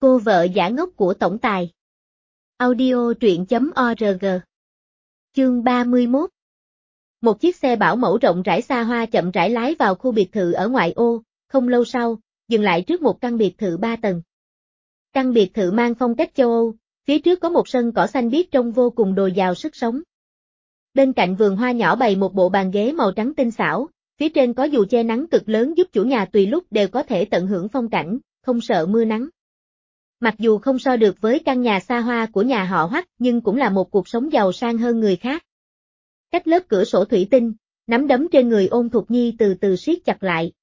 Cô vợ giả ngốc của tổng tài. Audio truyện.org. Chương 31. Một chiếc xe bảo mẫu rộng rãi xa hoa chậm rãi lái vào khu biệt thự ở ngoại ô, không lâu sau, dừng lại trước một căn biệt thự 3 tầng. Căn biệt thự mang phong cách châu Âu, phía trước có một sân cỏ xanh biếc trông vô cùng dồi dào sức sống. Bên cạnh vườn hoa nhỏ bày một bộ bàn ghế màu trắng tinh xảo, phía trên có dù che nắng cực lớn giúp chủ nhà tùy lúc đều có thể tận hưởng phong cảnh, không sợ mưa nắng. Mặc dù không so được với căn nhà xa hoa của nhà họ Hoắc nhưng cũng là một cuộc sống giàu sang hơn người khác. Cách lớp cửa sổ thủy tinh, nắm đấm trên người Ôn Thục Nhi từ từ siết chặt lại.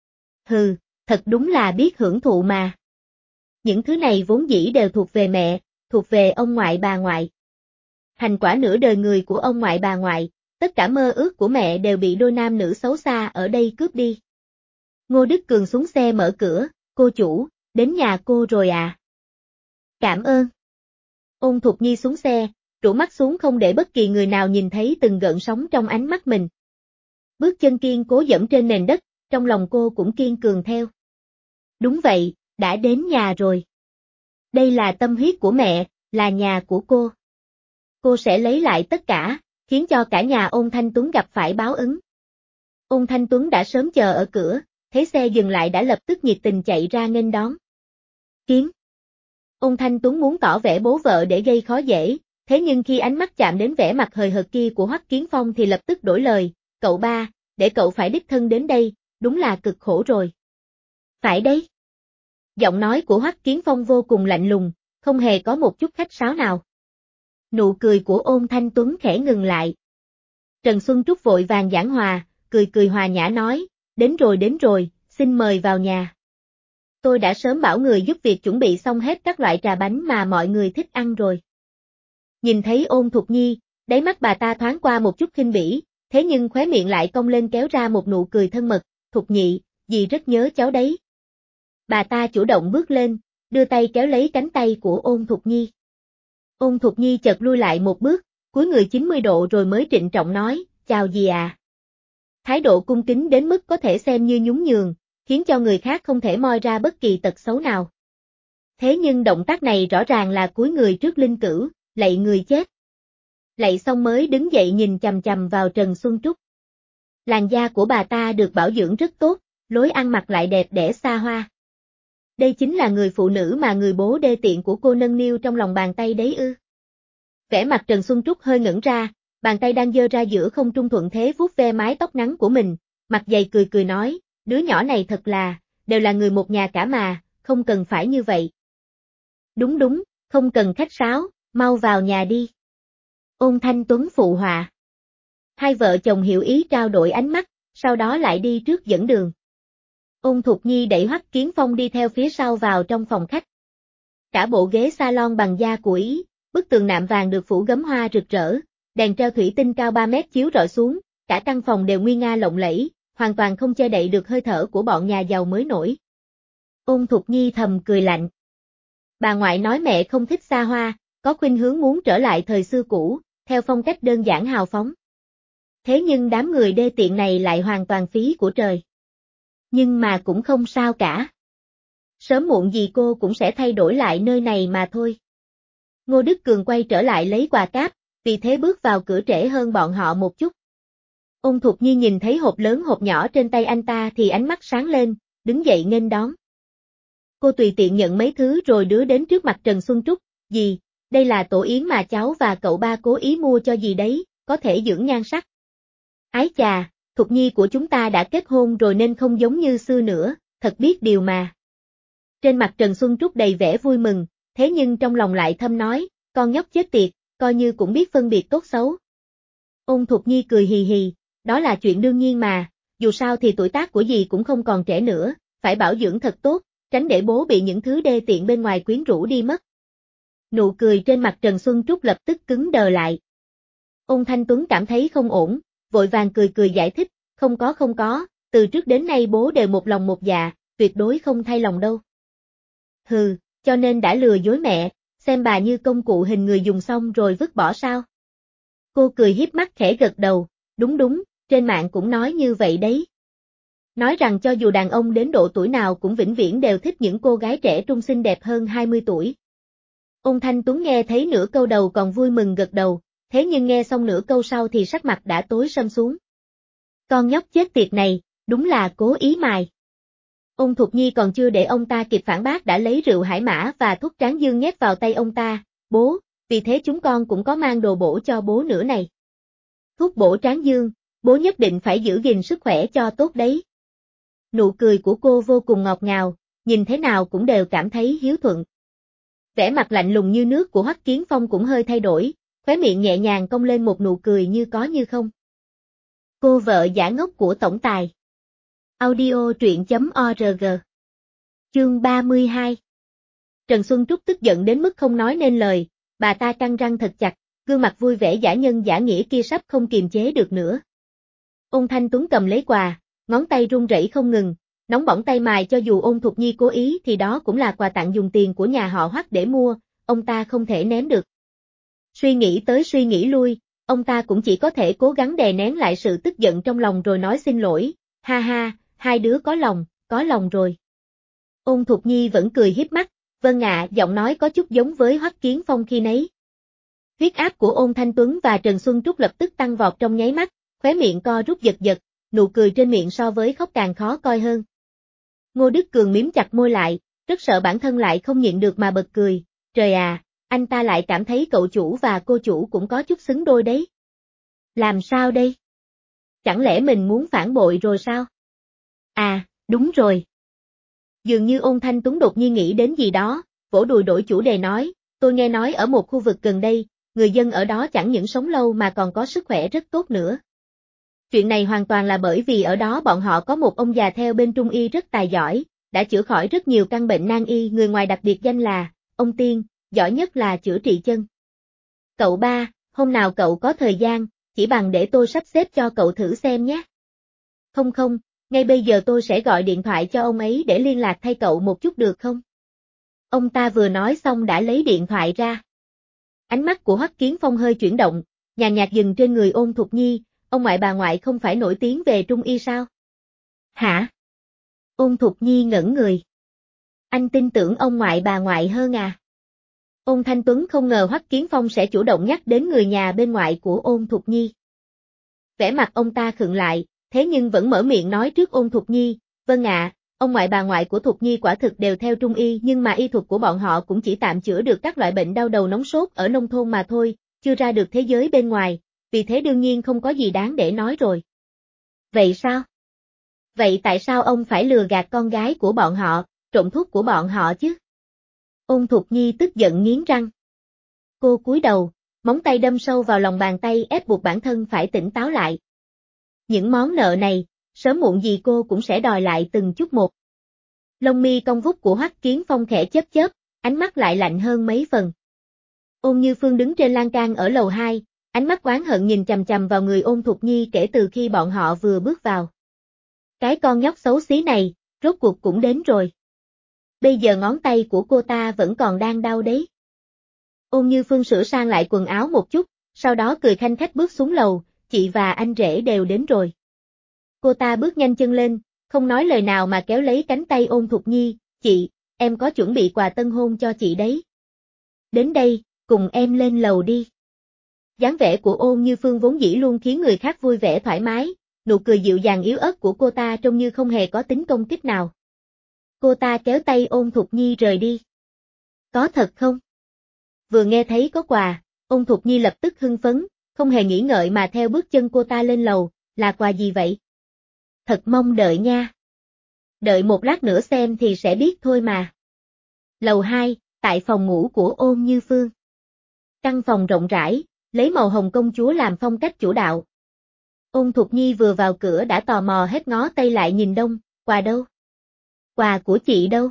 Hừ, thật đúng là biết hưởng thụ mà. Những thứ này vốn dĩ đều thuộc về mẹ, thuộc về ông ngoại bà ngoại. Thành quả nửa đời người của ông ngoại bà ngoại, tất cả mơ ước của mẹ đều bị đôi nam nữ xấu xa ở đây cướp đi. Ngô Đức Cường xuống xe mở cửa, cô chủ, đến nhà cô rồi à? Cảm ơn. Ôn Thục Nhi xuống xe, rũ mắt xuống không để bất kỳ người nào nhìn thấy từng gợn sóng trong ánh mắt mình. Bước chân kiên cố dẫm trên nền đất, trong lòng cô cũng kiên cường theo. Đúng vậy, đã đến nhà rồi. Đây là tâm huyết của mẹ, là nhà của cô. Cô sẽ lấy lại tất cả, khiến cho cả nhà Ôn Thanh Tuấn gặp phải báo ứng. Ôn Thanh Tuấn đã sớm chờ ở cửa, thấy xe dừng lại đã lập tức nhiệt tình chạy ra nghênh đón. Kiến. Ôn Thanh Tuấn muốn tỏ vẻ bố vợ để gây khó dễ, thế nhưng khi ánh mắt chạm đến vẻ mặt hời hợt kia của Hoắc Kiến Phong thì lập tức đổi lời, cậu ba, để cậu phải đích thân đến đây, đúng là cực khổ rồi. Phải đấy. Giọng nói của Hoắc Kiến Phong vô cùng lạnh lùng, không hề có một chút khách sáo nào. Nụ cười của Ôn Thanh Tuấn khẽ ngừng lại. Trần Xuân Trúc vội vàng giảng hòa, cười hòa nhã nói, đến rồi, xin mời vào nhà. Tôi đã sớm bảo người giúp việc chuẩn bị xong hết các loại trà bánh mà mọi người thích ăn rồi. Nhìn thấy Ôn Thục Nhi, đáy mắt bà ta thoáng qua một chút khinh bỉ, thế nhưng khóe miệng lại cong lên kéo ra một nụ cười thân mật, Thục Nhị, dì rất nhớ cháu đấy. Bà ta chủ động bước lên, đưa tay kéo lấy cánh tay của Ôn Thục Nhi. Ôn Thục Nhi chợt lui lại một bước, cúi người 90 độ rồi mới trịnh trọng nói, chào dì à. Thái độ cung kính đến mức có thể xem như nhún nhường, khiến cho người khác không thể moi ra bất kỳ tật xấu nào. Thế nhưng động tác này rõ ràng là cúi người trước linh cữu, lạy người chết. Lạy xong mới đứng dậy nhìn chằm chằm vào Trần Xuân Trúc. Làn da của bà ta được bảo dưỡng rất tốt, lối ăn mặc lại đẹp đẽ xa hoa. Đây chính là người phụ nữ mà người bố đê tiện của cô nâng niu trong lòng bàn tay đấy ư. Vẻ mặt Trần Xuân Trúc hơi ngẩn ra, bàn tay đang giơ ra giữa không trung thuận thế vuốt ve mái tóc ngắn của mình, mặt dày cười nói, đứa nhỏ này thật là, đều là người một nhà cả mà, không cần phải như vậy. Đúng, không cần khách sáo, mau vào nhà đi. Ôn Thanh Tuấn phụ họa. Hai vợ chồng hiểu ý trao đổi ánh mắt, sau đó lại đi trước dẫn đường. Ôn Thục Nhi đẩy Hoắc Kiến Phong đi theo phía sau vào trong phòng khách. Cả bộ ghế salon bằng da của Ý, bức tường nạm vàng được phủ gấm hoa rực rỡ, đèn treo thủy tinh cao 3 mét chiếu rọi xuống, cả căn phòng đều nguy nga lộng lẫy, hoàn toàn không che đậy được hơi thở của bọn nhà giàu mới nổi. Ôn Thục Nhi thầm cười lạnh. Bà ngoại nói mẹ không thích xa hoa, có khuynh hướng muốn trở lại thời xưa cũ, theo phong cách đơn giản hào phóng. Thế nhưng đám người đê tiện này lại hoàn toàn phí của trời. Nhưng mà cũng không sao cả. Sớm muộn gì cô cũng sẽ thay đổi lại nơi này mà thôi. Ngô Đức Cường quay trở lại lấy quà cáp, vì thế bước vào cửa trễ hơn bọn họ một chút. Ôn Thục Nhi nhìn thấy hộp lớn hộp nhỏ trên tay anh ta thì ánh mắt sáng lên, đứng dậy nghênh đón. Cô tùy tiện nhận mấy thứ rồi đưa đến trước mặt Trần Xuân Trúc, dì, đây là tổ yến mà cháu và cậu ba cố ý mua cho dì đấy, có thể dưỡng nhan sắc. Ái chà, Thục Nhi của chúng ta đã kết hôn rồi nên không giống như xưa nữa, thật biết điều mà. Trên mặt Trần Xuân Trúc đầy vẻ vui mừng, thế nhưng trong lòng lại thầm nói, con nhóc chết tiệt, coi như cũng biết phân biệt tốt xấu. Ôn Thục Nhi cười hì hì, đó là chuyện đương nhiên mà, dù sao thì tuổi tác của dì cũng không còn trẻ nữa, phải bảo dưỡng thật tốt, tránh để bố bị những thứ đê tiện bên ngoài quyến rũ đi mất. Nụ cười trên mặt Trần Xuân Trúc lập tức cứng đờ lại. Ôn Thanh Tuấn cảm thấy không ổn, vội vàng cười giải thích, không có, từ trước đến nay bố đều một lòng một dạ, tuyệt đối không thay lòng đâu. Hừ, cho nên đã lừa dối mẹ, xem bà như công cụ hình người dùng xong rồi vứt bỏ sao. Cô cười hiếp mắt khẽ gật đầu, đúng, trên mạng cũng nói như vậy đấy. Nói rằng cho dù đàn ông đến độ tuổi nào cũng vĩnh viễn đều thích những cô gái trẻ trung xinh đẹp hơn 20 tuổi. Ôn Thanh Tuấn nghe thấy nửa câu đầu còn vui mừng gật đầu, thế nhưng nghe xong nửa câu sau thì sắc mặt đã tối sầm xuống. Con nhóc chết tiệt này, đúng là cố ý mài. Ôn Thục Nhi còn chưa để ông ta kịp phản bác đã lấy rượu hải mã và thuốc tráng dương nhét vào tay ông ta, bố, vì thế chúng con cũng có mang đồ bổ cho bố nữa này. Thuốc bổ tráng dương, bố nhất định phải giữ gìn sức khỏe cho tốt đấy. Nụ cười của cô vô cùng ngọt ngào, nhìn thế nào cũng đều cảm thấy hiếu thuận. Vẻ mặt lạnh lùng như nước của Hoắc Kiến Phong cũng hơi thay đổi, khóe miệng nhẹ nhàng cong lên một nụ cười như có như không. Cô vợ giả ngốc của tổng tài. Audio truyện.org. Chương 32. Trần Xuân Trúc tức giận đến mức không nói nên lời, bà ta căng răng thật chặt, gương mặt vui vẻ giả nhân giả nghĩa kia sắp không kiềm chế được nữa. Ôn Thanh Tuấn cầm lấy quà, ngón tay run rẩy không ngừng, nóng bỏng tay mài cho dù Ôn Thục Nhi cố ý thì đó cũng là quà tặng dùng tiền của nhà họ Hoắc để mua, ông ta không thể ném được. Suy nghĩ tới suy nghĩ lui, ông ta cũng chỉ có thể cố gắng đè nén lại sự tức giận trong lòng rồi nói xin lỗi, ha ha, hai đứa có lòng rồi. Ôn Thục Nhi vẫn cười hiếp mắt, vâng ạ, giọng nói có chút giống với Hoắc Kiến Phong khi nấy. Huyết áp của Ôn Thanh Tuấn và Trần Xuân Trúc lập tức tăng vọt trong nháy mắt, khóe miệng co rút giật giật, nụ cười trên miệng so với khóc càng khó coi hơn. Ngô Đức Cường mím chặt môi lại, rất sợ bản thân lại không nhịn được mà bật cười, trời à, anh ta lại cảm thấy cậu chủ và cô chủ cũng có chút xứng đôi đấy. Làm sao đây? Chẳng lẽ mình muốn phản bội rồi sao? À, đúng rồi. Dường như Ôn Thanh Tuấn đột nhiên nghĩ đến gì đó, vỗ đùi đổi chủ đề nói, tôi nghe nói ở một khu vực gần đây, người dân ở đó chẳng những sống lâu mà còn có sức khỏe rất tốt nữa. Chuyện này hoàn toàn là bởi vì ở đó bọn họ có một ông già theo bên Trung y rất tài giỏi, đã chữa khỏi rất nhiều căn bệnh nan y, người ngoài đặc biệt danh là, ông Tiên, giỏi nhất là chữa trị chân. Cậu ba, hôm nào cậu có thời gian, chỉ bằng để tôi sắp xếp cho cậu thử xem nhé. Không không, ngay bây giờ tôi sẽ gọi điện thoại cho ông ấy để liên lạc thay cậu một chút được không? Ông ta vừa nói xong đã lấy điện thoại ra. Ánh mắt của Hoắc Kiến Phong hơi chuyển động, nhàn nhạt dừng trên người Ôn Thục Nhi, ông ngoại bà ngoại không phải nổi tiếng về Trung y sao? Hả? Ôn Thục Nhi ngẩn người. Anh tin tưởng ông ngoại bà ngoại hơn à? Ôn Thanh Tuấn không ngờ Hoắc Kiến Phong sẽ chủ động nhắc đến người nhà bên ngoại của Ôn Thục Nhi. Vẻ mặt ông ta khựng lại, thế nhưng vẫn mở miệng nói trước Ôn Thục Nhi, vâng ạ, ông ngoại bà ngoại của Thục Nhi quả thực đều theo Trung y nhưng mà y thuật của bọn họ cũng chỉ tạm chữa được các loại bệnh đau đầu nóng sốt ở nông thôn mà thôi, chưa ra được thế giới bên ngoài, vì thế đương nhiên không có gì đáng để nói rồi. Vậy sao? Vậy tại sao ông phải lừa gạt con gái của bọn họ, trộn thuốc của bọn họ chứ? Ôn Thục Nhi tức giận nghiến răng. Cô cúi đầu, móng tay đâm sâu vào lòng bàn tay ép buộc bản thân phải tỉnh táo lại. Những món nợ này, sớm muộn gì cô cũng sẽ đòi lại từng chút một. Lông mi cong vút của Hoắc Kiến Phong khẽ chớp chớp, ánh mắt lại lạnh hơn mấy phần. Ôn Như Phương đứng trên lan can ở lầu 2, ánh mắt oán hận nhìn chằm chằm vào người Ôn Thục Nhi kể từ khi bọn họ vừa bước vào. Cái con nhóc xấu xí này, rốt cuộc cũng đến rồi. Bây giờ ngón tay của cô ta vẫn còn đang đau đấy. Ôn Như Phương sửa sang lại quần áo một chút, sau đó cười khanh khách bước xuống lầu, chị và anh rể đều đến rồi. Cô ta bước nhanh chân lên, không nói lời nào mà kéo lấy cánh tay Ôn Thục Nhi, chị, em có chuẩn bị quà tân hôn cho chị đấy. Đến đây, cùng em lên lầu đi. Dáng vẻ của Ôn Như Phương vốn dĩ luôn khiến người khác vui vẻ thoải mái, nụ cười dịu dàng yếu ớt của cô ta trông như không hề có tính công kích nào. Cô ta kéo tay Ôn Thục Nhi rời đi. Có thật không? Vừa nghe thấy có quà, Ôn Thục Nhi lập tức hưng phấn, không hề nghĩ ngợi mà theo bước chân cô ta lên lầu, là quà gì vậy? Thật mong đợi nha. Đợi một lát nữa xem thì sẽ biết thôi mà. Lầu 2, tại phòng ngủ của Ôn Như Phương. Căn phòng rộng rãi, lấy màu hồng công chúa làm phong cách chủ đạo. Ôn Thục Nhi vừa vào cửa đã tò mò hết ngó tay lại nhìn đông, quà đâu? Quà của chị đâu?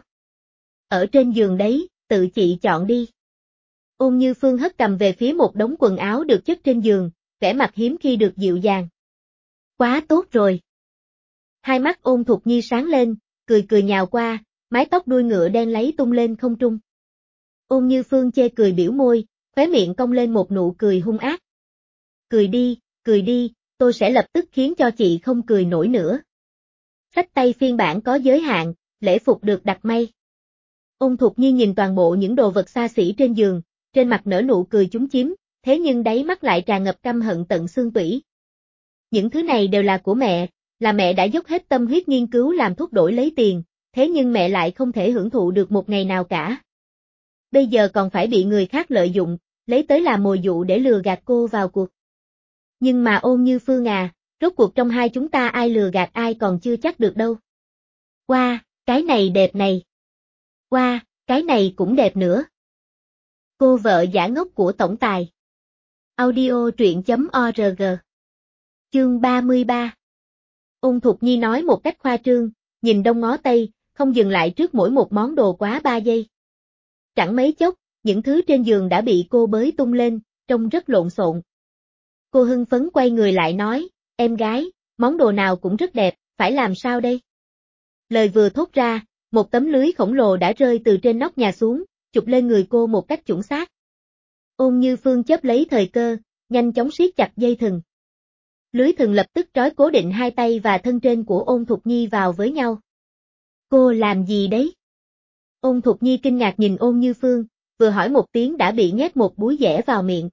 Ở trên giường đấy, tự chị chọn đi. Ôn Như Phương hất cầm về phía một đống quần áo được chất trên giường, vẻ mặt hiếm khi được dịu dàng. Quá tốt rồi. Hai mắt Ôn Thục Nhi sáng lên, cười cười nhào qua, mái tóc đuôi ngựa đen lấy tung lên không trung. Ôn Như Phương chê cười biểu môi, khóe miệng cong lên một nụ cười hung ác. Cười đi, tôi sẽ lập tức khiến cho chị không cười nổi nữa. Xách tay phiên bản có giới hạn, lễ phục được đặt may. Ôn Thục Nhi nhìn toàn bộ những đồ vật xa xỉ trên giường, trên mặt nở nụ cười chúm chím, thế nhưng đáy mắt lại tràn ngập căm hận tận xương tủy. Những thứ này đều là của mẹ, là mẹ đã dốc hết tâm huyết nghiên cứu làm thuốc đổi lấy tiền, thế nhưng mẹ lại không thể hưởng thụ được một ngày nào cả. Bây giờ còn phải bị người khác lợi dụng, lấy tới làm mồi dụ để lừa gạt cô vào cuộc. Nhưng mà Ôn Như Phương à, rốt cuộc trong hai chúng ta ai lừa gạt ai còn chưa chắc được đâu. Wow, cái này đẹp này. Wow, cái này cũng đẹp nữa. Cô vợ giả ngốc của tổng tài. Audio truyện.org. Chương 33. Ôn Thục Nhi nói một cách khoa trương, nhìn đông ngó tây, không dừng lại trước mỗi một món đồ quá 3 giây. Chẳng mấy chốc, những thứ trên giường đã bị cô bới tung lên, trông rất lộn xộn. Cô hưng phấn quay người lại nói, em gái, món đồ nào cũng rất đẹp, phải làm sao đây? Lời vừa thốt ra, một tấm lưới khổng lồ đã rơi từ trên nóc nhà xuống, chụp lên người cô một cách chuẩn xác. Ôn Như Phương chớp lấy thời cơ, nhanh chóng siết chặt dây thừng. Lưới thừng lập tức trói cố định hai tay và thân trên của Ôn Thục Nhi vào với nhau. Cô làm gì đấy? Ôn Thục Nhi kinh ngạc nhìn Ôn Như Phương, vừa hỏi một tiếng đã bị nhét một búi dẻ vào miệng.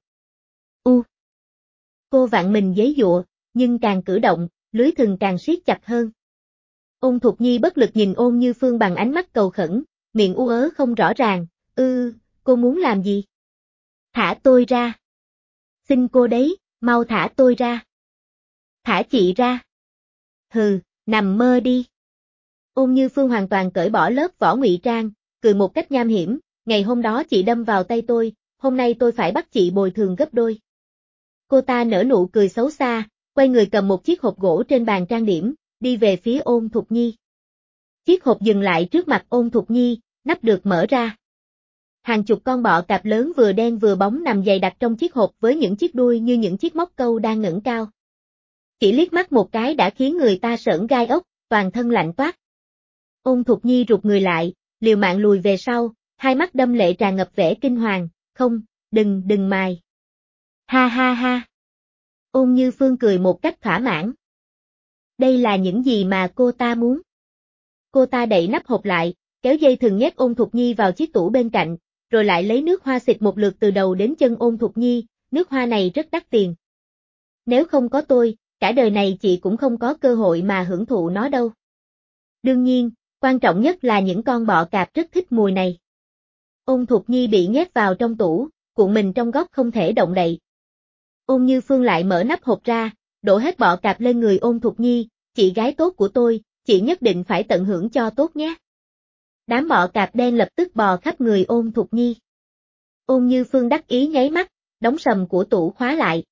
Cô vặn mình giãy giụa, nhưng càng cử động, lưới thừng càng siết chặt hơn. Ôn Thục Nhi bất lực nhìn Ôn Như Phương bằng ánh mắt cầu khẩn, miệng u ớ không rõ ràng, cô muốn làm gì? Thả tôi ra. Xin cô đấy, mau thả tôi ra. Thả chị ra. Hừ, nằm mơ đi. Ôn Như Phương hoàn toàn cởi bỏ lớp vỏ ngụy trang, cười một cách nham hiểm, ngày hôm đó chị đâm vào tay tôi, hôm nay tôi phải bắt chị bồi thường gấp đôi. Cô ta nở nụ cười xấu xa, quay người cầm một chiếc hộp gỗ trên bàn trang điểm, đi về phía Ôn Thục Nhi. Chiếc hộp dừng lại trước mặt Ôn Thục Nhi, nắp được mở ra. Hàng chục con bọ cạp lớn vừa đen vừa bóng nằm dày đặc trong chiếc hộp với những chiếc đuôi như những chiếc móc câu đang ngẩng cao. Chỉ liếc mắt một cái đã khiến người ta sởn gai ốc, toàn thân lạnh toát. Ôn Thục Nhi rụt người lại, liều mạng lùi về sau, hai mắt đâm lệ tràn ngập vẻ kinh hoàng, không, đừng mài. Ha ha ha. Ôn Như Phương cười một cách thỏa mãn. Đây là những gì mà cô ta muốn. Cô ta đậy nắp hộp lại, kéo dây thừng nhét Ôn Thục Nhi vào chiếc tủ bên cạnh, rồi lại lấy nước hoa xịt một lượt từ đầu đến chân Ôn Thục Nhi, nước hoa này rất đắt tiền. Nếu không có tôi, cả đời này chị cũng không có cơ hội mà hưởng thụ nó đâu. Đương nhiên, quan trọng nhất là những con bọ cạp rất thích mùi này. Ôn Thục Nhi bị nhét vào trong tủ, cuộn mình trong góc không thể động đậy. Ôn Như Phương lại mở nắp hộp ra, đổ hết bọ cạp lên người Ôn Thục Nhi, chị gái tốt của tôi, chị nhất định phải tận hưởng cho tốt nhé. Đám bọ cạp đen lập tức bò khắp người Ôn Thục Nhi. Ôn Như Phương đắc ý nháy mắt, đóng sầm của tủ khóa lại.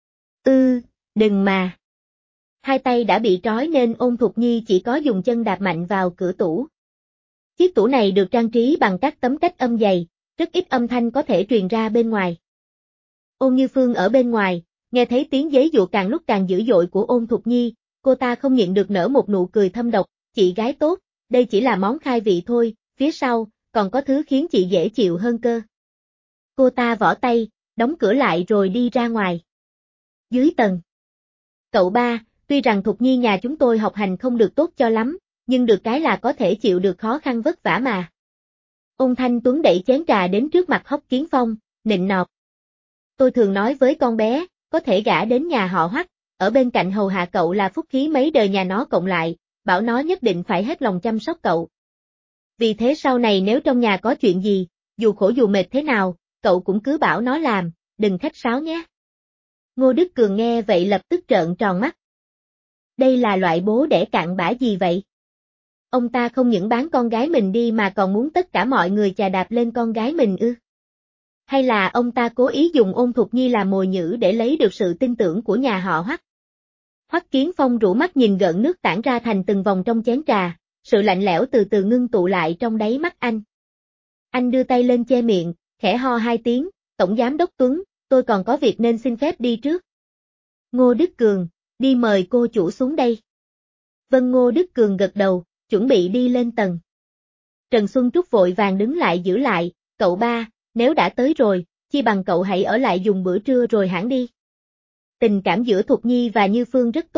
Đừng mà. Hai tay đã bị trói nên Ôn Thục Nhi chỉ có dùng chân đạp mạnh vào cửa tủ. Chiếc tủ này được trang trí bằng các tấm cách âm dày, rất ít âm thanh có thể truyền ra bên ngoài. Ôn Như Phương ở bên ngoài, nghe thấy tiếng giấy dụa càng lúc càng dữ dội của Ôn Thục Nhi, cô ta không nhịn được nở một nụ cười thâm độc, chị gái tốt, đây chỉ là món khai vị thôi, phía sau, còn có thứ khiến chị dễ chịu hơn cơ. Cô ta võ tay, đóng cửa lại rồi đi ra ngoài. Dưới tầng. Cậu ba, tuy rằng Thục Nhi nhà chúng tôi học hành không được tốt cho lắm, nhưng được cái là có thể chịu được khó khăn vất vả mà. Ôn Thanh Tuấn đẩy chén trà đến trước mặt Hoắc Kiến Phong, nịnh nọt. Tôi thường nói với con bé, có thể gả đến nhà họ Hoắc, ở bên cạnh hầu hạ cậu là phúc khí mấy đời nhà nó cộng lại, bảo nó nhất định phải hết lòng chăm sóc cậu. Vì thế sau này nếu trong nhà có chuyện gì, dù khổ dù mệt thế nào, cậu cũng cứ bảo nó làm, đừng khách sáo nhé. Ngô Đức Cường nghe vậy lập tức trợn tròn mắt. Đây là loại bố đẻ cặn bã gì vậy? Ông ta không những bán con gái mình đi mà còn muốn tất cả mọi người chà đạp lên con gái mình ư? Hay là ông ta cố ý dùng Ôn Thục Nhi làm mồi nhử để lấy được sự tin tưởng của nhà họ Hoắc? Hoắc Kiến Phong rũ mắt nhìn gợn nước tản ra thành từng vòng trong chén trà, sự lạnh lẽo từ từ ngưng tụ lại trong đáy mắt anh. Anh đưa tay lên che miệng, khẽ ho hai tiếng, Tổng Giám đốc Tuấn, tôi còn có việc nên xin phép đi trước. Ngô Đức Cường, đi mời cô chủ xuống đây. Vâng, Ngô Đức Cường gật đầu, chuẩn bị đi lên tầng. Trần Xuân Trúc vội vàng đứng lại giữ lại, cậu ba, nếu đã tới rồi, chi bằng cậu hãy ở lại dùng bữa trưa rồi hãng đi. Tình cảm giữa Thục Nhi và Như Phương rất tốt,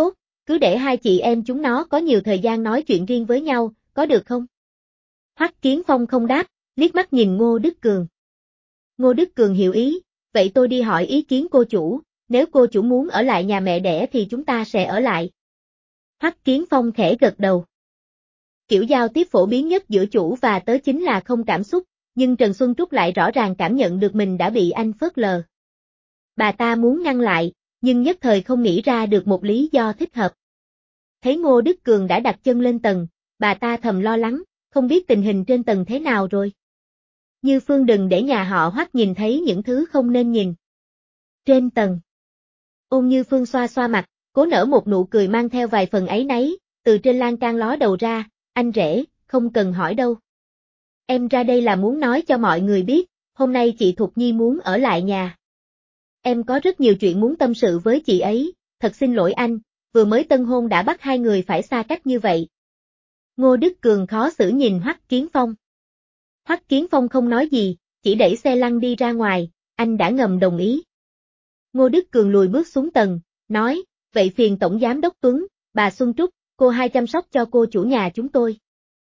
cứ để hai chị em chúng nó có nhiều thời gian nói chuyện riêng với nhau, có được không? Hoắc Kiến Phong không đáp, liếc mắt nhìn Ngô Đức Cường. Ngô Đức Cường hiểu ý, vậy tôi đi hỏi ý kiến cô chủ, nếu cô chủ muốn ở lại nhà mẹ đẻ thì chúng ta sẽ ở lại. Hoắc Kiến Phong khẽ gật đầu. Kiểu giao tiếp phổ biến nhất giữa chủ và tớ chính là không cảm xúc, nhưng Trần Xuân Trúc lại rõ ràng cảm nhận được mình đã bị anh phớt lờ. Bà ta muốn ngăn lại, nhưng nhất thời không nghĩ ra được một lý do thích hợp. Thấy Ngô Đức Cường đã đặt chân lên tầng, bà ta thầm lo lắng, không biết tình hình trên tầng thế nào rồi. Như Phương đừng để nhà họ Hoắc nhìn thấy những thứ không nên nhìn. Trên tầng. Ôn Như Phương xoa xoa mặt, cố nở một nụ cười mang theo vài phần áy náy, từ trên lan can ló đầu ra, anh rể, không cần hỏi đâu. Em ra đây là muốn nói cho mọi người biết, hôm nay chị Thục Nhi muốn ở lại nhà. Em có rất nhiều chuyện muốn tâm sự với chị ấy, thật xin lỗi anh, vừa mới tân hôn đã bắt hai người phải xa cách như vậy. Ngô Đức Cường khó xử nhìn Hoắc Kiến Phong. Hoắc Kiến Phong không nói gì, chỉ đẩy xe lăn đi ra ngoài, anh đã ngầm đồng ý. Ngô Đức Cường lùi bước xuống tầng, nói, vậy phiền Tổng Giám Đốc Tuấn, bà Xuân Trúc, cô hai chăm sóc cho cô chủ nhà chúng tôi.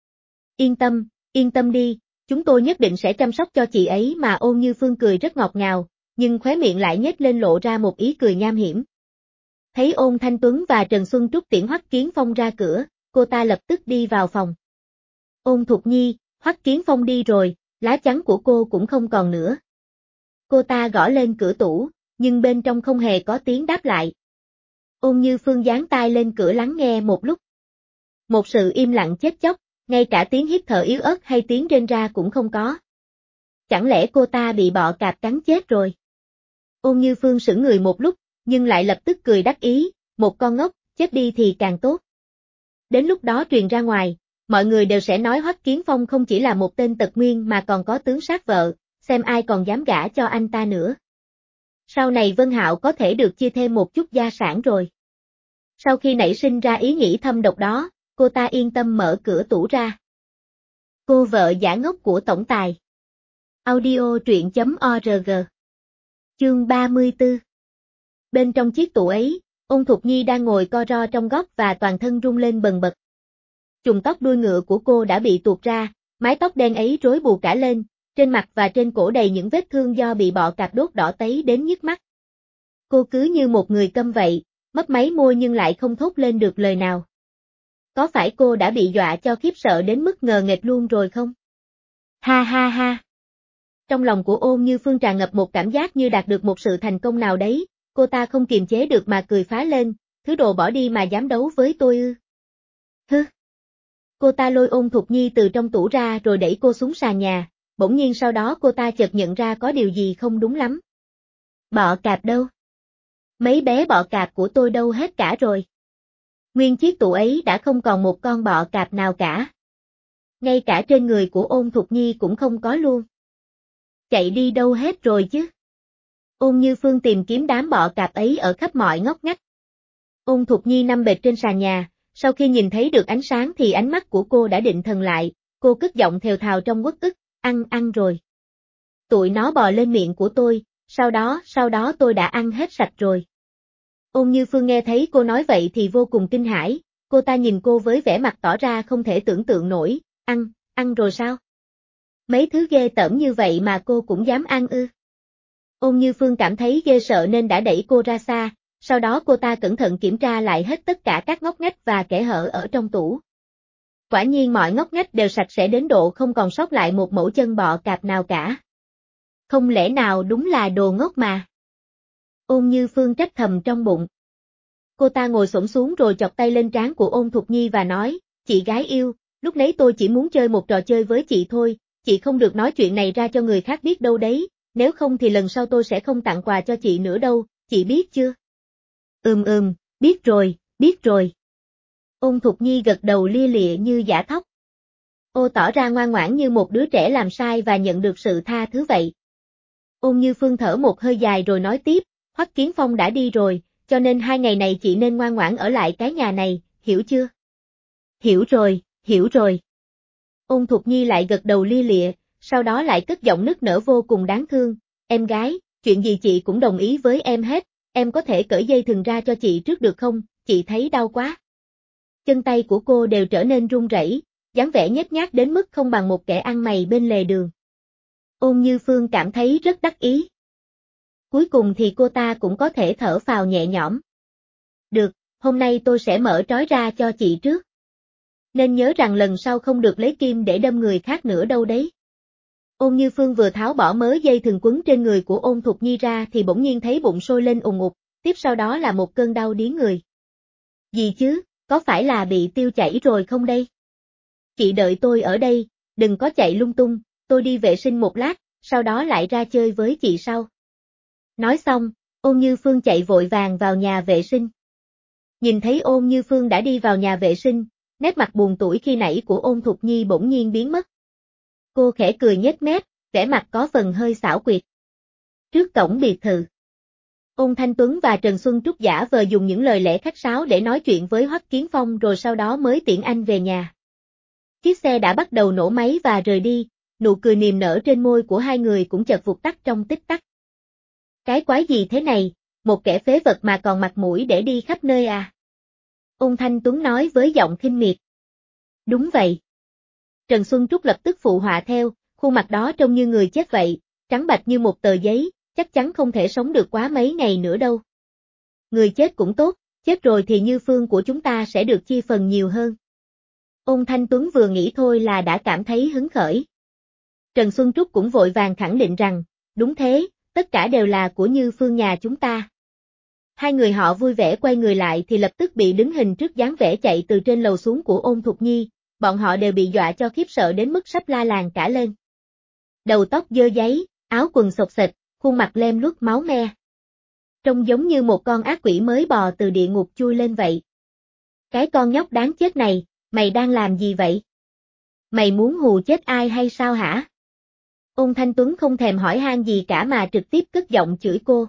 Yên tâm đi, chúng tôi nhất định sẽ chăm sóc cho chị ấy mà. Ôn Như Phương cười rất ngọt ngào, nhưng khóe miệng lại nhếch lên lộ ra một ý cười nham hiểm. Thấy Ôn Thanh Tuấn và Trần Xuân Trúc tiễn Hoắc Kiến Phong ra cửa, cô ta lập tức đi vào phòng. Ôn Thục Nhi, Hoắc Kiến Phong đi rồi, lá chắn của cô cũng không còn nữa. Cô ta gõ lên cửa tủ, nhưng bên trong không hề có tiếng đáp lại. Ôn Như Phương dán tai lên cửa lắng nghe một lúc. Một sự im lặng chết chóc, ngay cả tiếng hít thở yếu ớt hay tiếng rên ra cũng không có. Chẳng lẽ cô ta bị bọ cạp cắn chết rồi? Ôn Như Phương sững người một lúc, nhưng lại lập tức cười đắc ý, một con ngốc, chết đi thì càng tốt. Đến lúc đó truyền ra ngoài, mọi người đều sẽ nói Hoắc Kiến Phong không chỉ là một tên tật nguyên mà còn có tướng sát vợ, xem ai còn dám gả cho anh ta nữa. Sau này Vân Hạo có thể được chia thêm một chút gia sản rồi. Sau khi nảy sinh ra ý nghĩ thâm độc đó, cô ta yên tâm mở cửa tủ ra. Cô vợ giả ngốc của tổng tài. Audio truyện.org. Chương 34. Bên trong chiếc tủ ấy, Ôn Thục Nhi đang ngồi co ro trong góc và toàn thân rung lên bần bật. Chùm tóc đuôi ngựa của cô đã bị tuột ra, mái tóc đen ấy rối bù cả lên, trên mặt và trên cổ đầy những vết thương do bị bọ cạp đốt đỏ tấy đến nhức mắt. Cô cứ như một người câm vậy, mấp máy môi nhưng lại không thốt lên được lời nào. Có phải cô đã bị dọa cho khiếp sợ đến mức ngờ nghệch luôn rồi không? Ha ha ha. Trong lòng của Ôn Như Phương tràn ngập một cảm giác như đạt được một sự thành công nào đấy, cô ta không kiềm chế được mà cười phá lên, thứ đồ bỏ đi mà dám đấu với tôi ư. Hứ. Cô ta lôi Ôn Thục Nhi từ trong tủ ra rồi đẩy cô xuống sàn nhà, bỗng nhiên sau đó cô ta chợt nhận ra có điều gì không đúng lắm. Bọ cạp đâu? Mấy bé bọ cạp của tôi đâu hết cả rồi? Nguyên chiếc tủ ấy đã không còn một con bọ cạp nào cả. Ngay cả trên người của Ôn Thục Nhi cũng không có luôn. Chạy đi đâu hết rồi chứ? Ôn Như Phương tìm kiếm đám bọ cạp ấy ở khắp mọi ngóc ngách. Ôn Thục Nhi nằm bệt trên sàn nhà, sau khi nhìn thấy được ánh sáng thì ánh mắt của cô đã định thần lại, cô cất giọng thều thào trong uất ức, ăn rồi. Tụi nó bò lên miệng của tôi, sau đó tôi đã ăn hết sạch rồi. Ôn Như Phương nghe thấy cô nói vậy thì vô cùng kinh hãi, cô ta nhìn cô với vẻ mặt tỏ ra không thể tưởng tượng nổi, ăn rồi sao? Mấy thứ ghê tởm như vậy mà cô cũng dám ăn ư? Ôn Như Phương cảm thấy ghê sợ nên đã đẩy cô ra xa, sau đó cô ta cẩn thận kiểm tra lại hết tất cả các ngóc ngách và kẽ hở ở trong tủ. Quả nhiên mọi ngóc ngách đều sạch sẽ đến độ không còn sót lại một mẩu chân bọ cạp nào cả. Không lẽ nào đúng là đồ ngốc mà? Ôn Như Phương trách thầm trong bụng. Cô ta ngồi xổm xuống rồi chọc tay lên trán của Ôn Thục Nhi và nói, chị gái yêu, lúc nãy tôi chỉ muốn chơi một trò chơi với chị thôi, chị không được nói chuyện này ra cho người khác biết đâu đấy, nếu không thì lần sau tôi sẽ không tặng quà cho chị nữa đâu, chị biết chưa? Biết rồi. Ôn Thục Nhi gật đầu lia lịa như giả thóc. Ô tỏ ra ngoan ngoãn như một đứa trẻ làm sai và nhận được sự tha thứ vậy. Ôn Như Phương thở một hơi dài rồi nói tiếp, Hoắc Kiến Phong đã đi rồi, cho nên 2 ngày này chị nên ngoan ngoãn ở lại cái nhà này, hiểu chưa? Hiểu rồi. Ôn Thục Nhi lại gật đầu lia lịa, sau đó lại cất giọng nức nở vô cùng đáng thương, em gái, chuyện gì chị cũng đồng ý với em hết, em có thể cởi dây thừng ra cho chị trước được không, chị thấy đau quá. Chân tay của cô đều trở nên run rẩy, dáng vẻ nhếch nhác đến mức không bằng một kẻ ăn mày bên lề đường. Ôn Như Phương cảm thấy rất đắc ý. Cuối cùng thì cô ta cũng có thể thở phào nhẹ nhõm. Được, hôm nay tôi sẽ mở trói ra cho chị trước. Nên nhớ rằng lần sau không được lấy kim để đâm người khác nữa đâu đấy. Ôn Như Phương vừa tháo bỏ mớ dây thừng quấn trên người của Ôn Thục Nhi ra thì bỗng nhiên thấy bụng sôi lên ùng ục, tiếp sau đó là một cơn đau điếng người. Gì chứ, có phải là bị tiêu chảy rồi không đây? Chị đợi tôi ở đây, đừng có chạy lung tung, tôi đi vệ sinh một lát, sau đó lại ra chơi với chị sau. Nói xong, Ôn Như Phương chạy vội vàng vào nhà vệ sinh. Nhìn thấy Ôn Như Phương đã đi vào nhà vệ sinh, nét mặt buồn tủi khi nãy của Ôn Thục Nhi bỗng nhiên biến mất. Cô khẽ cười nhếch mép, vẻ mặt có phần hơi xảo quyệt. Trước cổng biệt thự, Ôn Thanh Tuấn và Trần Xuân Trúc giả vờ dùng những lời lẽ khách sáo để nói chuyện với Hoắc Kiến Phong rồi sau đó mới tiễn anh về nhà. Chiếc xe đã bắt đầu nổ máy và rời đi, nụ cười niềm nở trên môi của hai người cũng chợt vụt tắt trong tích tắc. Cái quái gì thế này, một kẻ phế vật mà còn mặt mũi để đi khắp nơi à? Ôn Thanh Tuấn nói với giọng khinh miệt. Đúng vậy. Trần Xuân Trúc lập tức phụ họa theo, khuôn mặt đó trông như người chết vậy, trắng bạch như một tờ giấy, chắc chắn không thể sống được quá mấy ngày nữa đâu. Người chết cũng tốt, chết rồi thì Như Phương của chúng ta sẽ được chia phần nhiều hơn. Ôn Thanh Tuấn vừa nghĩ thôi là đã cảm thấy hứng khởi. Trần Xuân Trúc cũng vội vàng khẳng định rằng, đúng thế, tất cả đều là của Như Phương nhà chúng ta. Hai người họ vui vẻ quay người lại thì lập tức bị đứng hình trước dáng vẻ chạy từ trên lầu xuống của Ôn Thục Nhi, bọn họ đều bị dọa cho khiếp sợ đến mức sắp la làng cả lên. Đầu tóc dơ dáy, áo quần xộc xệch, khuôn mặt lem luốc máu me. Trông giống như một con ác quỷ mới bò từ địa ngục chui lên vậy. Cái con nhóc đáng chết này, mày đang làm gì vậy? Mày muốn hù chết ai hay sao hả? Ôn Thanh Tuấn không thèm hỏi han gì cả mà trực tiếp cất giọng chửi cô.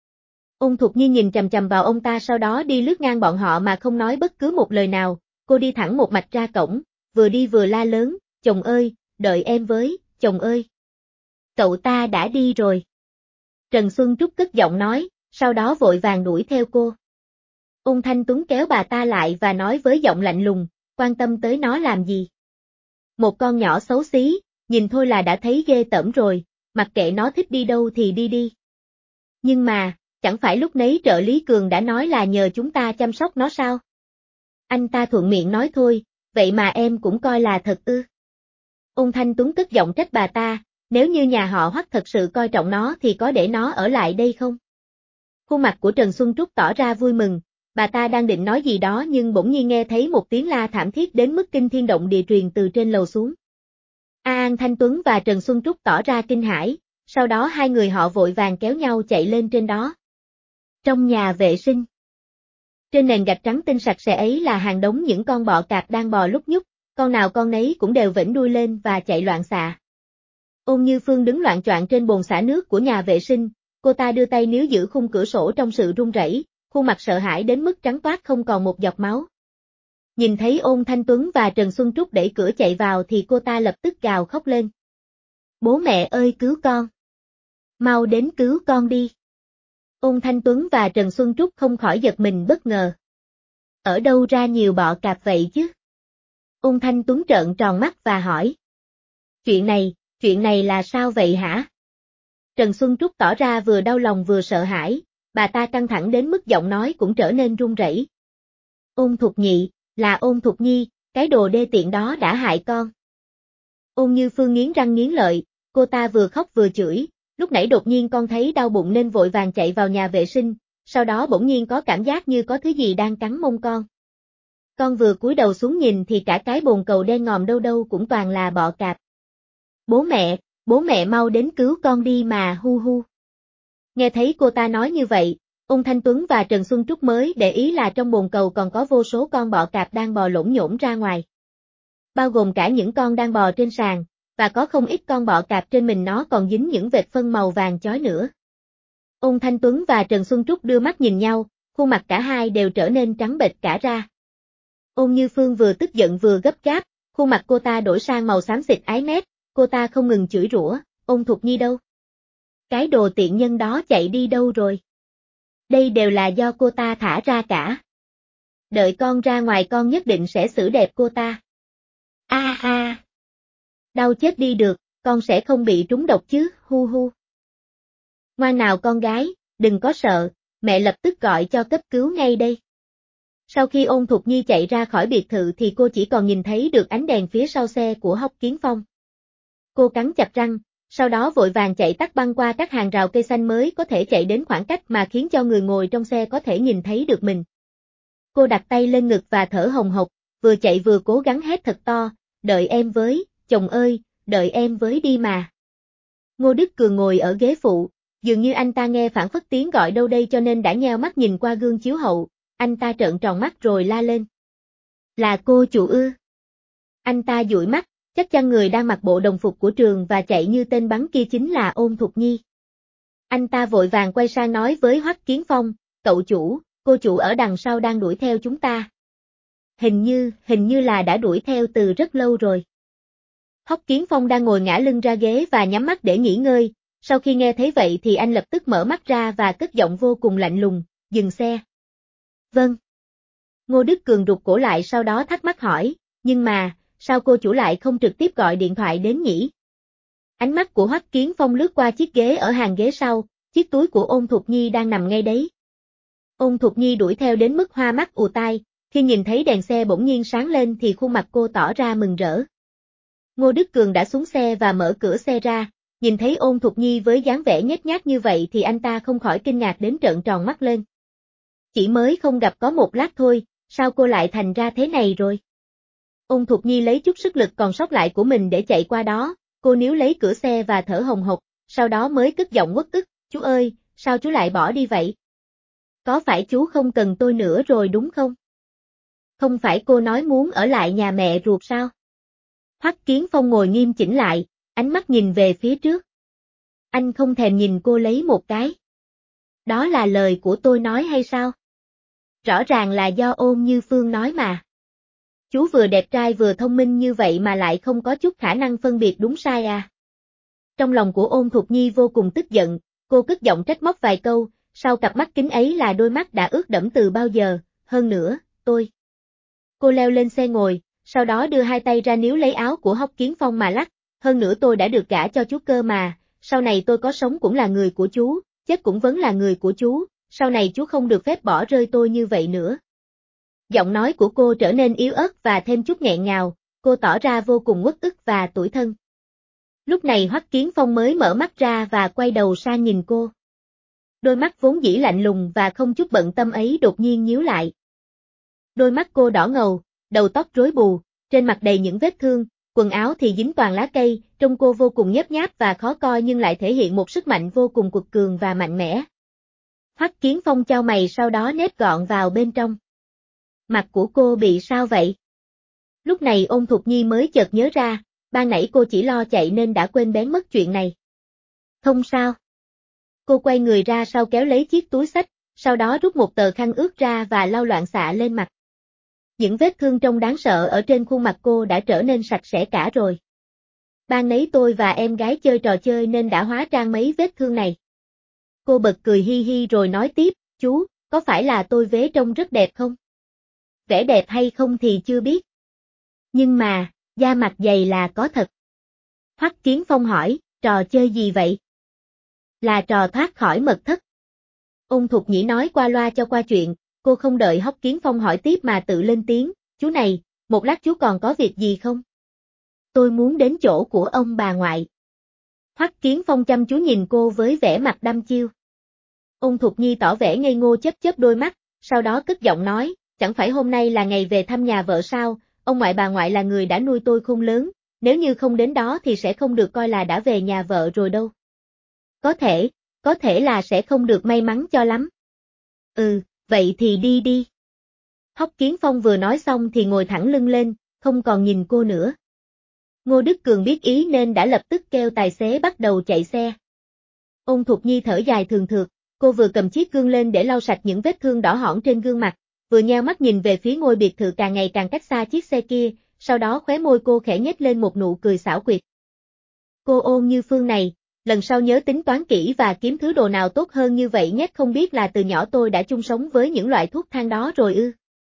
Ôn Thục Nhi nhìn chằm chằm vào ông ta sau đó đi lướt ngang bọn họ mà không nói bất cứ một lời nào, cô đi thẳng một mạch ra cổng, vừa đi vừa la lớn, chồng ơi, đợi em với, chồng ơi. Cậu ta đã đi rồi. Trần Xuân Trúc cất giọng nói, sau đó vội vàng đuổi theo cô. Ôn Thanh Tuấn kéo bà ta lại và nói với giọng lạnh lùng, quan tâm tới nó làm gì? Một con nhỏ xấu xí, nhìn thôi là đã thấy ghê tởm rồi, mặc kệ nó thích đi đâu thì đi đi. Nhưng mà, chẳng phải lúc nấy trợ lý Cường đã nói là nhờ chúng ta chăm sóc nó sao? Anh ta thuận miệng nói thôi, vậy mà em cũng coi là thật ư? Ôn Thanh Tuấn cất giọng trách bà ta, nếu như nhà họ Hoắc thật sự coi trọng nó thì có để nó ở lại đây không? Khuôn mặt của Trần Xuân Trúc tỏ ra vui mừng, bà ta đang định nói gì đó nhưng bỗng nhiên nghe thấy một tiếng la thảm thiết đến mức kinh thiên động địa truyền từ trên lầu xuống. An Thanh Tuấn và Trần Xuân Trúc tỏ ra kinh hãi, sau đó hai người họ vội vàng kéo nhau chạy lên trên đó. Trong nhà vệ sinh, trên nền gạch trắng tinh sạch sẽ ấy là hàng đống những con bọ cạp đang bò lúc nhúc, con nào con nấy cũng đều vểnh đuôi lên và chạy loạn xạ. Ôn Như Phương đứng loạng choạng trên bồn xả nước của nhà vệ sinh, cô ta đưa tay níu giữ khung cửa sổ trong sự run rẩy, khuôn mặt sợ hãi đến mức trắng toát không còn một giọt máu. Nhìn thấy Ôn Thanh Tuấn và Trần Xuân Trúc đẩy cửa chạy vào thì cô ta lập tức gào khóc lên. Bố mẹ ơi cứu con! Mau đến cứu con đi! Ôn Thanh Tuấn và Trần Xuân Trúc không khỏi giật mình bất ngờ. Ở đâu ra nhiều bọ cạp vậy chứ? Ôn Thanh Tuấn trợn tròn mắt và hỏi. Chuyện này là sao vậy hả? Trần Xuân Trúc tỏ ra vừa đau lòng vừa sợ hãi, bà ta căng thẳng đến mức giọng nói cũng trở nên run rẩy. Ôn Thục Nhị, là Ôn Thục Nhi, cái đồ đê tiện đó đã hại con. Ôn Như Phương nghiến răng nghiến lợi, cô ta vừa khóc vừa chửi, lúc nãy đột nhiên con thấy đau bụng nên vội vàng chạy vào nhà vệ sinh, sau đó bỗng nhiên có cảm giác như có thứ gì đang cắn mông con. Con vừa cúi đầu xuống nhìn thì cả cái bồn cầu đen ngòm đâu đâu cũng toàn là bọ cạp. Bố mẹ mau đến cứu con đi mà hu hu. Nghe thấy cô ta nói như vậy, Ôn Thanh Tuấn và Trần Xuân Trúc mới để ý là trong bồn cầu còn có vô số con bọ cạp đang bò lổn nhổn ra ngoài. Bao gồm cả những con đang bò trên sàn, và có không ít con bọ cạp trên mình nó còn dính những vệt phân màu vàng chói nữa. Ôn Thanh Tuấn và Trần Xuân Trúc đưa mắt nhìn nhau, khuôn mặt cả hai đều trở nên trắng bệch cả ra. Ôn Như Phương vừa tức giận vừa gấp gáp, khuôn mặt cô ta đổi sang màu xám xịt ái mét, cô ta không ngừng chửi rủa, Ôn Thục Nhi đâu? Cái đồ tiện nhân đó chạy đi đâu rồi? Đây đều là do cô ta thả ra cả. Đợi con ra ngoài con nhất định sẽ xử đẹp cô ta. A ha! Đau chết đi được, con sẽ không bị trúng độc chứ, hu hu. Ngoan nào con gái, đừng có sợ, mẹ lập tức gọi cho cấp cứu ngay đây. Sau khi Ôn Thục Nhi chạy ra khỏi biệt thự thì cô chỉ còn nhìn thấy được ánh đèn phía sau xe của Hoắc Kiến Phong. Cô cắn chặt răng, sau đó vội vàng chạy tắt băng qua các hàng rào cây xanh mới có thể chạy đến khoảng cách mà khiến cho người ngồi trong xe có thể nhìn thấy được mình. Cô đặt tay lên ngực và thở hồng hộc, vừa chạy vừa cố gắng hét thật to, đợi em với, chồng ơi, đợi em với đi mà. Ngô Đức Cường ngồi ở ghế phụ, dường như anh ta nghe phảng phất tiếng gọi đâu đây cho nên đã nheo mắt nhìn qua gương chiếu hậu, anh ta trợn tròn mắt rồi la lên. Là cô chủ ư? Anh ta dụi mắt, chắc chắn người đang mặc bộ đồng phục của trường và chạy như tên bắn kia chính là Ôn Thục Nhi. Anh ta vội vàng quay sang nói với Hoắc Kiến Phong, cậu chủ, cô chủ ở đằng sau đang đuổi theo chúng ta. Hình như là đã đuổi theo từ rất lâu rồi. Hoắc Kiến Phong đang ngồi ngả lưng ra ghế và nhắm mắt để nghỉ ngơi, sau khi nghe thấy vậy thì anh lập tức mở mắt ra và cất giọng vô cùng lạnh lùng, dừng xe. Vâng. Ngô Đức Cường rụt cổ lại sau đó thắc mắc hỏi, nhưng mà, sao cô chủ lại không trực tiếp gọi điện thoại đến nhỉ? Ánh mắt của Hoắc Kiến Phong lướt qua chiếc ghế ở hàng ghế sau, chiếc túi của Ôn Thục Nhi đang nằm ngay đấy. Ôn Thục Nhi đuổi theo đến mức hoa mắt ù tai, khi nhìn thấy đèn xe bỗng nhiên sáng lên thì khuôn mặt cô tỏ ra mừng rỡ. Ngô Đức Cường đã xuống xe và mở cửa xe ra, nhìn thấy Ôn Thục Nhi với dáng vẻ nhếch nhác như vậy thì anh ta không khỏi kinh ngạc đến trợn tròn mắt lên. Chỉ mới không gặp có một lát thôi, sao cô lại thành ra thế này rồi? Ôn Thục Nhi lấy chút sức lực còn sót lại của mình để chạy qua đó, cô níu lấy cửa xe và thở hồng hộc, sau đó mới cất giọng uất ức, chú ơi, sao chú lại bỏ đi vậy? Có phải chú không cần tôi nữa rồi đúng không? Không phải cô nói muốn ở lại nhà mẹ ruột sao? Hoắc Kiến Phong ngồi nghiêm chỉnh lại, ánh mắt nhìn về phía trước. Anh không thèm nhìn cô lấy một cái. Đó là lời của tôi nói hay sao? Rõ ràng là do Ôn Như Phương nói mà. Chú vừa đẹp trai vừa thông minh như vậy mà lại không có chút khả năng phân biệt đúng sai à? Trong lòng của Ôn Thục Nhi vô cùng tức giận, cô cất giọng trách móc vài câu, sau cặp mắt kính ấy là đôi mắt đã ướt đẫm từ bao giờ, hơn nữa, tôi. Cô leo lên xe ngồi, sau đó đưa hai tay ra níu lấy áo của Hoắc Kiến Phong mà lắc, hơn nữa tôi đã được gả cho chú cơ mà, sau này tôi có sống cũng là người của chú, chết cũng vẫn là người của chú, sau này chú không được phép bỏ rơi tôi như vậy nữa. Giọng nói của cô trở nên yếu ớt và thêm chút nghẹn ngào, cô tỏ ra vô cùng uất ức và tủi thân. Lúc này Hoắc Kiến Phong mới mở mắt ra và quay đầu sang nhìn cô. Đôi mắt vốn dĩ lạnh lùng và không chút bận tâm ấy đột nhiên nhíu lại. Đôi mắt cô đỏ ngầu, đầu tóc rối bù, trên mặt đầy những vết thương, quần áo thì dính toàn lá cây, trông cô vô cùng nhớp nháp và khó coi nhưng lại thể hiện một sức mạnh vô cùng quật cường và mạnh mẽ. Hoắc Kiến Phong chau mày sau đó nếp gọn vào bên trong. Mặt của cô bị sao vậy? Lúc này Ôn Thục Nhi mới chợt nhớ ra, ban nãy cô chỉ lo chạy nên đã quên bén mất chuyện này. Không sao. Cô quay người ra sau kéo lấy chiếc túi xách, sau đó rút một tờ khăn ướt ra và lau loạn xạ lên mặt. Những vết thương trông đáng sợ ở trên khuôn mặt cô đã trở nên sạch sẽ cả rồi. Ban nãy tôi và em gái chơi trò chơi nên đã hóa trang mấy vết thương này. Cô bật cười hi hi rồi nói tiếp, chú, có phải là tôi vế trông rất đẹp không? Vẻ đẹp hay không thì chưa biết. Nhưng mà, da mặt dày là có thật. Hoắc Kiến Phong hỏi, trò chơi gì vậy? Là trò thoát khỏi mật thất. Ôn Thục Nhĩ nói qua loa cho qua chuyện, cô không đợi Hoắc Kiến Phong hỏi tiếp mà tự lên tiếng, chú này, một lát chú còn có việc gì không? Tôi muốn đến chỗ của ông bà ngoại. Hoắc Kiến Phong chăm chú nhìn cô với vẻ mặt đăm chiêu. Ôn Thục Nhi tỏ vẻ ngây ngô chớp chớp đôi mắt, sau đó cất giọng nói, chẳng phải hôm nay là ngày về thăm nhà vợ sao, ông ngoại bà ngoại là người đã nuôi tôi khôn lớn, nếu như không đến đó thì sẽ không được coi là đã về nhà vợ rồi đâu. Có thể là sẽ không được may mắn cho lắm. Vậy thì đi đi. Hoắc Kiến Phong vừa nói xong thì ngồi thẳng lưng lên, không còn nhìn cô nữa. Ngô Đức Cường biết ý nên đã lập tức kêu tài xế bắt đầu chạy xe. Ôn Thục Nhi thở dài thường thượt, cô vừa cầm chiếc gương lên để lau sạch những vết thương đỏ hỏn trên gương mặt, vừa nheo mắt nhìn về phía ngôi biệt thự càng ngày càng cách xa chiếc xe kia, sau đó khóe môi cô khẽ nhếch lên một nụ cười xảo quyệt. Cô Ôn Như Phương này, lần sau nhớ tính toán kỹ và kiếm thứ đồ nào tốt hơn như vậy nhé, không biết là từ nhỏ tôi đã chung sống với những loại thuốc thang đó rồi ư.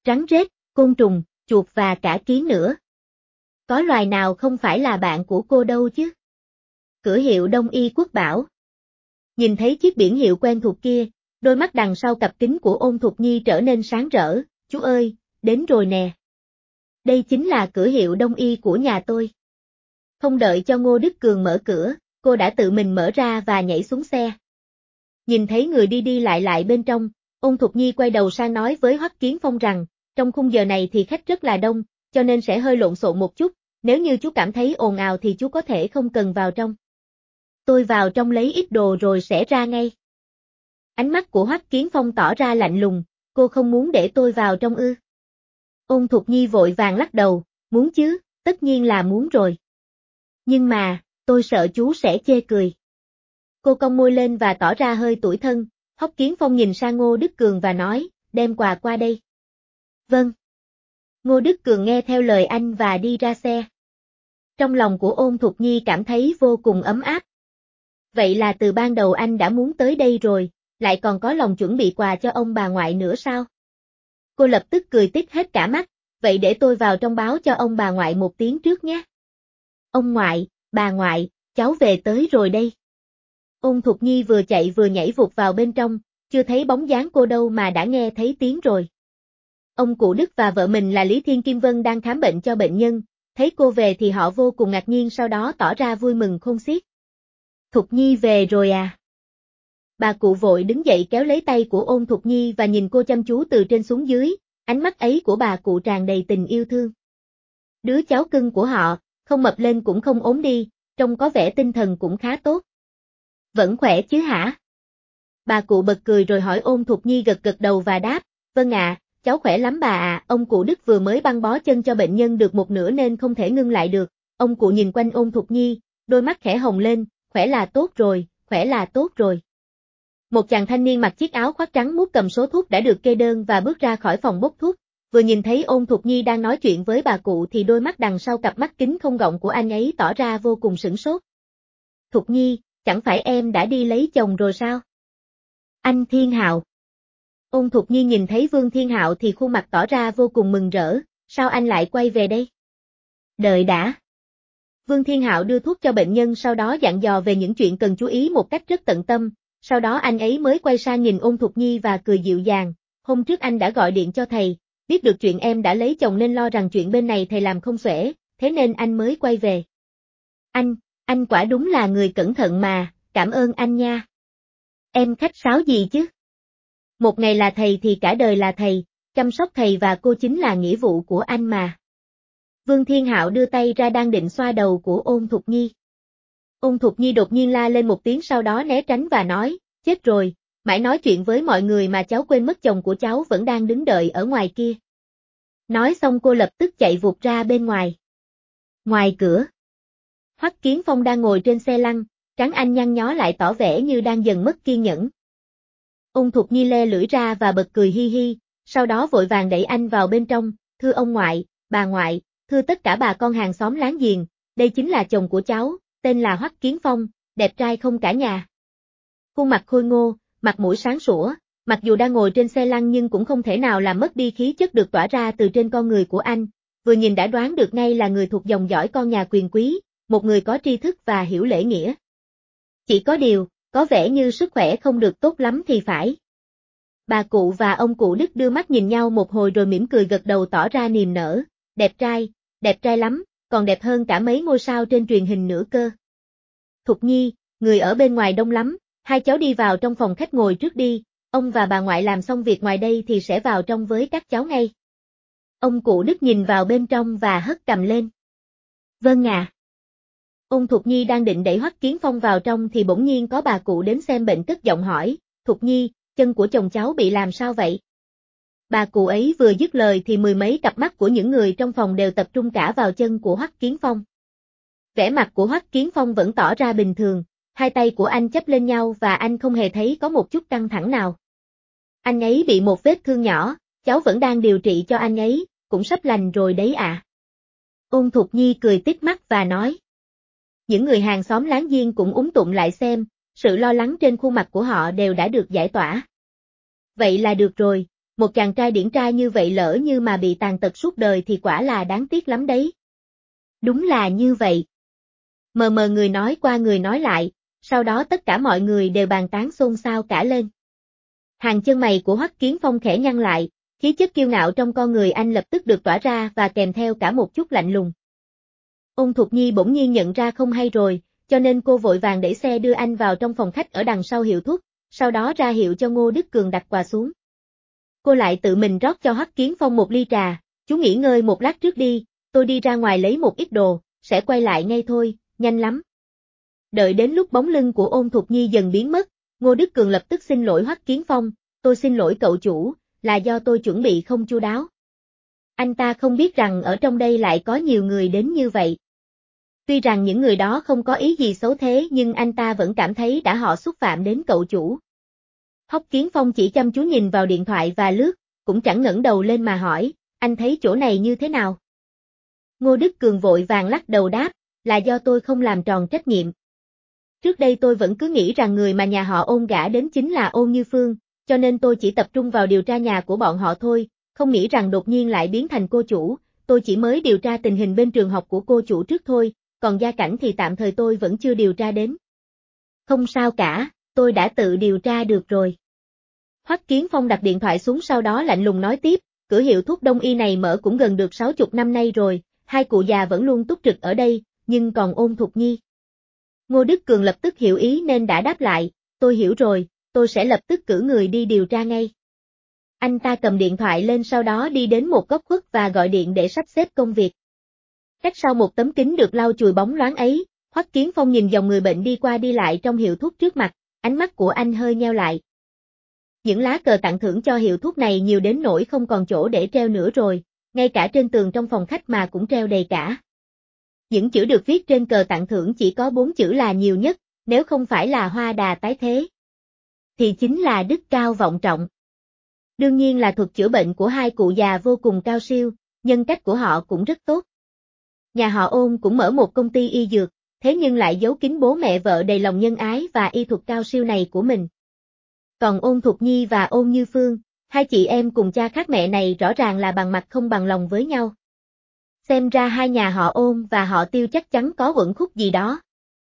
Rắn rết, côn trùng, chuột và cả kiến nữa. Có loài nào không phải là bạn của cô đâu chứ? Cửa hiệu Đông Y Quốc bảo. Nhìn thấy chiếc biển hiệu quen thuộc kia, đôi mắt đằng sau cặp kính của Ôn Thục Nhi trở nên sáng rỡ, chú ơi, đến rồi nè. Đây chính là cửa hiệu Đông Y của nhà tôi. Không đợi cho Ngô Đức Cường mở cửa, cô đã tự mình mở ra và nhảy xuống xe. Nhìn thấy người đi đi lại bên trong, Ôn Thục Nhi quay đầu sang nói với Hoắc Kiến Phong rằng, trong khung giờ này thì khách rất là đông, cho nên sẽ hơi lộn xộn một chút, nếu như chú cảm thấy ồn ào thì chú có thể không cần vào trong. Tôi vào trong lấy ít đồ rồi sẽ ra ngay. Ánh mắt của Hoắc Kiến Phong tỏ ra lạnh lùng, cô không muốn để tôi vào trong ư? Ôn Thục Nhi vội vàng lắc đầu, muốn chứ, tất nhiên là muốn rồi. Nhưng mà, tôi sợ chú sẽ chê cười. Cô cong môi lên và tỏ ra hơi tủi thân, Hoắc Kiến Phong nhìn sang Ngô Đức Cường và nói, đem quà qua đây. Vâng. Ngô Đức Cường nghe theo lời anh và đi ra xe. Trong lòng của Ôn Thục Nhi cảm thấy vô cùng ấm áp. Vậy là từ ban đầu anh đã muốn tới đây rồi, lại còn có lòng chuẩn bị quà cho ông bà ngoại nữa sao? Cô lập tức cười tít hết cả mắt, vậy để tôi vào trong báo cho ông bà ngoại một tiếng trước nhé. Ông ngoại, bà ngoại, cháu về tới rồi đây. Ôn Thục Nhi vừa chạy vừa nhảy vụt vào bên trong, chưa thấy bóng dáng cô đâu mà đã nghe thấy tiếng rồi. Ông cụ Đức và vợ mình là Lý Thiên Kim Vân đang khám bệnh cho bệnh nhân, thấy cô về thì họ vô cùng ngạc nhiên, sau đó tỏ ra vui mừng khôn xiết. Thục Nhi về rồi à? Bà cụ vội đứng dậy kéo lấy tay của Ôn Thục Nhi và nhìn cô chăm chú từ trên xuống dưới, ánh mắt ấy của bà cụ tràn đầy tình yêu thương. Đứa cháu cưng của họ, không mập lên cũng không ốm đi, trông có vẻ tinh thần cũng khá tốt. Vẫn khỏe chứ hả? Bà cụ bật cười rồi hỏi. Ôn Thục Nhi gật gật đầu và đáp, vâng ạ, cháu khỏe lắm bà ạ. Ông cụ Đức vừa mới băng bó chân cho bệnh nhân được một nửa nên không thể ngưng lại được. Ông cụ nhìn quanh Ôn Thục Nhi, đôi mắt khẽ hồng lên, khỏe là tốt rồi, khỏe là tốt rồi. Một chàng thanh niên mặc chiếc áo khoác trắng muốt cầm số thuốc đã được kê đơn và bước ra khỏi phòng bốc thuốc, vừa nhìn thấy Ôn Thục Nhi đang nói chuyện với bà cụ thì đôi mắt đằng sau cặp mắt kính không gọng của anh ấy tỏ ra vô cùng sửng sốt. Thục Nhi, chẳng phải em đã đi lấy chồng rồi sao? Anh Thiên Hạo. Ôn Thục Nhi nhìn thấy Vương Thiên Hạo thì khuôn mặt tỏ ra vô cùng mừng rỡ, sao anh lại quay về đây? Đợi đã. Vương Thiên Hạo đưa thuốc cho bệnh nhân, sau đó dặn dò về những chuyện cần chú ý một cách rất tận tâm, sau đó anh ấy mới quay sang nhìn Ôn Thục Nhi và cười dịu dàng, hôm trước anh đã gọi điện cho thầy, biết được chuyện em đã lấy chồng nên lo rằng chuyện bên này thầy làm không xuể, thế nên anh mới quay về. Anh quả đúng là người cẩn thận mà, cảm ơn anh nha. Em khách sáo gì chứ? Một ngày là thầy thì cả đời là thầy, chăm sóc thầy và cô chính là nghĩa vụ của anh mà. Vương Thiên Hạo đưa tay ra đang định xoa đầu của Ôn Thục Nhi. Ôn Thục Nhi đột nhiên la lên một tiếng, sau đó né tránh và nói, chết rồi, mãi nói chuyện với mọi người mà cháu quên mất chồng của cháu vẫn đang đứng đợi ở ngoài kia. Nói xong cô lập tức chạy vụt ra bên ngoài. Ngoài cửa, Hoắc Kiến Phong đang ngồi trên xe lăn, trán anh nhăn nhó lại tỏ vẻ như đang dần mất kiên nhẫn. Ôn Thục Nhi le lưỡi ra và bật cười hi hi, sau đó vội vàng đẩy anh vào bên trong, thưa ông ngoại, bà ngoại, thưa tất cả bà con hàng xóm láng giềng, đây chính là chồng của cháu, tên là Hoắc Kiến Phong, đẹp trai không cả nhà. Khuôn mặt khôi ngô, mặt mũi sáng sủa, mặc dù đang ngồi trên xe lăn nhưng cũng không thể nào làm mất đi khí chất được tỏa ra từ trên con người của anh, vừa nhìn đã đoán được ngay là người thuộc dòng dõi con nhà quyền quý, một người có tri thức và hiểu lễ nghĩa. Chỉ có điều, có vẻ như sức khỏe không được tốt lắm thì phải. Bà cụ và ông cụ Đức đưa mắt nhìn nhau một hồi rồi mỉm cười gật đầu tỏ ra niềm nở, đẹp trai lắm, còn đẹp hơn cả mấy ngôi sao trên truyền hình nữa cơ. Thục Nhi, người ở bên ngoài đông lắm, hai cháu đi vào trong phòng khách ngồi trước đi, ông và bà ngoại làm xong việc ngoài đây thì sẽ vào trong với các cháu ngay. Ông cụ Đức nhìn vào bên trong và hất cằm lên. Vâng ạ. Ôn Thục Nhi đang định đẩy Hoắc Kiến Phong vào trong thì bỗng nhiên có bà cụ đến xem bệnh cất giọng hỏi, Thục Nhi, chân của chồng cháu bị làm sao vậy? Bà cụ ấy vừa dứt lời thì mười mấy cặp mắt của những người trong phòng đều tập trung cả vào chân của Hoắc Kiến Phong. Vẻ mặt của Hoắc Kiến Phong vẫn tỏ ra bình thường, hai tay của anh chắp lên nhau và anh không hề thấy có một chút căng thẳng nào. Anh ấy bị một vết thương nhỏ, cháu vẫn đang điều trị cho anh ấy, cũng sắp lành rồi đấy ạ. Ôn Thục Nhi cười tít mắt và nói. Những người hàng xóm láng giềng cũng úm tụm lại xem, sự lo lắng trên khuôn mặt của họ đều đã được giải tỏa. Vậy là được rồi, một chàng trai điển trai như vậy lỡ như mà bị tàn tật suốt đời thì quả là đáng tiếc lắm đấy. Đúng là như vậy. Mờ mờ người nói qua người nói lại, sau đó tất cả mọi người đều bàn tán xôn xao cả lên. Hàng chân mày của Hoắc Kiến Phong khẽ nhăn lại, khí chất kiêu ngạo trong con người anh lập tức được tỏa ra và kèm theo cả một chút lạnh lùng. Ôn Thục Nhi bỗng nhiên nhận ra không hay rồi, cho nên cô vội vàng đẩy xe đưa anh vào trong phòng khách ở đằng sau hiệu thuốc, sau đó ra hiệu cho Ngô Đức Cường đặt quà xuống. Cô lại tự mình rót cho Hoắc Kiến Phong một ly trà, chú nghỉ ngơi một lát trước đi, tôi đi ra ngoài lấy một ít đồ, sẽ quay lại ngay thôi, nhanh lắm. Đợi đến lúc bóng lưng của Ôn Thục Nhi dần biến mất, Ngô Đức Cường lập tức xin lỗi Hoắc Kiến Phong, tôi xin lỗi cậu chủ, là do tôi chuẩn bị không chu đáo. Anh ta không biết rằng ở trong đây lại có nhiều người đến như vậy. Tuy rằng những người đó không có ý gì xấu thế nhưng anh ta vẫn cảm thấy đã họ xúc phạm đến cậu chủ. Hoắc Kiến Phong chỉ chăm chú nhìn vào điện thoại và lướt, cũng chẳng ngẩng đầu lên mà hỏi, anh thấy chỗ này như thế nào? Ngô Đức Cường vội vàng lắc đầu đáp, là do tôi không làm tròn trách nhiệm. Trước đây tôi vẫn cứ nghĩ rằng người mà nhà họ Ôn gả đến chính là Ôn Như Phương, cho nên tôi chỉ tập trung vào điều tra nhà của bọn họ thôi, không nghĩ rằng đột nhiên lại biến thành cô chủ, tôi chỉ mới điều tra tình hình bên trường học của cô chủ trước thôi, còn gia cảnh thì tạm thời tôi vẫn chưa điều tra đến. Không sao cả, tôi đã tự điều tra được rồi. Hoắc Kiến Phong đặt điện thoại xuống sau đó lạnh lùng nói tiếp, cửa hiệu thuốc đông y này mở cũng gần được 60 năm nay rồi, hai cụ già vẫn luôn túc trực ở đây, nhưng còn Ôn Thục Nhi. Ngô Đức Cường lập tức hiểu ý nên đã đáp lại, tôi hiểu rồi, tôi sẽ lập tức cử người đi điều tra ngay. Anh ta cầm điện thoại lên sau đó đi đến một góc khuất và gọi điện để sắp xếp công việc. Cách sau một tấm kính được lau chùi bóng loáng ấy, Hoắc Kiến Phong nhìn dòng người bệnh đi qua đi lại trong hiệu thuốc trước mặt, ánh mắt của anh hơi nheo lại. Những lá cờ tặng thưởng cho hiệu thuốc này nhiều đến nỗi không còn chỗ để treo nữa rồi, ngay cả trên tường trong phòng khách mà cũng treo đầy cả. Những chữ được viết trên cờ tặng thưởng chỉ có 4 chữ là nhiều nhất, nếu không phải là hoa đà tái thế, thì chính là đức cao vọng trọng. Đương nhiên là thuật chữa bệnh của hai cụ già vô cùng cao siêu, nhân cách của họ cũng rất tốt. Nhà họ Ôn cũng mở một công ty y dược, thế nhưng lại giấu kín bố mẹ vợ đầy lòng nhân ái và y thuật cao siêu này của mình. Còn Ôn Thục Nhi và Ôn Như Phương, hai chị em cùng cha khác mẹ này rõ ràng là bằng mặt không bằng lòng với nhau. Xem ra hai nhà họ Ôn và họ Tiêu chắc chắn có uẩn khúc gì đó.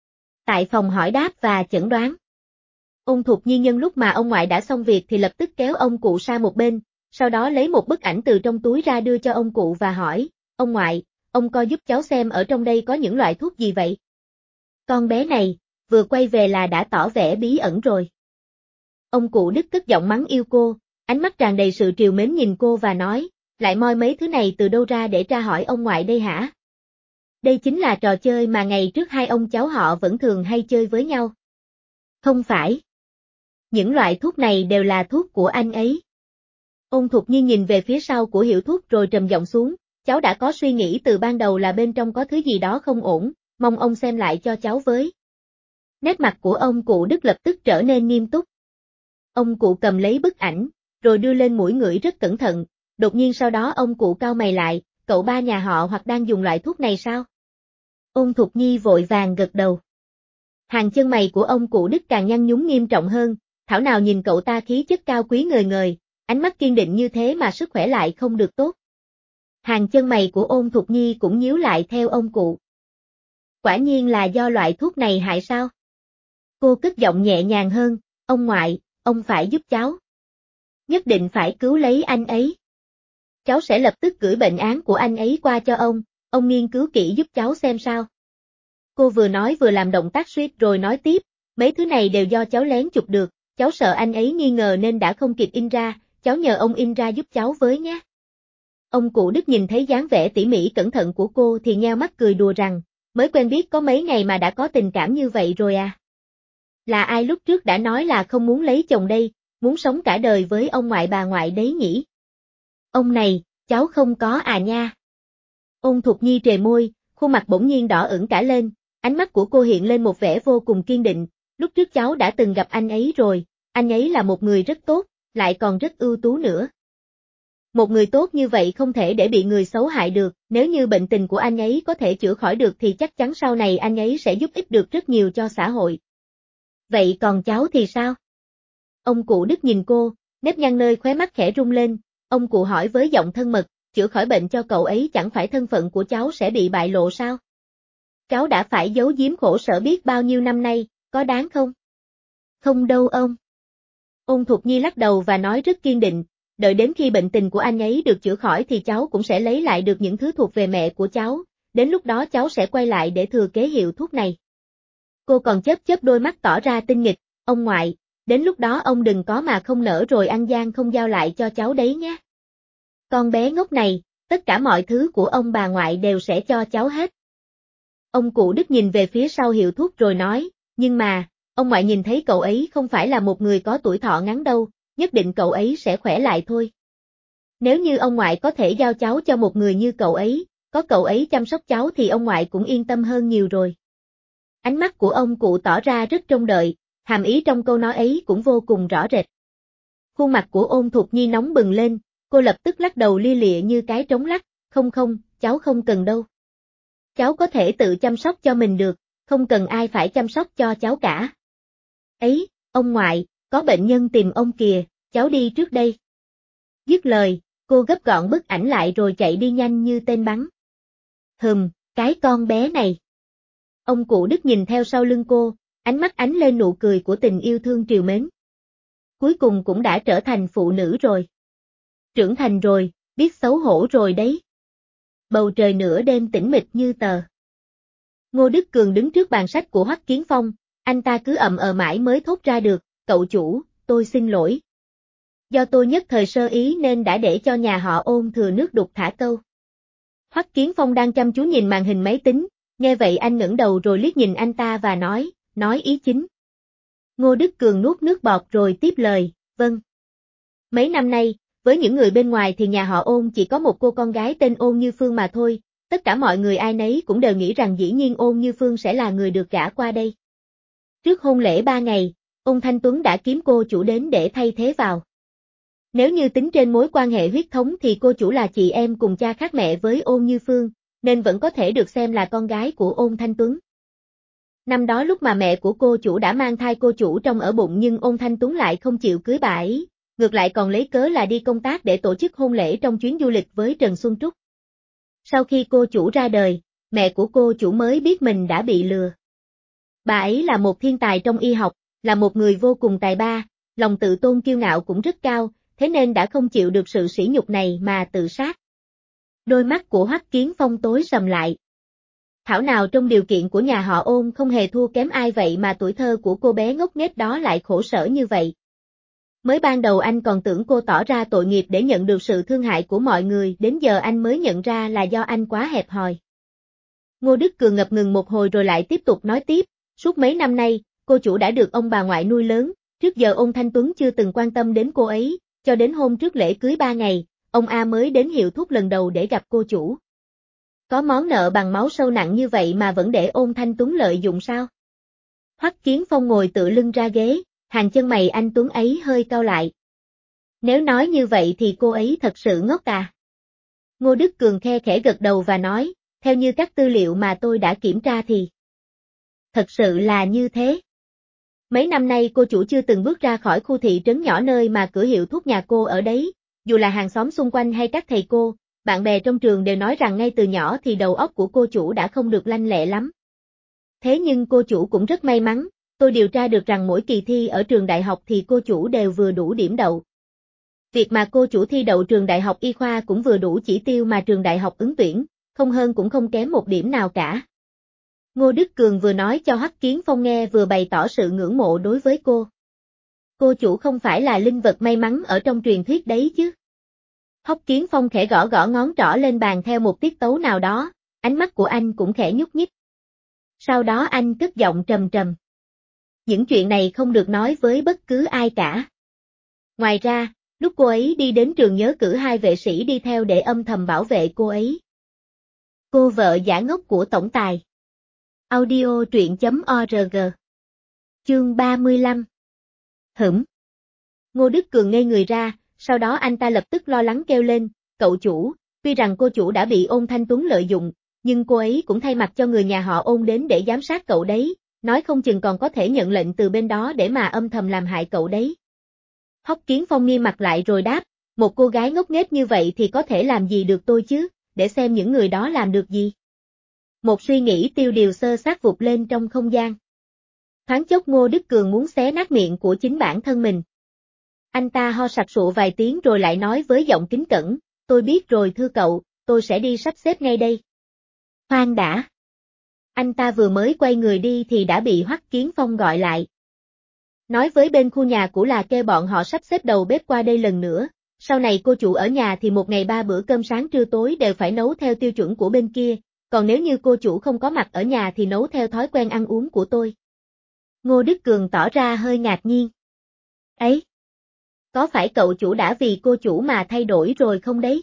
Tại phòng hỏi đáp và chẩn đoán. Ôn Thục Nhi nhân lúc mà ông ngoại đã xong việc thì lập tức kéo ông cụ sang một bên, sau đó lấy một bức ảnh từ trong túi ra đưa cho ông cụ và hỏi, ông ngoại, ông coi giúp cháu xem ở trong đây có những loại thuốc gì vậy? Con bé này, vừa quay về là đã tỏ vẻ bí ẩn rồi. Ông cụ Đức cất giọng mắng yêu cô, ánh mắt tràn đầy sự trìu mến nhìn cô và nói, lại moi mấy thứ này từ đâu ra để tra hỏi ông ngoại đây hả? Đây chính là trò chơi mà ngày trước hai ông cháu họ vẫn thường hay chơi với nhau. Không phải. Những loại thuốc này đều là thuốc của anh ấy. Ôn Thục Nhi nhìn về phía sau của hiệu thuốc rồi trầm giọng xuống, cháu đã có suy nghĩ từ ban đầu là bên trong có thứ gì đó không ổn, mong ông xem lại cho cháu với. Nét mặt của ông cụ Đức lập tức trở nên nghiêm túc. Ông cụ cầm lấy bức ảnh, rồi đưa lên mũi ngửi rất cẩn thận, đột nhiên sau đó ông cụ cau mày lại, cậu ba nhà họ hoặc đang dùng loại thuốc này sao? Ôn Thục Nhi vội vàng gật đầu. Hàng chân mày của ông cụ Đức càng nhăn nhúm nghiêm trọng hơn, thảo nào nhìn cậu ta khí chất cao quý ngời ngời, ánh mắt kiên định như thế mà sức khỏe lại không được tốt. Hàng chân mày của Ôn Thục Nhi cũng nhíu lại theo ông cụ. Quả nhiên là do loại thuốc này hại sao? Cô cất giọng nhẹ nhàng hơn, ông ngoại, ông phải giúp cháu. Nhất định phải cứu lấy anh ấy. Cháu sẽ lập tức gửi bệnh án của anh ấy qua cho ông nghiên cứu kỹ giúp cháu xem sao. Cô vừa nói vừa làm động tác suýt rồi nói tiếp, mấy thứ này đều do cháu lén chụp được, cháu sợ anh ấy nghi ngờ nên đã không kịp in ra, cháu nhờ ông in ra giúp cháu với nhé. Ông cụ Đức nhìn thấy dáng vẻ tỉ mỉ cẩn thận của cô thì nheo mắt cười đùa rằng, mới quen biết có mấy ngày mà đã có tình cảm như vậy rồi à. Là ai lúc trước đã nói là không muốn lấy chồng đây, muốn sống cả đời với ông ngoại bà ngoại đấy nhỉ? Ông này, cháu không có à nha. Ôn Thục Nhi trề môi, khuôn mặt bỗng nhiên đỏ ửng cả lên, ánh mắt của cô hiện lên một vẻ vô cùng kiên định, lúc trước cháu đã từng gặp anh ấy rồi, anh ấy là một người rất tốt, lại còn rất ưu tú nữa. Một người tốt như vậy không thể để bị người xấu hại được, nếu như bệnh tình của anh ấy có thể chữa khỏi được thì chắc chắn sau này anh ấy sẽ giúp ích được rất nhiều cho xã hội. Vậy còn cháu thì sao? Ông cụ Đức nhìn cô, nếp nhăn nơi khóe mắt khẽ rung lên, Ông cụ hỏi với giọng thân mật, chữa khỏi bệnh cho cậu ấy chẳng phải thân phận của cháu sẽ bị bại lộ sao? Cháu đã phải giấu giếm khổ sở biết bao nhiêu năm nay, có đáng không? Không đâu ông. Ôn Thục Nhi lắc đầu và nói rất kiên định, đợi đến khi bệnh tình của anh ấy được chữa khỏi thì cháu cũng sẽ lấy lại được những thứ thuộc về mẹ của cháu, đến lúc đó cháu sẽ quay lại để thừa kế hiệu thuốc này. Cô còn chớp chớp đôi mắt tỏ ra tinh nghịch, ông ngoại, đến lúc đó ông đừng có mà không nỡ rồi ăn gian không giao lại cho cháu đấy nhé. Con bé ngốc này, tất cả mọi thứ của ông bà ngoại đều sẽ cho cháu hết. Ông cụ Đức nhìn về phía sau hiệu thuốc rồi nói, nhưng mà, ông ngoại nhìn thấy cậu ấy không phải là một người có tuổi thọ ngắn đâu, nhất định cậu ấy sẽ khỏe lại thôi. Nếu như ông ngoại có thể giao cháu cho một người như cậu ấy, có cậu ấy chăm sóc cháu thì ông ngoại cũng yên tâm hơn nhiều rồi. Ánh mắt của ông cụ tỏ ra rất trông đợi, hàm ý trong câu nói ấy cũng vô cùng rõ rệt. Khuôn mặt của Ôn Thục Nhi nóng bừng lên, cô lập tức lắc đầu lia lịa như cái trống lắc, không không, cháu không cần đâu. Cháu có thể tự chăm sóc cho mình được, không cần ai phải chăm sóc cho cháu cả. Ấy, ông ngoại, có bệnh nhân tìm ông kìa, cháu đi trước đây. Dứt lời, cô gấp gọn bức ảnh lại rồi chạy đi nhanh như tên bắn. Cái con bé này. Ông cụ Đức nhìn theo sau lưng cô, ánh mắt ánh lên nụ cười của tình yêu thương trìu mến. Cuối cùng cũng đã trở thành phụ nữ rồi. Trưởng thành rồi, biết xấu hổ rồi đấy. Bầu trời nửa đêm tĩnh mịch như tờ. Ngô Đức Cường đứng trước bàn sách của Hoắc Kiến Phong, anh ta cứ ậm ờ mãi mới thốt ra được, cậu chủ, tôi xin lỗi. Do tôi nhất thời sơ ý nên đã để cho nhà họ Ôn thừa nước đục thả câu. Hoắc Kiến Phong đang chăm chú nhìn màn hình máy tính, nghe vậy anh ngẩng đầu rồi liếc nhìn anh ta và nói ý chính. Ngô Đức Cường nuốt nước bọt rồi tiếp lời, vâng. Mấy năm nay, với những người bên ngoài thì nhà họ Ôn chỉ có một cô con gái tên Ôn Như Phương mà thôi, tất cả mọi người ai nấy cũng đều nghĩ rằng dĩ nhiên Ôn Như Phương sẽ là người được gả qua đây. Trước hôn lễ 3 ngày, Ôn Thanh Tuấn đã kiếm cô chủ đến để thay thế vào. Nếu như tính trên mối quan hệ huyết thống thì cô chủ là chị em cùng cha khác mẹ với Ôn Như Phương, nên vẫn có thể được xem là con gái của Ôn Thanh Tuấn. Năm đó lúc mà mẹ của cô chủ đã mang thai cô chủ trong ở bụng nhưng Ôn Thanh Tuấn lại không chịu cưới bà ấy, ngược lại còn lấy cớ là đi công tác để tổ chức hôn lễ trong chuyến du lịch với Trần Xuân Trúc. Sau khi cô chủ ra đời, mẹ của cô chủ mới biết mình đã bị lừa. Bà ấy là một thiên tài trong y học, là một người vô cùng tài ba, lòng tự tôn kiêu ngạo cũng rất cao, thế nên đã không chịu được sự sỉ nhục này mà tự sát. Đôi mắt của Hoắc Kiến Phong tối sầm lại. Thảo nào trong điều kiện của nhà họ Ôn không hề thua kém ai vậy mà tuổi thơ của cô bé ngốc nghếch đó lại khổ sở như vậy. Mới ban đầu anh còn tưởng cô tỏ ra tội nghiệp để nhận được sự thương hại của mọi người, đến giờ anh mới nhận ra là do anh quá hẹp hòi. Ngô Đức Cường ngập ngừng một hồi rồi lại tiếp tục nói tiếp, suốt mấy năm nay, cô chủ đã được ông bà ngoại nuôi lớn, trước giờ Ôn Thanh Tuấn chưa từng quan tâm đến cô ấy, cho đến hôm trước lễ cưới 3 ngày, ông A mới đến hiệu thuốc lần đầu để gặp cô chủ. Có món nợ bằng máu sâu nặng như vậy mà vẫn để Ôn Thanh Tuấn lợi dụng sao? Hoắc Kiến Phong ngồi tựa lưng ra ghế, hàng chân mày anh Tuấn ấy hơi cau lại. Nếu nói như vậy thì cô ấy thật sự ngốc à? Ngô Đức Cường khe khẽ gật đầu và nói, theo như các tư liệu mà tôi đã kiểm tra thì thật sự là như thế. Mấy năm nay cô chủ chưa từng bước ra khỏi khu thị trấn nhỏ nơi mà cửa hiệu thuốc nhà cô ở đấy, dù là hàng xóm xung quanh hay các thầy cô, bạn bè trong trường đều nói rằng ngay từ nhỏ thì đầu óc của cô chủ đã không được lanh lẹ lắm. Thế nhưng cô chủ cũng rất may mắn, tôi điều tra được rằng mỗi kỳ thi ở trường đại học thì cô chủ đều vừa đủ điểm đậu. Việc mà cô chủ thi đậu trường đại học y khoa cũng vừa đủ chỉ tiêu mà trường đại học ứng tuyển, không hơn cũng không kém một điểm nào cả. Ngô Đức Cường vừa nói cho Hoắc Kiến Phong nghe vừa bày tỏ sự ngưỡng mộ đối với cô. Cô chủ không phải là linh vật may mắn ở trong truyền thuyết đấy chứ. Hoắc Kiến Phong khẽ gõ gõ ngón trỏ lên bàn theo một tiết tấu nào đó, ánh mắt của anh cũng khẽ nhúc nhích. Sau đó anh cất giọng trầm trầm. Những chuyện này không được nói với bất cứ ai cả. Ngoài ra, lúc cô ấy đi đến trường nhớ cử 2 vệ sĩ đi theo để âm thầm bảo vệ cô ấy. Cô vợ giả ngốc của tổng tài. Audio truyện.org. Chương 35. Ngô Đức Cường ngây người ra, sau đó anh ta lập tức lo lắng kêu lên, cậu chủ, tuy rằng cô chủ đã bị Ôn Thanh Tuấn lợi dụng, nhưng cô ấy cũng thay mặt cho người nhà họ Ôn đến để giám sát cậu đấy, nói không chừng còn có thể nhận lệnh từ bên đó để mà âm thầm làm hại cậu đấy. Hoắc Kiến Phong nghiêm mặt lại rồi đáp, Một cô gái ngốc nghếch như vậy thì có thể làm gì được tôi chứ, để xem những người đó làm được gì. Một suy nghĩ tiêu điều sơ sát vụt lên trong không gian. Thoáng chốc Ngô Đức Cường muốn xé nát miệng của chính bản thân mình. Anh ta ho sặc sụa vài tiếng rồi lại nói với giọng kính cẩn, tôi biết rồi thưa cậu, tôi sẽ đi sắp xếp ngay đây. Khoan đã. Anh ta vừa mới quay người đi thì đã bị Hoắc Kiến Phong gọi lại. Nói với bên khu nhà cũ là kêu bọn họ sắp xếp đầu bếp qua đây lần nữa, sau này cô chủ ở nhà thì một ngày 3 bữa cơm sáng trưa tối đều phải nấu theo tiêu chuẩn của bên kia, còn nếu như cô chủ không có mặt ở nhà thì nấu theo thói quen ăn uống của tôi. Ngô Đức Cường tỏ ra hơi ngạc nhiên. Ấy! Có phải cậu chủ đã vì cô chủ mà thay đổi rồi không đấy?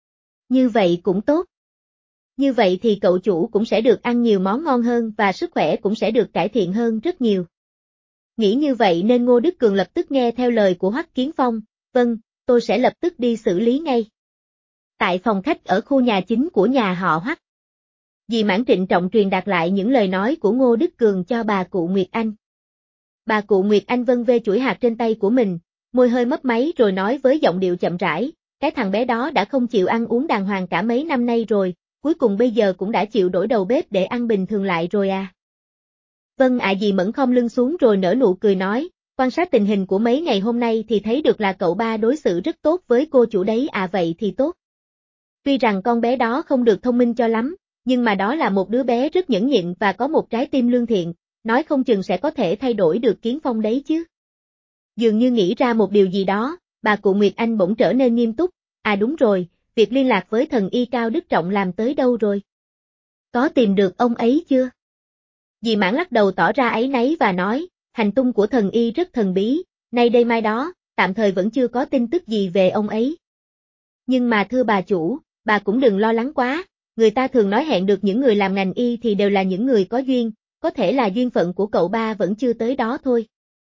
Như vậy cũng tốt. Như vậy thì cậu chủ cũng sẽ được ăn nhiều món ngon hơn và sức khỏe cũng sẽ được cải thiện hơn rất nhiều. Nghĩ như vậy nên Ngô Đức Cường lập tức nghe theo lời của Hoắc Kiến Phong, vâng, tôi sẽ lập tức đi xử lý ngay. Tại phòng khách ở khu nhà chính của nhà họ Hoắc. Dì Mãn trịnh trọng truyền đạt lại những lời nói của Ngô Đức Cường cho bà cụ Nguyệt Anh. Bà cụ Nguyệt Anh vân vê chuỗi hạt trên tay của mình, môi hơi mấp máy rồi nói với giọng điệu chậm rãi, cái thằng bé đó đã không chịu ăn uống đàng hoàng cả mấy năm nay rồi, cuối cùng bây giờ cũng đã chịu đổi đầu bếp để ăn bình thường lại rồi à. Vâng ạ dì Mẫn khom lưng xuống rồi nở nụ cười nói, quan sát tình hình của mấy ngày hôm nay thì thấy được là cậu ba đối xử rất tốt với cô chủ đấy à vậy thì tốt. Tuy rằng con bé đó không được thông minh cho lắm, nhưng mà đó là một đứa bé rất nhẫn nhịn và có một trái tim lương thiện, nói không chừng sẽ có thể thay đổi được Kiến Phong đấy chứ. Dường như nghĩ ra một điều gì đó, bà cụ Nguyệt Anh bỗng trở nên nghiêm túc, à đúng rồi, việc liên lạc với thần y Cao Đức Trọng làm tới đâu rồi? Có tìm được ông ấy chưa? Dì Mãn lắc đầu tỏ ra áy náy và nói, hành tung của thần y rất thần bí, nay đây mai đó, tạm thời vẫn chưa có tin tức gì về ông ấy. Nhưng mà thưa bà chủ, bà cũng đừng lo lắng quá, người ta thường nói hẹn được những người làm ngành y thì đều là những người có duyên, có thể là duyên phận của cậu ba vẫn chưa tới đó thôi.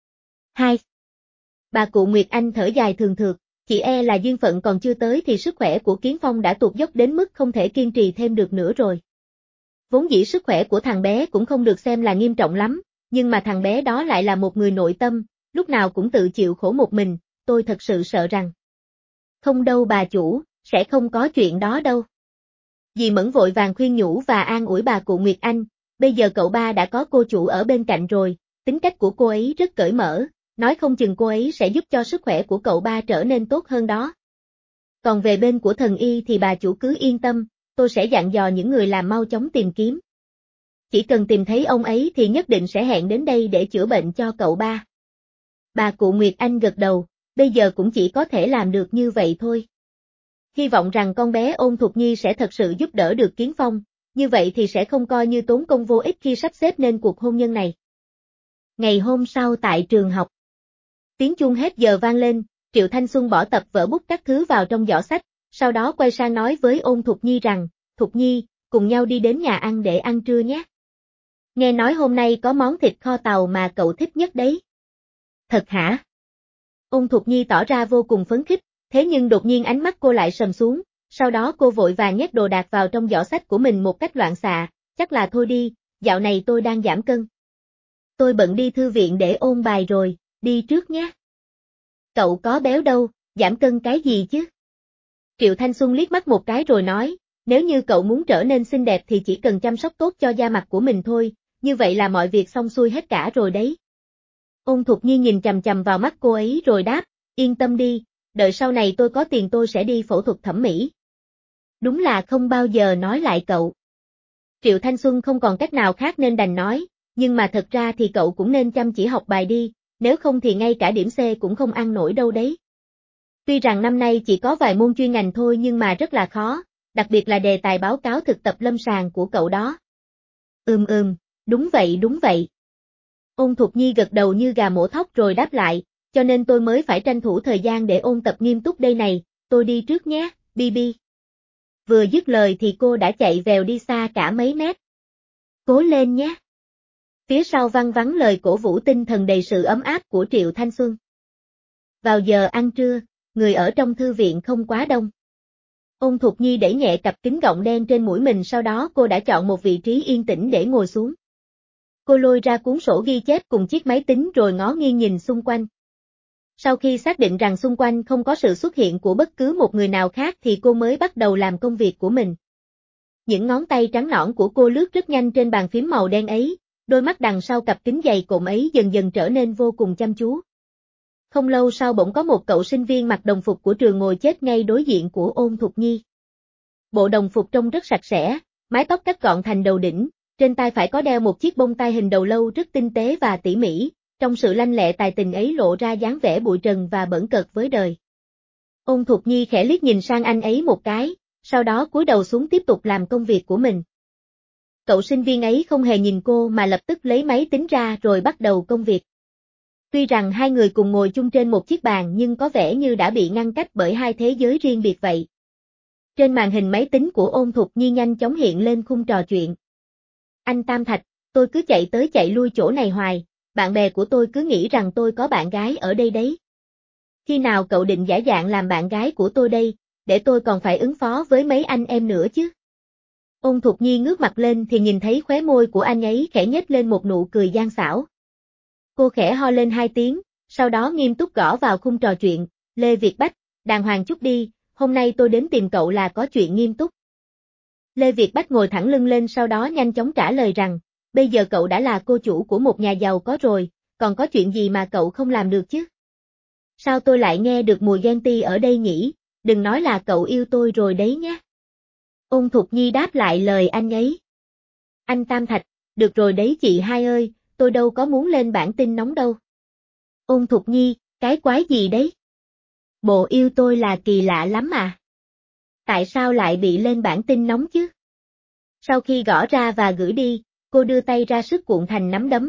2. Bà cụ Nguyệt Anh thở dài thường thượt, chỉ e là duyên phận còn chưa tới thì sức khỏe của Kiến Phong đã tụt dốc đến mức không thể kiên trì thêm được nữa rồi. Vốn dĩ sức khỏe của thằng bé cũng không được xem là nghiêm trọng lắm, nhưng mà thằng bé đó lại là một người nội tâm, lúc nào cũng tự chịu khổ một mình, tôi thật sự sợ rằng. Không đâu bà chủ, sẽ không có chuyện đó đâu. Dì Mẫn vội vàng khuyên nhủ và an ủi bà cụ Nguyệt Anh, bây giờ cậu ba đã có cô chủ ở bên cạnh rồi, tính cách của cô ấy rất cởi mở, nói không chừng cô ấy sẽ giúp cho sức khỏe của cậu ba trở nên tốt hơn đó. Còn về bên của thần y thì bà chủ cứ yên tâm, tôi sẽ dặn dò những người làm mau chóng tìm kiếm. Chỉ cần tìm thấy ông ấy thì nhất định sẽ hẹn đến đây để chữa bệnh cho cậu ba. Bà cụ Nguyệt Anh gật đầu, bây giờ cũng chỉ có thể làm được như vậy thôi. Hy vọng rằng con bé Ôn Thục Nhi sẽ thật sự giúp đỡ được Kiến Phong, như vậy thì sẽ không coi như tốn công vô ích khi sắp xếp nên cuộc hôn nhân này. Ngày hôm sau tại trường học, tiếng chuông hết giờ vang lên, Triệu Thanh Xuân bỏ tập vở bút các thứ vào trong giỏ sách, sau đó quay sang nói với Ôn Thục Nhi rằng, Thục Nhi, cùng nhau đi đến nhà ăn để ăn trưa nhé. Nghe nói hôm nay có món thịt kho tàu mà cậu thích nhất đấy. Thật hả? Ôn Thục Nhi tỏ ra vô cùng phấn khích, thế nhưng đột nhiên ánh mắt cô lại sầm xuống, sau đó cô vội vàng nhét đồ đạc vào trong giỏ sách của mình một cách loạn xạ, chắc là thôi đi, dạo này tôi đang giảm cân. Tôi bận đi thư viện để ôn bài rồi, đi trước nhé. Cậu có béo đâu, giảm cân cái gì chứ? Triệu Thanh Xuân liếc mắt một cái rồi nói, nếu như cậu muốn trở nên xinh đẹp thì chỉ cần chăm sóc tốt cho da mặt của mình thôi, như vậy là mọi việc xong xuôi hết cả rồi đấy. Ôn Thục Nhi nhìn chằm chằm vào mắt cô ấy rồi đáp, yên tâm đi, đợi sau này tôi có tiền tôi sẽ đi phẫu thuật thẩm mỹ. Đúng là không bao giờ nói lại cậu. Triệu Thanh Xuân không còn cách nào khác nên đành nói, nhưng mà thật ra thì cậu cũng nên chăm chỉ học bài đi, nếu không thì ngay cả điểm C cũng không ăn nổi đâu đấy. Tuy rằng năm nay chỉ có vài môn chuyên ngành thôi nhưng mà rất là khó, đặc biệt là đề tài báo cáo thực tập lâm sàng của cậu đó. Đúng vậy. Ôn Thục Nhi gật đầu như gà mổ thóc rồi đáp lại, cho nên tôi mới phải tranh thủ thời gian để ôn tập nghiêm túc đây này, tôi đi trước nhé, Bibi. Vừa dứt lời thì cô đã chạy vèo đi xa cả mấy mét. Cố lên nhé. Phía sau văng vắng lời cổ vũ tinh thần đầy sự ấm áp của Triệu Thanh Xuân. Vào giờ ăn trưa, người ở trong thư viện không quá đông. Ôn Thục Nhi đẩy nhẹ cặp kính gọng đen trên mũi mình sau đó cô đã chọn một vị trí yên tĩnh để ngồi xuống. Cô lôi ra cuốn sổ ghi chép cùng chiếc máy tính rồi ngó nghiêng nhìn xung quanh. Sau khi xác định rằng xung quanh không có sự xuất hiện của bất cứ một người nào khác thì cô mới bắt đầu làm công việc của mình. Những ngón tay trắng nõn của cô lướt rất nhanh trên bàn phím màu đen ấy, đôi mắt đằng sau cặp kính dày cộm ấy dần dần trở nên vô cùng chăm chú. Không lâu sau bỗng có một cậu sinh viên mặc đồng phục của trường ngồi chết ngay đối diện của Ôn Thục Nhi. Bộ đồng phục trông rất sạch sẽ, mái tóc cắt gọn thành đầu đỉnh, trên tai phải có đeo một chiếc bông tai hình đầu lâu rất tinh tế và tỉ mỉ, trong sự lanh lẹ tài tình ấy lộ ra dáng vẻ bụi trần và bỡn cợt với đời. Ôn Thục Nhi khẽ liếc nhìn sang anh ấy một cái, sau đó cúi đầu xuống tiếp tục làm công việc của mình. Cậu sinh viên ấy không hề nhìn cô mà lập tức lấy máy tính ra rồi bắt đầu công việc. Tuy rằng hai người cùng ngồi chung trên một chiếc bàn nhưng có vẻ như đã bị ngăn cách bởi hai thế giới riêng biệt vậy. Trên màn hình máy tính của Ôn Thục Nhi nhanh chóng hiện lên khung trò chuyện. Anh Tam Thạch, tôi cứ chạy tới chạy lui chỗ này hoài, bạn bè của tôi cứ nghĩ rằng tôi có bạn gái ở đây đấy. Khi nào cậu định giả dạng làm bạn gái của tôi đây, để tôi còn phải ứng phó với mấy anh em nữa chứ? Ôn Thục Nhi ngước mặt lên thì nhìn thấy khóe môi của anh ấy khẽ nhếch lên một nụ cười gian xảo. Cô khẽ ho lên 2 tiếng, sau đó nghiêm túc gõ vào khung trò chuyện, Lê Việt Bách, đàng hoàng chút đi, hôm nay tôi đến tìm cậu là có chuyện nghiêm túc. Lê Việt Bách ngồi thẳng lưng lên sau đó nhanh chóng trả lời rằng, bây giờ cậu đã là cô chủ của một nhà giàu có rồi, còn có chuyện gì mà cậu không làm được chứ? Sao tôi lại nghe được mùi ghen ti ở đây nhỉ, đừng nói là cậu yêu tôi rồi đấy nhé. Ôn Thục Nhi đáp lại lời anh ấy. Anh Tam Thạch, được rồi đấy chị hai ơi, tôi đâu có muốn lên bản tin nóng đâu. Ôn Thục Nhi, cái quái gì đấy? Bộ yêu tôi là kỳ lạ lắm à. Tại sao lại bị lên bản tin nóng chứ? Sau khi gõ ra và gửi đi, cô đưa tay ra sức cuộn thành nắm đấm.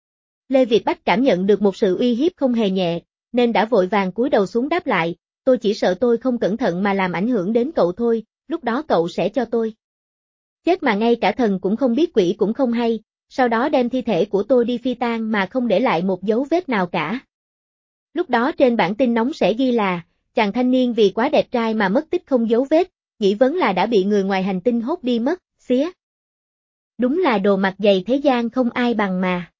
Lê Việt Bách cảm nhận được một sự uy hiếp không hề nhẹ, nên đã vội vàng cúi đầu xuống đáp lại, tôi chỉ sợ tôi không cẩn thận mà làm ảnh hưởng đến cậu thôi, lúc đó cậu sẽ cho tôi chết mà ngay cả thần cũng không biết quỷ cũng không hay, sau đó đem thi thể của tôi đi phi tang mà không để lại một dấu vết nào cả. Lúc đó trên bản tin nóng sẽ ghi là, chàng thanh niên vì quá đẹp trai mà mất tích không dấu vết, nghĩ vấn là đã bị người ngoài hành tinh hốt đi mất, xía. Đúng là đồ mặt dày thế gian không ai bằng mà.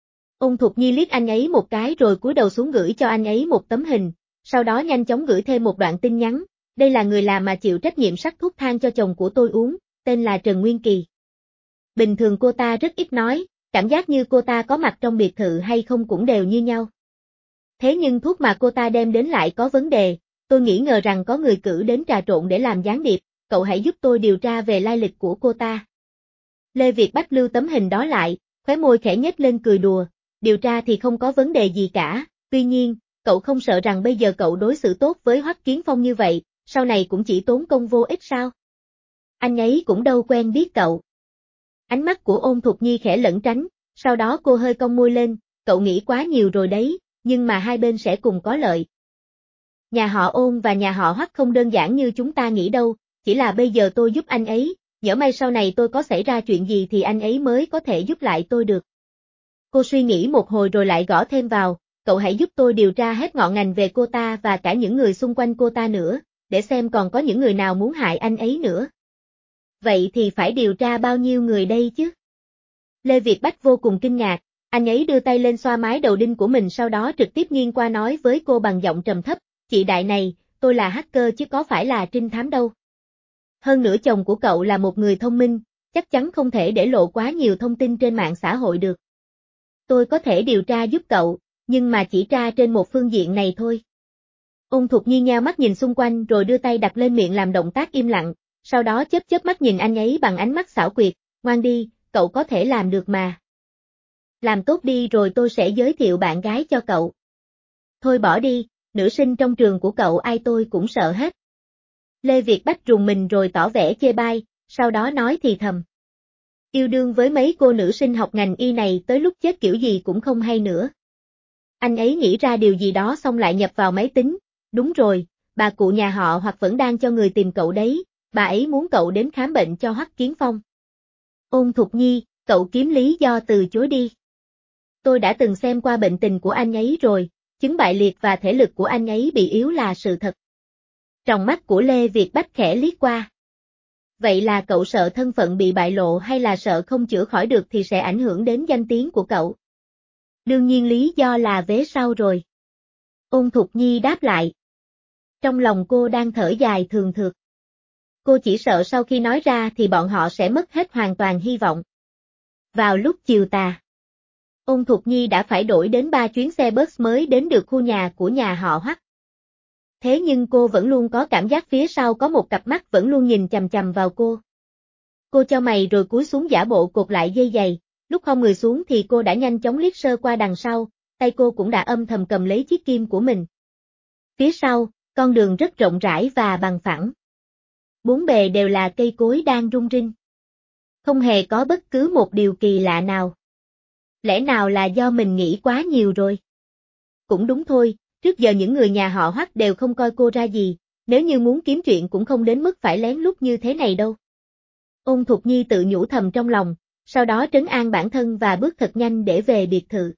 Ôn Thục Nhi liếc anh ấy một cái rồi cúi đầu xuống gửi cho anh ấy một tấm hình, sau đó nhanh chóng gửi thêm một đoạn tin nhắn, đây là người làm mà chịu trách nhiệm sắc thuốc thang cho chồng của tôi uống, tên là Trần Nguyên Kỳ. Bình thường cô ta rất ít nói, cảm giác như cô ta có mặt trong biệt thự hay không cũng đều như nhau. Thế nhưng thuốc mà cô ta đem đến lại có vấn đề, tôi nghĩ ngờ rằng có người cử đến trà trộn để làm gián điệp, cậu hãy giúp tôi điều tra về lai lịch của cô ta. Lê Việt Bách lưu tấm hình đó lại, khóe môi khẽ nhếch lên cười đùa, điều tra thì không có vấn đề gì cả, tuy nhiên, cậu không sợ rằng bây giờ cậu đối xử tốt với Hoắc Kiến Phong như vậy, sau này cũng chỉ tốn công vô ích sao? Anh ấy cũng đâu quen biết cậu. Ánh mắt của Ôn Thục Nhi khẽ lẩn tránh, sau đó cô hơi cong môi lên, cậu nghĩ quá nhiều rồi đấy, nhưng mà hai bên sẽ cùng có lợi. Nhà họ Ôn và nhà họ Hoắc không đơn giản như chúng ta nghĩ đâu, chỉ là bây giờ tôi giúp anh ấy, nhỡ may sau này tôi có xảy ra chuyện gì thì anh ấy mới có thể giúp lại tôi được. Cô suy nghĩ một hồi rồi lại gõ thêm vào, cậu hãy giúp tôi điều tra hết ngọn ngành về cô ta và cả những người xung quanh cô ta nữa, để xem còn có những người nào muốn hại anh ấy nữa. Vậy thì phải điều tra bao nhiêu người đây chứ? Lê Việt Bách vô cùng kinh ngạc, anh ấy đưa tay lên xoa mái đầu đinh của mình sau đó trực tiếp nghiêng qua nói với cô bằng giọng trầm thấp, chị đại này, tôi là hacker chứ có phải là trinh thám đâu. Hơn nữa chồng của cậu là một người thông minh, chắc chắn không thể để lộ quá nhiều thông tin trên mạng xã hội được. Tôi có thể điều tra giúp cậu, nhưng mà chỉ tra trên một phương diện này thôi. Ôn Thục Nhi nheo mắt nhìn xung quanh rồi đưa tay đặt lên miệng làm động tác im lặng, sau đó chớp chớp mắt nhìn anh ấy bằng ánh mắt xảo quyệt, ngoan đi, cậu có thể làm được mà. Làm tốt đi rồi tôi sẽ giới thiệu bạn gái cho cậu. Thôi bỏ đi, nữ sinh trong trường của cậu ai tôi cũng sợ hết. Lê Việt Bách rùng mình rồi tỏ vẻ chê bai, sau đó nói thì thầm. Yêu đương với mấy cô nữ sinh học ngành y này tới lúc chết kiểu gì cũng không hay nữa. Anh ấy nghĩ ra điều gì đó xong lại nhập vào máy tính, đúng rồi, bà cụ nhà họ hoặc vẫn đang cho người tìm cậu đấy, bà ấy muốn cậu đến khám bệnh cho Hoắc Kiến Phong. Ôn Thục Nhi, cậu kiếm lý do từ chối đi. Tôi đã từng xem qua bệnh tình của anh ấy rồi, chứng bại liệt và thể lực của anh ấy bị yếu là sự thật. Tròng mắt của Lê Việt Bách khẽ liếc qua. Vậy là cậu sợ thân phận bị bại lộ hay là sợ không chữa khỏi được thì sẽ ảnh hưởng đến danh tiếng của cậu? Đương nhiên lý do là vế sau rồi. Ôn Thục Nhi đáp lại. Trong lòng cô đang thở dài thường thượt. Cô chỉ sợ sau khi nói ra thì bọn họ sẽ mất hết hoàn toàn hy vọng. Vào lúc chiều tà, Ôn Thục Nhi đã phải đổi đến 3 chuyến xe bus mới đến được khu nhà của nhà họ Hoắc. Thế nhưng cô vẫn luôn có cảm giác phía sau có một cặp mắt vẫn luôn nhìn chằm chằm vào cô. Cô chau mày rồi cúi xuống giả bộ cột lại dây giày, lúc khom người xuống thì cô đã nhanh chóng liếc sơ qua đằng sau, tay cô cũng đã âm thầm cầm lấy chiếc kim của mình. Phía sau, con đường rất rộng rãi và bằng phẳng. Bốn bề đều là cây cối đang rung rinh. Không hề có bất cứ một điều kỳ lạ nào. Lẽ nào là do mình nghĩ quá nhiều rồi? Cũng đúng thôi, trước giờ những người nhà họ Hoắc đều không coi cô ra gì, nếu như muốn kiếm chuyện cũng không đến mức phải lén lút như thế này đâu. Ôn Thục Nhi tự nhủ thầm trong lòng, sau đó trấn an bản thân và bước thật nhanh để về biệt thự.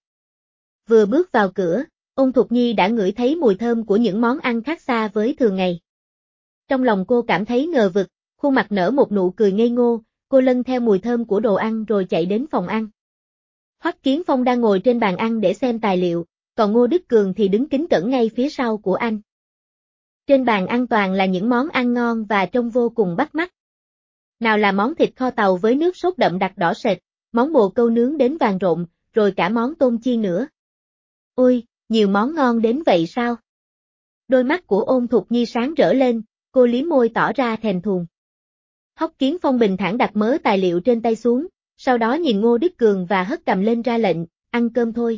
Vừa bước vào cửa, Ôn Thục Nhi đã ngửi thấy mùi thơm của những món ăn khác xa với thường ngày. Trong lòng cô cảm thấy ngờ vực, khuôn mặt nở một nụ cười ngây ngô, cô lân theo mùi thơm của đồ ăn rồi chạy đến phòng ăn. Hoắc Kiến Phong đang ngồi trên bàn ăn để xem tài liệu, còn Ngô Đức Cường thì đứng kính cẩn ngay phía sau của anh. Trên bàn ăn toàn là những món ăn ngon và trông vô cùng bắt mắt. Nào là món thịt kho tàu với nước sốt đậm đặc đỏ sệt, món bồ câu nướng đến vàng rộn, rồi cả món tôm chiên nữa. Ôi, nhiều món ngon đến vậy sao? Đôi mắt của Ôn Thục Nhi sáng rỡ lên, cô liếm môi tỏ ra thèm thuồng. Hoắc Kiến Phong bình thản đặt mớ tài liệu trên tay xuống, sau đó nhìn Ngô Đức Cường và hất cầm lên ra lệnh, ăn cơm thôi.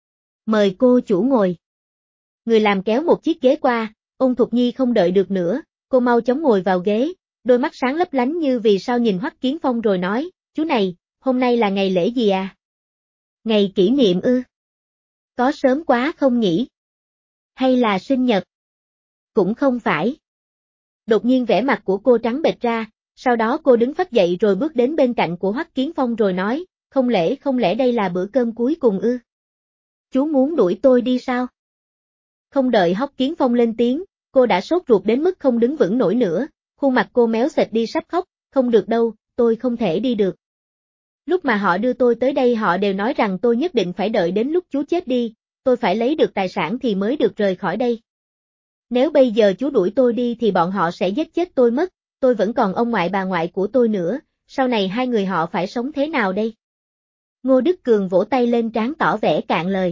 Mời cô chủ ngồi. Người làm kéo một chiếc ghế qua, Ôn Thục Nhi không đợi được nữa, cô mau chóng ngồi vào ghế, đôi mắt sáng lấp lánh như vì sao nhìn Hoắc Kiến Phong rồi nói, chú này, hôm nay là ngày lễ gì à? Ngày kỷ niệm ư? Có sớm quá không nhỉ? Hay là sinh nhật? Cũng không phải. Đột nhiên vẻ mặt của cô trắng bệch ra, sau đó cô đứng phắt dậy rồi bước đến bên cạnh của Hoắc Kiến Phong rồi nói, không lẽ đây là bữa cơm cuối cùng ư? Chú muốn đuổi tôi đi sao? Không đợi Hoắc Kiến Phong lên tiếng, cô đã sốt ruột đến mức không đứng vững nổi nữa, khuôn mặt cô méo xệch đi sắp khóc, không được đâu, tôi không thể đi được. Lúc mà họ đưa tôi tới đây họ đều nói rằng tôi nhất định phải đợi đến lúc chú chết đi, tôi phải lấy được tài sản thì mới được rời khỏi đây. Nếu bây giờ chú đuổi tôi đi thì bọn họ sẽ giết chết tôi mất, tôi vẫn còn ông ngoại bà ngoại của tôi nữa, sau này hai người họ phải sống thế nào đây? Ngô Đức Cường vỗ tay lên trán tỏ vẻ cạn lời.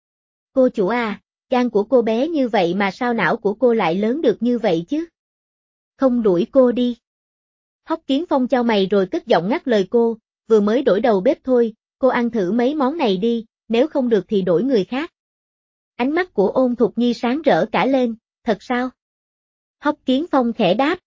Cô chủ à, gan của cô bé như vậy mà sao não của cô lại lớn được như vậy chứ? Không đuổi cô đi. Hoắc Kiến Phong chau mày rồi cất giọng ngắt lời cô, vừa mới đổi đầu bếp thôi, cô ăn thử mấy món này đi, nếu không được thì đổi người khác. Ánh mắt của Ôn Thục Nhi sáng rỡ cả lên, thật sao? Hoắc Kiến Phong khẽ đáp,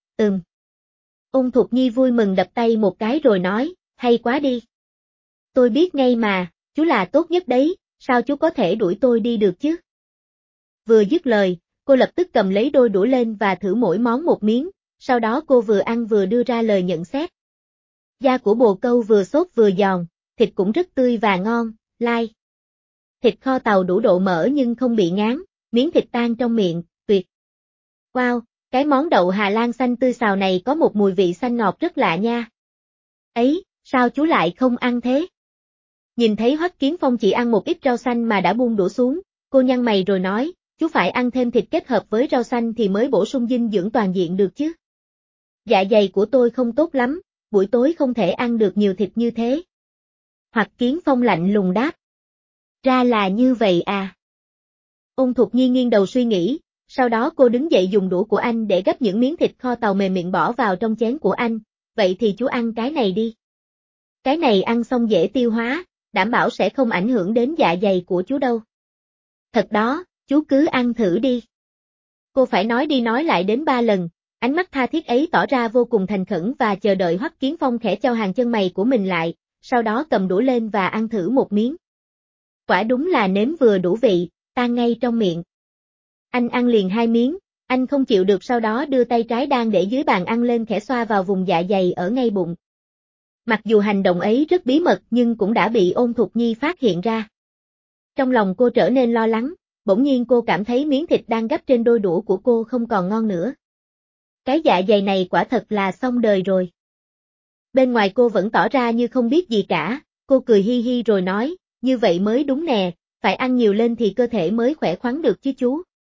Ôn Thục Nhi vui mừng đập tay một cái rồi nói, hay quá đi. Tôi biết ngay mà, chú là tốt nhất đấy, sao chú có thể đuổi tôi đi được chứ? Vừa dứt lời, cô lập tức cầm lấy đôi đũa lên và thử mỗi món một miếng, sau đó cô vừa ăn vừa đưa ra lời nhận xét. Da của bồ câu vừa xốp vừa giòn, thịt cũng rất tươi và ngon, lai. Thịt kho tàu đủ độ mỡ nhưng không bị ngán, miếng thịt tan trong miệng, tuyệt. Wow, cái món đậu Hà Lan xanh tươi xào này có một mùi vị xanh ngọt rất lạ nha. Ấy, sao chú lại không ăn thế? Nhìn thấy Hoắc Kiến Phong chỉ ăn một ít rau xanh mà đã buông đũa xuống, cô nhăn mày rồi nói, chú phải ăn thêm thịt kết hợp với rau xanh thì mới bổ sung dinh dưỡng toàn diện được chứ. Dạ dày của tôi không tốt lắm, buổi tối không thể ăn được nhiều thịt như thế. Hoắc Kiến Phong lạnh lùng đáp. Ra là như vậy à. Ôn Thục Nhi nghiêng đầu suy nghĩ, sau đó cô đứng dậy dùng đũa của anh để gắp những miếng thịt kho tàu mềm miệng bỏ vào trong chén của anh, vậy thì chú ăn cái này đi. Cái này ăn xong dễ tiêu hóa, đảm bảo sẽ không ảnh hưởng đến dạ dày của chú đâu. Thật đó, chú cứ ăn thử đi. Cô phải nói đi nói lại đến 3 lần, ánh mắt tha thiết ấy tỏ ra vô cùng thành khẩn và chờ đợi Hoắc Kiến Phong khẽ chau hàng chân mày của mình lại, sau đó cầm đũa lên và ăn thử một miếng. Quả đúng là nếm vừa đủ vị, tan ngay trong miệng. Anh ăn liền 2 miếng, anh không chịu được sau đó đưa tay trái đang để dưới bàn ăn lên khẽ xoa vào vùng dạ dày ở ngay bụng. Mặc dù hành động ấy rất bí mật nhưng cũng đã bị Ôn Thục Nhi phát hiện ra. Trong lòng cô trở nên lo lắng, bỗng nhiên cô cảm thấy miếng thịt đang gắp trên đôi đũa của cô không còn ngon nữa. Cái dạ dày này quả thật là xong đời rồi. Bên ngoài cô vẫn tỏ ra như không biết gì cả, cô cười hi hi rồi nói, như vậy mới đúng nè, phải ăn nhiều lên thì cơ thể mới khỏe khoắn được chứ chú.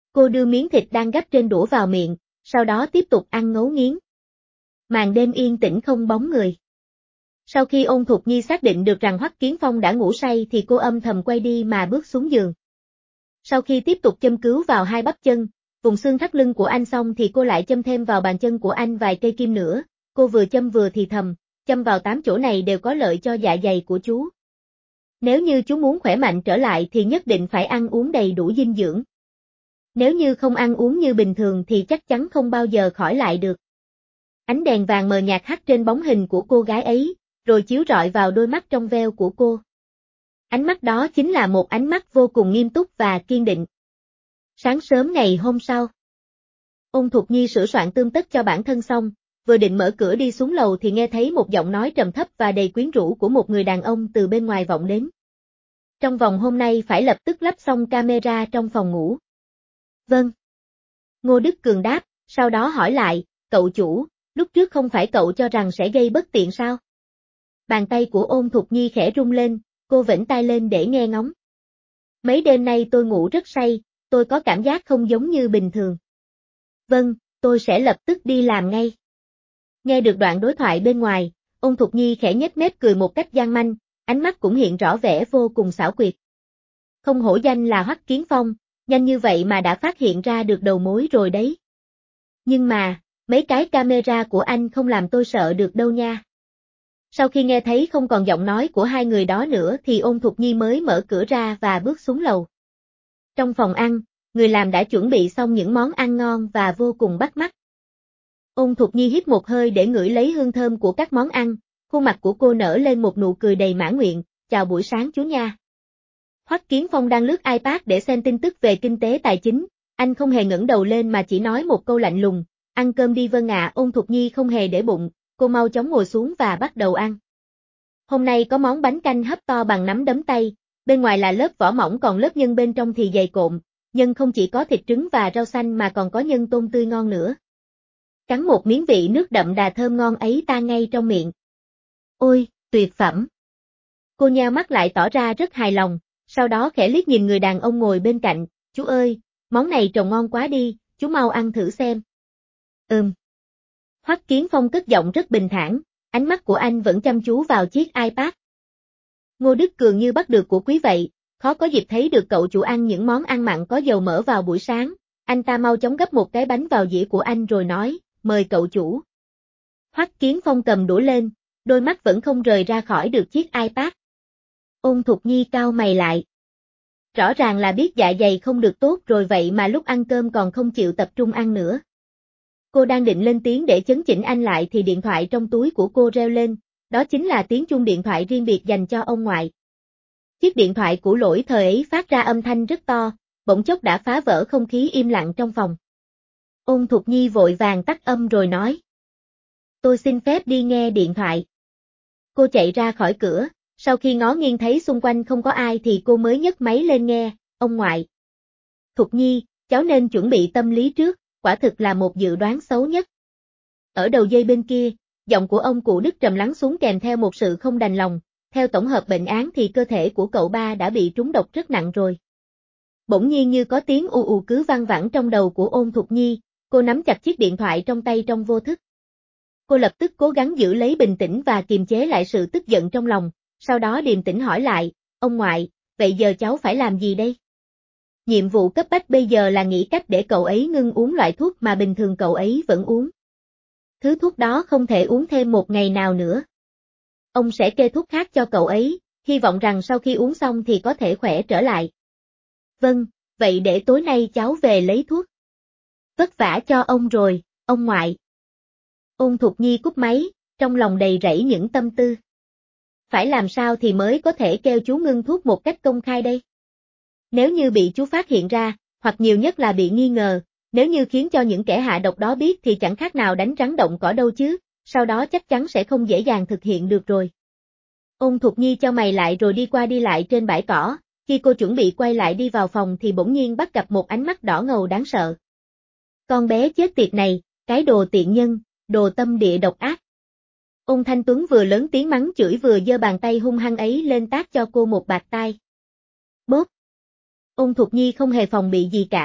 Cô đưa miếng thịt đang gắp trên đũa vào miệng, sau đó tiếp tục ăn ngấu nghiến. Màn đêm yên tĩnh không bóng người. Sau khi Ôn Thục Nhi xác định được rằng Hoắc Kiến Phong đã ngủ say thì cô âm thầm quay đi mà bước xuống giường. Sau khi tiếp tục châm cứu vào hai bắp chân, vùng xương thắt lưng của anh xong thì cô lại châm thêm vào bàn chân của anh vài cây kim nữa, cô vừa châm vừa thì thầm, châm vào 8 chỗ này đều có lợi cho dạ dày của chú. Nếu như chú muốn khỏe mạnh trở lại thì nhất định phải ăn uống đầy đủ dinh dưỡng. Nếu như không ăn uống như bình thường thì chắc chắn không bao giờ khỏi lại được. Ánh đèn vàng mờ nhạt hắt trên bóng hình của cô gái ấy, rồi chiếu rọi vào đôi mắt trong veo của cô. Ánh mắt đó chính là một ánh mắt vô cùng nghiêm túc và kiên định. Sáng sớm ngày hôm sau, Ôn Thục Nhi sửa soạn tươm tất cho bản thân xong, vừa định mở cửa đi xuống lầu thì nghe thấy một giọng nói trầm thấp và đầy quyến rũ của một người đàn ông từ bên ngoài vọng đến. Trong vòng hôm nay phải lập tức lắp xong camera trong phòng ngủ. Vâng. Ngô Đức Cường đáp, sau đó hỏi lại, cậu chủ, lúc trước không phải cậu cho rằng sẽ gây bất tiện sao? Bàn tay của Ôn Thục Nhi khẽ rung lên, cô vểnh tai lên để nghe ngóng. Mấy đêm nay tôi ngủ rất say, tôi có cảm giác không giống như bình thường. Vâng, tôi sẽ lập tức đi làm ngay. Nghe được đoạn đối thoại bên ngoài, Ôn Thục Nhi khẽ nhếch mép cười một cách gian manh, ánh mắt cũng hiện rõ vẻ vô cùng xảo quyệt. Không hổ danh là Hoắc Kiến Phong, nhanh như vậy mà đã phát hiện ra được đầu mối rồi đấy. Nhưng mà, mấy cái camera của anh không làm tôi sợ được đâu nha. Sau khi nghe thấy không còn giọng nói của hai người đó nữa thì Ôn Thục Nhi mới mở cửa ra và bước xuống lầu. Trong phòng ăn, người làm đã chuẩn bị xong những món ăn ngon và vô cùng bắt mắt. Ôn Thục Nhi hít một hơi để ngửi lấy hương thơm của các món ăn, khuôn mặt của cô nở lên một nụ cười đầy mãn nguyện, chào buổi sáng chú nha. Hoắc Kiến Phong đang lướt iPad để xem tin tức về kinh tế tài chính, anh không hề ngẩng đầu lên mà chỉ nói một câu lạnh lùng, ăn cơm đi vâng ạ. Ôn Thục Nhi không hề để bụng, cô mau chóng ngồi xuống và bắt đầu ăn. Hôm nay có món bánh canh hấp to bằng nắm đấm tay, bên ngoài là lớp vỏ mỏng còn lớp nhân bên trong thì dày cộm, nhân không chỉ có thịt trứng và rau xanh mà còn có nhân tôm tươi ngon nữa. Cắn một miếng vị nước đậm đà thơm ngon ấy tan ngay trong miệng. Ôi, tuyệt phẩm. Cô nheo mắt lại tỏ ra rất hài lòng, sau đó khẽ liếc nhìn người đàn ông ngồi bên cạnh, chú ơi, món này trông ngon quá đi, chú mau ăn thử xem. Hoắc Kiến Phong cất giọng rất bình thản, ánh mắt của anh vẫn chăm chú vào chiếc iPad. Ngô Đức Cường như bắt được của quý vậy, khó có dịp thấy được cậu chủ ăn những món ăn mặn có dầu mỡ vào buổi sáng, anh ta mau chóng gấp một cái bánh vào dĩa của anh rồi nói, mời cậu chủ. Hoắc Kiến Phong cầm đũa lên, đôi mắt vẫn không rời ra khỏi được chiếc iPad. Ôn Thục Nhi cau mày lại. Rõ ràng là biết dạ dày không được tốt rồi vậy mà lúc ăn cơm còn không chịu tập trung ăn nữa. Cô đang định lên tiếng để chấn chỉnh anh lại thì điện thoại trong túi của cô reo lên, đó chính là tiếng chuông điện thoại riêng biệt dành cho ông ngoại. Chiếc điện thoại cũ lỗi thời ấy phát ra âm thanh rất to, bỗng chốc đã phá vỡ không khí im lặng trong phòng. Ôn Thục Nhi vội vàng tắt âm rồi nói. Tôi xin phép đi nghe điện thoại. Cô chạy ra khỏi cửa, sau khi ngó nghiêng thấy xung quanh không có ai thì cô mới nhấc máy lên nghe, ông ngoại. Thục Nhi, cháu nên chuẩn bị tâm lý trước, quả thực là một dự đoán xấu nhất. Ở đầu dây bên kia, giọng của ông cụ Đức trầm lắng xuống kèm theo một sự không đành lòng, theo tổng hợp bệnh án thì cơ thể của cậu ba đã bị trúng độc rất nặng rồi. Bỗng nhiên như có tiếng ù ù cứ vang vẳng trong đầu của Ôn Thục Nhi, cô nắm chặt chiếc điện thoại trong tay trong vô thức. Cô lập tức cố gắng giữ lấy bình tĩnh và kiềm chế lại sự tức giận trong lòng, sau đó điềm tĩnh hỏi lại, ông ngoại, vậy giờ cháu phải làm gì đây? Nhiệm vụ cấp bách bây giờ là nghĩ cách để cậu ấy ngưng uống loại thuốc mà bình thường cậu ấy vẫn uống. Thứ thuốc đó không thể uống thêm một ngày nào nữa. Ông sẽ kê thuốc khác cho cậu ấy, hy vọng rằng sau khi uống xong thì có thể khỏe trở lại. Vâng, vậy để tối nay cháu về lấy thuốc. Vất vả cho ông rồi, ông ngoại. Ôn Thục Nhi cúp máy, trong lòng đầy rẫy những tâm tư. Phải làm sao thì mới có thể kêu chú ngưng thuốc một cách công khai đây? Nếu như bị chú phát hiện ra, hoặc nhiều nhất là bị nghi ngờ, nếu như khiến cho những kẻ hạ độc đó biết thì chẳng khác nào đánh rắn động cỏ đâu chứ, sau đó chắc chắn sẽ không dễ dàng thực hiện được rồi. Ôn Thục Nhi chau mày lại rồi đi qua đi lại trên bãi cỏ, khi cô chuẩn bị quay lại đi vào phòng thì bỗng nhiên bắt gặp một ánh mắt đỏ ngầu đáng sợ. Con bé chết tiệt này, cái đồ tiện nhân, đồ tâm địa độc ác. Ôn Thanh Tuấn vừa lớn tiếng mắng chửi vừa giơ bàn tay hung hăng ấy lên tát cho cô một bạt tai. Bốp! Ôn Thục Nhi không hề phòng bị gì cả,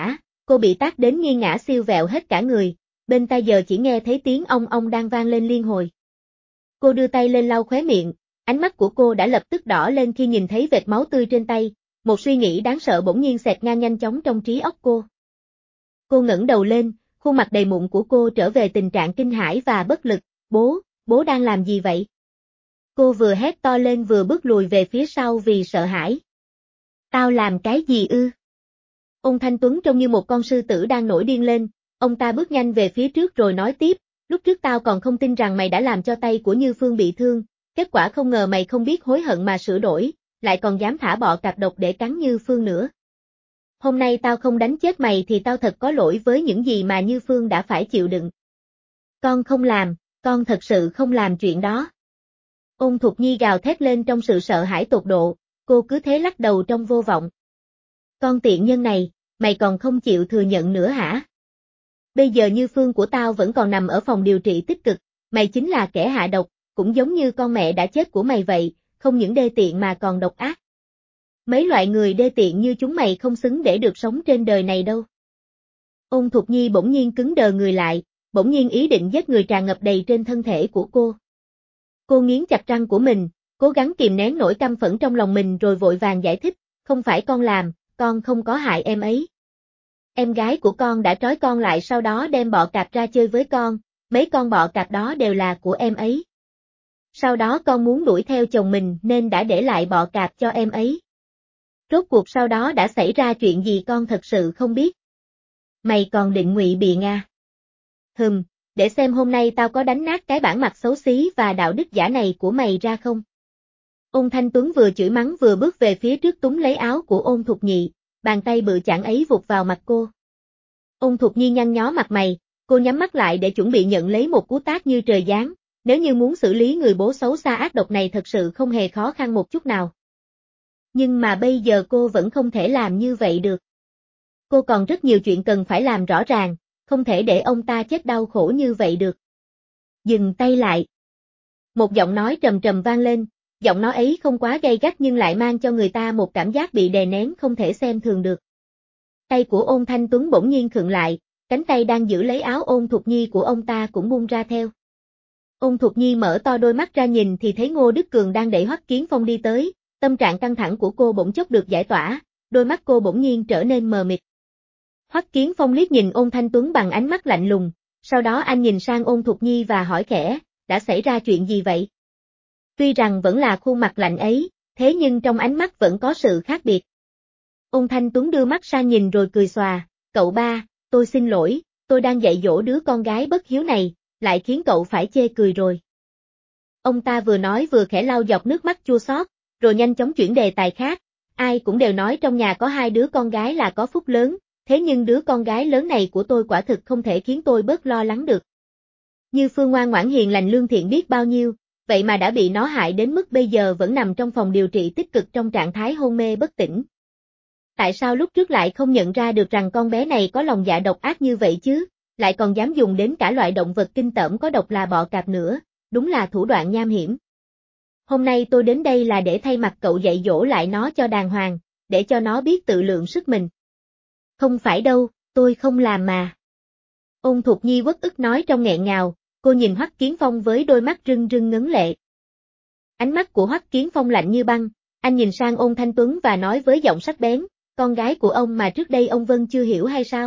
cô bị tát đến nghiêng ngã siêu vẹo hết cả người, bên tai giờ chỉ nghe thấy tiếng ong ong đang vang lên liên hồi. Cô đưa tay lên lau khóe miệng, ánh mắt của cô đã lập tức đỏ lên khi nhìn thấy vệt máu tươi trên tay, một suy nghĩ đáng sợ bỗng nhiên xẹt ngang nhanh chóng trong trí óc cô. Cô ngẩng đầu lên, khuôn mặt đầy mụn của cô trở về tình trạng kinh hãi và bất lực, bố đang làm gì vậy? Cô vừa hét to lên vừa bước lùi về phía sau vì sợ hãi. Tao làm cái gì ư? Ôn Thanh Tuấn trông như một con sư tử đang nổi điên lên, ông ta bước nhanh về phía trước rồi nói tiếp, lúc trước tao còn không tin rằng mày đã làm cho tay của Như Phương bị thương, kết quả không ngờ mày không biết hối hận mà sửa đổi, lại còn dám thả bọ cạp độc để cắn Như Phương nữa. Hôm nay tao không đánh chết mày thì tao thật có lỗi với những gì mà Như Phương đã phải chịu đựng. Con không làm, con thật sự không làm chuyện đó. Ôn Thục Nhi gào thét lên trong sự sợ hãi tột độ, cô cứ thế lắc đầu trong vô vọng. Con tiện nhân này, mày còn không chịu thừa nhận nữa hả? Bây giờ Như Phương của tao vẫn còn nằm ở phòng điều trị tích cực, mày chính là kẻ hạ độc, cũng giống như con mẹ đã chết của mày vậy, không những đê tiện mà còn độc ác. Mấy loại người đê tiện như chúng mày không xứng để được sống trên đời này đâu. Ôn Thục Nhi bỗng nhiên cứng đờ người lại, bỗng nhiên ý định giết người tràn ngập đầy trên thân thể của cô. Cô nghiến chặt răng của mình, cố gắng kìm nén nỗi căm phẫn trong lòng mình rồi vội vàng giải thích, không phải con làm, con không có hại em ấy. Em gái của con đã trói con lại sau đó đem bọ cạp ra chơi với con, mấy con bọ cạp đó đều là của em ấy. Sau đó con muốn đuổi theo chồng mình nên đã để lại bọ cạp cho em ấy. Rốt cuộc sau đó đã xảy ra chuyện gì con thật sự không biết. Mày còn định ngụy biện à? Để xem hôm nay tao có đánh nát cái bản mặt xấu xí và đạo đức giả này của mày ra không? Ôn Thanh Tuấn vừa chửi mắng vừa bước về phía trước túm lấy áo của Ôn Thục Nhị, bàn tay bự chảng ấy vụt vào mặt cô. Ôn Thục Nhi nhăn nhó mặt mày, cô nhắm mắt lại để chuẩn bị nhận lấy một cú tát như trời giáng, nếu như muốn xử lý người bố xấu xa ác độc này thật sự không hề khó khăn một chút nào. Nhưng mà bây giờ cô vẫn không thể làm như vậy được. Cô còn rất nhiều chuyện cần phải làm rõ ràng, không thể để ông ta chết đau khổ như vậy được. Dừng tay lại. Một giọng nói trầm trầm vang lên, giọng nói ấy không quá gay gắt nhưng lại mang cho người ta một cảm giác bị đè nén không thể xem thường được. Tay của Ôn Thanh Tuấn bỗng nhiên khựng lại, cánh tay đang giữ lấy áo Ôn Thục Nhi của ông ta cũng buông ra theo. Ôn Thục Nhi mở to đôi mắt ra nhìn thì thấy Ngô Đức Cường đang đẩy Hoắc Kiến Phong đi tới, tâm trạng căng thẳng của cô bỗng chốc được giải tỏa, đôi mắt cô bỗng nhiên trở nên mờ mịt. Hoắc Kiến Phong liếc nhìn Ôn Thanh Tuấn bằng ánh mắt lạnh lùng, sau đó anh nhìn sang Ôn Thục Nhi và hỏi khẽ, đã xảy ra chuyện gì vậy? Tuy rằng vẫn là khuôn mặt lạnh ấy, thế nhưng trong ánh mắt vẫn có sự khác biệt. Ôn Thanh Tuấn đưa mắt sang nhìn rồi cười xòa, cậu ba, tôi xin lỗi, tôi đang dạy dỗ đứa con gái bất hiếu này, lại khiến cậu phải chê cười rồi. Ông ta vừa nói vừa khẽ lau dọc nước mắt chua xót, rồi nhanh chóng chuyển đề tài khác, ai cũng đều nói trong nhà có hai đứa con gái là có phúc lớn, thế nhưng đứa con gái lớn này của tôi quả thực không thể khiến tôi bớt lo lắng được. Như Phương ngoan ngoãn hiền lành lương thiện biết bao nhiêu, vậy mà đã bị nó hại đến mức bây giờ vẫn nằm trong phòng điều trị tích cực trong trạng thái hôn mê bất tỉnh. Tại sao lúc trước lại không nhận ra được rằng con bé này có lòng dạ độc ác như vậy chứ, lại còn dám dùng đến cả loại động vật kinh tởm có độc là bọ cạp nữa, đúng là thủ đoạn nham hiểm. Hôm nay tôi đến đây là để thay mặt cậu dạy dỗ lại nó cho đàng hoàng, để cho nó biết tự lượng sức mình. Không phải đâu, tôi không làm mà. Ôn Thục Nhi uất ức nói trong nghẹn ngào, cô nhìn Hoắc Kiến Phong với đôi mắt rưng rưng ngấn lệ. Ánh mắt của Hoắc Kiến Phong lạnh như băng, anh nhìn sang Ôn Thanh Tuấn và nói với giọng sắc bén, con gái của ông mà trước đây ông Vân chưa hiểu hay sao?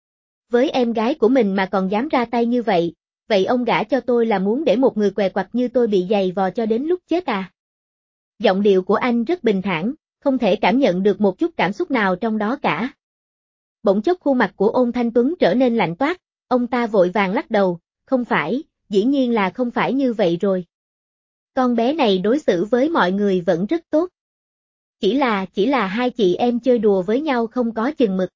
Với em gái của mình mà còn dám ra tay như vậy, vậy ông gả cho tôi là muốn để một người què quặt như tôi bị giày vò cho đến lúc chết à? Giọng điệu của anh rất bình thản, không thể cảm nhận được một chút cảm xúc nào trong đó cả. Bỗng chốc khuôn mặt của Ôn Thanh Tuấn trở nên lạnh toát, ông ta vội vàng lắc đầu, không phải, dĩ nhiên là không phải như vậy rồi. Con bé này đối xử với mọi người vẫn rất tốt. Chỉ là hai chị em chơi đùa với nhau không có chừng mực.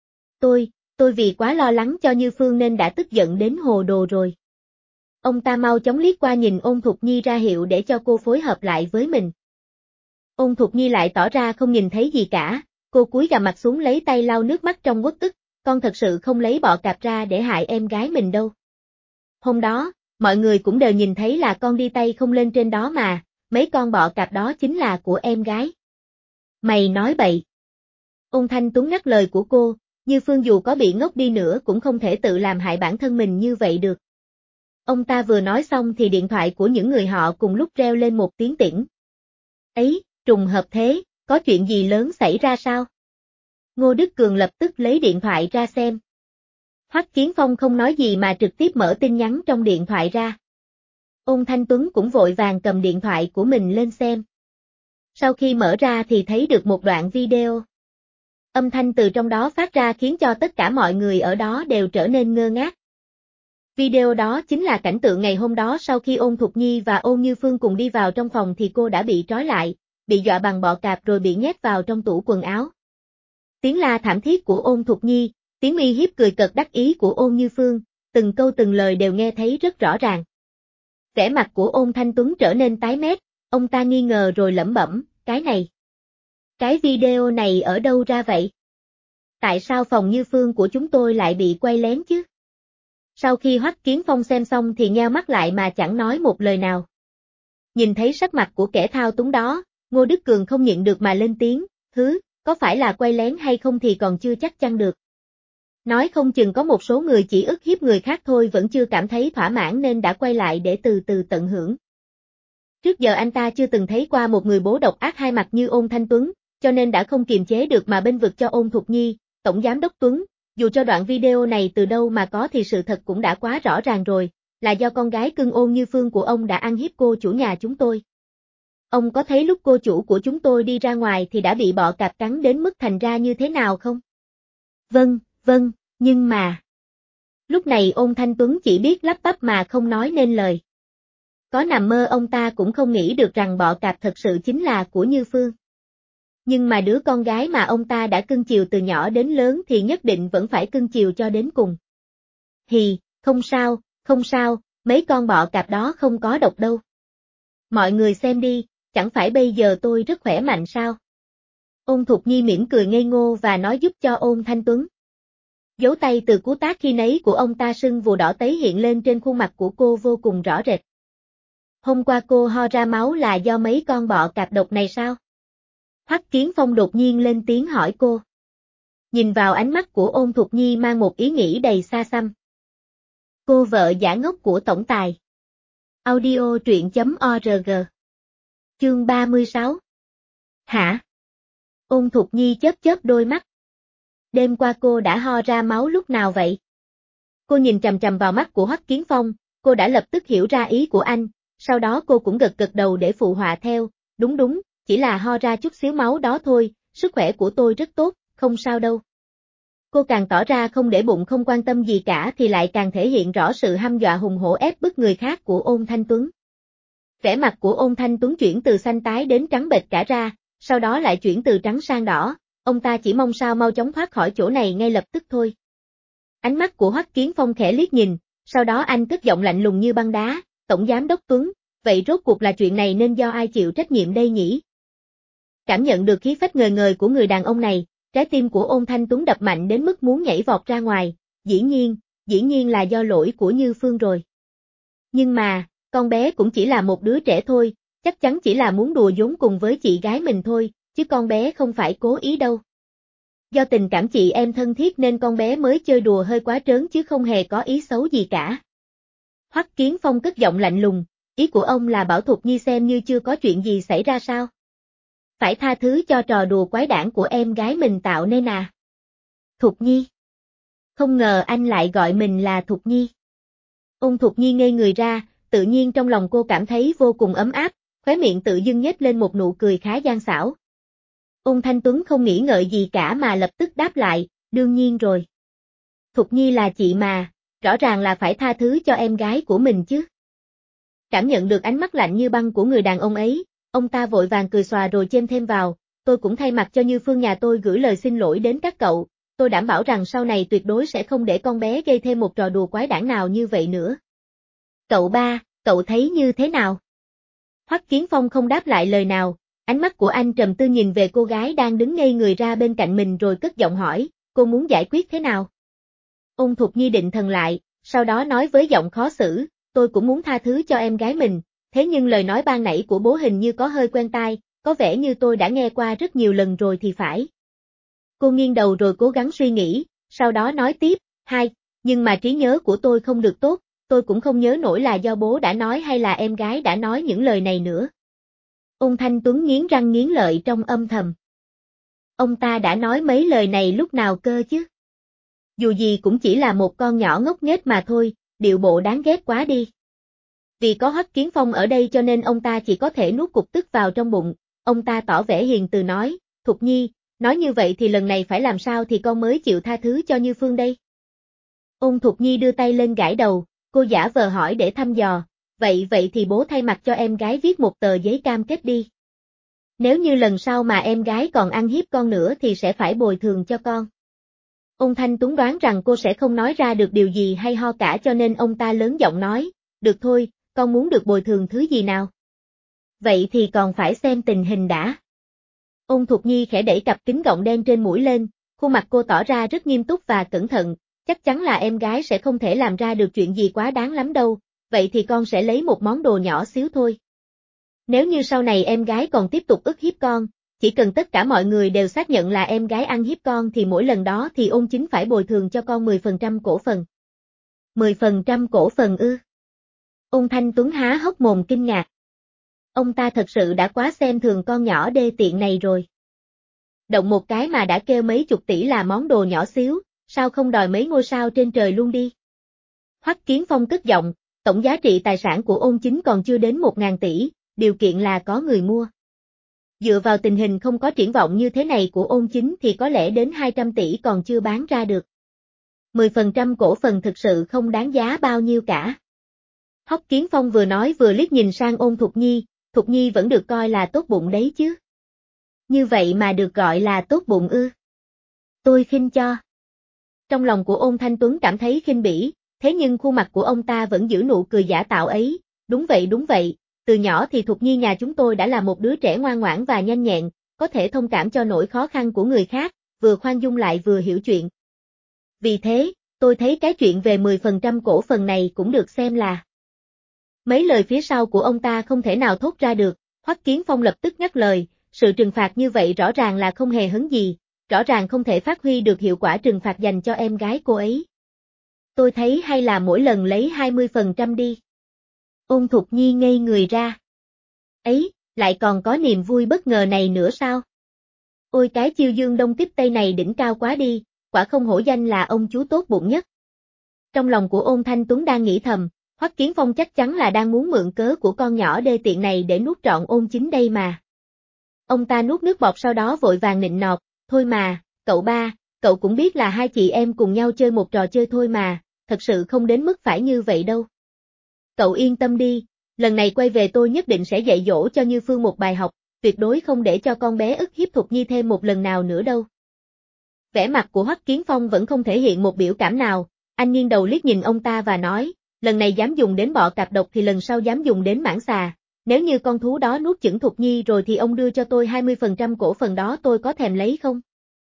Tôi vì quá lo lắng cho Như Phương nên đã tức giận đến hồ đồ rồi. Ông ta mau chóng liếc qua nhìn Ôn Thục Nhi ra hiệu để cho cô phối hợp lại với mình. Ôn Thục Nhi lại tỏ ra không nhìn thấy gì cả, cô cúi gằm mặt xuống lấy tay lau nước mắt trong uất ức, con thật sự không lấy bọ cạp ra để hại em gái mình đâu. Hôm đó, mọi người cũng đều nhìn thấy là con đi tay không lên trên đó mà, mấy con bọ cạp đó chính là của em gái. Mày nói bậy. Ôn Thanh Tuấn ngắt lời của cô, Như Phương dù có bị ngốc đi nữa cũng không thể tự làm hại bản thân mình như vậy được. Ông ta vừa nói xong thì điện thoại của những người họ cùng lúc reo lên một tiếng tĩnh. Ấy, trùng hợp thế, có chuyện gì lớn xảy ra sao? Ngô Đức Cường lập tức lấy điện thoại ra xem. Hoắc Kiến Phong không nói gì mà trực tiếp mở tin nhắn trong điện thoại ra. Ôn Thanh Tuấn cũng vội vàng cầm điện thoại của mình lên xem. Sau khi mở ra thì thấy được một đoạn video. Âm thanh từ trong đó phát ra khiến cho tất cả mọi người ở đó đều trở nên ngơ ngác. Video đó chính là cảnh tượng ngày hôm đó sau khi Ôn Thục Nhi và Ôn Như Phương cùng đi vào trong phòng thì cô đã bị trói lại, bị dọa bằng bọ cạp rồi bị nhét vào trong tủ quần áo. Tiếng la thảm thiết của Ôn Thục Nhi, tiếng uy hiếp cười cợt đắc ý của Ôn Như Phương, từng câu từng lời đều nghe thấy rất rõ ràng. Vẻ mặt của Ôn Thanh Tuấn trở nên tái mét, ông ta nghi ngờ rồi lẩm bẩm, cái video này ở đâu ra vậy? Tại sao phòng Như Phương của chúng tôi lại bị quay lén chứ? Sau khi Hoắc Kiến Phong xem xong thì nheo mắt lại mà chẳng nói một lời nào. Nhìn thấy sắc mặt của kẻ thao túng đó, Ngô Đức Cường không nhịn được mà lên tiếng, có phải là quay lén hay không thì còn chưa chắc chắn được. Nói không chừng có một số người chỉ ức hiếp người khác thôi vẫn chưa cảm thấy thỏa mãn nên đã quay lại để từ từ tận hưởng. Trước giờ anh ta chưa từng thấy qua một người bố độc ác hai mặt như Ôn Thanh Tuấn, cho nên đã không kiềm chế được mà bênh vực cho Ôn Thục Nhi, Tổng Giám đốc Tuấn, dù cho đoạn video này từ đâu mà có thì sự thật cũng đã quá rõ ràng rồi, là do con gái cưng Ôn Như Phương của ông đã ăn hiếp cô chủ nhà chúng tôi. Ông có thấy lúc cô chủ của chúng tôi đi ra ngoài thì đã bị bọ cạp cắn đến mức thành ra như thế nào không? Vâng, nhưng mà... Lúc này Ôn Thanh Tuấn chỉ biết lắp bắp mà không nói nên lời. Có nằm mơ ông ta cũng không nghĩ được rằng bọ cạp thật sự chính là của Như Phương. Nhưng mà đứa con gái mà ông ta đã cưng chiều từ nhỏ đến lớn thì nhất định vẫn phải cưng chiều cho đến cùng. Không sao, mấy con bọ cạp đó không có độc đâu. Mọi người xem đi, chẳng phải bây giờ tôi rất khỏe mạnh sao? Ôn Thục Nhi mỉm cười ngây ngô và nói giúp cho Ôn Thanh Tuấn. Dấu tay từ cú tát khi nấy của ông ta sưng vù đỏ tấy hiện lên trên khuôn mặt của cô vô cùng rõ rệt. Hôm qua cô ho ra máu là do mấy con bọ cạp độc này sao? Hoắc Kiến Phong đột nhiên lên tiếng hỏi cô. Nhìn vào ánh mắt của Ôn Thục Nhi mang một ý nghĩ đầy xa xăm. Cô vợ giả ngốc của tổng tài. Audio truyện.org. Chương 36. Hả? Ôn Thục Nhi chớp đôi mắt. Đêm qua cô đã ho ra máu lúc nào vậy? Cô nhìn chằm chằm vào mắt của Hoắc Kiến Phong, cô đã lập tức hiểu ra ý của anh, sau đó cô cũng gật đầu để phụ họa theo, đúng, chỉ là ho ra chút xíu máu đó thôi, sức khỏe của tôi rất tốt, không sao đâu. Cô càng tỏ ra không để bụng không quan tâm gì cả thì lại càng thể hiện rõ sự hăm dọa hùng hổ ép bức người khác của Ôn Thanh Tuấn. Vẻ mặt của Ôn Thanh Tuấn chuyển từ xanh tái đến trắng bệch cả ra, sau đó lại chuyển từ trắng sang đỏ, ông ta chỉ mong sao mau chóng thoát khỏi chỗ này ngay lập tức thôi. Ánh mắt của Hoắc Kiến Phong khẽ liếc nhìn, sau đó anh cất giọng lạnh lùng như băng đá, Tổng Giám đốc Tuấn, vậy rốt cuộc là chuyện này nên do ai chịu trách nhiệm đây nhỉ? Cảm nhận được khí phách ngời ngời của người đàn ông này, trái tim của Ôn Thanh Tuấn đập mạnh đến mức muốn nhảy vọt ra ngoài, dĩ nhiên là do lỗi của Như Phương rồi. Nhưng mà, con bé cũng chỉ là một đứa trẻ thôi, chắc chắn chỉ là muốn đùa giỡn cùng với chị gái mình thôi, chứ con bé không phải cố ý đâu. Do tình cảm chị em thân thiết nên con bé mới chơi đùa hơi quá trớn chứ không hề có ý xấu gì cả. Hoắc Kiến Phong cất giọng lạnh lùng, ý của ông là bảo Thục Nhi xem như chưa có chuyện gì xảy ra sao? Phải tha thứ cho trò đùa quái đản của em gái mình tạo nên à? Thục Nhi. Không ngờ anh lại gọi mình là Thục Nhi. Ôn Thục Nhi ngây người ra, tự nhiên trong lòng cô cảm thấy vô cùng ấm áp, khóe miệng tự dưng nhếch lên một nụ cười khá gian xảo. Ôn Thanh Tuấn không nghĩ ngợi gì cả mà lập tức đáp lại, đương nhiên rồi. Thục Nhi là chị mà, rõ ràng là phải tha thứ cho em gái của mình chứ. Cảm nhận được ánh mắt lạnh như băng của người đàn ông ấy, ông ta vội vàng cười xòa rồi chêm thêm vào, tôi cũng thay mặt cho Như Phương nhà tôi gửi lời xin lỗi đến các cậu, tôi đảm bảo rằng sau này tuyệt đối sẽ không để con bé gây thêm một trò đùa quái đản nào như vậy nữa. Cậu ba, cậu thấy như thế nào? Hoắc Kiến Phong không đáp lại lời nào, ánh mắt của anh trầm tư nhìn về cô gái đang đứng ngây người ra bên cạnh mình rồi cất giọng hỏi, cô muốn giải quyết thế nào? Ôn Thục Nhi định thần lại, sau đó nói với giọng khó xử, tôi cũng muốn tha thứ cho em gái mình, thế nhưng lời nói ban nãy của bố hình như có hơi quen tai, có vẻ như tôi đã nghe qua rất nhiều lần rồi thì phải. Cô nghiêng đầu rồi cố gắng suy nghĩ, sau đó nói tiếp, nhưng mà trí nhớ của tôi không được tốt, tôi cũng không nhớ nổi là do bố đã nói hay là em gái đã nói những lời này nữa. Ôn Thanh Tuấn nghiến răng nghiến lợi trong âm thầm. Ông ta đã nói mấy lời này lúc nào cơ chứ? Dù gì cũng chỉ là một con nhỏ ngốc nghếch mà thôi, điệu bộ đáng ghét quá đi. Vì có Hoắc Kiến Phong ở đây cho nên ông ta chỉ có thể nuốt cục tức vào trong bụng, ông ta tỏ vẻ hiền từ nói, Thục Nhi, nói như vậy thì lần này phải làm sao thì con mới chịu tha thứ cho Như Phương đây? Ôn Thục Nhi đưa tay lên gãi đầu, cô giả vờ hỏi để thăm dò, vậy thì bố thay mặt cho em gái viết một tờ giấy cam kết đi. Nếu như lần sau mà em gái còn ăn hiếp con nữa thì sẽ phải bồi thường cho con. Ôn Thanh Tuấn đoán rằng cô sẽ không nói ra được điều gì hay ho cả cho nên ông ta lớn giọng nói, được thôi, con muốn được bồi thường thứ gì nào? Vậy thì còn phải xem tình hình đã. Ôn Thục Nhi khẽ đẩy cặp kính gọng đen trên mũi lên, khuôn mặt cô tỏ ra rất nghiêm túc và cẩn thận, chắc chắn là em gái sẽ không thể làm ra được chuyện gì quá đáng lắm đâu, vậy thì con sẽ lấy một món đồ nhỏ xíu thôi. Nếu như sau này em gái còn tiếp tục ức hiếp con, chỉ cần tất cả mọi người đều xác nhận là em gái ăn hiếp con thì mỗi lần đó thì Ôn Chính phải bồi thường cho con 10% cổ phần. 10% cổ phần ư? Ôn Thanh Tuấn há hốc mồm kinh ngạc. Ông ta thật sự đã quá xem thường con nhỏ đê tiện này rồi. Động một cái mà đã kêu mấy chục tỷ là món đồ nhỏ xíu, sao không đòi mấy ngôi sao trên trời luôn đi? Hoắc Kiến Phong cất giọng, tổng giá trị tài sản của Ôn Chính còn chưa đến 1.000 tỷ, điều kiện là có người mua. Dựa vào tình hình không có triển vọng như thế này của Ôn Chính thì có lẽ đến 200 tỷ còn chưa bán ra được. 10% cổ phần thực sự không đáng giá bao nhiêu cả. Hoắc Kiến Phong vừa nói vừa liếc nhìn sang Ôn Thục Nhi vẫn được coi là tốt bụng đấy chứ. Như vậy mà được gọi là tốt bụng ư? Tôi khinh cho. Trong lòng của Ôn Thanh Tuấn cảm thấy khinh bỉ, thế nhưng khuôn mặt của ông ta vẫn giữ nụ cười giả tạo ấy, đúng vậy, từ nhỏ thì Thục Nhi nhà chúng tôi đã là một đứa trẻ ngoan ngoãn và nhanh nhẹn, có thể thông cảm cho nỗi khó khăn của người khác, vừa khoan dung lại vừa hiểu chuyện. Vì thế, tôi thấy cái chuyện về 10% cổ phần này cũng được xem là. Mấy lời phía sau của ông ta không thể nào thốt ra được, Hoắc Kiến Phong lập tức ngắt lời, sự trừng phạt như vậy rõ ràng là không hề hấn gì, rõ ràng không thể phát huy được hiệu quả trừng phạt dành cho em gái cô ấy. Tôi thấy hay là mỗi lần lấy 20% đi. Ôn Thục Nhi ngây người ra. Ấy, lại còn có niềm vui bất ngờ này nữa sao? Ôi cái chiêu dương đông tiếp tây này đỉnh cao quá đi, quả không hổ danh là ông chú tốt bụng nhất. Trong lòng của Ôn Thanh Tuấn đang nghĩ thầm, Hoắc Kiến Phong chắc chắn là đang muốn mượn cớ của con nhỏ đê tiện này để nuốt trọn Ôn Chính đây mà. Ông ta nuốt nước bọt sau đó vội vàng nịnh nọt, thôi mà, cậu ba, cậu cũng biết là hai chị em cùng nhau chơi một trò chơi thôi mà, thật sự không đến mức phải như vậy đâu. Cậu yên tâm đi, lần này quay về tôi nhất định sẽ dạy dỗ cho Như Phương một bài học, tuyệt đối không để cho con bé ức hiếp Thục Nhi thêm một lần nào nữa đâu. Vẻ mặt của Hoắc Kiến Phong vẫn không thể hiện một biểu cảm nào, anh nghiêng đầu liếc nhìn ông ta và nói, lần này dám dùng đến bọ cạp độc thì lần sau dám dùng đến mãng xà, nếu như con thú đó nuốt chửng Thục Nhi rồi thì ông đưa cho tôi 20% cổ phần đó tôi có thèm lấy không?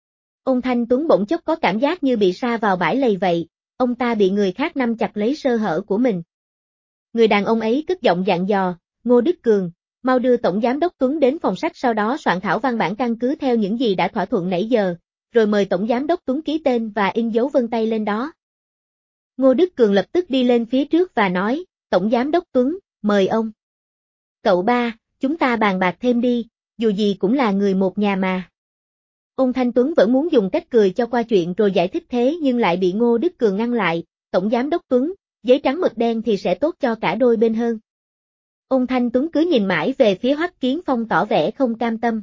Ôn Thanh Tuấn bỗng chốc có cảm giác như bị sa vào bãi lầy vậy, ông ta bị người khác nắm chặt lấy sơ hở của mình. Người đàn ông ấy cất giọng dặn dò, Ngô Đức Cường, mau đưa Tổng Giám đốc Tuấn đến phòng sách sau đó soạn thảo văn bản căn cứ theo những gì đã thỏa thuận nãy giờ, rồi mời Tổng Giám đốc Tuấn ký tên và in dấu vân tay lên đó. Ngô Đức Cường lập tức đi lên phía trước và nói, Tổng Giám đốc Tuấn, mời ông. Cậu ba, chúng ta bàn bạc thêm đi, dù gì cũng là người một nhà mà. Ôn Thanh Tuấn vẫn muốn dùng cách cười cho qua chuyện rồi giải thích thế nhưng lại bị Ngô Đức Cường ngăn lại, Tổng Giám đốc Tuấn, giấy trắng mực đen thì sẽ tốt cho cả đôi bên hơn. Ôn Thanh Tuấn cứ nhìn mãi về phía Hoắc Kiến Phong tỏ vẻ không cam tâm.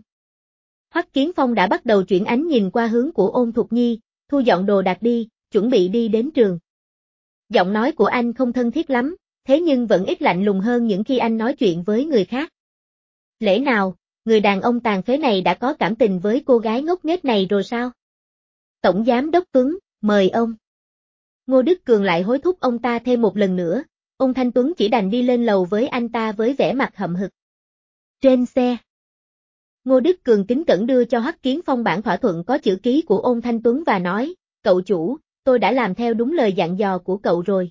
Hoắc Kiến Phong đã bắt đầu chuyển ánh nhìn qua hướng của Ôn Thục Nhi, thu dọn đồ đạc đi, chuẩn bị đi đến trường. Giọng nói của anh không thân thiết lắm, thế nhưng vẫn ít lạnh lùng hơn những khi anh nói chuyện với người khác. Lẽ nào, người đàn ông tàn phế này đã có cảm tình với cô gái ngốc nghếch này rồi sao? Tổng Giám đốc Tuấn, mời ông. Ngô Đức Cường lại hối thúc ông ta thêm một lần nữa, Ôn Thanh Tuấn chỉ đành đi lên lầu với anh ta với vẻ mặt hậm hực. Trên xe, Ngô Đức Cường kính cẩn đưa cho Hoắc Kiến Phong bản thỏa thuận có chữ ký của Ôn Thanh Tuấn và nói, cậu chủ, tôi đã làm theo đúng lời dặn dò của cậu rồi.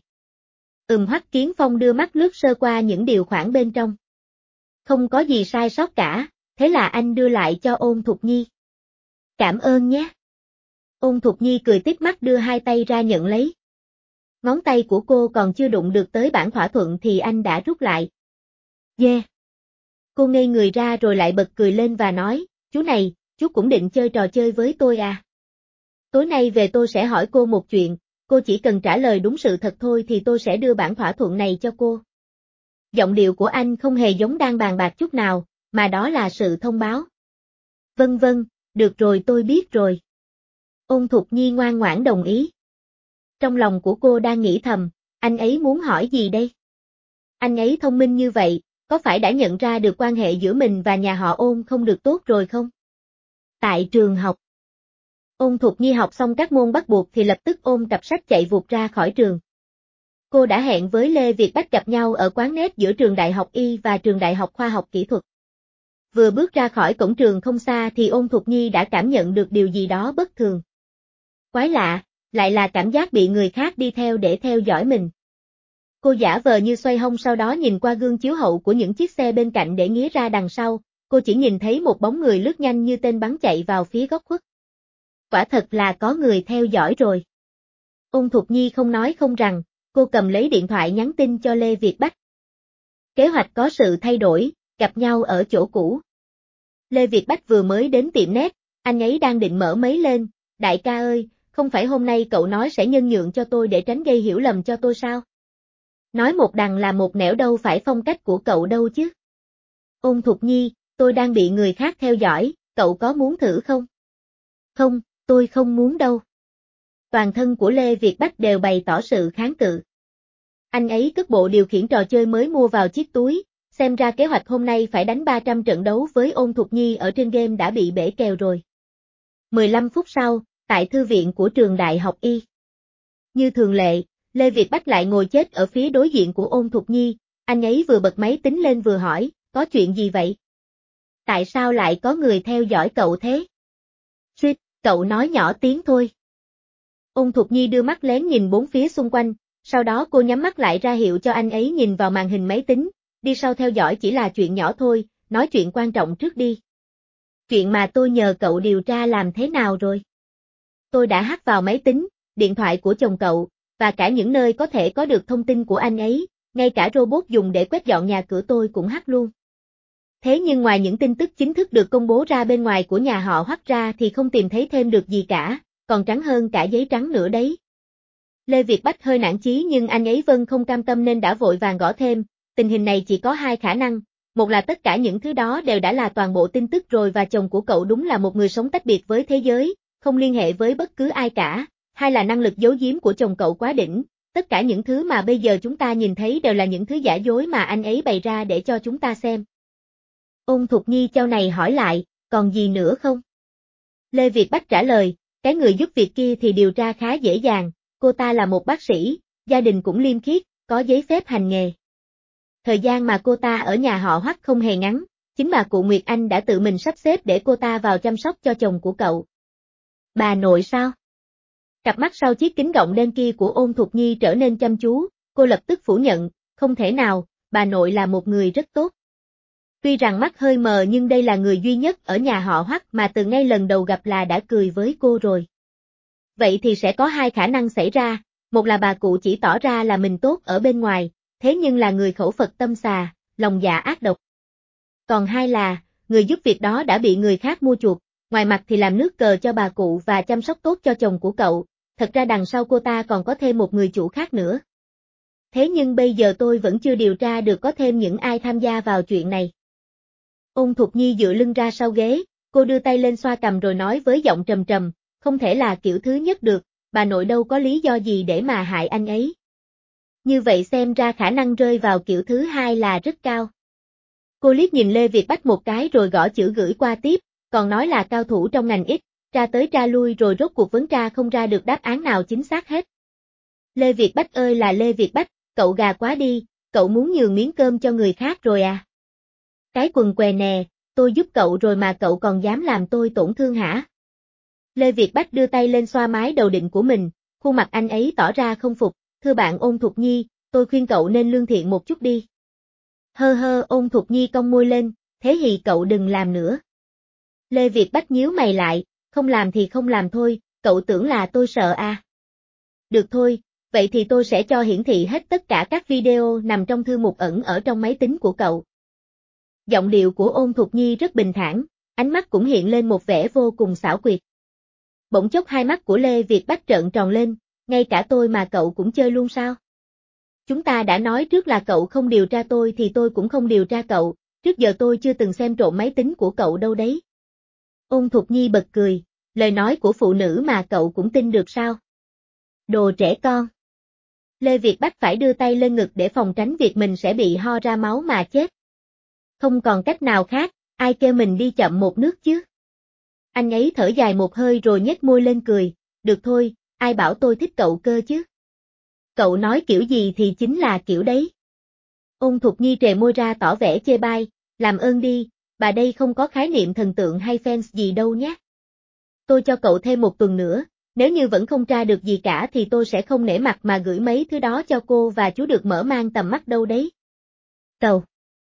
Hoắc Kiến Phong đưa mắt lướt sơ qua những điều khoản bên trong. Không có gì sai sót cả, thế là anh đưa lại cho Ôn Thục Nhi. Cảm ơn nhé. Ôn Thục Nhi cười tít mắt đưa hai tay ra nhận lấy. Ngón tay của cô còn chưa đụng được tới bản thỏa thuận thì anh đã rút lại. Yeah. Cô ngây người ra rồi lại bật cười lên và nói, chú này, chú cũng định chơi trò chơi với tôi à? Tối nay về tôi sẽ hỏi cô một chuyện, cô chỉ cần trả lời đúng sự thật thôi thì tôi sẽ đưa bản thỏa thuận này cho cô. Giọng điệu của anh không hề giống đang bàn bạc chút nào, mà đó là sự thông báo. Vâng vâng, được rồi tôi biết rồi. Ôn Thục Nhi ngoan ngoãn đồng ý. Trong lòng của cô đang nghĩ thầm, anh ấy muốn hỏi gì đây? Anh ấy thông minh như vậy, có phải đã nhận ra được quan hệ giữa mình và nhà họ Ôn không được tốt rồi không? Tại trường học. Ôn Thục Nhi học xong các môn bắt buộc thì lập tức ôm cặp sách chạy vụt ra khỏi trường. Cô đã hẹn với Lê Việt Bách gặp nhau ở quán net giữa trường Đại học Y và trường Đại học Khoa học Kỹ thuật. Vừa bước ra khỏi cổng trường không xa thì Ôn Thục Nhi đã cảm nhận được điều gì đó bất thường. Quái lạ, lại là cảm giác bị người khác đi theo để theo dõi mình. Cô giả vờ như xoay hông sau đó nhìn qua gương chiếu hậu của những chiếc xe bên cạnh để nghía ra đằng sau, cô chỉ nhìn thấy một bóng người lướt nhanh như tên bắn chạy vào phía góc khuất. Quả thật là có người theo dõi rồi. Ôn Thục Nhi không nói không rằng, cô cầm lấy điện thoại nhắn tin cho Lê Việt Bách. Kế hoạch có sự thay đổi, gặp nhau ở chỗ cũ. Lê Việt Bách vừa mới đến tiệm net, anh ấy đang định mở máy lên, đại ca ơi, không phải hôm nay cậu nói sẽ nhân nhượng cho tôi để tránh gây hiểu lầm cho tôi sao? Nói một đằng là một nẻo đâu phải phong cách của cậu đâu chứ. Ôn Thục Nhi, tôi đang bị người khác theo dõi, cậu có muốn thử không? Không, tôi không muốn đâu. Toàn thân của Lê Việt Bách đều bày tỏ sự kháng cự. Anh ấy cất bộ điều khiển trò chơi mới mua vào chiếc túi, xem ra kế hoạch hôm nay phải đánh 300 trận đấu với Ôn Thục Nhi ở trên game đã bị bể kèo rồi. 15 phút sau, tại thư viện của trường Đại học Y. Như thường lệ, Lê Việt Bách lại ngồi chết ở phía đối diện của Ôn Thục Nhi, anh ấy vừa bật máy tính lên vừa hỏi, có chuyện gì vậy? Tại sao lại có người theo dõi cậu thế? Suýt, cậu nói nhỏ tiếng thôi. Ôn Thục Nhi đưa mắt lén nhìn bốn phía xung quanh, sau đó cô nhắm mắt lại ra hiệu cho anh ấy nhìn vào màn hình máy tính, đi sau theo dõi chỉ là chuyện nhỏ thôi, nói chuyện quan trọng trước đi. Chuyện mà tôi nhờ cậu điều tra làm thế nào rồi? Tôi đã hack vào máy tính, điện thoại của chồng cậu, và cả những nơi có thể có được thông tin của anh ấy, ngay cả robot dùng để quét dọn nhà cửa tôi cũng hack luôn. Thế nhưng ngoài những tin tức chính thức được công bố ra bên ngoài của nhà họ Hoắc ra thì không tìm thấy thêm được gì cả, còn trắng hơn cả giấy trắng nữa đấy. Lê Việt Bách hơi nản chí nhưng anh ấy vẫn không cam tâm nên đã vội vàng gõ thêm, tình hình này chỉ có hai khả năng, một là tất cả những thứ đó đều đã là toàn bộ tin tức rồi và chồng của cậu đúng là một người sống tách biệt với thế giới, không liên hệ với bất cứ ai cả, hai là năng lực giấu giếm của chồng cậu quá đỉnh, tất cả những thứ mà bây giờ chúng ta nhìn thấy đều là những thứ giả dối mà anh ấy bày ra để cho chúng ta xem. Ôn Thục Nhi châu này hỏi lại, còn gì nữa không? Lê Việt Bách trả lời, cái người giúp việc kia thì điều tra khá dễ dàng, cô ta là một bác sĩ, gia đình cũng liêm khiết, có giấy phép hành nghề. Thời gian mà cô ta ở nhà họ Hoắc không hề ngắn, chính bà cụ Nguyệt Anh đã tự mình sắp xếp để cô ta vào chăm sóc cho chồng của cậu. Bà nội sao? Cặp mắt sau chiếc kính gọng đen kia của Ôn Thục Nhi trở nên chăm chú, cô lập tức phủ nhận, không thể nào, bà nội là một người rất tốt. Tuy rằng mắt hơi mờ nhưng đây là người duy nhất ở nhà họ Hoắc mà từ ngay lần đầu gặp là đã cười với cô rồi. Vậy thì sẽ có hai khả năng xảy ra, một là bà cụ chỉ tỏ ra là mình tốt ở bên ngoài, thế nhưng là người khẩu Phật tâm xà, lòng dạ ác độc. Còn hai là, người giúp việc đó đã bị người khác mua chuộc, ngoài mặt thì làm nước cờ cho bà cụ và chăm sóc tốt cho chồng của cậu, thật ra đằng sau cô ta còn có thêm một người chủ khác nữa. Thế nhưng bây giờ tôi vẫn chưa điều tra được có thêm những ai tham gia vào chuyện này. Ôn Thục Nhi dựa lưng ra sau ghế, cô đưa tay lên xoa cằm rồi nói với giọng trầm trầm, không thể là kiểu thứ nhất được, bà nội đâu có lý do gì để mà hại anh ấy. Như vậy xem ra khả năng rơi vào kiểu thứ hai là rất cao. Cô liếc nhìn Lê Việt Bách một cái rồi gõ chữ gửi qua tiếp, còn nói là cao thủ trong ngành X, tra tới tra lui rồi rốt cuộc vấn tra không ra được đáp án nào chính xác hết. Lê Việt Bách ơi là Lê Việt Bách, cậu gà quá đi, cậu muốn nhường miếng cơm cho người khác rồi à? Cái quần què nè, tôi giúp cậu rồi mà cậu còn dám làm tôi tổn thương hả? Lê Việt Bách đưa tay lên xoa mái đầu định của mình, khuôn mặt anh ấy tỏ ra không phục, thưa bạn Ôn Thục Nhi, tôi khuyên cậu nên lương thiện một chút đi. Hơ hơ Ôn Thục Nhi cong môi lên, thế thì cậu đừng làm nữa. Lê Việt Bách nhíu mày lại, không làm thì không làm thôi, cậu tưởng là tôi sợ à? Được thôi, vậy thì tôi sẽ cho hiển thị hết tất cả các video nằm trong thư mục ẩn ở trong máy tính của cậu. Giọng điệu của Ôn Thục Nhi rất bình thản, ánh mắt cũng hiện lên một vẻ vô cùng xảo quyệt. Bỗng chốc hai mắt của Lê Việt Bách trợn tròn lên, ngay cả tôi mà cậu cũng chơi luôn sao? Chúng ta đã nói trước là cậu không điều tra tôi thì tôi cũng không điều tra cậu, trước giờ tôi chưa từng xem trộm máy tính của cậu đâu đấy. Ôn Thục Nhi bật cười, lời nói của phụ nữ mà cậu cũng tin được sao? Đồ trẻ con. Lê Việt Bách phải đưa tay lên ngực để phòng tránh việc mình sẽ bị ho ra máu mà chết. Không còn cách nào khác, ai kêu mình đi chậm một nước chứ? Anh ấy thở dài một hơi rồi nhếch môi lên cười, được thôi, ai bảo tôi thích cậu cơ chứ? Cậu nói kiểu gì thì chính là kiểu đấy. Ôn Thục Nhi trề môi ra tỏ vẻ chê bai, làm ơn đi, bà đây không có khái niệm thần tượng hay fans gì đâu nhé. Tôi cho cậu thêm một tuần nữa, nếu như vẫn không tra được gì cả thì tôi sẽ không nể mặt mà gửi mấy thứ đó cho cô và chú được mở mang tầm mắt đâu đấy. Cậu.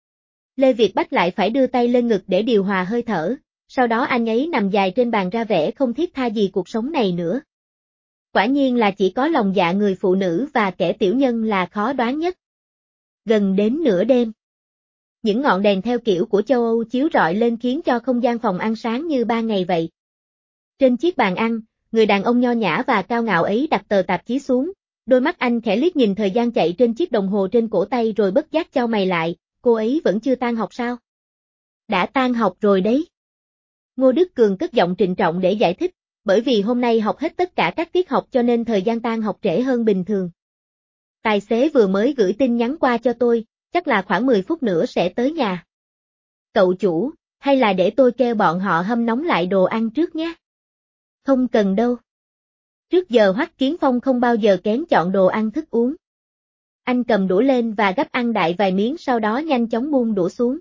Lê Việt Bách lại phải đưa tay lên ngực để điều hòa hơi thở, sau đó anh ấy nằm dài trên bàn ra vẻ không thiết tha gì cuộc sống này nữa. Quả nhiên là chỉ có lòng dạ người phụ nữ và kẻ tiểu nhân là khó đoán nhất. Gần đến nửa đêm. Những ngọn đèn theo kiểu của châu Âu chiếu rọi lên khiến cho không gian phòng ăn sáng như ban ngày vậy. Trên chiếc bàn ăn, người đàn ông nho nhã và cao ngạo ấy đặt tờ tạp chí xuống, đôi mắt anh khẽ liếc nhìn thời gian chạy trên chiếc đồng hồ trên cổ tay rồi bất giác chau mày lại, cô ấy vẫn chưa tan học sao? Đã tan học rồi đấy. Ngô Đức Cường cất giọng trịnh trọng để giải thích, bởi vì hôm nay học hết tất cả các tiết học cho nên thời gian tan học trễ hơn bình thường. Tài xế vừa mới gửi tin nhắn qua cho tôi, chắc là khoảng 10 phút nữa sẽ tới nhà. Cậu chủ, hay là để tôi kêu bọn họ hâm nóng lại đồ ăn trước nhé? Không cần đâu. Trước giờ Hoắc Kiến Phong không bao giờ kén chọn đồ ăn thức uống. Anh cầm đũa lên và gắp ăn đại vài miếng sau đó nhanh chóng buông đũa xuống.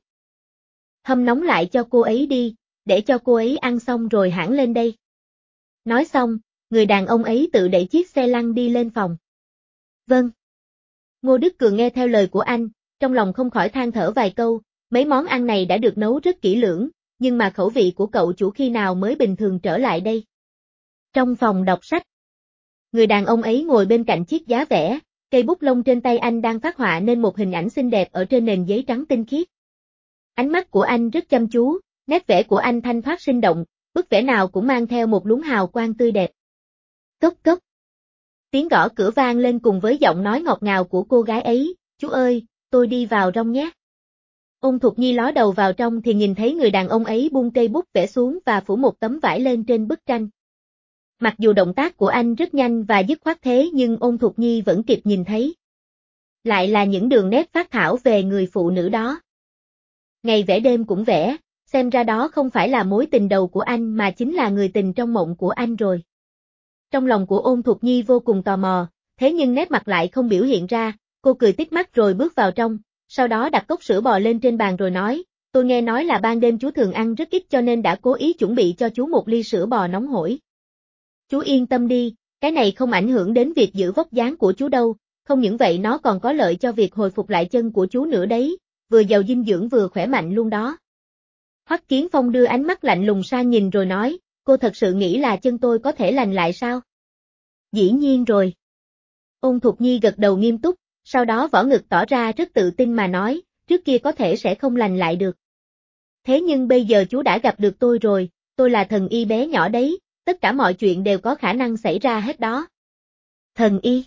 Hâm nóng lại cho cô ấy đi, để cho cô ấy ăn xong rồi hãng lên đây. Nói xong, người đàn ông ấy tự đẩy chiếc xe lăn đi lên phòng. Vâng. Ngô Đức Cường nghe theo lời của anh, trong lòng không khỏi than thở vài câu, mấy món ăn này đã được nấu rất kỹ lưỡng, nhưng mà khẩu vị của cậu chủ khi nào mới bình thường trở lại đây. Trong phòng đọc sách, người đàn ông ấy ngồi bên cạnh chiếc giá vẽ, cây bút lông trên tay anh đang phát họa nên một hình ảnh xinh đẹp ở trên nền giấy trắng tinh khiết. Ánh mắt của anh rất chăm chú, nét vẽ của anh thanh thoát sinh động, bức vẽ nào cũng mang theo một luống hào quang tươi đẹp. Cốc cốc. Tiếng gõ cửa vang lên cùng với giọng nói ngọt ngào của cô gái ấy, chú ơi, tôi đi vào trong nhé. Ôn Thục Nhi ló đầu vào trong thì nhìn thấy người đàn ông ấy buông cây bút vẽ xuống và phủ một tấm vải lên trên bức tranh. Mặc dù động tác của anh rất nhanh và dứt khoát thế nhưng Ôn Thục Nhi vẫn kịp nhìn thấy. Lại là những đường nét phác thảo về người phụ nữ đó. Ngày vẽ đêm cũng vẽ, xem ra đó không phải là mối tình đầu của anh mà chính là người tình trong mộng của anh rồi. Trong lòng của Ôn Thục Nhi vô cùng tò mò, thế nhưng nét mặt lại không biểu hiện ra, cô cười tít mắt rồi bước vào trong, sau đó đặt cốc sữa bò lên trên bàn rồi nói, tôi nghe nói là ban đêm chú thường ăn rất ít cho nên đã cố ý chuẩn bị cho chú một ly sữa bò nóng hổi. Chú yên tâm đi, cái này không ảnh hưởng đến việc giữ vóc dáng của chú đâu, không những vậy nó còn có lợi cho việc hồi phục lại chân của chú nữa đấy, vừa giàu dinh dưỡng vừa khỏe mạnh luôn đó. Hoắc Kiến Phong đưa ánh mắt lạnh lùng sang nhìn rồi nói, cô thật sự nghĩ là chân tôi có thể lành lại sao? Dĩ nhiên rồi. Ôn Thục Nhi gật đầu nghiêm túc, sau đó võ ngực tỏ ra rất tự tin mà nói, trước kia có thể sẽ không lành lại được. Thế nhưng bây giờ chú đã gặp được tôi rồi, tôi là thần y bé nhỏ đấy, tất cả mọi chuyện đều có khả năng xảy ra hết đó. Thần y?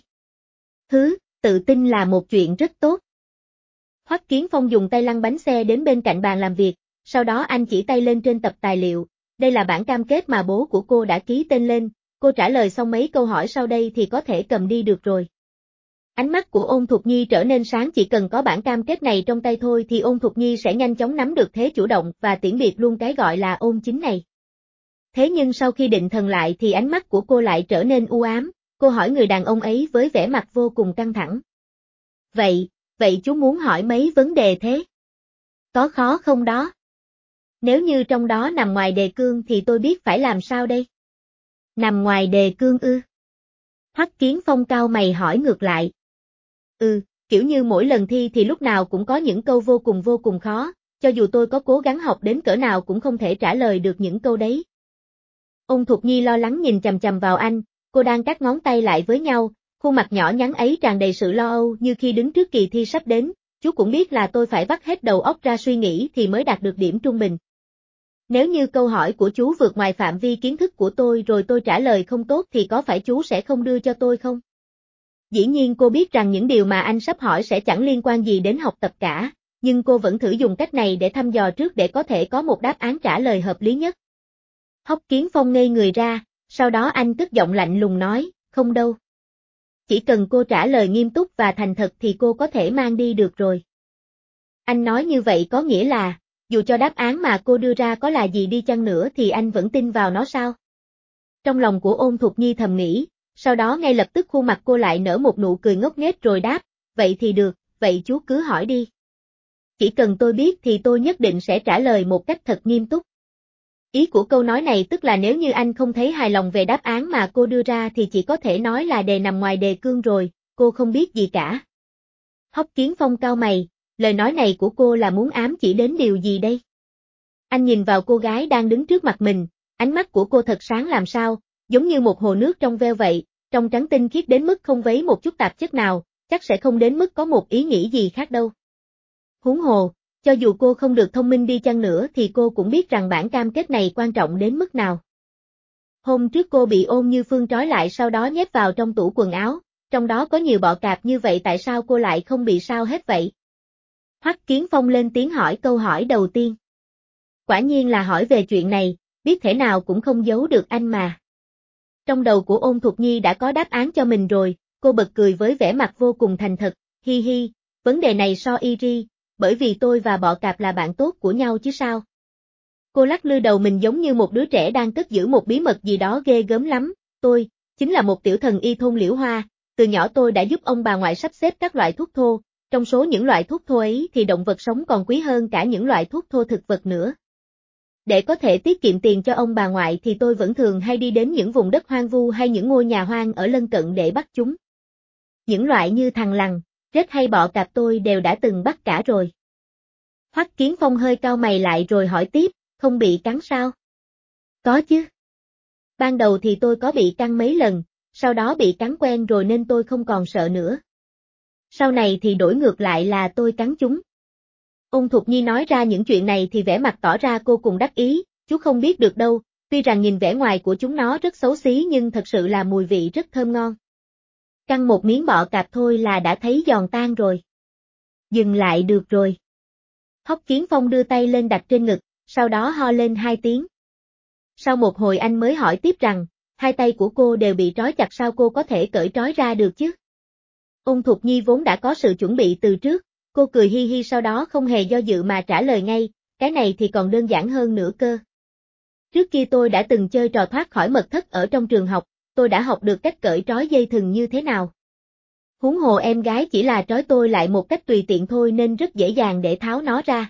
Tự tin là một chuyện rất tốt. Hoắc Kiến Phong dùng tay lăn bánh xe đến bên cạnh bàn làm việc, sau đó anh chỉ tay lên trên tập tài liệu, đây là bản cam kết mà bố của cô đã ký tên lên, cô trả lời xong mấy câu hỏi sau đây thì có thể cầm đi được rồi. Ánh mắt của Ôn Thục Nhi trở nên sáng, chỉ cần có bản cam kết này trong tay thôi thì Ôn Thục Nhi sẽ nhanh chóng nắm được thế chủ động và tiễn biệt luôn cái gọi là ôn chính này. Thế nhưng sau khi định thần lại thì ánh mắt của cô lại trở nên u ám, cô hỏi người đàn ông ấy với vẻ mặt vô cùng căng thẳng. Vậy chú muốn hỏi mấy vấn đề thế? Có khó không đó? Nếu như trong đó nằm ngoài đề cương thì tôi biết phải làm sao đây? Nằm ngoài đề cương ư? Hoắc Kiến Phong cau mày hỏi ngược lại. Kiểu như mỗi lần thi thì lúc nào cũng có những câu vô cùng khó, cho dù tôi có cố gắng học đến cỡ nào cũng không thể trả lời được những câu đấy. Ôn Thục Nhi lo lắng nhìn chằm chằm vào anh, cô đang cắt ngón tay lại với nhau, khuôn mặt nhỏ nhắn ấy tràn đầy sự lo âu như khi đứng trước kỳ thi sắp đến, chú cũng biết là tôi phải vắt hết đầu óc ra suy nghĩ thì mới đạt được điểm trung bình. Nếu như câu hỏi của chú vượt ngoài phạm vi kiến thức của tôi rồi tôi trả lời không tốt thì có phải chú sẽ không đưa cho tôi không? Dĩ nhiên cô biết rằng những điều mà anh sắp hỏi sẽ chẳng liên quan gì đến học tập cả, nhưng cô vẫn thử dùng cách này để thăm dò trước để có thể có một đáp án trả lời hợp lý nhất. Hoắc Kiến Phong ngây người ra, sau đó anh cất giọng lạnh lùng nói, không đâu. Chỉ cần cô trả lời nghiêm túc và thành thật thì cô có thể mang đi được rồi. Anh nói như vậy có nghĩa là, dù cho đáp án mà cô đưa ra có là gì đi chăng nữa thì anh vẫn tin vào nó sao? Trong lòng của Ôn Thục Nhi thầm nghĩ, sau đó ngay lập tức khuôn mặt cô lại nở một nụ cười ngốc nghếch rồi đáp, vậy thì được, vậy chú cứ hỏi đi. Chỉ cần tôi biết thì tôi nhất định sẽ trả lời một cách thật nghiêm túc. Ý của câu nói này tức là nếu như anh không thấy hài lòng về đáp án mà cô đưa ra thì chỉ có thể nói là đề nằm ngoài đề cương rồi, cô không biết gì cả. Hoắc Kiến Phong cau mày, lời nói này của cô là muốn ám chỉ đến điều gì đây? Anh nhìn vào cô gái đang đứng trước mặt mình, ánh mắt của cô thật sáng làm sao, giống như một hồ nước trong veo vậy, trong trắng tinh khiết đến mức không vấy một chút tạp chất nào, chắc sẽ không đến mức có một ý nghĩ gì khác đâu. Huống hồ, cho dù cô không được thông minh đi chăng nữa thì cô cũng biết rằng bản cam kết này quan trọng đến mức nào. Hôm trước cô bị Ôn Như Phương trói lại sau đó nhét vào trong tủ quần áo, trong đó có nhiều bọ cạp như vậy tại sao cô lại không bị sao hết vậy? Hoắc Kiến Phong lên tiếng hỏi câu hỏi đầu tiên. Quả nhiên là hỏi về chuyện này, biết thể nào cũng không giấu được anh mà. Trong đầu của Ôn Thục Nhi đã có đáp án cho mình rồi, cô bật cười với vẻ mặt vô cùng thành thật, hi hi, vấn đề này so easy, bởi vì tôi và bọ cạp là bạn tốt của nhau chứ sao. Cô lắc lư đầu mình giống như một đứa trẻ đang cất giữ một bí mật gì đó ghê gớm lắm, tôi, chính là một tiểu thần y thôn Liễu Hoa, từ nhỏ tôi đã giúp ông bà ngoại sắp xếp các loại thuốc thô, trong số những loại thuốc thô ấy thì động vật sống còn quý hơn cả những loại thuốc thô thực vật nữa. Để có thể tiết kiệm tiền cho ông bà ngoại thì tôi vẫn thường hay đi đến những vùng đất hoang vu hay những ngôi nhà hoang ở lân cận để bắt chúng. Những loại như thằn lằn, rết hay bọ cạp tôi đều đã từng bắt cả rồi. Hoắc Kiến Phong hơi cau mày lại rồi hỏi tiếp, không bị cắn sao? Có chứ. Ban đầu thì tôi có bị cắn mấy lần, sau đó bị cắn quen rồi nên tôi không còn sợ nữa. Sau này thì đổi ngược lại là tôi cắn chúng. Ôn Thục Nhi nói ra những chuyện này thì vẻ mặt tỏ ra cô cùng đắc ý, chú không biết được đâu, tuy rằng nhìn vẻ ngoài của chúng nó rất xấu xí nhưng thật sự là mùi vị rất thơm ngon. Cắn một miếng bọ cạp thôi là đã thấy giòn tan rồi. Dừng lại được rồi. Hoắc Kiến Phong đưa tay lên đặt trên ngực, sau đó ho lên 2 tiếng. Sau một hồi anh mới hỏi tiếp rằng, hai tay của cô đều bị trói chặt sao cô có thể cởi trói ra được chứ? Ôn Thục Nhi vốn đã có sự chuẩn bị từ trước, cô cười hi hi sau đó không hề do dự mà trả lời ngay, cái này thì còn đơn giản hơn nữa cơ. Trước kia tôi đã từng chơi trò thoát khỏi mật thất ở trong trường học, tôi đã học được cách cởi trói dây thừng như thế nào. Huống hồ em gái chỉ là trói tôi lại một cách tùy tiện thôi nên rất dễ dàng để tháo nó ra.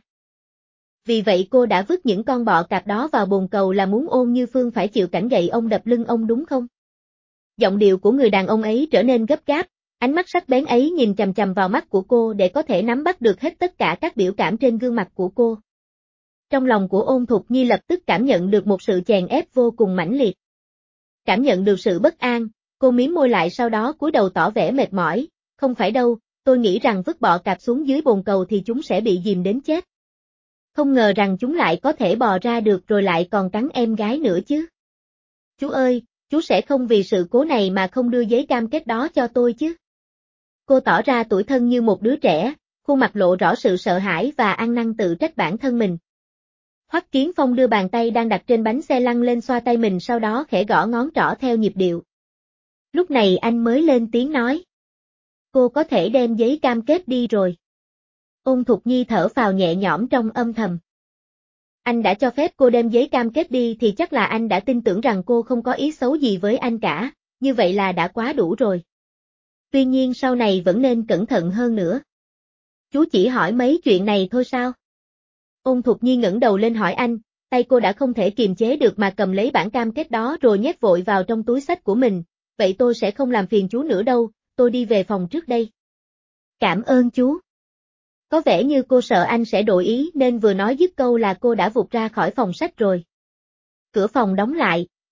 Vì vậy cô đã vứt những con bọ cạp đó vào bồn cầu là muốn Ôn Như Phương phải chịu cảnh gậy ông đập lưng ông đúng không? Giọng điệu của người đàn ông ấy trở nên gấp gáp, ánh mắt sắc bén ấy nhìn chằm chằm vào mắt của cô để có thể nắm bắt được hết tất cả các biểu cảm trên gương mặt của cô. Trong lòng của Ôn Thục Nhi lập tức cảm nhận được một sự chèn ép vô cùng mãnh liệt. Cảm nhận được sự bất an, cô mím môi lại sau đó cúi đầu tỏ vẻ mệt mỏi, không phải đâu, tôi nghĩ rằng vứt bọ cạp xuống dưới bồn cầu thì chúng sẽ bị dìm đến chết. Không ngờ rằng chúng lại có thể bò ra được rồi lại còn cắn em gái nữa chứ. Chú ơi, chú sẽ không vì sự cố này mà không đưa giấy cam kết đó cho tôi chứ. Cô tỏ ra tủi thân như một đứa trẻ, khuôn mặt lộ rõ sự sợ hãi và ăn năn tự trách bản thân mình. Hoắc Kiến Phong đưa bàn tay đang đặt trên bánh xe lăn lên xoa tay mình sau đó khẽ gõ ngón trỏ theo nhịp điệu. Lúc này anh mới lên tiếng nói. Cô có thể đem giấy cam kết đi rồi. Ôn Thục Nhi thở phào nhẹ nhõm trong âm thầm. Anh đã cho phép cô đem giấy cam kết đi thì chắc là anh đã tin tưởng rằng cô không có ý xấu gì với anh cả, như vậy là đã quá đủ rồi. Tuy nhiên sau này vẫn nên cẩn thận hơn nữa. Chú chỉ hỏi mấy chuyện này thôi sao? Ôn Thục Nhi ngẩng đầu lên hỏi anh, tay cô đã không thể kiềm chế được mà cầm lấy bản cam kết đó rồi nhét vội vào trong túi xách của mình, vậy tôi sẽ không làm phiền chú nữa đâu, tôi đi về phòng trước đây. Cảm ơn chú. Có vẻ như cô sợ anh sẽ đổi ý nên vừa nói dứt câu là cô đã vụt ra khỏi phòng sách rồi. Cửa phòng đóng lại,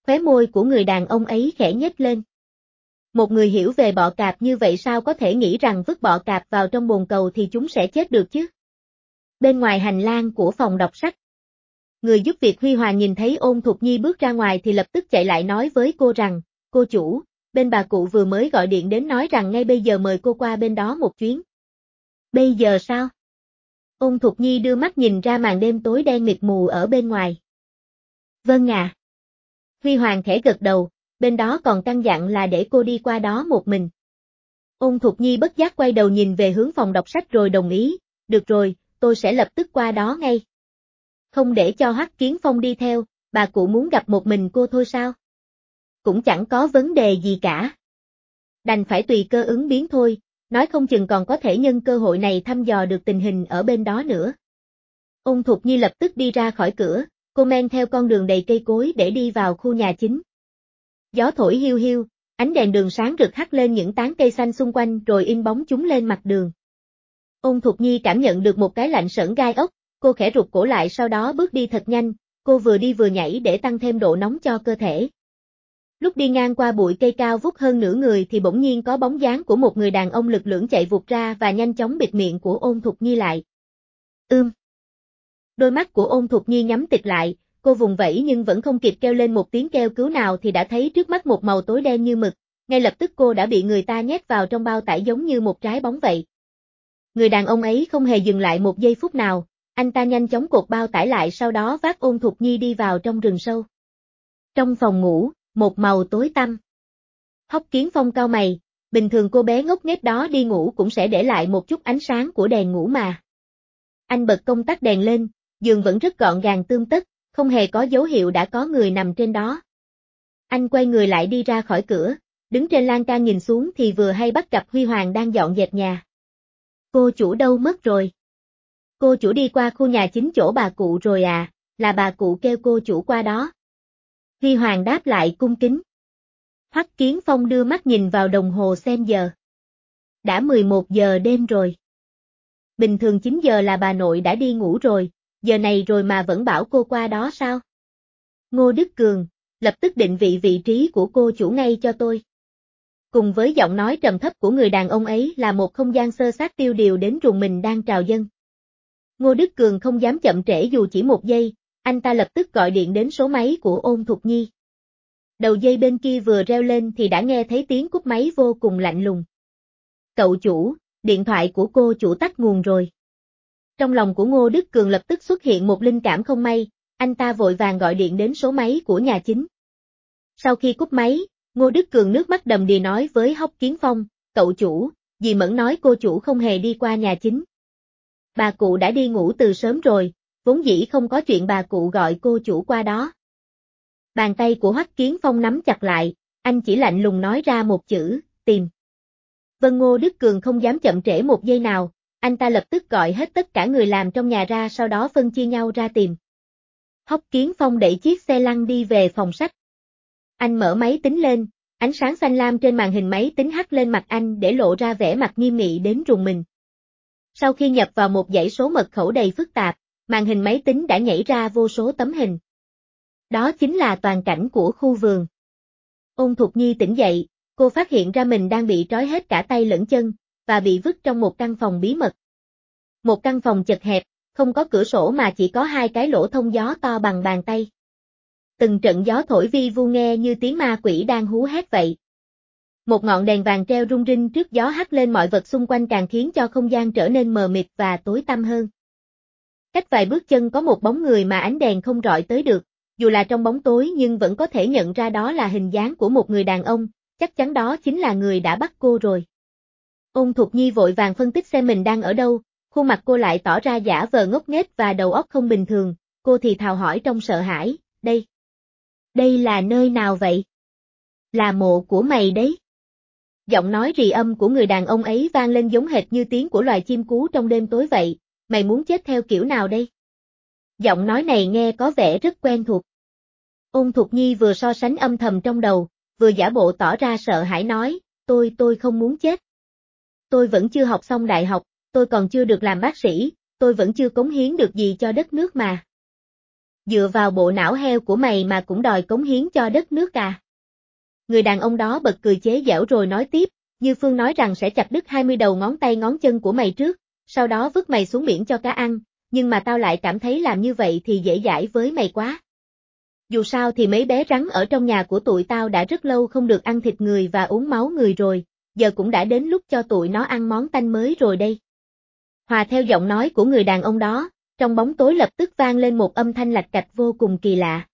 Khóe môi của người đàn ông ấy khẽ nhếch lên. Một người hiểu về bọ cạp như vậy sao có thể nghĩ rằng vứt bọ cạp vào trong bồn cầu thì chúng sẽ chết được chứ? Bên ngoài hành lang của phòng đọc sách, người giúp việc Huy Hoàng nhìn thấy Ôn Thục Nhi bước ra ngoài thì lập tức chạy lại nói với cô rằng, cô chủ, bên bà cụ vừa mới gọi điện đến nói rằng ngay bây giờ mời cô qua bên đó một chuyến. Bây giờ sao? Ôn Thục Nhi đưa mắt nhìn ra màn đêm tối đen mịt mù ở bên ngoài. Vâng ạ. Huy Hoàng khẽ gật đầu, bên đó còn căn dặn là để cô đi qua đó một mình. Ôn Thục Nhi bất giác quay đầu nhìn về hướng phòng đọc sách rồi đồng ý, được rồi, tôi sẽ lập tức qua đó ngay. Không để cho Hoắc Kiến Phong đi theo, bà cụ muốn gặp một mình cô thôi sao? Cũng chẳng có vấn đề gì cả. Đành phải tùy cơ ứng biến thôi, nói không chừng còn có thể nhân cơ hội này thăm dò được tình hình ở bên đó nữa. Ôn Thục Nhi lập tức đi ra khỏi cửa, cô men theo con đường đầy cây cối để đi vào khu nhà chính. Gió thổi hiu hiu, ánh đèn đường sáng rực hắt lên những tán cây xanh xung quanh rồi in bóng chúng lên mặt đường. Ôn Thục Nhi cảm nhận được một cái lạnh sởn gai ốc, cô khẽ rụt cổ lại sau đó bước đi thật nhanh, cô vừa đi vừa nhảy để tăng thêm độ nóng cho cơ thể. Lúc đi ngang qua bụi cây cao vút hơn nửa người thì bỗng nhiên có bóng dáng của một người đàn ông lực lưỡng chạy vụt ra và nhanh chóng bịt miệng của Ôn Thục Nhi lại. Đôi mắt của Ôn Thục Nhi nhắm tịt lại, cô vùng vẫy nhưng vẫn không kịp kêu lên một tiếng kêu cứu nào thì đã thấy trước mắt một màu tối đen như mực, ngay lập tức cô đã bị người ta nhét vào trong bao tải giống như một trái bóng vậy. Người đàn ông ấy không hề dừng lại một giây phút nào, anh ta nhanh chóng cột bao tải lại sau đó vác Ôn Thục Nhi đi vào trong rừng sâu. Trong phòng ngủ, một màu tối tăm. Hoắc Kiến Phong cau mày, bình thường cô bé ngốc nghếch đó đi ngủ cũng sẽ để lại một chút ánh sáng của đèn ngủ mà. Anh bật công tắc đèn lên, giường vẫn rất gọn gàng tươm tất, không hề có dấu hiệu đã có người nằm trên đó. Anh quay người lại đi ra khỏi cửa, đứng trên lan can nhìn xuống thì vừa hay bắt gặp Huy Hoàng đang dọn dẹp nhà. Cô chủ đâu mất rồi? Cô chủ đi qua khu nhà chính chỗ bà cụ rồi à, là bà cụ kêu cô chủ qua đó. Huy Hoàng đáp lại cung kính. Hoắc Kiến Phong đưa mắt nhìn vào đồng hồ xem giờ. Đã 11 giờ đêm rồi. Bình thường 9 giờ là bà nội đã đi ngủ rồi, giờ này rồi mà vẫn bảo cô qua đó sao? Ngô Đức Cường, lập tức định vị trí của cô chủ ngay cho tôi. Cùng với giọng nói trầm thấp của người đàn ông ấy là một không gian xơ xác tiêu điều đến rùng mình đang trào dâng. Ngô Đức Cường không dám chậm trễ dù chỉ một giây, anh ta lập tức gọi điện đến số máy của Ôn Thục Nhi. Đầu dây bên kia vừa reo lên thì đã nghe thấy tiếng cúp máy vô cùng lạnh lùng. Cậu chủ, điện thoại của cô chủ tắt nguồn rồi. Trong lòng của Ngô Đức Cường lập tức xuất hiện một linh cảm không may, anh ta vội vàng gọi điện đến số máy của nhà chính. Sau khi cúp máy, Ngô Đức Cường nước mắt đầm đìa nói với Hoắc Kiến Phong, cậu chủ, dì Mẫn nói cô chủ không hề đi qua nhà chính. Bà cụ đã đi ngủ từ sớm rồi, vốn dĩ không có chuyện bà cụ gọi cô chủ qua đó. Bàn tay của Hoắc Kiến Phong nắm chặt lại, anh chỉ lạnh lùng nói ra một chữ, tìm. Vân. Ngô Đức Cường không dám chậm trễ một giây nào, anh ta lập tức gọi hết tất cả người làm trong nhà ra sau đó phân chia nhau ra tìm. Hoắc Kiến Phong đẩy chiếc xe lăn đi về phòng sách. Anh mở máy tính lên, ánh sáng xanh lam trên màn hình máy tính hắt lên mặt anh để lộ ra vẻ mặt nghiêm nghị đến rùng mình. Sau khi nhập vào một dãy số mật khẩu đầy phức tạp, màn hình máy tính đã nhảy ra vô số tấm hình. Đó chính là toàn cảnh của khu vườn. Ôn Thục Nhi tỉnh dậy, cô phát hiện ra mình đang bị trói hết cả tay lẫn chân, và bị vứt trong một căn phòng bí mật. Một căn phòng chật hẹp, không có cửa sổ mà chỉ có hai cái lỗ thông gió to bằng bàn tay. Từng trận gió thổi vi vu nghe như tiếng ma quỷ đang hú hét vậy. Một ngọn đèn vàng treo rung rinh trước gió hắt lên mọi vật xung quanh càng khiến cho không gian trở nên mờ mịt và tối tăm hơn. Cách vài bước chân có một bóng người mà ánh đèn không rọi tới được, dù là trong bóng tối nhưng vẫn có thể nhận ra đó là hình dáng của một người đàn ông, chắc chắn đó chính là người đã bắt cô rồi. Ôn Thục Nhi vội vàng phân tích xem mình đang ở đâu, khuôn mặt cô lại tỏ ra giả vờ ngốc nghếch và đầu óc không bình thường, cô thì thào hỏi trong sợ hãi, đây là nơi nào vậy? Là mộ của mày đấy. Giọng nói rì âm của người đàn ông ấy vang lên giống hệt như tiếng của loài chim cú trong đêm tối vậy, mày muốn chết theo kiểu nào đây? Giọng nói này nghe có vẻ rất quen thuộc. Ôn Thục Nhi vừa so sánh âm thầm trong đầu, vừa giả bộ tỏ ra sợ hãi nói, tôi không muốn chết. Tôi vẫn chưa học xong đại học, tôi còn chưa được làm bác sĩ, tôi vẫn chưa cống hiến được gì cho đất nước mà. Dựa vào bộ não heo của mày mà cũng đòi cống hiến cho đất nước à? Người đàn ông đó bật cười chế giễu rồi nói tiếp, Như Phương nói rằng sẽ chặt đứt 20 đầu ngón tay ngón chân của mày trước, sau đó vứt mày xuống biển cho cá ăn, nhưng mà tao lại cảm thấy làm như vậy thì dễ dãi với mày quá. Dù sao thì mấy bé rắn ở trong nhà của tụi tao đã rất lâu không được ăn thịt người và uống máu người rồi, giờ cũng đã đến lúc cho tụi nó ăn món tanh mới rồi đây. Hòa theo giọng nói của người đàn ông đó, trong bóng tối lập tức vang lên một âm thanh lạch cạch vô cùng kỳ lạ.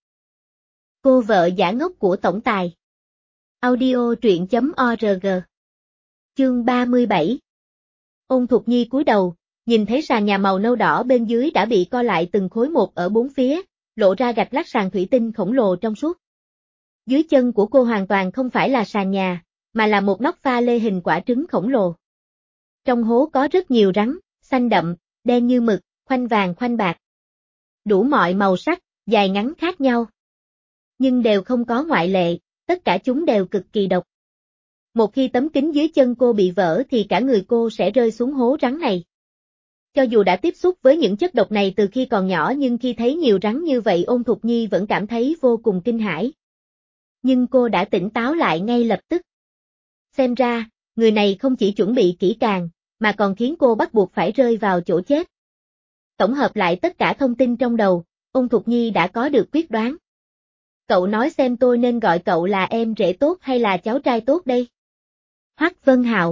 Cô vợ giả ngốc của tổng tài. Audio truyện.org. Chương 37. Ôn Thục Nhi cúi đầu, nhìn thấy sàn nhà màu nâu đỏ bên dưới đã bị co lại từng khối một ở bốn phía, lộ ra gạch lát sàn thủy tinh khổng lồ trong suốt. Dưới chân của cô hoàn toàn không phải là sàn nhà, mà là một nóc pha lê hình quả trứng khổng lồ. Trong hố có rất nhiều rắn, xanh đậm, đen như mực, khoanh vàng khoanh bạc. Đủ mọi màu sắc, dài ngắn khác nhau. Nhưng đều không có ngoại lệ, tất cả chúng đều cực kỳ độc. Một khi tấm kính dưới chân cô bị vỡ thì cả người cô sẽ rơi xuống hố rắn này. Cho dù đã tiếp xúc với những chất độc này từ khi còn nhỏ nhưng khi thấy nhiều rắn như vậy Ôn Thục Nhi vẫn cảm thấy vô cùng kinh hãi. Nhưng cô đã tỉnh táo lại ngay lập tức. Xem ra, người này không chỉ chuẩn bị kỹ càng, mà còn khiến cô bắt buộc phải rơi vào chỗ chết. Tổng hợp lại tất cả thông tin trong đầu, Ôn Thục Nhi đã có được quyết đoán. Cậu nói xem tôi nên gọi cậu là em rể tốt hay là cháu trai tốt đây? Hoắc Vân Hạo.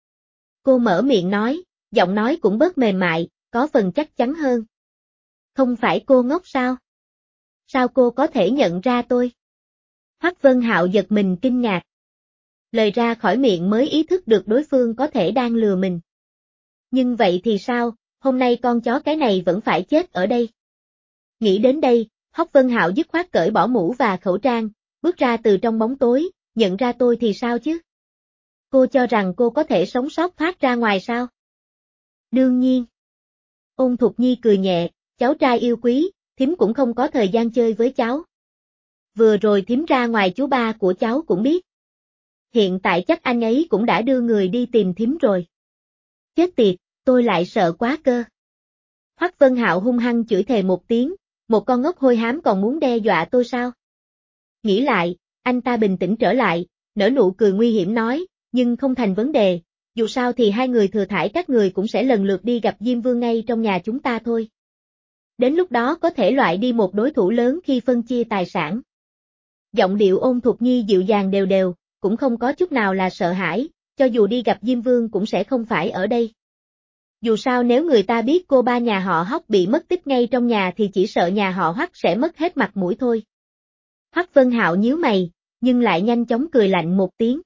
Cô mở miệng nói, giọng nói cũng bớt mềm mại, có phần chắc chắn hơn. Không phải cô ngốc sao? Sao cô có thể nhận ra tôi? Hoắc Vân Hạo giật mình kinh ngạc. Lời ra khỏi miệng mới ý thức được đối phương có thể đang lừa mình. Nhưng vậy thì sao, hôm nay con chó cái này vẫn phải chết ở đây. Nghĩ đến đây, Hoắc Vân Hạo dứt khoát cởi bỏ mũ và khẩu trang, bước ra từ trong bóng tối, nhận ra tôi thì sao chứ? Cô cho rằng cô có thể sống sót thoát ra ngoài sao? Đương nhiên. Ôn Thục Nhi cười nhẹ, cháu trai yêu quý, thím cũng không có thời gian chơi với cháu. Vừa rồi thím ra ngoài chú ba của cháu cũng biết. Hiện tại chắc anh ấy cũng đã đưa người đi tìm thím rồi. Chết tiệt, tôi lại sợ quá cơ. Hoắc Vân Hạo hung hăng chửi thề một tiếng, một con ngốc hôi hám còn muốn đe dọa tôi sao? Nghĩ lại, anh ta bình tĩnh trở lại, nở nụ cười nguy hiểm nói, nhưng không thành vấn đề, dù sao thì hai người thừa thải các người cũng sẽ lần lượt đi gặp Diêm Vương ngay trong nhà chúng ta thôi. Đến lúc đó có thể loại đi một đối thủ lớn khi phân chia tài sản. Giọng điệu Ôn Thục Nhi dịu dàng đều đều, cũng không có chút nào là sợ hãi, cho dù đi gặp Diêm Vương cũng sẽ không phải ở đây. Dù sao nếu người ta biết cô ba nhà họ Hoắc bị mất tích ngay trong nhà thì chỉ sợ nhà họ Hoắc sẽ mất hết mặt mũi thôi. Hoắc Vân Hạo nhíu mày, nhưng lại nhanh chóng cười lạnh một tiếng.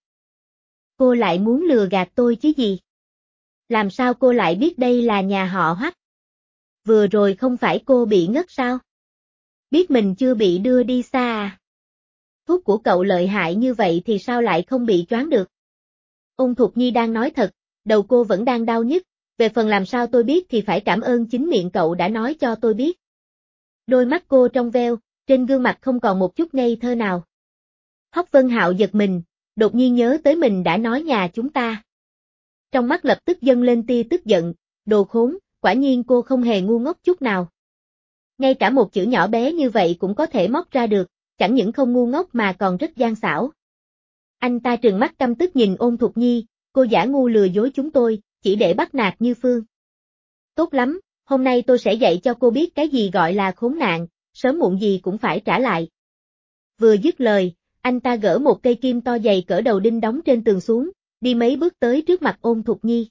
Cô lại muốn lừa gạt tôi chứ gì? Làm sao cô lại biết đây là nhà họ Hoắc? Vừa rồi không phải cô bị ngất sao? Biết mình chưa bị đưa đi xa à? Thuốc của cậu lợi hại như vậy thì sao lại không bị choáng được? Ôn Thục Nhi đang nói thật, đầu cô vẫn đang đau nhức, về phần làm sao tôi biết thì phải cảm ơn chính miệng cậu đã nói cho tôi biết. Đôi mắt cô trong veo, trên gương mặt không còn một chút ngây thơ nào. Hoắc Vân Hạo giật mình, đột nhiên nhớ tới mình đã nói nhà chúng ta. Trong mắt lập tức dâng lên tia tức giận, đồ khốn, quả nhiên cô không hề ngu ngốc chút nào. Ngay cả một chữ nhỏ bé như vậy cũng có thể móc ra được, chẳng những không ngu ngốc mà còn rất gian xảo. Anh ta trừng mắt căm tức nhìn Ôn Thục Nhi, cô giả ngu lừa dối chúng tôi, chỉ để bắt nạt Như Phương. Tốt lắm, hôm nay tôi sẽ dạy cho cô biết cái gì gọi là khốn nạn, sớm muộn gì cũng phải trả lại. Vừa dứt lời, anh ta gỡ một cây kim to dày cỡ đầu đinh đóng trên tường xuống, đi mấy bước tới trước mặt Ôn Thục Nhi.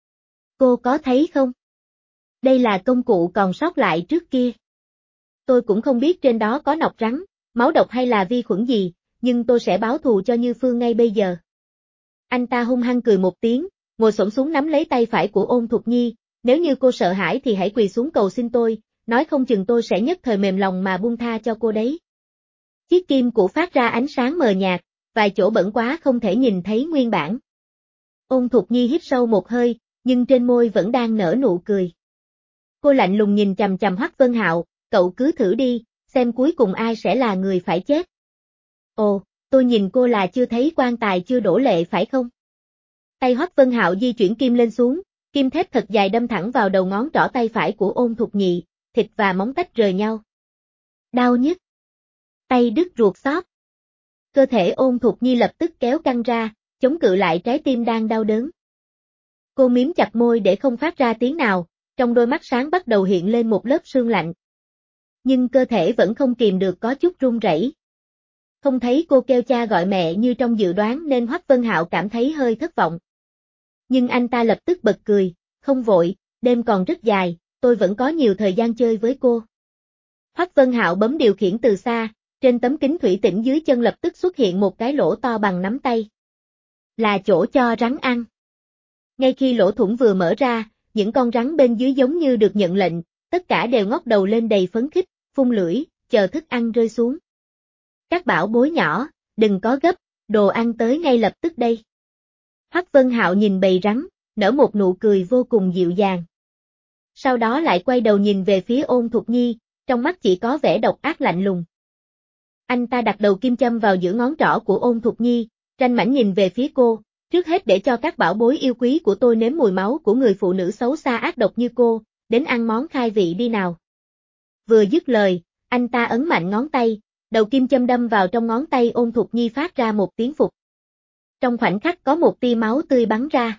Cô có thấy không? Đây là công cụ còn sót lại trước kia. Tôi cũng không biết trên đó có nọc rắn, máu độc hay là vi khuẩn gì, nhưng tôi sẽ báo thù cho Như Phương ngay bây giờ. Anh ta hung hăng cười một tiếng, ngồi xổm xuống nắm lấy tay phải của Ôn Thục Nhi, nếu như cô sợ hãi thì hãy quỳ xuống cầu xin tôi, nói không chừng tôi sẽ nhất thời mềm lòng mà buông tha cho cô đấy. Chiếc kim cũ phát ra ánh sáng mờ nhạt, vài chỗ bẩn quá không thể nhìn thấy nguyên bản. Ôn Thục Nhi hít sâu một hơi, nhưng trên môi vẫn đang nở nụ cười. Cô lạnh lùng nhìn chằm chằm Hoắc Vân Hạo, cậu cứ thử đi, xem cuối cùng ai sẽ là người phải chết. Ồ, tôi nhìn cô là chưa thấy quan tài chưa đổ lệ phải không? Tay Hoắc Vân Hạo di chuyển kim lên xuống, kim thép thật dài đâm thẳng vào đầu ngón trỏ tay phải của Ôn Thục Nhi, thịt và móng tách rời nhau. Đau nhức. Tay đứt ruột xót. Cơ thể Ôn Thục Nhi lập tức kéo căng ra, chống cự lại trái tim đang đau đớn. Cô miếm chặt môi để không phát ra tiếng nào, trong đôi mắt sáng bắt đầu hiện lên một lớp sương lạnh. Nhưng cơ thể vẫn không kìm được có chút run rẩy. Không thấy cô kêu cha gọi mẹ như trong dự đoán nên Hoắc Vân Hạo cảm thấy hơi thất vọng. Nhưng anh ta lập tức bật cười, không vội, đêm còn rất dài, tôi vẫn có nhiều thời gian chơi với cô. Hoắc Vân Hạo bấm điều khiển từ xa, trên tấm kính thủy tinh dưới chân lập tức xuất hiện một cái lỗ to bằng nắm tay. Là chỗ cho rắn ăn. Ngay khi lỗ thủng vừa mở ra, những con rắn bên dưới giống như được nhận lệnh, tất cả đều ngóc đầu lên đầy phấn khích, phun lưỡi, chờ thức ăn rơi xuống. Các bảo bối nhỏ, đừng có gấp, đồ ăn tới ngay lập tức đây. Hoắc Vân Hạo nhìn bầy rắn, nở một nụ cười vô cùng dịu dàng. Sau đó lại quay đầu nhìn về phía Ôn Thục Nhi, trong mắt chỉ có vẻ độc ác lạnh lùng. Anh ta đặt đầu kim châm vào giữa ngón trỏ của Ôn Thục Nhi, ranh mãnh nhìn về phía cô, trước hết để cho các bảo bối yêu quý của tôi nếm mùi máu của người phụ nữ xấu xa ác độc như cô, đến ăn món khai vị đi nào. Vừa dứt lời, anh ta ấn mạnh ngón tay, đầu kim châm đâm vào trong ngón tay Ôn Thục Nhi phát ra một tiếng phụt. Trong khoảnh khắc có một tia máu tươi bắn ra.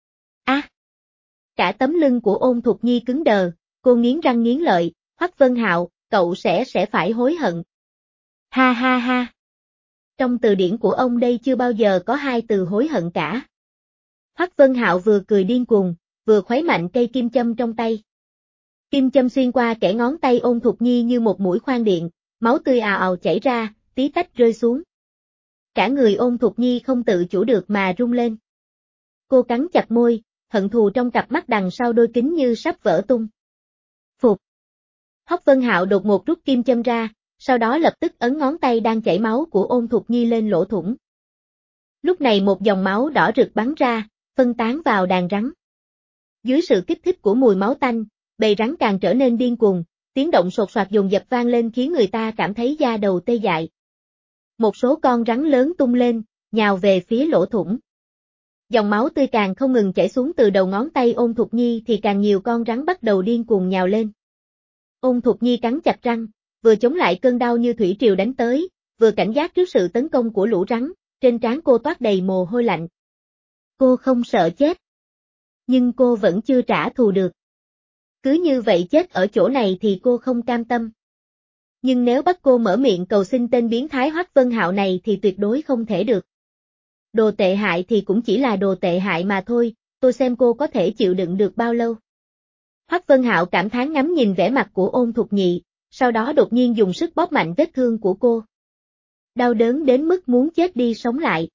Cả tấm lưng của Ôn Thục Nhi cứng đờ, cô nghiến răng nghiến lợi, Hoắc Vân Hạo, cậu sẽ phải hối hận. Ha ha ha. Trong từ điển của ông đây chưa bao giờ có hai từ hối hận cả. Hoắc Vân Hạo vừa cười điên cuồng, vừa khuấy mạnh cây kim châm trong tay. Kim châm xuyên qua kẽ ngón tay Ôn Thục Nhi như một mũi khoan điện, máu tươi ào ào chảy ra, tí tách rơi xuống. Cả người Ôn Thục Nhi không tự chủ được mà rung lên. Cô cắn chặt môi, hận thù trong cặp mắt đằng sau đôi kính như sắp vỡ tung. Phục. Hoắc Vân Hạo đột ngột rút kim châm ra, sau đó lập tức ấn ngón tay đang chảy máu của Ôn Thục Nhi lên lỗ thủng. Lúc này một dòng máu đỏ rực bắn ra, phân tán vào đàn rắn. Dưới sự kích thích của mùi máu tanh, bầy rắn càng trở nên điên cuồng, tiếng động sột soạt dồn dập vang lên khiến người ta cảm thấy da đầu tê dại. Một số con rắn lớn tung lên, nhào về phía lỗ thủng. Dòng máu tươi càng không ngừng chảy xuống từ đầu ngón tay Ôn Thục Nhi thì càng nhiều con rắn bắt đầu điên cuồng nhào lên. Ôn Thục Nhi cắn chặt răng, vừa chống lại cơn đau như thủy triều đánh tới, vừa cảnh giác trước sự tấn công của lũ rắn, trên trán cô toát đầy mồ hôi lạnh. Cô không sợ chết. Nhưng cô vẫn chưa trả thù được. Cứ như vậy chết ở chỗ này thì cô không cam tâm. Nhưng nếu bắt cô mở miệng cầu xin tên biến thái Hoắc Vân Hạo này thì tuyệt đối không thể được. Đồ tệ hại thì cũng chỉ là đồ tệ hại mà thôi, tôi xem cô có thể chịu đựng được bao lâu. Hoắc Vân Hạo cảm thán ngắm nhìn vẻ mặt của Ôn Thục Nhi, sau đó đột nhiên dùng sức bóp mạnh vết thương của cô. Đau đớn đến mức muốn chết đi sống lại.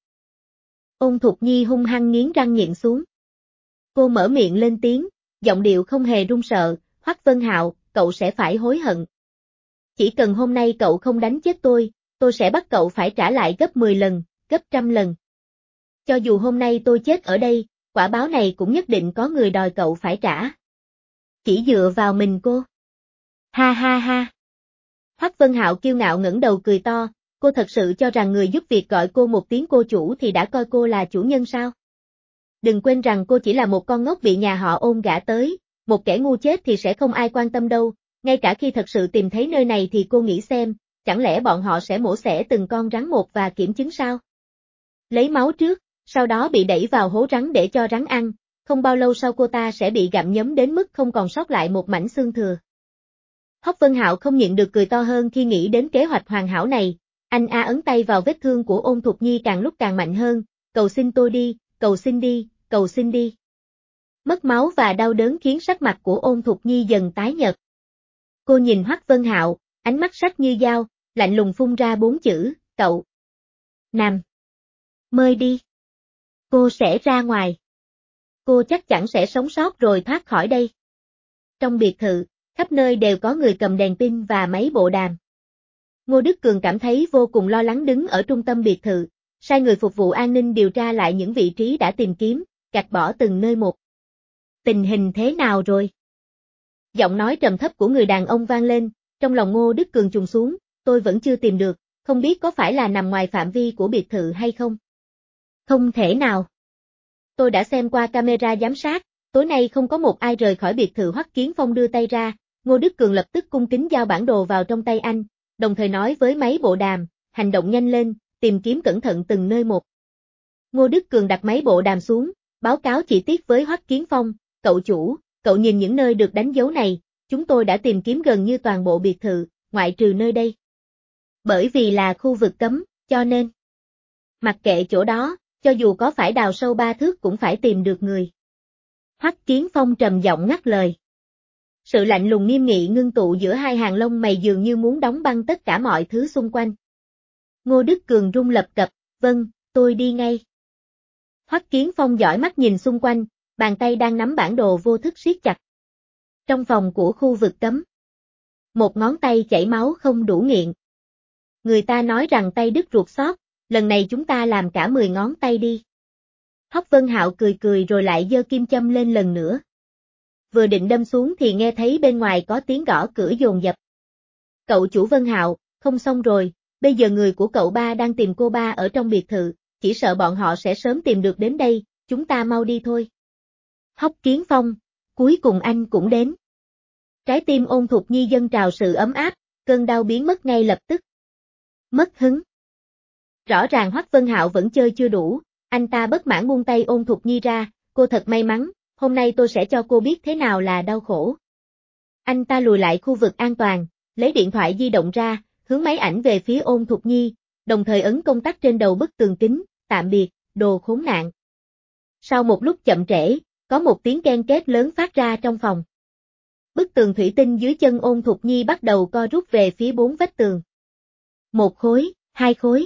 Ôn Thục Nhi hung hăng nghiến răng nhịn xuống. Cô mở miệng lên tiếng, giọng điệu không hề run sợ, Hoắc Vân Hạo, cậu sẽ phải hối hận. Chỉ cần hôm nay cậu không đánh chết tôi sẽ bắt cậu phải trả lại gấp 10 lần, gấp 100 lần. Cho dù hôm nay tôi chết ở đây, quả báo này cũng nhất định có người đòi cậu phải trả. Chỉ dựa vào mình cô. Ha ha ha. Hoắc Vân Hạo kiêu ngạo ngẩng đầu cười to, cô thật sự cho rằng người giúp việc gọi cô một tiếng cô chủ thì đã coi cô là chủ nhân sao? Đừng quên rằng cô chỉ là một con ngốc bị nhà họ Ôn gả tới, một kẻ ngu chết thì sẽ không ai quan tâm đâu, ngay cả khi thật sự tìm thấy nơi này thì cô nghĩ xem, chẳng lẽ bọn họ sẽ mổ xẻ từng con rắn một và kiểm chứng sao? Lấy máu trước, sau đó bị đẩy vào hố rắn để cho rắn ăn, không bao lâu sau cô ta sẽ bị gặm nhấm đến mức không còn sót lại một mảnh xương thừa. Hoắc Vân Hạo không nhịn được cười to hơn khi nghĩ đến kế hoạch hoàn hảo này, anh ấn tay vào vết thương của Ôn Thục Nhi càng lúc càng mạnh hơn, cầu xin tôi đi, cầu xin đi, cầu xin đi. Mất máu và đau đớn khiến sắc mặt của Ôn Thục Nhi dần tái nhợt. Cô nhìn Hoắc Vân Hạo, ánh mắt sắc như dao, lạnh lùng phun ra 4 chữ, cậu. Nằm. Mời đi. Cô sẽ ra ngoài. Cô chắc chắn sẽ sống sót rồi thoát khỏi đây. Trong biệt thự, khắp nơi đều có người cầm đèn pin và máy bộ đàm. Ngô Đức Cường cảm thấy vô cùng lo lắng đứng ở trung tâm biệt thự, sai người phục vụ an ninh điều tra lại những vị trí đã tìm kiếm, gạch bỏ từng nơi một. Tình hình thế nào rồi? Giọng nói trầm thấp của người đàn ông vang lên, trong lòng Ngô Đức Cường trùng xuống, tôi vẫn chưa tìm được, không biết có phải là nằm ngoài phạm vi của biệt thự hay không? Không thể nào. Tôi đã xem qua camera giám sát, tối nay không có một ai rời khỏi biệt thự Hoắc Kiến Phong đưa tay ra, Ngô Đức Cường lập tức cung kính giao bản đồ vào trong tay anh, đồng thời nói với máy bộ đàm, hành động nhanh lên, tìm kiếm cẩn thận từng nơi một. Ngô Đức Cường đặt máy bộ đàm xuống, báo cáo chi tiết với Hoắc Kiến Phong, cậu chủ, cậu nhìn những nơi được đánh dấu này, chúng tôi đã tìm kiếm gần như toàn bộ biệt thự, ngoại trừ nơi đây. Bởi vì là khu vực cấm, cho nên mặc kệ chỗ đó, cho dù có phải đào sâu 3 thước cũng phải tìm được người. Hoắc Kiến Phong trầm giọng ngắt lời. Sự lạnh lùng nghiêm nghị ngưng tụ giữa hai hàng lông mày dường như muốn đóng băng tất cả mọi thứ xung quanh. Ngô Đức Cường run lập cập, vâng, tôi đi ngay. Hoắc Kiến Phong dõi mắt nhìn xung quanh, bàn tay đang nắm bản đồ vô thức siết chặt. Trong phòng của khu vực cấm, một ngón tay chảy máu không đủ nghiện. Người ta nói rằng tay đứt ruột xót, lần này chúng ta làm cả 10 ngón tay đi. Hoắc Vân Hạo cười cười rồi lại giơ kim châm lên lần nữa. Vừa định đâm xuống thì nghe thấy bên ngoài có tiếng gõ cửa dồn dập. Cậu chủ Vân Hạo, không xong rồi, bây giờ người của cậu ba đang tìm cô ba ở trong biệt thự, chỉ sợ bọn họ sẽ sớm tìm được đến đây, chúng ta mau đi thôi. Hoắc Kiến Phong, cuối cùng anh cũng đến. Trái tim Ôn Thục Nhi dâng trào sự ấm áp, cơn đau biến mất ngay lập tức. Mất hứng. Rõ ràng Hoắc Vân Hạo vẫn chơi chưa đủ, anh ta bất mãn buông tay Ôn Thục Nhi ra, cô thật may mắn, hôm nay tôi sẽ cho cô biết thế nào là đau khổ. Anh ta lùi lại khu vực an toàn, lấy điện thoại di động ra, hướng máy ảnh về phía Ôn Thục Nhi, đồng thời ấn công tắc trên đầu bức tường kính, tạm biệt, đồ khốn nạn. Sau một lúc chậm trễ, có một tiếng ken két lớn phát ra trong phòng. Bức tường thủy tinh dưới chân Ôn Thục Nhi bắt đầu co rút về phía 4 vách tường. 1 khối, 2 khối,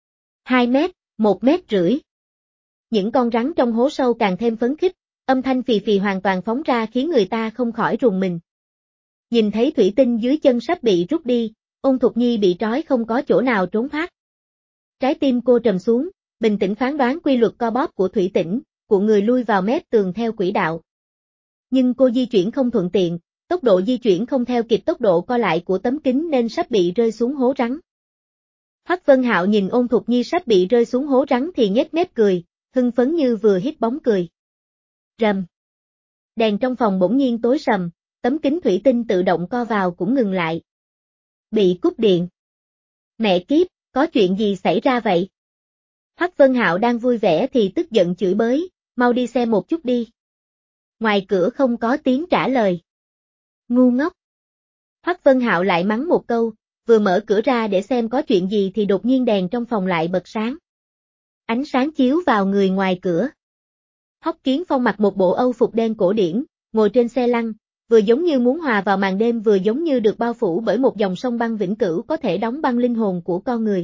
2 mét, 1 mét rưỡi. Những con rắn trong hố sâu càng thêm phấn khích, âm thanh phì phì hoàn toàn phóng ra khiến người ta không khỏi rùng mình. Nhìn thấy thủy tinh dưới chân sắp bị rút đi, Ôn Thục Nhi bị trói không có chỗ nào trốn thoát. Trái tim cô trầm xuống, bình tĩnh phán đoán quy luật co bóp của thủy tinh, của người lui vào mép tường theo quỹ đạo. Nhưng cô di chuyển không thuận tiện, tốc độ di chuyển không theo kịp tốc độ co lại của tấm kính nên sắp bị rơi xuống hố rắn. Hoắc Vân Hạo nhìn Ôn Thục Nhi sắp bị rơi xuống hố rắn thì nhếch mép cười, hưng phấn như vừa hít bóng cười. Rầm. Đèn trong phòng bỗng nhiên tối sầm, tấm kính thủy tinh tự động co vào cũng ngừng lại. Bị cúp điện. Mẹ kiếp, có chuyện gì xảy ra vậy? Hoắc Vân Hạo đang vui vẻ thì tức giận chửi bới, mau đi xem một chút đi. Ngoài cửa không có tiếng trả lời. Ngu ngốc. Hoắc Vân Hạo lại mắng một câu, vừa mở cửa ra để xem có chuyện gì thì đột nhiên đèn trong phòng lại bật sáng. Ánh sáng chiếu vào người ngoài cửa. Hoắc Kiến Phong mặc một bộ Âu phục đen cổ điển, ngồi trên xe lăn, vừa giống như muốn hòa vào màn đêm vừa giống như được bao phủ bởi một dòng sông băng vĩnh cửu có thể đóng băng linh hồn của con người.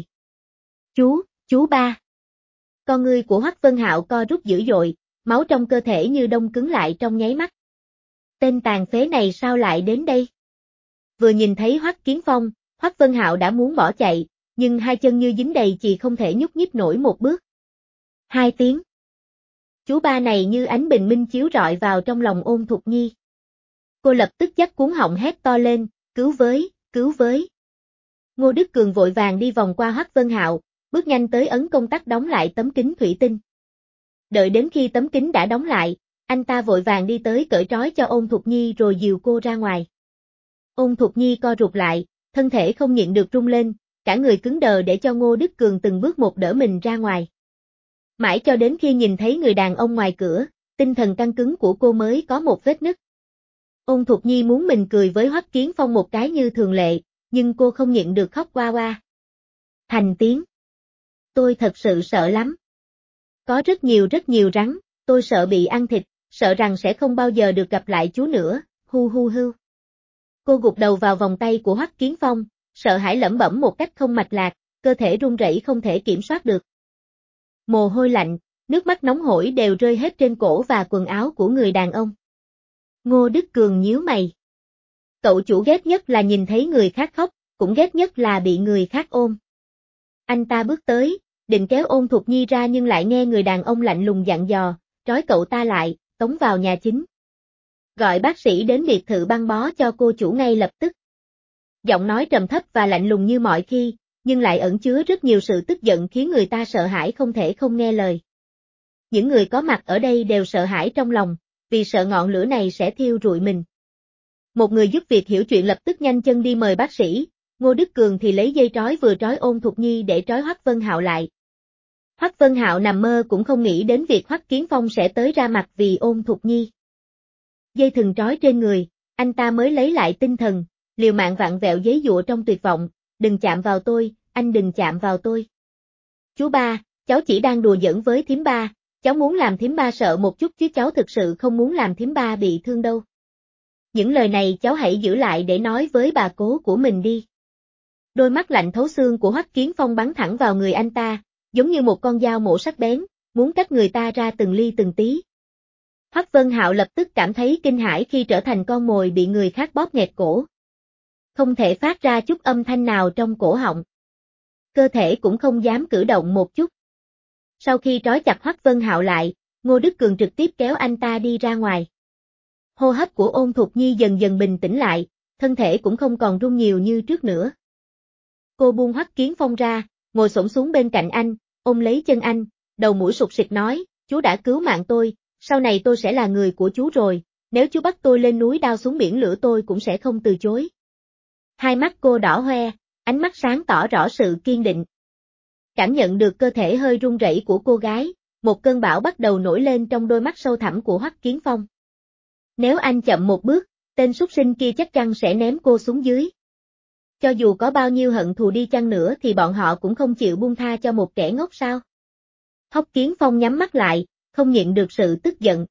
Chú ba. Con ngươi của Hoắc Vân Hạo co rút dữ dội, máu trong cơ thể như đông cứng lại trong nháy mắt. Tên tàn phế này sao lại đến đây? Vừa nhìn thấy Hoắc Kiến Phong, Hoắc Vân Hạo đã muốn bỏ chạy, nhưng hai chân như dính đầy chì không thể nhúc nhích nổi một bước. 2 tiếng. Chú ba này như ánh bình minh chiếu rọi vào trong lòng Ôn Thục Nhi. Cô lập tức giắt cuống họng hét to lên, cứu với, cứu với. Ngô Đức Cường vội vàng đi vòng qua Hoắc Vân Hạo, bước nhanh tới ấn công tắc đóng lại tấm kính thủy tinh. Đợi đến khi tấm kính đã đóng lại, anh ta vội vàng đi tới cởi trói cho Ôn Thục Nhi rồi dìu cô ra ngoài. Ôn Thục Nhi co rụt lại, thân thể không nhịn được rung lên, cả người cứng đờ để cho Ngô Đức Cường từng bước một đỡ mình ra ngoài. Mãi cho đến khi nhìn thấy người đàn ông ngoài cửa, tinh thần căng cứng của cô mới có một vết nứt. Ôn Thục Nhi muốn mình cười với Hoắc Kiến Phong một cái như thường lệ, nhưng cô không nhịn được khóc oa oa. Thành tiếng. Tôi thật sự sợ lắm. Có rất nhiều rắn, tôi sợ bị ăn thịt, sợ rằng sẽ không bao giờ được gặp lại chú nữa, hu hu hu. Cô gục đầu vào vòng tay của Hoắc Kiến Phong, sợ hãi lẩm bẩm một cách không mạch lạc, cơ thể run rẩy không thể kiểm soát được. Mồ hôi lạnh, nước mắt nóng hổi đều rơi hết trên cổ và quần áo của người đàn ông. Ngô Đức Cường nhíu mày. Cậu chủ ghét nhất là nhìn thấy người khác khóc, cũng ghét nhất là bị người khác ôm. Anh ta bước tới, định kéo Ôn Thục Nhi ra nhưng lại nghe người đàn ông lạnh lùng dặn dò, trói cậu ta lại, tống vào nhà chính. Gọi bác sĩ đến biệt thự băng bó cho cô chủ ngay lập tức. Giọng nói trầm thấp và lạnh lùng như mọi khi, nhưng lại ẩn chứa rất nhiều sự tức giận khiến người ta sợ hãi không thể không nghe lời. Những người có mặt ở đây đều sợ hãi trong lòng, vì sợ ngọn lửa này sẽ thiêu rụi mình. Một người giúp việc hiểu chuyện lập tức nhanh chân đi mời bác sĩ, Ngô Đức Cường thì lấy dây trói vừa trói Ôn Thục Nhi để trói Hoắc Vân Hạo lại. Hoắc Vân Hạo nằm mơ cũng không nghĩ đến việc Hoắc Kiến Phong sẽ tới ra mặt vì Ôn Thục Nhi. Dây thừng trói trên người, anh ta mới lấy lại tinh thần, liều mạng vặn vẹo giấy dụa trong tuyệt vọng, đừng chạm vào tôi, anh đừng chạm vào tôi. Chú ba, cháu chỉ đang đùa giỡn với thím ba, cháu muốn làm thím ba sợ một chút chứ cháu thực sự không muốn làm thím ba bị thương đâu. Những lời này cháu hãy giữ lại để nói với bà cố của mình đi. Đôi mắt lạnh thấu xương của Hoắc Kiến Phong bắn thẳng vào người anh ta, giống như một con dao mổ sắc bén, muốn cắt người ta ra từng ly từng tí. Hoắc Vân Hạo lập tức cảm thấy kinh hãi khi trở thành con mồi bị người khác bóp nghẹt cổ. Không thể phát ra chút âm thanh nào trong cổ họng. Cơ thể cũng không dám cử động một chút. Sau khi trói chặt Hoắc Vân Hạo lại, Ngô Đức Cường trực tiếp kéo anh ta đi ra ngoài. Hô hấp của Ôn Thục Nhi dần dần bình tĩnh lại, thân thể cũng không còn run nhiều như trước nữa. Cô buông Hoắc Kiến Phong ra, ngồi xổm xuống bên cạnh anh, ôm lấy chân anh, đầu mũi sụt sịt nói, chú đã cứu mạng tôi, sau này tôi sẽ là người của chú rồi, nếu chú bắt tôi lên núi đao xuống biển lửa tôi cũng sẽ không từ chối. Hai mắt cô đỏ hoe, ánh mắt sáng tỏ rõ sự kiên định. Cảm nhận được cơ thể hơi run rẩy của cô gái, một cơn bão bắt đầu nổi lên trong đôi mắt sâu thẳm của Hoắc Kiến Phong. Nếu anh chậm một bước, tên súc sinh kia chắc chắn sẽ ném cô xuống dưới. Cho dù có bao nhiêu hận thù đi chăng nữa thì bọn họ cũng không chịu buông tha cho một kẻ ngốc sao. Hoắc Kiến Phong nhắm mắt lại, không nhịn được sự tức giận.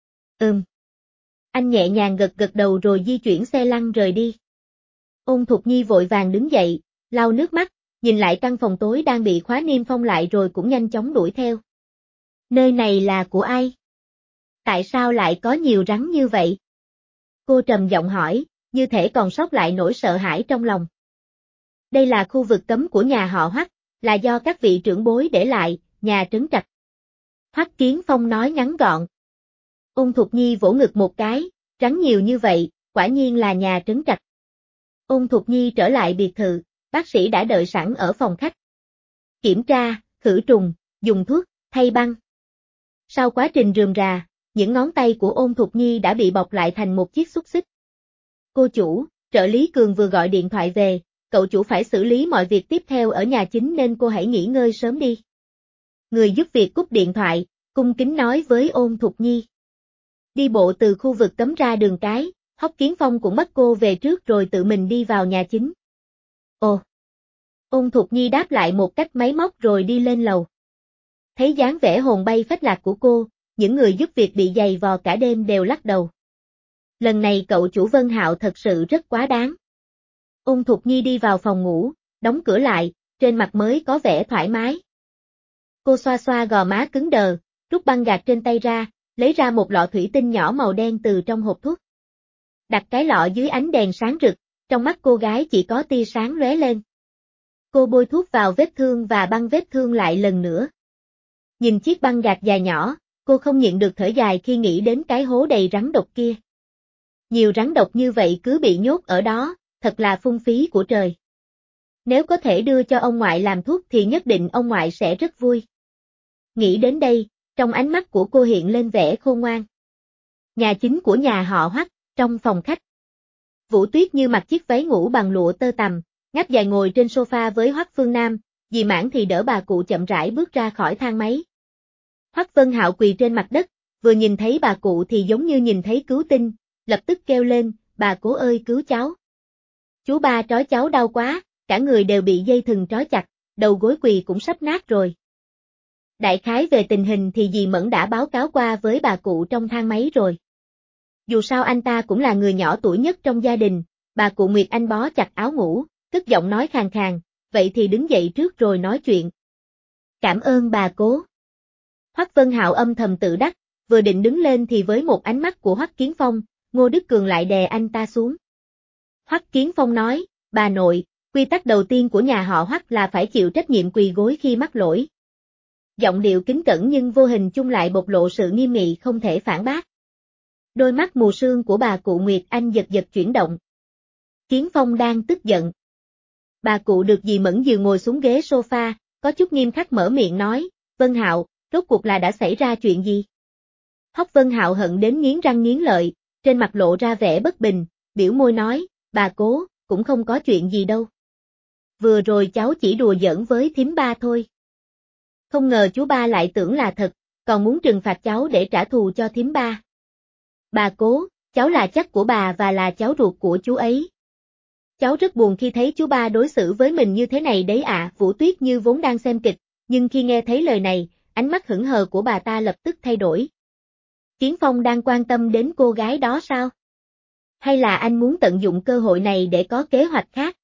Anh nhẹ nhàng gật gật đầu rồi di chuyển xe lăn rời đi. Ôn Thục Nhi vội vàng đứng dậy, lau nước mắt, nhìn lại căn phòng tối đang bị khóa niêm phong lại rồi cũng nhanh chóng đuổi theo. Nơi này là của ai? Tại sao lại có nhiều rắn như vậy? Cô trầm giọng hỏi, như thể còn sót lại nỗi sợ hãi trong lòng. Đây là khu vực cấm của nhà họ Hoắc, là do các vị trưởng bối để lại, nhà Trấn Trạch. Hoắc Kiến Phong nói ngắn gọn. Ôn Thục Nhi vỗ ngực một cái, rắn nhiều như vậy, quả nhiên là nhà Trấn Trạch. Ôn Thục Nhi trở lại biệt thự, bác sĩ đã đợi sẵn ở phòng khách. Kiểm tra, khử trùng, dùng thuốc, thay băng. Sau quá trình rườm rà, những ngón tay của Ôn Thục Nhi đã bị bọc lại thành một chiếc xúc xích. Cô chủ, trợ lý Cường vừa gọi điện thoại về, cậu chủ phải xử lý mọi việc tiếp theo ở nhà chính nên cô hãy nghỉ ngơi sớm đi. Người giúp việc cúp điện thoại, cung kính nói với Ôn Thục Nhi. Đi bộ từ khu vực cấm ra đường cái, Hoắc Kiến Phong cũng bắt cô về trước rồi tự mình đi vào nhà chính. Ồ! Ôn Thục Nhi đáp lại một cách máy móc rồi đi lên lầu. Thấy dáng vẻ hồn bay phách lạc của cô, những người giúp việc bị giày vò cả đêm đều lắc đầu. Lần này cậu chủ Vân Hạo thật sự rất quá đáng. Ôn Thục Nhi đi vào phòng ngủ, đóng cửa lại, trên mặt mới có vẻ thoải mái. Cô xoa xoa gò má cứng đờ, rút băng gạc trên tay ra, lấy ra một lọ thủy tinh nhỏ màu đen từ trong hộp thuốc. Đặt cái lọ dưới ánh đèn sáng rực, trong mắt cô gái chỉ có tia sáng lóe lên. Cô bôi thuốc vào vết thương và băng vết thương lại lần nữa. Nhìn chiếc băng gạc dài nhỏ, cô không nhịn được thở dài khi nghĩ đến cái hố đầy rắn độc kia. Nhiều rắn độc như vậy cứ bị nhốt ở đó, thật là phung phí của trời. Nếu có thể đưa cho ông ngoại làm thuốc thì nhất định ông ngoại sẽ rất vui. Nghĩ đến đây, trong ánh mắt của cô hiện lên vẻ khôn ngoan. Nhà chính của nhà họ Hoắc, trong phòng khách. Vũ Tuyết Như mặc chiếc váy ngủ bằng lụa tơ tằm, ngáp dài ngồi trên sofa với Hoắc Phương Nam, dì Mãn thì đỡ bà cụ chậm rãi bước ra khỏi thang máy. Hoắc Vân Hạo quỳ trên mặt đất, vừa nhìn thấy bà cụ thì giống như nhìn thấy cứu tinh, lập tức kêu lên, bà cố ơi cứu cháu. Chú ba trói cháu đau quá, cả người đều bị dây thừng trói chặt, đầu gối quỳ cũng sắp nát rồi. Đại khái về tình hình thì dì Mẫn đã báo cáo qua với bà cụ trong thang máy rồi. Dù sao anh ta cũng là người nhỏ tuổi nhất trong gia đình, bà cụ Nguyệt Anh bó chặt áo ngủ, cất giọng nói khàn khàn, vậy thì đứng dậy trước rồi nói chuyện. Cảm ơn bà cố. Hoắc Vân Hạo âm thầm tự đắc, vừa định đứng lên thì với một ánh mắt của Hoắc Kiến Phong, Ngô Đức Cường lại đè anh ta xuống. Hoắc Kiến Phong nói, bà nội, quy tắc đầu tiên của nhà họ Hoắc là phải chịu trách nhiệm quỳ gối khi mắc lỗi. Giọng điệu kính cẩn nhưng vô hình chung lại bộc lộ sự nghiêm nghị không thể phản bác. Đôi mắt mù sương của bà cụ Nguyệt Anh giật giật chuyển động. Kiến Phong đang tức giận. Bà cụ được dì Mẫn vừa ngồi xuống ghế sofa, có chút nghiêm khắc mở miệng nói, Vân Hạo, rốt cuộc là đã xảy ra chuyện gì? Hoắc Vân Hạo hận đến nghiến răng nghiến lợi, trên mặt lộ ra vẻ bất bình, biểu môi nói, bà cố, cũng không có chuyện gì đâu. vừa rồi cháu chỉ đùa giỡn với thím ba thôi. Không ngờ chú ba lại tưởng là thật, còn muốn trừng phạt cháu để trả thù cho thím ba. Bà Cố, cháu là chắc của bà và là cháu ruột của chú ấy. Cháu rất buồn khi thấy chú ba đối xử với mình như thế này đấy ạ. Vũ Tuyết Như vốn đang xem kịch, nhưng khi nghe thấy lời này, ánh mắt hững hờ của bà ta lập tức thay đổi. Kiến Phong đang quan tâm đến cô gái đó sao? Hay là anh muốn tận dụng cơ hội này để có kế hoạch khác?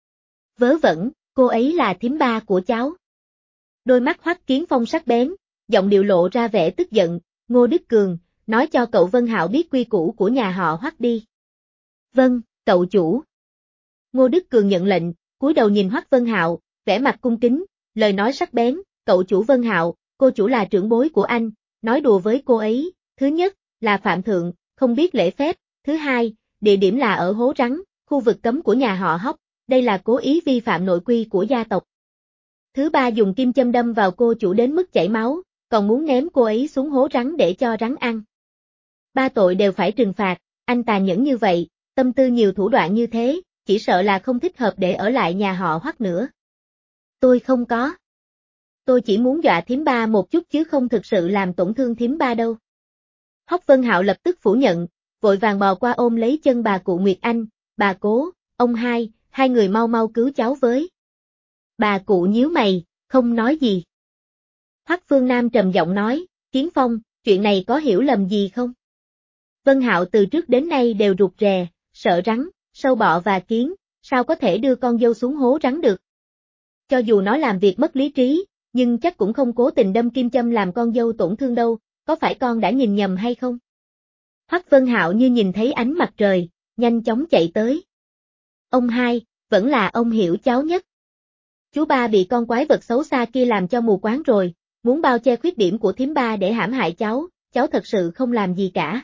Vớ vẩn, cô ấy là thím ba của cháu. Đôi mắt Hoắc Kiến Phong sắc bén, giọng điệu lộ ra vẻ tức giận. Ngô Đức Cường, nói cho cậu Vân Hạo biết quy củ của nhà họ Hoắc đi. Vâng, cậu chủ. Ngô Đức Cường nhận lệnh, cúi đầu nhìn Hoắc Vân Hạo, vẻ mặt cung kính, lời nói sắc bén. Cậu chủ Vân Hạo, cô chủ là trưởng bối của anh, nói đùa với cô ấy. Thứ nhất, là phạm thượng, không biết lễ phép. Thứ hai, địa điểm là ở hố rắn, khu vực cấm của nhà họ Hoắc, đây là cố ý vi phạm nội quy của gia tộc. Thứ ba, dùng kim châm đâm vào cô chủ đến mức chảy máu, còn muốn ném cô ấy xuống hố rắn để cho rắn ăn. Ba tội đều phải trừng phạt, anh tàn nhẫn như vậy, tâm tư nhiều thủ đoạn như thế, chỉ sợ là không thích hợp để ở lại nhà họ Hoắc nữa. Tôi không có. Tôi chỉ muốn dọa thím ba một chút chứ không thực sự làm tổn thương thím ba đâu. Hoắc Vân Hạo lập tức phủ nhận, vội vàng bò qua ôm lấy chân bà cụ Nguyệt Anh. Bà Cố, ông hai người mau mau cứu cháu với. Bà cụ nhíu mày, không nói gì. Hoắc Phương Nam trầm giọng nói, Kiến Phong, chuyện này có hiểu lầm gì không? Vân Hạo từ trước đến nay đều rụt rè, sợ rắn, sâu bọ và kiến, sao có thể đưa con dâu xuống hố rắn được? Cho dù nó làm việc mất lý trí, nhưng chắc cũng không cố tình đâm kim châm làm con dâu tổn thương đâu, có phải con đã nhìn nhầm hay không? Hoắc Vân Hạo như nhìn thấy ánh mặt trời, nhanh chóng chạy tới. Ông hai, vẫn là ông hiểu cháu nhất. Chú ba bị con quái vật xấu xa kia làm cho mù quáng rồi, muốn bao che khuyết điểm của thím ba để hãm hại cháu thật sự không làm gì cả.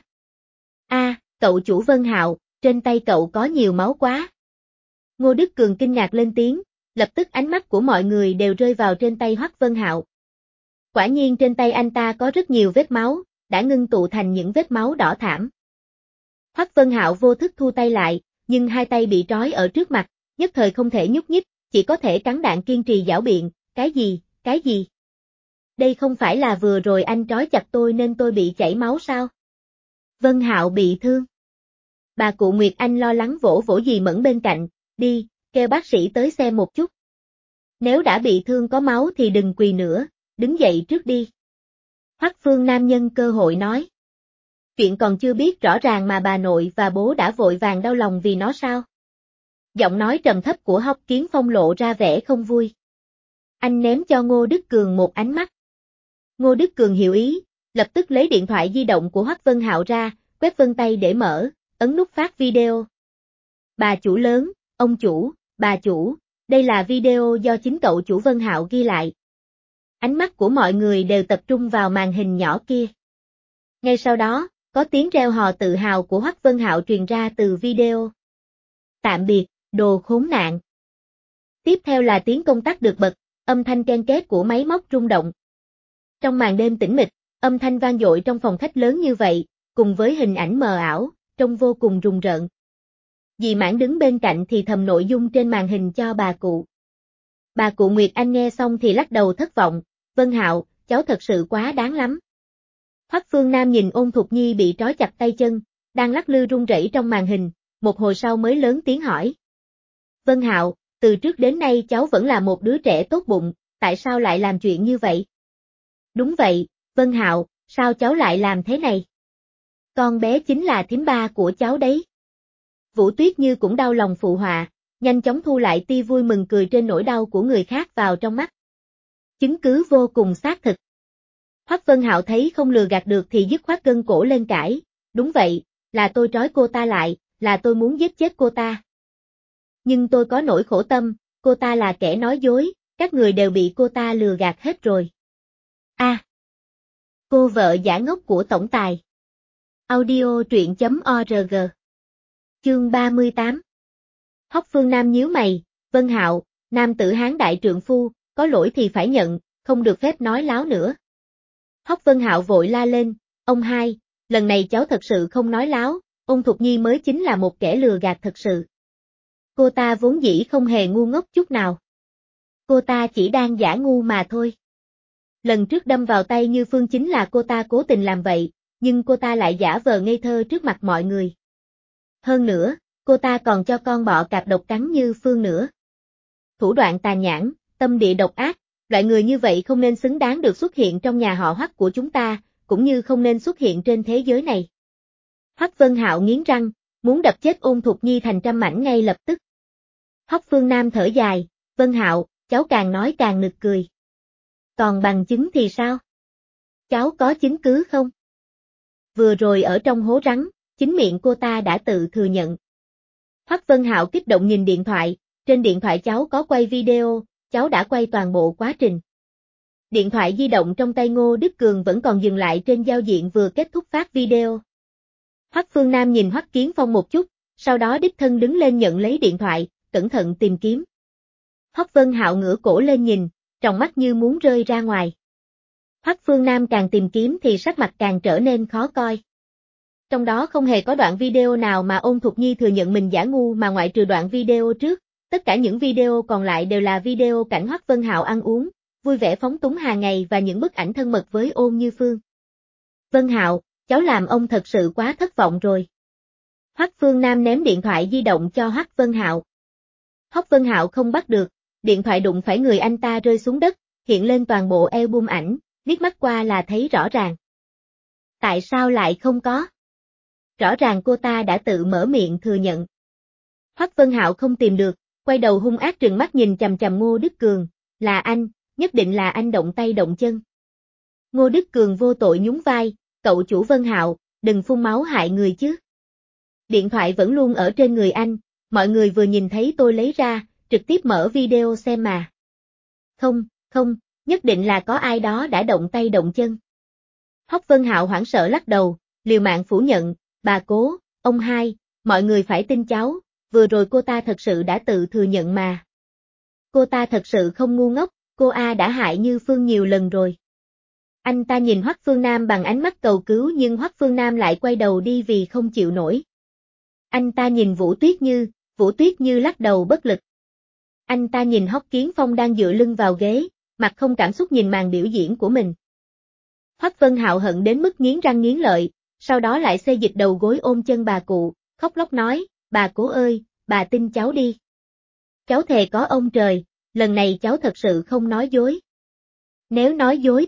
Cậu chủ Vân Hạo, trên tay cậu có nhiều máu quá. Ngô Đức Cường kinh ngạc lên tiếng, lập tức ánh mắt của mọi người đều rơi vào trên tay Hoắc Vân Hạo. Quả nhiên trên tay anh ta có rất nhiều vết máu, đã ngưng tụ thành những vết máu đỏ thảm. Hoắc Vân Hạo vô thức thu tay lại, nhưng hai tay bị trói ở trước mặt, nhất thời không thể nhúc nhích, chỉ có thể cắn đạn kiên trì giảo biện, cái gì? Đây không phải là vừa rồi anh trói chặt tôi nên tôi bị chảy máu sao? Vân Hạo bị thương. Bà cụ Nguyệt Anh lo lắng vỗ vỗ dì Mẫn bên cạnh, đi, kêu bác sĩ tới xem một chút. Nếu đã bị thương có máu thì đừng quỳ nữa, đứng dậy trước đi. Hoắc Phương Nam nhân cơ hội nói. Chuyện còn chưa biết rõ ràng mà bà nội và bố đã vội vàng đau lòng vì nó sao? Giọng nói trầm thấp của Hoắc Kiến Phong lộ ra vẻ không vui. Anh ném cho Ngô Đức Cường một ánh mắt. Ngô Đức Cường hiểu ý, lập tức lấy điện thoại di động của Hoắc Vân Hạo ra, quét vân tay để mở, ấn nút phát video. Bà chủ lớn, ông chủ, bà chủ, đây là video do chính cậu chủ Vân Hạo ghi lại. Ánh mắt của mọi người đều tập trung vào màn hình nhỏ kia. Ngay sau đó, có tiếng reo hò tự hào của Hoắc Vân Hạo truyền ra từ video. Tạm biệt, đồ khốn nạn. Tiếp theo là tiếng công tắc được bật, âm thanh ken két của máy móc rung động. Trong màn đêm tĩnh mịch, âm thanh vang dội trong phòng khách lớn như vậy, cùng với hình ảnh mờ ảo, trông vô cùng rùng rợn. Dì Mãn đứng bên cạnh thì thầm nội dung trên màn hình cho bà cụ. Bà cụ Nguyệt Anh nghe xong thì lắc đầu thất vọng, Vân Hạo, cháu thật sự quá đáng lắm. Hoắc Phương Nam nhìn Ôn Thục Nhi bị trói chặt tay chân, đang lắc lư run rẩy trong màn hình, một hồi sau mới lớn tiếng hỏi. Vân Hạo, từ trước đến nay cháu vẫn là một đứa trẻ tốt bụng, tại sao lại làm chuyện như vậy? Đúng vậy, Vân Hạo, sao cháu lại làm thế này? Con bé chính là thím ba của cháu đấy. Vũ Tuyết Như cũng đau lòng phụ họa, nhanh chóng thu lại tia vui mừng cười trên nỗi đau của người khác vào trong mắt. Chứng cứ vô cùng xác thực. Hoắc Vân Hạo thấy không lừa gạt được thì dứt khoát gân cổ lên cãi, đúng vậy, là tôi trói cô ta lại, là tôi muốn giết chết cô ta. Nhưng tôi có nỗi khổ tâm, cô ta là kẻ nói dối, các người đều bị cô ta lừa gạt hết rồi. Cô vợ giả ngốc của tổng tài. Audio truyện.org. Chương 38. Hoắc Phương Nam nhíu mày, Vân Hạo, nam tử Hán đại trượng phu, có lỗi thì phải nhận, không được phép nói láo nữa. Hoắc Vân Hạo vội la lên, ông hai, lần này cháu thật sự không nói láo, Ôn Thục Nhi mới chính là một kẻ lừa gạt thật sự. Cô ta vốn dĩ không hề ngu ngốc chút nào. Cô ta chỉ đang giả ngu mà thôi. Lần trước đâm vào tay Như Phương chính là cô ta cố tình làm vậy, nhưng cô ta lại giả vờ ngây thơ trước mặt mọi người. Hơn nữa, cô ta còn cho con bọ cạp độc cắn Như Phương nữa. Thủ đoạn tàn nhẫn, tâm địa độc ác, loại người như vậy không nên xứng đáng được xuất hiện trong nhà họ Hoắc của chúng ta, cũng như không nên xuất hiện trên thế giới này. Hoắc Vân Hạo nghiến răng, muốn đập chết Ôn Thục Nhi thành trăm mảnh ngay lập tức. Hoắc Phương Nam thở dài, Vân Hạo, cháu càng nói càng nực cười. Còn bằng chứng thì sao? Cháu có chứng cứ không? Vừa rồi ở trong hố rắn, chính miệng cô ta đã tự thừa nhận. Hoắc Vân Hạo kích động nhìn điện thoại, trên điện thoại cháu có quay video, cháu đã quay toàn bộ quá trình. Điện thoại di động trong tay Ngô Đức Cường vẫn còn dừng lại trên giao diện vừa kết thúc phát video. Hoắc Phương Nam nhìn Hoắc Kiến Phong một chút, sau đó đích thân đứng lên nhận lấy điện thoại, cẩn thận tìm kiếm. Hoắc Vân Hạo ngửa cổ lên nhìn, tròng mắt như muốn rơi ra ngoài. Hoắc Phương Nam càng tìm kiếm thì sắc mặt càng trở nên khó coi. Trong đó không hề có đoạn video nào mà Ôn Thục Nhi thừa nhận mình giả ngu mà ngoại trừ đoạn video trước, tất cả những video còn lại đều là video cảnh Hoắc Vân Hạo ăn uống, vui vẻ phóng túng hàng ngày và những bức ảnh thân mật với Ôn Như Phương. Vân Hạo, cháu làm ông thật sự quá thất vọng rồi. Hoắc Phương Nam ném điện thoại di động cho Hoắc Vân Hạo. Hoắc Vân Hạo không bắt được, điện thoại đụng phải người anh ta rơi xuống đất, hiện lên toàn bộ album ảnh, liếc mắt qua là thấy rõ ràng. Tại sao lại không có? Rõ ràng cô ta đã tự mở miệng thừa nhận. Hoắc Vân Hạo không tìm được, quay đầu hung ác trừng mắt nhìn chằm chằm Ngô Đức Cường, là anh, nhất định là anh động tay động chân. Ngô Đức Cường vô tội nhún vai, cậu chủ Vân Hạo, đừng phun máu hại người chứ. Điện thoại vẫn luôn ở trên người anh, mọi người vừa nhìn thấy tôi lấy ra, trực tiếp mở video xem mà. Không, nhất định là có ai đó đã động tay động chân. Hoắc Vân Hạo hoảng sợ lắc đầu, liều mạng phủ nhận, bà Cố, ông hai, mọi người phải tin cháu, vừa rồi cô ta thật sự đã tự thừa nhận mà. Cô ta thật sự không ngu ngốc, cô A đã hại Như Phương nhiều lần rồi. Anh ta nhìn Hoắc Phương Nam bằng ánh mắt cầu cứu nhưng Hoắc Phương Nam lại quay đầu đi vì không chịu nổi. Anh ta nhìn Vũ Tuyết Như lắc đầu bất lực. Anh ta nhìn Hoắc Kiến Phong đang dựa lưng vào ghế, mặt không cảm xúc nhìn màn biểu diễn của mình. Hoắc Vân Hạo hận đến mức nghiến răng nghiến lợi, sau đó lại xê dịch đầu gối ôm chân bà cụ, khóc lóc nói, bà Cố ơi, bà tin cháu đi. Cháu thề có ông trời, lần này cháu thật sự không nói dối. Nếu nói dối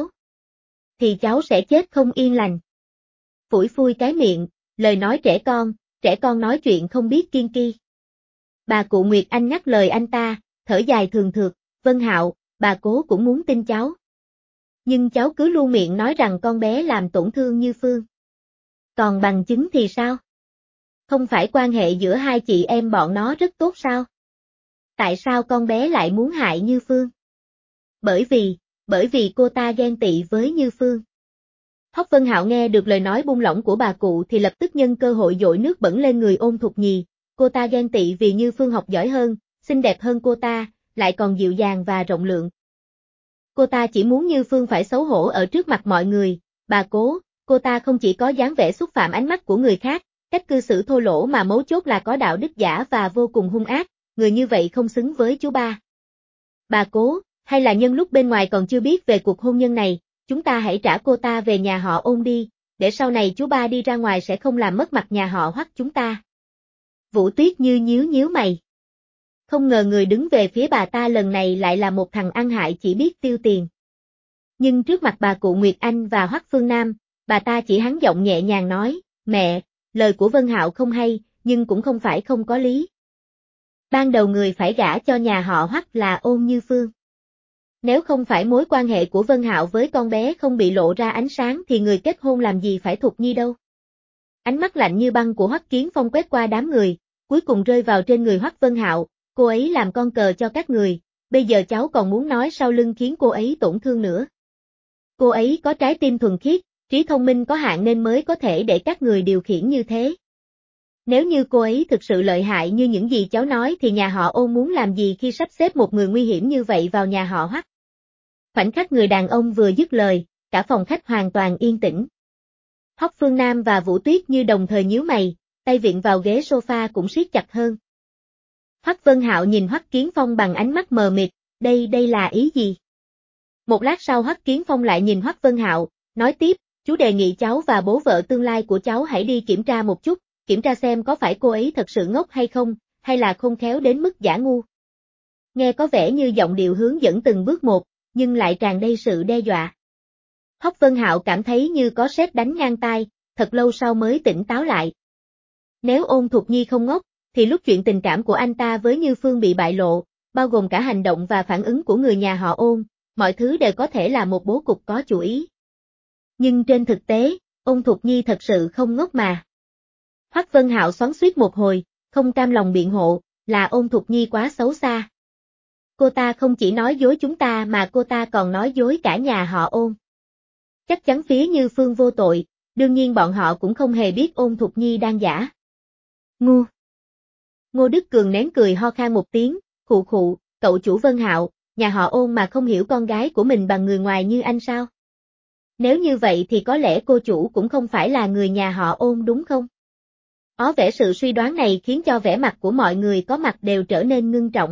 thì cháu sẽ chết không yên lành. Phủi phui cái miệng, lời nói trẻ con nói chuyện không biết kiêng ki. Bà cụ Nguyệt Anh nhắc lời anh ta, thở dài thường thượt, Vân Hạo, bà Cố cũng muốn tin cháu. Nhưng cháu cứ luôn miệng nói rằng con bé làm tổn thương Như Phương. Còn bằng chứng thì sao? Không phải quan hệ giữa hai chị em bọn nó rất tốt sao? Tại sao con bé lại muốn hại Như Phương? Bởi vì cô ta ghen tị với Như Phương. Hoắc Vân Hạo nghe được lời nói buông lỏng của bà cụ thì lập tức nhân cơ hội dội nước bẩn lên người Ôn Thục Nhi, cô ta ghen tị vì Như Phương học giỏi hơn, xinh đẹp hơn cô ta, lại còn dịu dàng và rộng lượng. Cô ta chỉ muốn Như Phương phải xấu hổ ở trước mặt mọi người, bà Cố, cô ta không chỉ có dáng vẻ xúc phạm ánh mắt của người khác, cách cư xử thô lỗ mà mấu chốt là có đạo đức giả và vô cùng hung ác, người như vậy không xứng với chú ba. Bà Cố, hay là nhân lúc bên ngoài còn chưa biết về cuộc hôn nhân này, chúng ta hãy trả cô ta về nhà họ Ôn đi, để sau này chú ba đi ra ngoài sẽ không làm mất mặt nhà họ Hoắc chúng ta. Vũ Tuyết Như nhíu mày. Không ngờ người đứng về phía bà ta lần này lại là một thằng ăn hại chỉ biết tiêu tiền. Nhưng trước mặt bà cụ Nguyệt Anh và Hoắc Phương Nam, bà ta chỉ hắn giọng nhẹ nhàng nói, mẹ, lời của Vân Hạo không hay, nhưng cũng không phải không có lý. Ban đầu người phải gả cho nhà họ Hoắc là Ôn Như Phương. Nếu không phải mối quan hệ của Vân Hạo với con bé không bị lộ ra ánh sáng thì người kết hôn làm gì phải Thục Nhi đâu. Ánh mắt lạnh như băng của Hoắc Kiến Phong quét qua đám người, cuối cùng rơi vào trên người Hoắc Vân Hạo, cô ấy làm con cờ cho các người, bây giờ cháu còn muốn nói sau lưng khiến cô ấy tổn thương nữa. Cô ấy có trái tim thuần khiết, trí thông minh có hạn nên mới có thể để các người điều khiển như thế. Nếu như cô ấy thực sự lợi hại như những gì cháu nói thì nhà họ Ôn muốn làm gì khi sắp xếp một người nguy hiểm như vậy vào nhà họ Hoắc. Khoảnh khắc người đàn ông vừa dứt lời, cả phòng khách hoàn toàn yên tĩnh. Hoắc Phương Nam và Vũ Tuyết Như đồng thời nhíu mày, tay viện vào ghế sofa cũng siết chặt hơn. Hoắc Vân Hạo nhìn Hoắc Kiến Phong bằng ánh mắt mờ mịt, đây là ý gì? Một lát sau Hoắc Kiến Phong lại nhìn Hoắc Vân Hạo, nói tiếp, chú đề nghị cháu và bố vợ tương lai của cháu hãy đi kiểm tra một chút, kiểm tra xem có phải cô ấy thật sự ngốc hay không, hay là khôn khéo đến mức giả ngu. Nghe có vẻ như giọng điệu hướng dẫn từng bước một, nhưng lại tràn đầy sự đe dọa. Hoắc Vân Hạo cảm thấy như có sét đánh ngang tai, thật lâu sau mới tỉnh táo lại. Nếu Ôn Thục Nhi không ngốc, thì lúc chuyện tình cảm của anh ta với Như Phương bị bại lộ, bao gồm cả hành động và phản ứng của người nhà họ Ôn, mọi thứ đều có thể là một bố cục có chủ ý. Nhưng trên thực tế, Ôn Thục Nhi thật sự không ngốc mà. Hoắc Vân Hạo xoắn xuýt một hồi, không cam lòng biện hộ, là Ôn Thục Nhi quá xấu xa. Cô ta không chỉ nói dối chúng ta mà cô ta còn nói dối cả nhà họ Ôn. Chắc chắn phía Như Phương vô tội, đương nhiên bọn họ cũng không hề biết Ôn Thục Nhi đang giả. Ngu. Ngô Đức Cường nén cười ho khan một tiếng, khụ khụ, cậu chủ Vân Hạo, nhà họ Ôn mà không hiểu con gái của mình bằng người ngoài như anh sao? Nếu như vậy thì có lẽ cô chủ cũng không phải là người nhà họ Ôn đúng không? Có vẻ sự suy đoán này khiến cho vẻ mặt của mọi người có mặt đều trở nên ngưng trọng.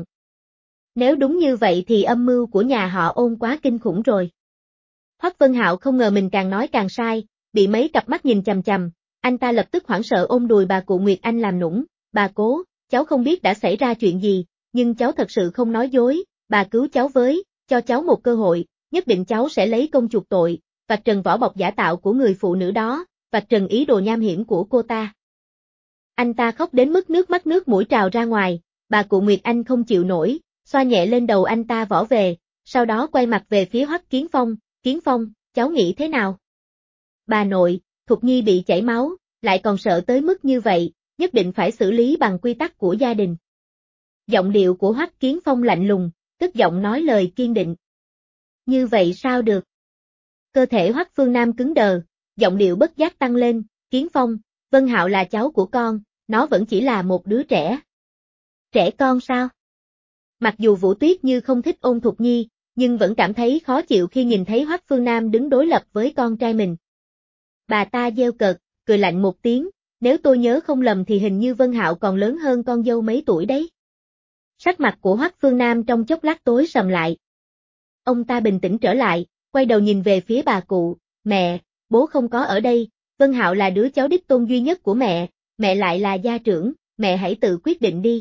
Nếu đúng như vậy thì âm mưu của nhà họ Ôn quá kinh khủng rồi. Hoắc Vân Hạo không ngờ mình càng nói càng sai, bị mấy cặp mắt nhìn chằm chằm, anh ta lập tức hoảng sợ ôm đùi bà cụ Nguyệt Anh làm nũng, bà cố, cháu không biết đã xảy ra chuyện gì, nhưng cháu thật sự không nói dối, bà cứu cháu với, cho cháu một cơ hội, nhất định cháu sẽ lấy công chuộc tội, vạch trần vỏ bọc giả tạo của người phụ nữ đó, vạch trần ý đồ nham hiểm của cô ta. Anh ta khóc đến mức nước mắt nước mũi trào ra ngoài, bà cụ Nguyệt Anh không chịu nổi, xoa nhẹ lên đầu anh ta võ về, sau đó quay mặt về phía Hoắc Kiến Phong, cháu nghĩ thế nào? Bà nội, Thục Nhi bị chảy máu, lại còn sợ tới mức như vậy, nhất định phải xử lý bằng quy tắc của gia đình. Giọng điệu của Hoắc Kiến Phong lạnh lùng, tức giọng nói lời kiên định. Như vậy sao được? Cơ thể Hoắc Phương Nam cứng đờ, giọng điệu bất giác tăng lên, Kiến Phong, Vân Hạo là cháu của con, nó vẫn chỉ là một đứa trẻ. Trẻ con sao? Mặc dù Vũ Tuyết Như không thích Ôn Thục Nhi, nhưng vẫn cảm thấy khó chịu khi nhìn thấy Hoắc Phương Nam đứng đối lập với con trai mình. Bà ta giễu cợt, cười lạnh một tiếng, nếu tôi nhớ không lầm thì hình như Vân Hạo còn lớn hơn con dâu mấy tuổi đấy. Sắc mặt của Hoắc Phương Nam trong chốc lát tối sầm lại. Ông ta bình tĩnh trở lại, quay đầu nhìn về phía bà cụ, mẹ, bố không có ở đây, Vân Hạo là đứa cháu đích tôn duy nhất của mẹ lại là gia trưởng, mẹ hãy tự quyết định đi.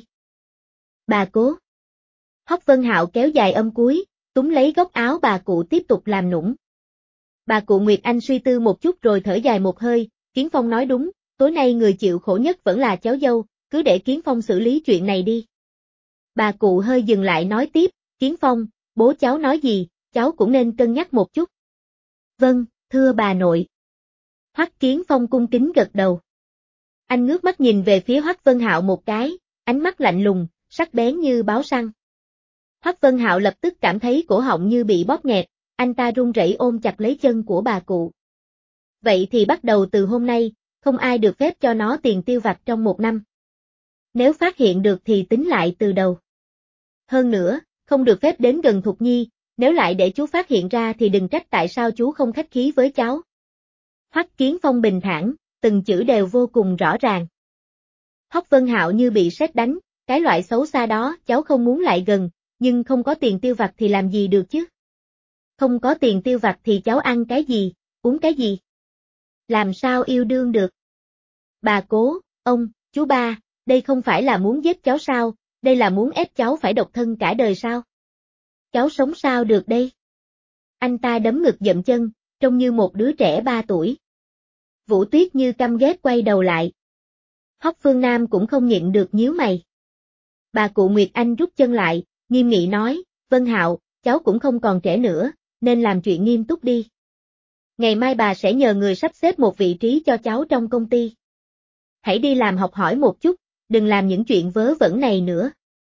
Bà cố. Hoắc Vân Hạo kéo dài âm cuối, túm lấy góc áo bà cụ tiếp tục làm nũng. Bà cụ Nguyệt Anh suy tư một chút rồi thở dài một hơi, Kiến Phong nói đúng, tối nay người chịu khổ nhất vẫn là cháu dâu, cứ để Kiến Phong xử lý chuyện này đi. Bà cụ hơi dừng lại nói tiếp, Kiến Phong, bố cháu nói gì, cháu cũng nên cân nhắc một chút. Vâng, thưa bà nội. Hoắc Kiến Phong cung kính gật đầu. Anh ngước mắt nhìn về phía Hoắc Vân Hạo một cái, ánh mắt lạnh lùng, sắc bén như báo săn. Hoắc Vân Hạo lập tức cảm thấy cổ họng như bị bóp nghẹt, anh ta run rẩy ôm chặt lấy chân của bà cụ. Vậy thì bắt đầu từ hôm nay, không ai được phép cho nó tiền tiêu vặt trong 1 năm. Nếu phát hiện được thì tính lại từ đầu. Hơn nữa, không được phép đến gần Thục Nhi, nếu lại để chú phát hiện ra thì đừng trách tại sao chú không khách khí với cháu. Hoắc Kiến Phong bình thản, từng chữ đều vô cùng rõ ràng. Hoắc Vân Hạo như bị sét đánh, cái loại xấu xa đó cháu không muốn lại gần, nhưng không có tiền tiêu vặt thì làm gì được chứ? Không có tiền tiêu vặt thì cháu ăn cái gì, uống cái gì? Làm sao yêu đương được? Bà cố, ông, chú ba, đây không phải là muốn giết cháu sao, đây là muốn ép cháu phải độc thân cả đời sao? Cháu sống sao được đây? Anh ta đấm ngực dậm chân, trông như một đứa trẻ 3 tuổi. Vũ Tuyết Như căm ghét quay đầu lại. Hoắc Phương Nam cũng không nhịn được nhíu mày. Bà cụ Nguyệt Anh rút chân lại, nghiêm nghị nói, Vân Hạo, cháu cũng không còn trẻ nữa, nên làm chuyện nghiêm túc đi. Ngày mai bà sẽ nhờ người sắp xếp một vị trí cho cháu trong công ty. Hãy đi làm học hỏi một chút, đừng làm những chuyện vớ vẩn này nữa.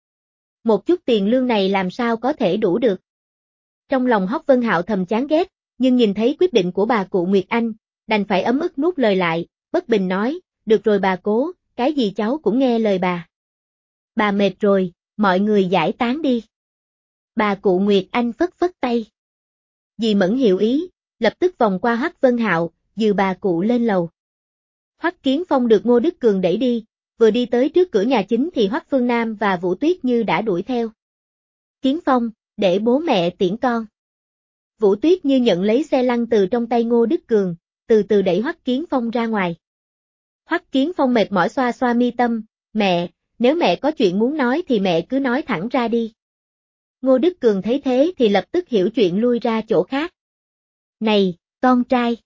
Một chút tiền lương này làm sao có thể đủ được. Trong lòng Hoắc Vân Hạo thầm chán ghét, nhưng nhìn thấy quyết định của bà cụ Nguyệt Anh, đành phải ấm ức nuốt lời lại, bất bình nói, được rồi bà cố, cái gì cháu cũng nghe lời bà. Bà mệt rồi, mọi người giải tán đi. Bà cụ Nguyệt Anh phất phất tay. Dì Mẫn hiểu ý, lập tức vòng qua Hoắc Vân Hạo, dìu bà cụ lên lầu. Hoắc Kiến Phong được Ngô Đức Cường đẩy đi, vừa đi tới trước cửa nhà chính thì Hoắc Phương Nam và Vũ Tuyết Như đã đuổi theo. Kiến Phong, Để bố mẹ tiễn con. Vũ Tuyết Như nhận lấy xe lăn từ trong tay Ngô Đức Cường, từ từ đẩy Hoắc Kiến Phong ra ngoài. Hoắc Kiến Phong mệt mỏi xoa xoa mi tâm, mẹ, nếu mẹ có chuyện muốn nói thì mẹ cứ nói thẳng ra đi. Ngô Đức Cường thấy thế thì lập tức hiểu chuyện lui ra chỗ khác. Này, con trai.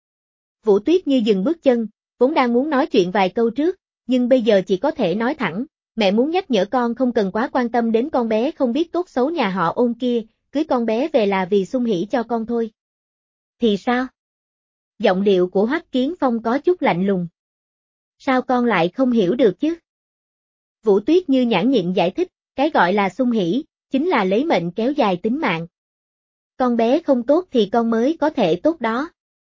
Vũ Tuyết Như dừng bước chân, vốn đang muốn nói chuyện vài câu trước, nhưng bây giờ chỉ có thể nói thẳng, mẹ muốn nhắc nhở con không cần quá quan tâm đến con bé không biết tốt xấu nhà họ Ôn kia, cưới con bé về là vì sung hỉ cho con thôi. Thì sao? Giọng điệu của Hoắc Kiến Phong có chút lạnh lùng. Sao con lại không hiểu được chứ? Vũ Tuyết Như nhãn nhịn giải thích, cái gọi là sung hỉ, chính là lấy mệnh kéo dài tính mạng. Con bé không tốt thì con mới có thể tốt đó.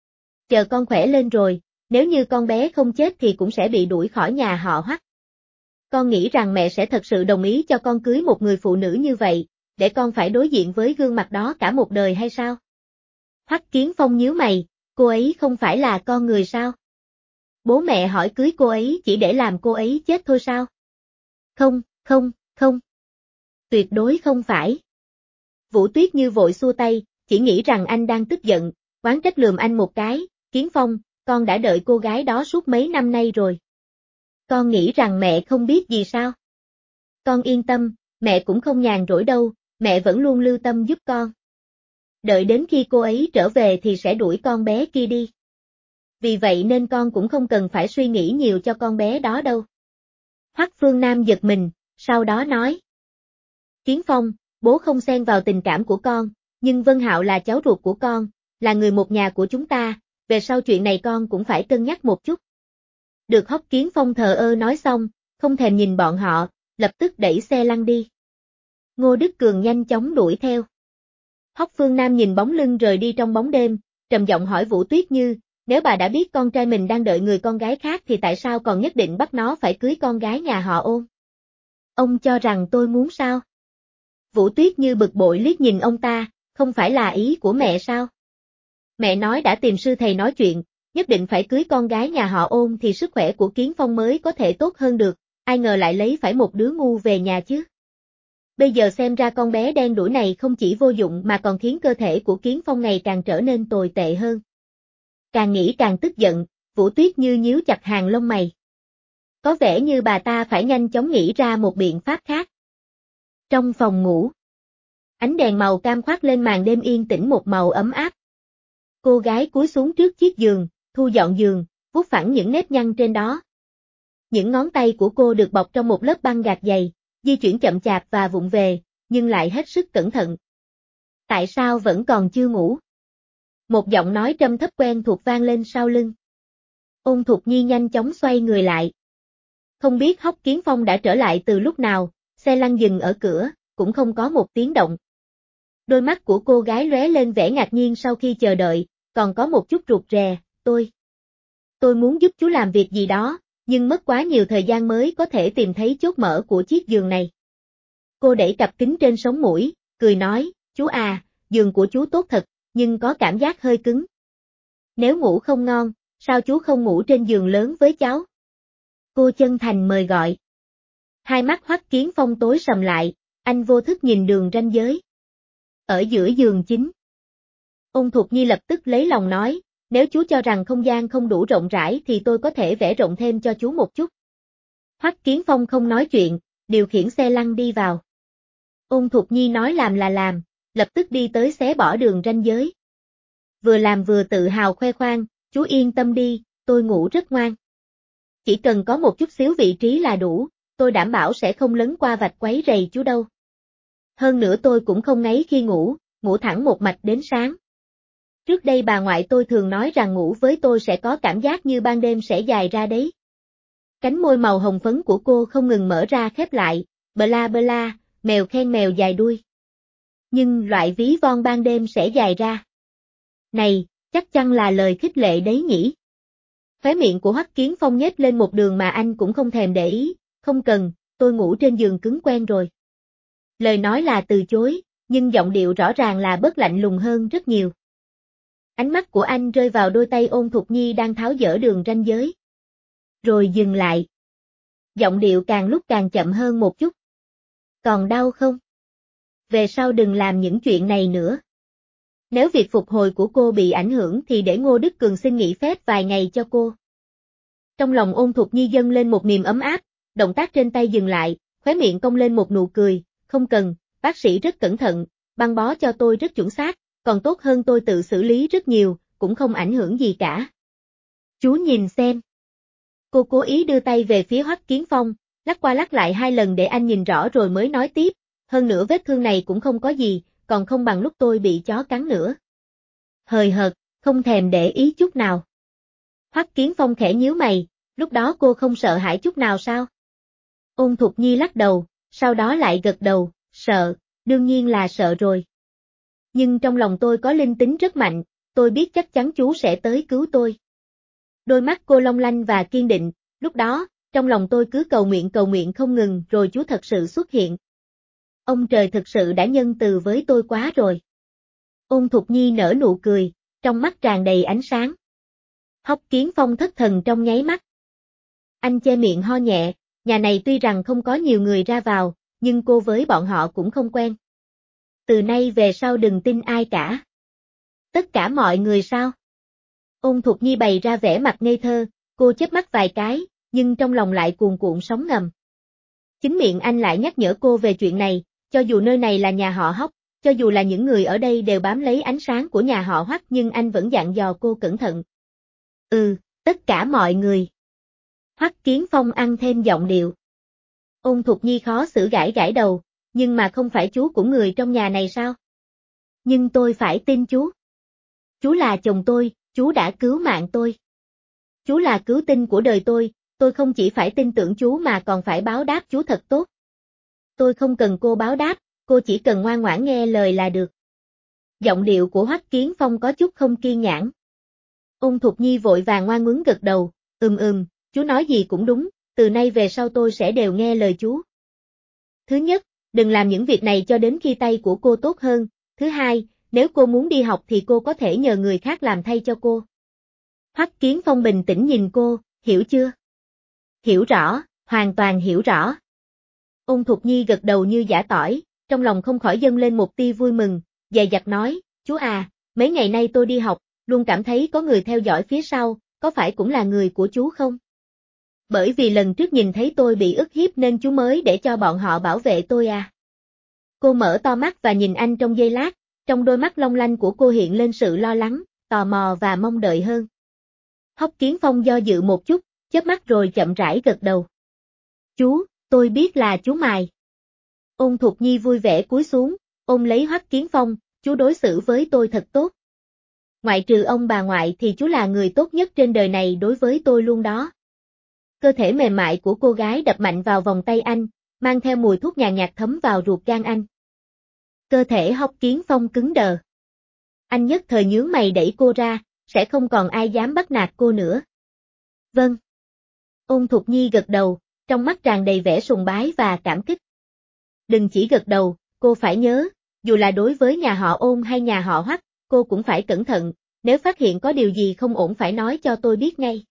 Chờ con khỏe lên rồi, nếu như con bé không chết thì cũng sẽ bị đuổi khỏi nhà họ Hoắc. Con nghĩ rằng mẹ sẽ thật sự đồng ý cho con cưới một người phụ nữ như vậy, để con phải đối diện với gương mặt đó cả một đời hay sao? Hoắc Kiến Phong nhíu mày, cô ấy không phải là con người sao? Bố mẹ hỏi cưới cô ấy chỉ để làm cô ấy chết thôi sao? Không, không, không. Tuyệt đối không phải. Vũ Tuyết Như vội xua tay, chỉ nghĩ rằng anh đang tức giận, oán trách lườm anh một cái, Kiến Phong, con đã đợi cô gái đó suốt mấy năm nay rồi. Con nghĩ rằng mẹ không biết gì sao? Con yên tâm, mẹ cũng không nhàn rỗi đâu, mẹ vẫn luôn lưu tâm giúp con. Đợi đến khi cô ấy trở về thì sẽ đuổi con bé kia đi. Vì vậy nên con cũng không cần phải suy nghĩ nhiều cho con bé đó đâu. Hoắc Phương Nam giật mình, sau đó nói. Kiến Phong, bố không xen vào tình cảm của con, nhưng Vân Hạo là cháu ruột của con, là người một nhà của chúng ta, về sau chuyện này con cũng phải cân nhắc một chút. Được Hoắc Kiến Phong thờ ơ nói xong, không thèm nhìn bọn họ, lập tức đẩy xe lăn đi. Ngô Đức Cường nhanh chóng đuổi theo. Hoắc Phương Nam nhìn bóng lưng rời đi trong bóng đêm, trầm giọng hỏi Vũ Tuyết Như, nếu bà đã biết con trai mình đang đợi người con gái khác thì tại sao còn nhất định bắt nó phải cưới con gái nhà họ Ôn? Ông cho rằng tôi muốn sao? Vũ Tuyết Như bực bội liếc nhìn ông ta, không phải là ý của mẹ sao? Mẹ nói đã tìm sư thầy nói chuyện, nhất định phải cưới con gái nhà họ Ôn thì sức khỏe của Kiến Phong mới có thể tốt hơn được, ai ngờ lại lấy phải một đứa ngu về nhà chứ. Bây giờ xem ra con bé đen đủi này không chỉ vô dụng mà còn khiến cơ thể của Kiến Phong ngày càng trở nên tồi tệ hơn. Càng nghĩ càng tức giận, Vũ Tuyết Như nhíu chặt hàng lông mày. Có vẻ như bà ta phải nhanh chóng nghĩ ra một biện pháp khác. Trong phòng ngủ, ánh đèn màu cam khoác lên màn đêm yên tĩnh một màu ấm áp. Cô gái cúi xuống trước chiếc giường, thu dọn giường, vuốt phẳng những nếp nhăn trên đó. Những ngón tay của cô được bọc trong một lớp băng gạc dày, di chuyển chậm chạp và vụng về, nhưng lại hết sức cẩn thận. Tại sao vẫn còn chưa ngủ? Một giọng nói trầm thấp quen thuộc vang lên sau lưng. Ôn Thục Nhi nhanh chóng xoay người lại. Không biết Hoắc Kiến Phong đã trở lại từ lúc nào, xe lăn dừng ở cửa, cũng không có một tiếng động. Đôi mắt của cô gái lóe lên vẻ ngạc nhiên sau khi chờ đợi, còn có một chút rụt rè, tôi muốn giúp chú làm việc gì đó, nhưng mất quá nhiều thời gian mới có thể tìm thấy chốt mở của chiếc giường này. Cô đẩy cặp kính trên sống mũi, cười nói, chú à, giường của chú tốt thật, nhưng có cảm giác hơi cứng. Nếu ngủ không ngon, sao chú không ngủ trên giường lớn với cháu? Cô chân thành mời gọi. Hai mắt Hoắc Kiến Phong tối sầm lại, anh vô thức nhìn đường ranh giới. Ở giữa giường chính. Ôn Thục Nhi lập tức lấy lòng nói, nếu chú cho rằng không gian không đủ rộng rãi thì tôi có thể vẽ rộng thêm cho chú một chút. Hoắc Kiến Phong không nói chuyện, điều khiển xe lăn đi vào. Ôn Thục Nhi nói làm là làm, lập tức đi tới xé bỏ đường ranh giới. Vừa làm vừa tự hào khoe khoang, chú yên tâm đi, tôi ngủ rất ngoan. Chỉ cần có một chút xíu vị trí là đủ, tôi đảm bảo sẽ không lấn qua vạch quấy rầy chú đâu. Hơn nữa tôi cũng không ngáy khi ngủ, ngủ thẳng một mạch đến sáng. Trước đây bà ngoại tôi thường nói rằng ngủ với tôi sẽ có cảm giác như ban đêm sẽ dài ra đấy. Cánh môi màu hồng phấn của cô không ngừng mở ra khép lại, bla bla, mèo khen mèo dài đuôi. Nhưng loại ví von ban đêm sẽ dài ra. Này, chắc chắn là lời khích lệ đấy nhỉ? Khóe miệng của Hoắc Kiến Phong nhếch lên một đường mà anh cũng không thèm để ý, không cần, tôi ngủ trên giường cứng quen rồi. Lời nói là từ chối, nhưng giọng điệu rõ ràng là bớt lạnh lùng hơn rất nhiều. Ánh mắt của anh rơi vào đôi tay Ôn Thục Nhi đang tháo dỡ đường ranh giới. Rồi dừng lại. Giọng điệu càng lúc càng chậm hơn một chút. Còn đau không? về sau đừng làm những chuyện này nữa. Nếu việc phục hồi của cô bị ảnh hưởng thì để Ngô Đức Cường xin nghỉ phép vài ngày cho cô. Trong lòng Ôn Thục Nhi dâng lên một niềm ấm áp, động tác trên tay dừng lại, khóe miệng cong lên một nụ cười, không cần, bác sĩ rất cẩn thận, băng bó cho tôi rất chuẩn xác, còn tốt hơn tôi tự xử lý rất nhiều, cũng không ảnh hưởng gì cả. Chú nhìn xem. Cô cố ý đưa tay về phía Hoắc Kiến Phong, lắc qua lắc lại 2 lần để anh nhìn rõ rồi mới nói tiếp, hơn nữa vết thương này cũng không có gì, còn không bằng lúc tôi bị chó cắn nữa. Hời hợt, không thèm để ý chút nào. Hoắc Kiến Phong khẽ nhíu mày, lúc đó cô không sợ hãi chút nào sao? Ôn Thục Nhi lắc đầu, sau đó lại gật đầu, sợ, đương nhiên là sợ rồi. Nhưng trong lòng tôi có linh tính rất mạnh, tôi biết chắc chắn chú sẽ tới cứu tôi. Đôi mắt cô long lanh và kiên định, lúc đó, trong lòng tôi cứ cầu nguyện không ngừng rồi chú thật sự xuất hiện. Ông trời thực sự đã nhân từ với tôi quá rồi. Ôn Thục Nhi nở nụ cười, trong mắt tràn đầy ánh sáng. Hoắc Kiến Phong thất thần trong nháy mắt. Anh che miệng ho nhẹ, nhà này tuy rằng không có nhiều người ra vào, nhưng cô với bọn họ cũng không quen. Từ nay về sau đừng tin ai cả. Tất cả mọi người sao? Ôn Thục Nhi bày ra vẻ mặt ngây thơ, cô chớp mắt vài cái, nhưng trong lòng lại cuồn cuộn sóng ngầm. Chính miệng anh lại nhắc nhở cô về chuyện này, cho dù nơi này là nhà họ Hoắc, cho dù là những người ở đây đều bám lấy ánh sáng của nhà họ Hoắc nhưng anh vẫn dặn dò cô cẩn thận. Tất cả mọi người. Hoắc Kiến Phong ăn thêm giọng điệu. Ôn Thục Nhi khó xử gãi gãi đầu, nhưng mà không phải chú của người trong nhà này sao? Nhưng tôi phải tin chú. Chú là chồng tôi, chú đã cứu mạng tôi. Chú là cứu tinh của đời tôi không chỉ phải tin tưởng chú mà còn phải báo đáp chú thật tốt. Tôi không cần cô báo đáp, cô chỉ cần ngoan ngoãn nghe lời là được. Giọng điệu của Hoắc Kiến Phong có chút không kiên nhẫn. Ôn Thục Nhi vội vàng ngoan ngoãn gật đầu, chú nói gì cũng đúng, từ nay về sau tôi sẽ đều nghe lời chú. Thứ nhất, đừng làm những việc này cho đến khi tay của cô tốt hơn, thứ hai, nếu cô muốn đi học thì cô có thể nhờ người khác làm thay cho cô. Hoắc Kiến Phong bình tĩnh nhìn cô, hiểu chưa? Hiểu rõ, hoàn toàn hiểu rõ. Ôn Thục Nhi gật đầu như giã tỏi, trong lòng không khỏi dâng lên một tia vui mừng, dè dặt nói, chú à, mấy ngày nay tôi đi học, luôn cảm thấy có người theo dõi phía sau, có phải cũng là người của chú không? Bởi vì lần trước nhìn thấy tôi bị ức hiếp nên chú mới để cho bọn họ bảo vệ tôi à. Cô mở to mắt và nhìn anh trong giây lát, trong đôi mắt long lanh của cô hiện lên sự lo lắng, tò mò và mong đợi hơn. Hoắc Kiến Phong do dự một chút, chớp mắt rồi chậm rãi gật đầu. Chú, tôi biết là chú mài. Ôn Thục Nhi vui vẻ cúi xuống, ôm lấy Hoắc Kiến Phong, chú đối xử với tôi thật tốt. Ngoại trừ ông bà ngoại thì chú là người tốt nhất trên đời này đối với tôi luôn đó. Cơ thể mềm mại của cô gái đập mạnh vào vòng tay anh, mang theo mùi thuốc nhàn nhạt thấm vào ruột gan anh. Cơ thể Hoắc Kiến Phong cứng đờ. Anh nhất thời nhướng mày đẩy cô ra, sẽ không còn ai dám bắt nạt cô nữa. Vâng. Ôn Thục Nhi gật đầu, trong mắt tràn đầy vẻ sùng bái và cảm kích. Đừng chỉ gật đầu, cô phải nhớ, dù là đối với nhà họ Ôn hay nhà họ Hoắc, cô cũng phải cẩn thận, nếu phát hiện có điều gì không ổn phải nói cho tôi biết ngay.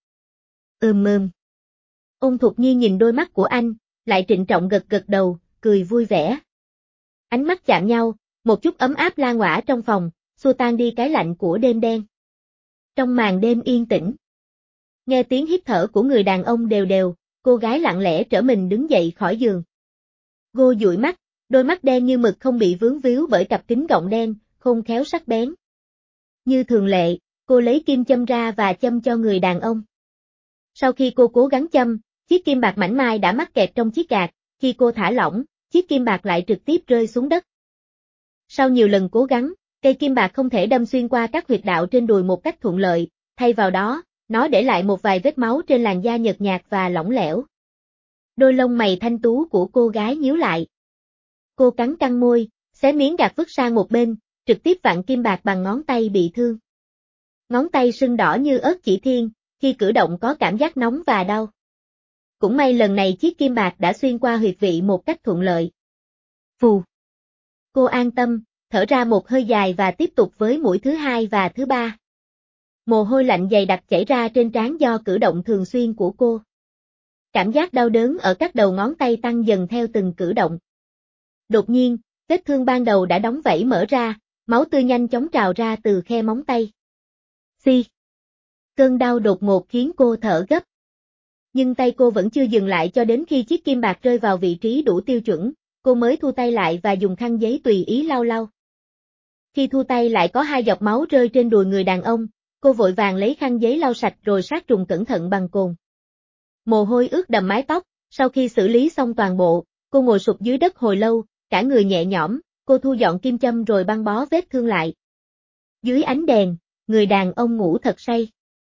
Ôn Thục Nhi nhìn đôi mắt của anh, lại trịnh trọng gật gật đầu, cười vui vẻ. Ánh mắt chạm nhau, một chút ấm áp lan tỏa trong phòng, xua tan đi cái lạnh của đêm đen. Trong màn đêm yên tĩnh, nghe tiếng hít thở của người đàn ông đều đều, cô gái lặng lẽ trở mình đứng dậy khỏi giường. Cô dụi mắt, đôi mắt đen như mực không bị vướng víu bởi cặp kính gọng đen, khôn khéo sắc bén. Như thường lệ, cô lấy kim châm ra và châm cho người đàn ông. Sau khi cô cố gắng châm, chiếc kim bạc mảnh mai đã mắc kẹt trong chiếc gạt, khi cô thả lỏng, chiếc kim bạc lại trực tiếp rơi xuống đất. Sau nhiều lần cố gắng, cây kim bạc không thể đâm xuyên qua các huyệt đạo trên đùi một cách thuận lợi, thay vào đó, nó để lại một vài vết máu trên làn da nhợt nhạt và lỏng lẻo. Đôi lông mày thanh tú của cô gái nhíu lại. Cô cắn căng môi, xé miếng gạt vứt sang một bên, trực tiếp vặn kim bạc bằng ngón tay bị thương. Ngón tay sưng đỏ như ớt chỉ thiên, khi cử động có cảm giác nóng và đau. Cũng may lần này chiếc kim bạc đã xuyên qua huyệt vị một cách thuận lợi. Phù. Cô an tâm, thở ra một hơi dài và tiếp tục với mũi thứ hai và thứ ba. Mồ hôi lạnh dày đặc chảy ra trên trán do cử động thường xuyên của cô. Cảm giác đau đớn ở các đầu ngón tay tăng dần theo từng cử động. Đột nhiên, Vết thương ban đầu đã đóng vảy mở ra, máu tươi nhanh chóng trào ra từ khe móng tay. Xi. Cơn đau đột ngột khiến cô thở gấp. Nhưng tay cô vẫn chưa dừng lại cho đến khi chiếc kim bạc rơi vào vị trí đủ tiêu chuẩn, cô mới thu tay lại và dùng khăn giấy tùy ý lau lau. Khi thu tay lại có 2 giọt máu rơi trên đùi người đàn ông, cô vội vàng lấy khăn giấy lau sạch rồi sát trùng cẩn thận bằng cồn. Mồ hôi ướt đầm mái tóc, sau khi xử lý xong toàn bộ, cô ngồi sụp dưới đất hồi lâu, cả người nhẹ nhõm, cô thu dọn kim châm rồi băng bó vết thương lại. Dưới ánh đèn, người đàn ông ngủ thật say.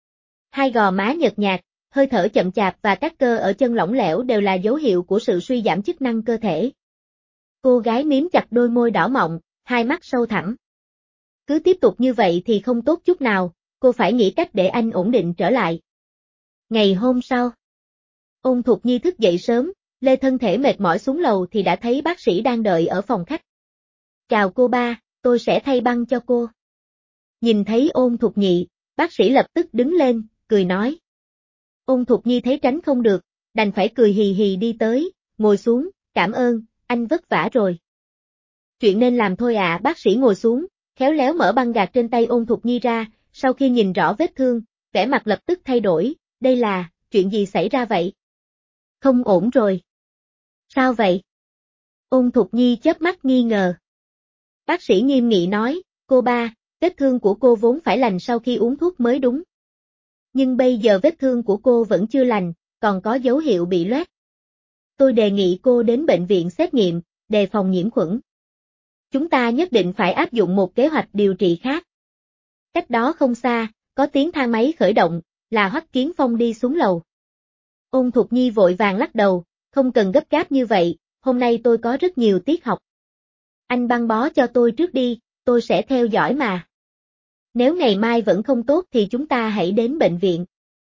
2 gò má nhợt nhạt, hơi thở chậm chạp và các cơ ở chân lỏng lẻo đều là dấu hiệu của sự suy giảm chức năng cơ thể. Cô gái miếm chặt đôi môi đỏ mọng, hai mắt sâu thẳm. Cứ tiếp tục như vậy thì không tốt chút nào, cô phải nghĩ cách để anh ổn định trở lại. Ngày hôm sau, Ôn Thục Nhi thức dậy sớm, lê thân thể mệt mỏi xuống lầu thì đã thấy bác sĩ đang đợi ở phòng khách. Chào cô ba, tôi sẽ thay băng cho cô. Nhìn thấy Ôn Thục Nhi, bác sĩ lập tức đứng lên, cười nói. Ôn Thục Nhi thấy tránh không được, đành phải cười hì hì đi tới, ngồi xuống, cảm ơn, anh vất vả rồi. Chuyện nên làm thôi ạ. Bác sĩ ngồi xuống, khéo léo mở băng gạc trên tay Ôn Thục Nhi ra, sau khi nhìn rõ vết thương, vẻ mặt lập tức thay đổi, đây là, chuyện gì xảy ra vậy? Không ổn rồi. Sao vậy? Ôn Thục Nhi chớp mắt nghi ngờ. Bác sĩ nghiêm nghị nói, cô ba, vết thương của cô vốn phải lành sau khi uống thuốc mới đúng. Nhưng bây giờ vết thương của cô vẫn chưa lành, còn có dấu hiệu bị loét. Tôi đề nghị cô đến bệnh viện xét nghiệm, đề phòng nhiễm khuẩn. Chúng ta nhất định phải áp dụng một kế hoạch điều trị khác. Cách đó không xa, có tiếng thang máy khởi động, là Hoắc Kiến Phong đi xuống lầu. Ôn Thục Nhi vội vàng lắc đầu, không cần gấp gáp như vậy, hôm nay tôi có rất nhiều tiết học. Anh băng bó cho tôi trước đi, tôi sẽ theo dõi mà. Nếu ngày mai vẫn không tốt thì chúng ta hãy đến bệnh viện.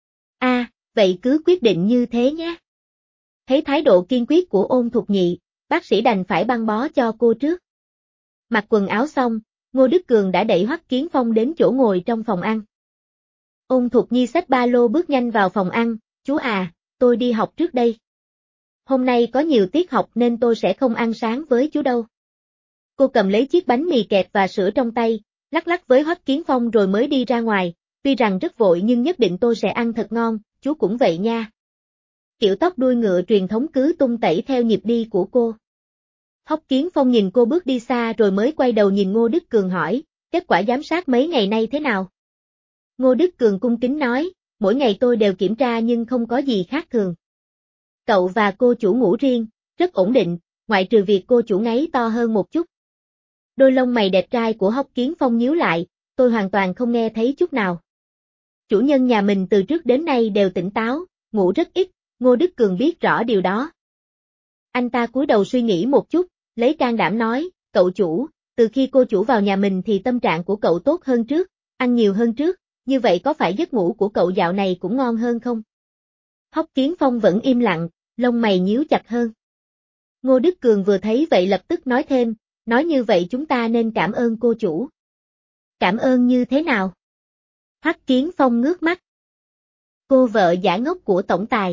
Vậy cứ quyết định như thế nhé. Thấy thái độ kiên quyết của Ôn Thục Nhi, bác sĩ đành phải băng bó cho cô trước. Mặc quần áo xong, Ngô Đức Cường đã đẩy Hoắc Kiến Phong đến chỗ ngồi trong phòng ăn. Ôn Thục Nhi xách ba lô bước nhanh vào phòng ăn, chú à, tôi đi học trước đây. Hôm nay có nhiều tiết học nên tôi sẽ không ăn sáng với chú đâu. Cô cầm lấy chiếc bánh mì kẹp và sữa trong tay, lắc lắc với Hoắc Kiến Phong rồi mới đi ra ngoài, tuy rằng rất vội nhưng nhất định tôi sẽ ăn thật ngon, chú cũng vậy nha. Kiểu tóc đuôi ngựa truyền thống cứ tung tẩy theo nhịp đi của cô. Hoắc Kiến Phong nhìn cô bước đi xa rồi mới quay đầu nhìn Ngô Đức Cường hỏi, kết quả giám sát mấy ngày nay thế nào? Ngô Đức Cường cung kính nói, mỗi ngày tôi đều kiểm tra nhưng không có gì khác thường. Cậu và cô chủ ngủ riêng, rất ổn định, ngoại trừ việc cô chủ ngáy to hơn một chút. Đôi lông mày đẹp trai của Hoắc Kiến Phong nhíu lại, tôi hoàn toàn không nghe thấy chút nào. Chủ nhân nhà mình từ trước đến nay đều tỉnh táo, ngủ rất ít, Ngô Đức Cường biết rõ điều đó. Anh ta cúi đầu suy nghĩ một chút, lấy can đảm nói, cậu chủ, từ khi cô chủ vào nhà mình thì tâm trạng của cậu tốt hơn trước, ăn nhiều hơn trước, như vậy có phải giấc ngủ của cậu dạo này cũng ngon hơn không? Hoắc Kiến Phong vẫn im lặng, lông mày nhíu chặt hơn. Ngô Đức Cường vừa thấy vậy lập tức nói thêm, nói như vậy chúng ta nên cảm ơn cô chủ. Cảm ơn như thế nào? Hoắc Kiến Phong ngước mắt. Cô vợ giả ngốc của tổng tài.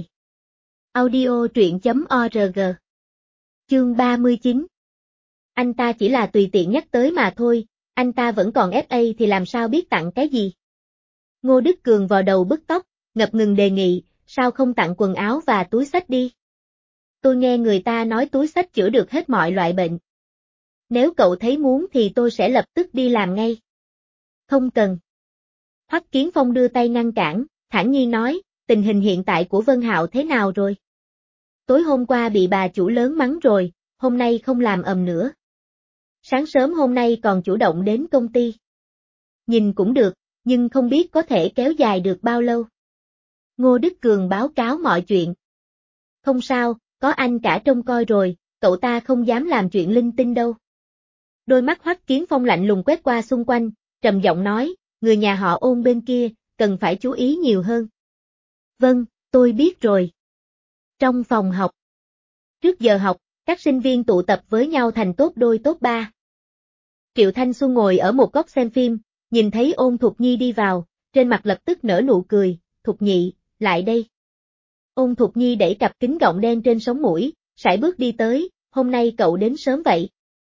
Audio truyện.org. Chương 39. Anh ta chỉ là tùy tiện nhắc tới mà thôi, anh ta vẫn còn FA thì làm sao biết tặng cái gì. Ngô Đức Cường vò đầu bứt tóc, ngập ngừng đề nghị, sao không tặng quần áo và túi xách đi? Tôi nghe người ta nói túi xách chữa được hết mọi loại bệnh. Nếu cậu thấy muốn thì tôi sẽ lập tức đi làm ngay. Không cần. Hoắc Kiến Phong đưa tay ngăn cản, thản nhiên nói, tình hình hiện tại của Vân Hạo thế nào rồi? Tối hôm qua bị bà chủ lớn mắng rồi, hôm nay không làm ầm nữa. Sáng sớm hôm nay còn chủ động đến công ty. Nhìn cũng được, nhưng không biết có thể kéo dài được bao lâu. Ngô Đức Cường báo cáo mọi chuyện. Không sao, có anh cả trông coi rồi, cậu ta không dám làm chuyện linh tinh đâu. Đôi mắt Hoắc Kiến Phong lạnh lùng quét qua xung quanh, trầm giọng nói, người nhà họ Ôn bên kia, cần phải chú ý nhiều hơn. Vâng, tôi biết rồi. Trong phòng học. Trước giờ học, các sinh viên tụ tập với nhau thành tốt đôi tốt ba. Triệu Thanh Xuân ngồi ở một góc xem phim, nhìn thấy Ôn Thục Nhi đi vào, trên mặt lập tức nở nụ cười, Thục Nhị, lại đây. Ôn Thục Nhi đẩy cặp kính gọng đen trên sống mũi, sải bước đi tới, hôm nay cậu đến sớm vậy.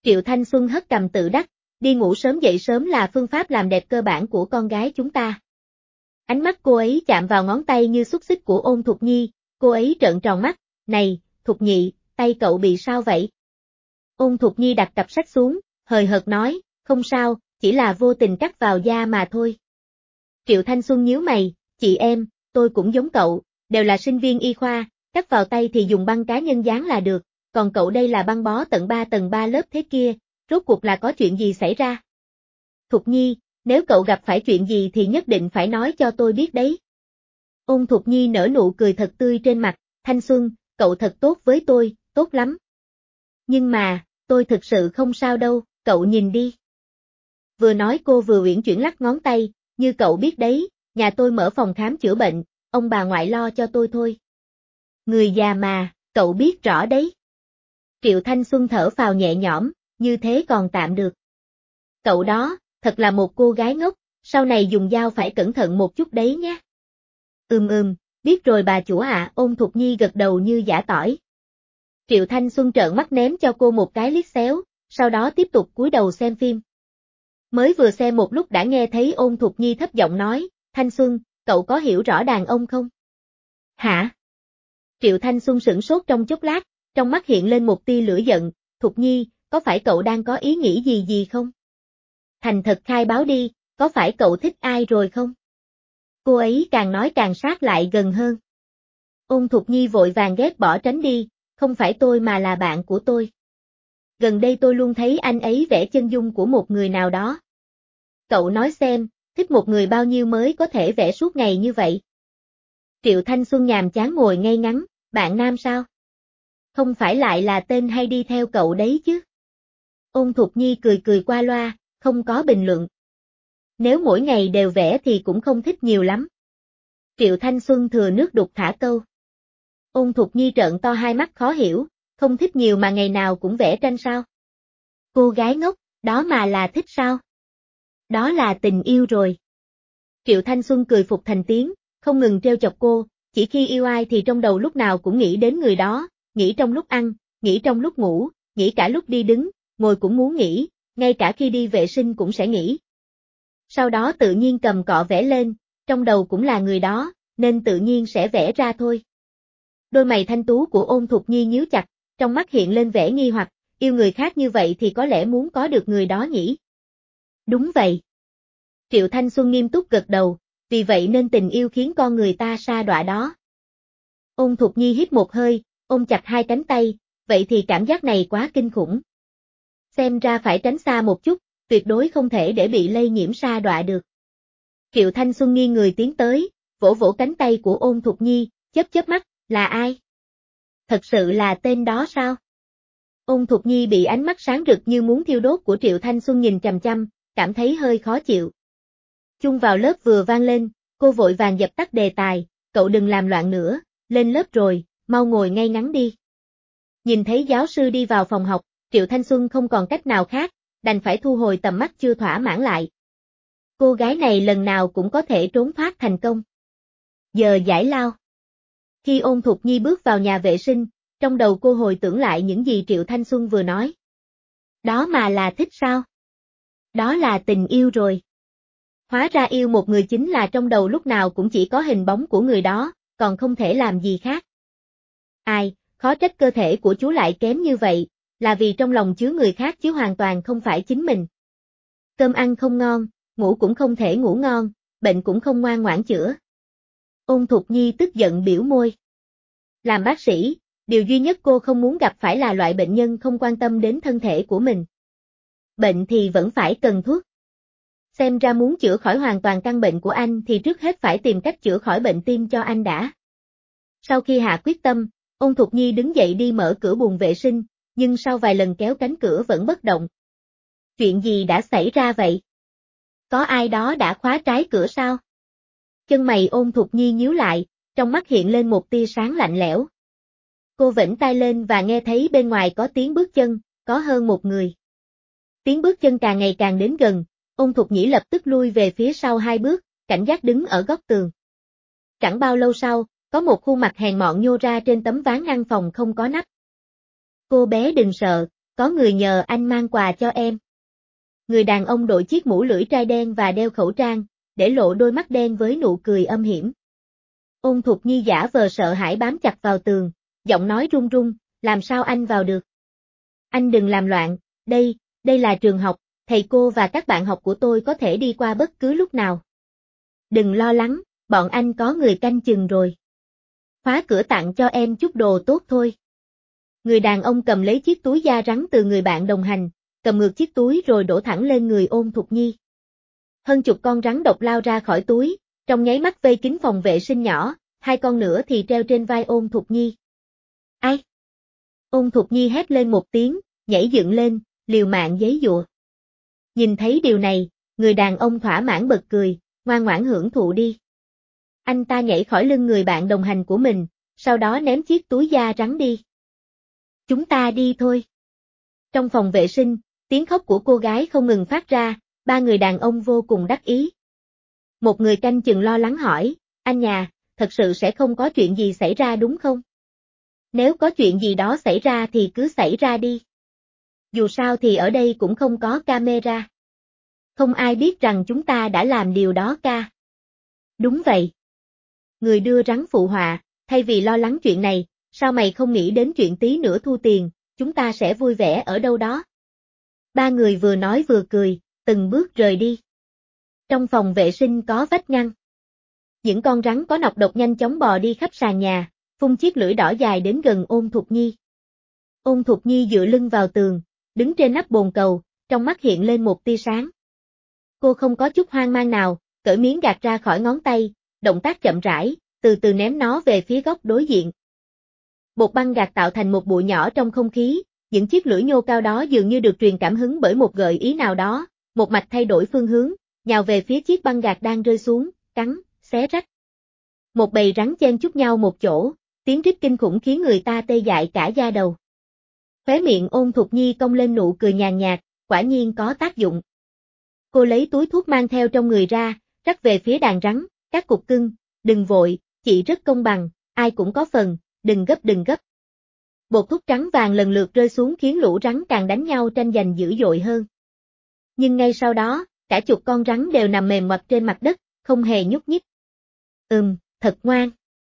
Triệu Thanh Xuân hất cằm tự đắc, đi ngủ sớm dậy sớm là phương pháp làm đẹp cơ bản của con gái chúng ta. Ánh mắt cô ấy chạm vào ngón tay như xúc xích của Ôn Thục Nhi, cô ấy trợn tròn mắt, này, Thục Nhị, tay cậu bị sao vậy? Ôn Thục Nhi đặt cặp sách xuống, hời hợt nói, không sao, chỉ là vô tình cắt vào da mà thôi. Triệu Thanh Xuân nhíu mày, chị em, tôi cũng giống cậu, đều là sinh viên y khoa, cắt vào tay thì dùng băng cá nhân dán là được, còn cậu đây là băng bó tận 3 tầng 3 lớp thế kia, rốt cuộc là có chuyện gì xảy ra? Thục Nhi, nếu cậu gặp phải chuyện gì thì nhất định phải nói cho tôi biết đấy. Ôn Thục Nhi nở nụ cười thật tươi trên mặt, Thanh Xuân, cậu thật tốt với tôi, tốt lắm. Nhưng mà, tôi thực sự không sao đâu, cậu nhìn đi. Vừa nói cô vừa uyển chuyển lắc ngón tay, như cậu biết đấy, nhà tôi mở phòng khám chữa bệnh, ông bà ngoại lo cho tôi thôi. Người già mà, cậu biết rõ đấy. Triệu Thanh Xuân thở phào nhẹ nhõm, như thế còn tạm được. Cậu đó, thật là một cô gái ngốc, sau này dùng dao phải cẩn thận một chút đấy nhé. Biết rồi bà chủ ạ, Ôn Thục Nhi gật đầu như giã tỏi. Triệu Thanh Xuân trợn mắt ném cho cô một cái liếc xéo, sau đó tiếp tục cúi đầu xem phim. Mới vừa xem một lúc đã nghe thấy Ôn Thục Nhi thấp giọng nói, Thanh Xuân, cậu có hiểu rõ đàn ông không? Hả? Triệu Thanh Xuân sửng sốt trong chốc lát, trong mắt hiện lên một tia lửa giận, Thục Nhi, có phải cậu đang có ý nghĩ gì không? Thành thật khai báo đi, có phải cậu thích ai rồi không? Cô ấy càng nói càng sát lại gần hơn. Ôn Thục Nhi vội vàng ghét bỏ tránh đi, không phải tôi mà là bạn của tôi. Gần đây tôi luôn thấy anh ấy vẽ chân dung của một người nào đó. Cậu nói xem, thích một người bao nhiêu mới có thể vẽ suốt ngày như vậy? Triệu Thanh Xuân nhàm chán ngồi ngay ngắn, bạn nam sao? Không phải lại là tên hay đi theo cậu đấy chứ? Ôn Thục Nhi cười cười qua loa, không có bình luận. Nếu mỗi ngày đều vẽ thì cũng không thích nhiều lắm. Triệu Thanh Xuân thừa nước đục thả câu. Ôn Thục Nhi trợn to hai mắt khó hiểu, không thích nhiều mà ngày nào cũng vẽ tranh sao? Cô gái ngốc, đó mà là thích sao? Đó là tình yêu rồi. Triệu Thanh Xuân cười phục thành tiếng, không ngừng trêu chọc cô, chỉ khi yêu ai thì trong đầu lúc nào cũng nghĩ đến người đó, nghĩ trong lúc ăn, nghĩ trong lúc ngủ, nghĩ cả lúc đi đứng, ngồi cũng muốn nghĩ, ngay cả khi đi vệ sinh cũng sẽ nghĩ. Sau đó tự nhiên cầm cọ vẽ lên, trong đầu cũng là người đó, nên tự nhiên sẽ vẽ ra thôi. Đôi mày thanh tú của Ôn Thục Nhi nhíu chặt, trong mắt hiện lên vẻ nghi hoặc, yêu người khác như vậy thì có lẽ muốn có được người đó nhỉ? Đúng vậy. Triệu Thanh Xuân nghiêm túc gật đầu, vì vậy nên tình yêu khiến con người ta sa đọa đó. Ôn Thục Nhi hít một hơi, ôm chặt hai cánh tay, vậy thì cảm giác này quá kinh khủng. Xem ra phải tránh xa một chút, tuyệt đối không thể để bị lây nhiễm sa đọa được. Triệu Thanh Xuân nghiêng người tiến tới, vỗ vỗ cánh tay của Ôn Thục Nhi, chớp mắt, là ai? Thật sự là tên đó sao? Ôn Thục Nhi bị ánh mắt sáng rực như muốn thiêu đốt của Triệu Thanh Xuân nhìn chằm chằm, cảm thấy hơi khó chịu. Chung vào lớp vừa vang lên, cô vội vàng dập tắt đề tài, cậu đừng làm loạn nữa, lên lớp rồi, mau ngồi ngay ngắn đi. Nhìn thấy giáo sư đi vào phòng học, Triệu Thanh Xuân không còn cách nào khác, đành phải thu hồi tầm mắt chưa thỏa mãn lại. Cô gái này lần nào cũng có thể trốn thoát thành công. Giờ giải lao. Khi Ôn Thục Nhi bước vào nhà vệ sinh, trong đầu cô hồi tưởng lại những gì Triệu Thanh Xuân vừa nói. Đó mà là thích sao? Đó là tình yêu rồi. Hóa ra yêu một người chính là trong đầu lúc nào cũng chỉ có hình bóng của người đó, còn không thể làm gì khác. Ai, khó trách cơ thể của chú lại kém như vậy, là vì trong lòng chứa người khác chứ hoàn toàn không phải chính mình. Cơm ăn không ngon, ngủ cũng không thể ngủ ngon, bệnh cũng không ngoan ngoãn chữa. Ôn Thục Nhi tức giận biểu môi. Làm bác sĩ, điều duy nhất cô không muốn gặp phải là loại bệnh nhân không quan tâm đến thân thể của mình. Bệnh thì vẫn phải cần thuốc. Xem ra muốn chữa khỏi hoàn toàn căn bệnh của anh thì trước hết phải tìm cách chữa khỏi bệnh tim cho anh đã. Sau khi hạ quyết tâm, Ôn Thục Nhi đứng dậy đi mở cửa buồng vệ sinh, nhưng sau vài lần kéo cánh cửa vẫn bất động. Chuyện gì đã xảy ra vậy? Có ai đó đã khóa trái cửa sao? Chân mày Ôn Thục Nhi nhíu lại, trong mắt hiện lên một tia sáng lạnh lẽo. Cô vểnh tai lên và nghe thấy bên ngoài có tiếng bước chân, có hơn một người. Tiếng bước chân càng ngày càng đến gần, Ôn Thục Nhĩ lập tức lui về phía sau hai bước, cảnh giác đứng ở góc tường. Chẳng bao lâu sau, có một khuôn mặt hèn mọn nhô ra trên tấm ván ngăn phòng không có nắp. Cô bé đừng sợ, có người nhờ anh mang quà cho em. Người đàn ông đội chiếc mũ lưỡi trai đen và đeo khẩu trang, để lộ đôi mắt đen với nụ cười âm hiểm. Ôn Thục Nhi giả vờ sợ hãi bám chặt vào tường, giọng nói run run, làm sao anh vào được? Anh đừng làm loạn, đây là trường học, thầy cô và các bạn học của tôi có thể đi qua bất cứ lúc nào. Đừng lo lắng, bọn anh có người canh chừng rồi. Khóa cửa tặng cho em chút đồ tốt thôi. Người đàn ông cầm lấy chiếc túi da rắn từ người bạn đồng hành, cầm ngược chiếc túi rồi đổ thẳng lên người Ôn Thục Nhi. Hơn chục con rắn độc lao ra khỏi túi, trong nháy mắt vây kín phòng vệ sinh nhỏ, 2 con nữa thì treo trên vai Ôn Thục Nhi. Ai? Ôn Thục Nhi hét lên một tiếng, nhảy dựng lên, liều mạng giãy giụa. Nhìn thấy điều này, người đàn ông thỏa mãn bật cười, ngoan ngoãn hưởng thụ đi. Anh ta nhảy khỏi lưng người bạn đồng hành của mình, sau đó ném chiếc túi da rắn đi. Chúng ta đi thôi. Trong phòng vệ sinh, tiếng khóc của cô gái không ngừng phát ra, 3 người đàn ông vô cùng đắc ý. Một người canh chừng lo lắng hỏi, anh nhà, thật sự sẽ không có chuyện gì xảy ra đúng không? Nếu có chuyện gì đó xảy ra thì cứ xảy ra đi. Dù sao thì ở đây cũng không có camera. Không ai biết rằng chúng ta đã làm điều đó ca. Đúng vậy. Người đưa rắn phụ họa, thay vì lo lắng chuyện này, sao mày không nghĩ đến chuyện tí nữa thu tiền, chúng ta sẽ vui vẻ ở đâu đó. 3 người vừa nói vừa cười, từng bước rời đi. Trong phòng vệ sinh có vách ngăn. Những con rắn có nọc độc nhanh chóng bò đi khắp sàn nhà, phun chiếc lưỡi đỏ dài đến gần Ôn Thục Nhi. Ôn Thục Nhi dựa lưng vào tường, đứng trên nắp bồn cầu, trong mắt hiện lên một tia sáng. Cô không có chút hoang mang nào, cởi miếng gạt ra khỏi ngón tay, động tác chậm rãi, từ từ ném nó về phía góc đối diện. Bột băng gạc tạo thành một bụi nhỏ trong không khí, những chiếc lưỡi nhô cao đó dường như được truyền cảm hứng bởi một gợi ý nào đó, một mạch thay đổi phương hướng, nhào về phía chiếc băng gạc đang rơi xuống, cắn, xé rách. Một bầy rắn chen chúc nhau một chỗ, tiếng rít kinh khủng khiến người ta tê dại cả da đầu. Khóe miệng Ôn Thục Nhi cong lên nụ cười nhàn nhạt, quả nhiên có tác dụng. Cô lấy túi thuốc mang theo trong người ra, rắc về phía đàn rắn, các cục cưng, đừng vội, chị rất công bằng, ai cũng có phần, đừng gấp. Bột thuốc trắng vàng lần lượt rơi xuống khiến lũ rắn càng đánh nhau tranh giành dữ dội hơn. Nhưng ngay sau đó, cả chục con rắn đều nằm mềm ngoặt trên mặt đất, không hề nhúc nhích. Thật ngoan.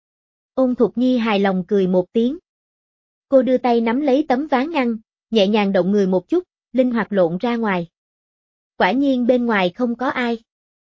Ôn Thục Nhi hài lòng cười một tiếng. Cô đưa tay nắm lấy tấm ván ngăn, nhẹ nhàng động người một chút, linh hoạt lộn ra ngoài. Quả nhiên bên ngoài không có ai.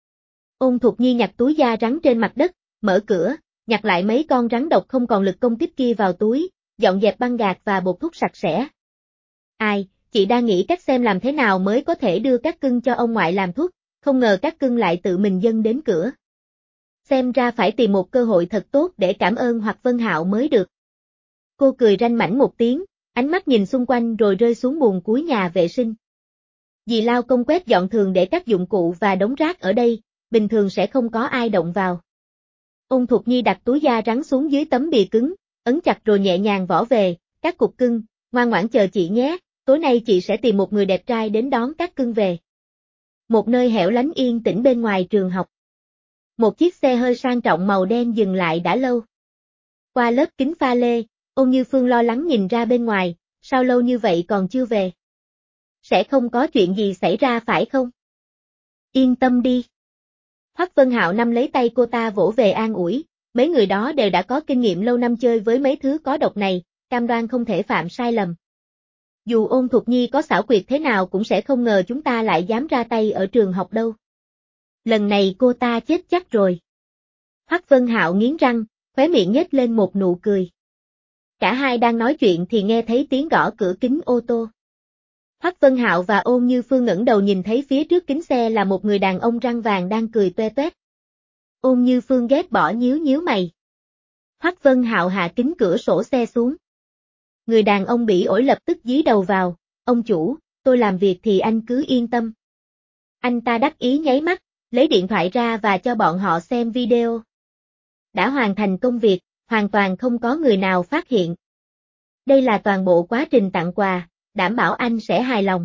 Ôn Thục Nhi nhặt túi da rắn trên mặt đất, mở cửa, nhặt lại mấy con rắn độc không còn lực công kích kia vào túi, dọn dẹp băng gạc và bột thuốc sạch sẽ. Ai, chị đang nghĩ cách xem làm thế nào mới có thể đưa các cưng cho ông ngoại làm thuốc, không ngờ các cưng lại tự mình dâng đến cửa. Xem ra phải tìm một cơ hội thật tốt để cảm ơn Hoặc Vân Hạo mới được. Cô cười ranh mãnh một tiếng, ánh mắt nhìn xung quanh rồi rơi xuống buồng cuối nhà vệ sinh. Dì lao công quét dọn thường để các dụng cụ và đống rác ở đây, bình thường sẽ không có ai động vào. Ôn Thục Nhi đặt túi da rắn xuống dưới tấm bìa cứng, ấn chặt rồi nhẹ nhàng vỏ về, các cục cưng, ngoan ngoãn chờ chị nhé, tối nay chị sẽ tìm một người đẹp trai đến đón các cưng về. Một nơi hẻo lánh yên tĩnh bên ngoài trường học. Một chiếc xe hơi sang trọng màu đen dừng lại đã lâu. Qua lớp kính pha lê, Ôn Như Phương lo lắng nhìn ra bên ngoài, sao lâu như vậy còn chưa về? Sẽ không có chuyện gì xảy ra phải không? Yên tâm đi. Hoắc Vân Hạo nắm lấy tay cô ta vỗ về an ủi, mấy người đó đều đã có kinh nghiệm lâu năm chơi với mấy thứ có độc này, cam đoan không thể phạm sai lầm. Dù Ôn Thục Nhi có xảo quyệt thế nào cũng sẽ không ngờ chúng ta lại dám ra tay ở trường học đâu. Lần này cô ta chết chắc rồi. Hoắc Vân Hạo nghiến răng, khóe miệng nhếch lên một nụ cười. Cả hai đang nói chuyện thì nghe thấy tiếng gõ cửa kính ô tô. Hoắc Vân Hạo và Ôn Như Phương ngẩng đầu nhìn thấy phía trước kính xe là một người đàn ông răng vàng đang cười toe toét. Ôn Như Phương ghét bỏ nhíu mày. Hoắc Vân Hạo hạ kính cửa sổ xe xuống. Người đàn ông bỉ ổi lập tức dí đầu vào, ông chủ, tôi làm việc thì anh cứ yên tâm. Anh ta đắc ý nháy mắt, lấy điện thoại ra và cho bọn họ xem video. Đã hoàn thành công việc, hoàn toàn không có người nào phát hiện. Đây là toàn bộ quá trình tặng quà, đảm bảo anh sẽ hài lòng.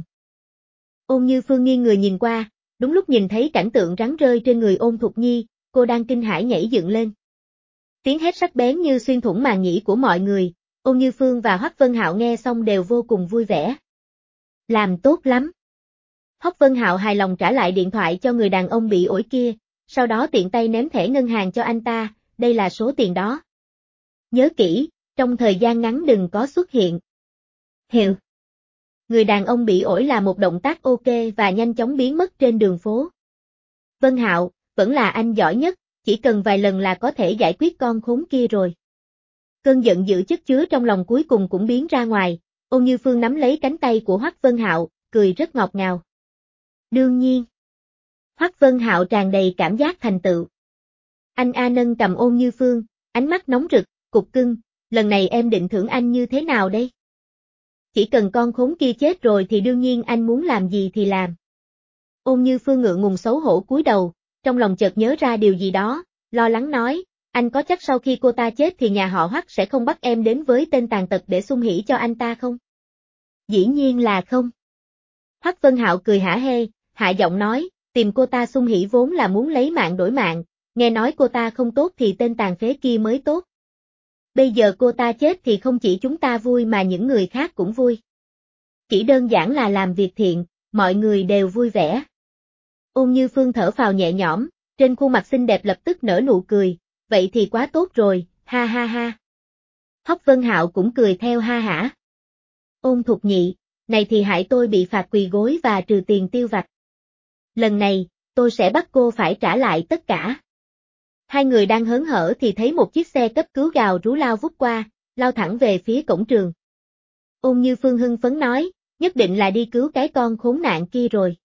Ôn Như Phương nghiêng người nhìn qua, đúng lúc nhìn thấy cảnh tượng rắn rơi trên người Ôn Thục Nhi, cô đang kinh hãi nhảy dựng lên. Tiếng hét sắc bén như xuyên thủng màng nhĩ của mọi người, Ôn Như Phương và Hoắc Vân Hạo nghe xong đều vô cùng vui vẻ. Làm tốt lắm. Hoắc Vân Hạo hài lòng trả lại điện thoại cho người đàn ông bị ổi kia, sau đó tiện tay ném thẻ ngân hàng cho anh ta, đây là số tiền đó. Nhớ kỹ, trong thời gian ngắn đừng có xuất hiện. Hiệu. Người đàn ông bị ổi là một động tác ok và nhanh chóng biến mất trên đường phố. Vân Hạo, vẫn là anh giỏi nhất, chỉ cần vài lần là có thể giải quyết con khốn kia rồi. Cơn giận dữ chất chứa trong lòng cuối cùng cũng biến ra ngoài, Ôn Như Phương nắm lấy cánh tay của Hoắc Vân Hạo, cười rất ngọt ngào. Đương nhiên. Hoắc Vân Hạo tràn đầy cảm giác thành tựu. Anh A nâng cầm Ôn Như Phương, ánh mắt nóng rực, cục cưng, lần này em định thưởng anh như thế nào đây? Chỉ cần con khốn kia chết rồi thì đương nhiên anh muốn làm gì thì làm. Ôn Như Phương ngượng ngùng xấu hổ cúi đầu, trong lòng chợt nhớ ra điều gì đó, lo lắng nói, anh có chắc sau khi cô ta chết thì nhà họ Hoắc sẽ không bắt em đến với tên tàn tật để xung hỉ cho anh ta không? Dĩ nhiên là không. Hoắc Vân Hạo cười hả hê, hạ giọng nói, tìm cô ta xung hỉ vốn là muốn lấy mạng đổi mạng, nghe nói cô ta không tốt thì tên tàn phế kia mới tốt. Bây giờ cô ta chết thì không chỉ chúng ta vui mà những người khác cũng vui. Chỉ đơn giản là làm việc thiện, mọi người đều vui vẻ. Ôn Như Phương thở phào nhẹ nhõm, trên khuôn mặt xinh đẹp lập tức nở nụ cười, vậy thì quá tốt rồi, ha ha ha. Hoắc Vân Hạo cũng cười theo ha hả. Ôn Thục Nhị, này thì hại tôi bị phạt quỳ gối và trừ tiền tiêu vặt. Lần này, tôi sẽ bắt cô phải trả lại tất cả. Hai người đang hớn hở thì thấy một chiếc xe cấp cứu gào rú lao vút qua, lao thẳng về phía cổng trường. Ôn Như Phương hưng phấn nói, nhất định là đi cứu cái con khốn nạn kia rồi.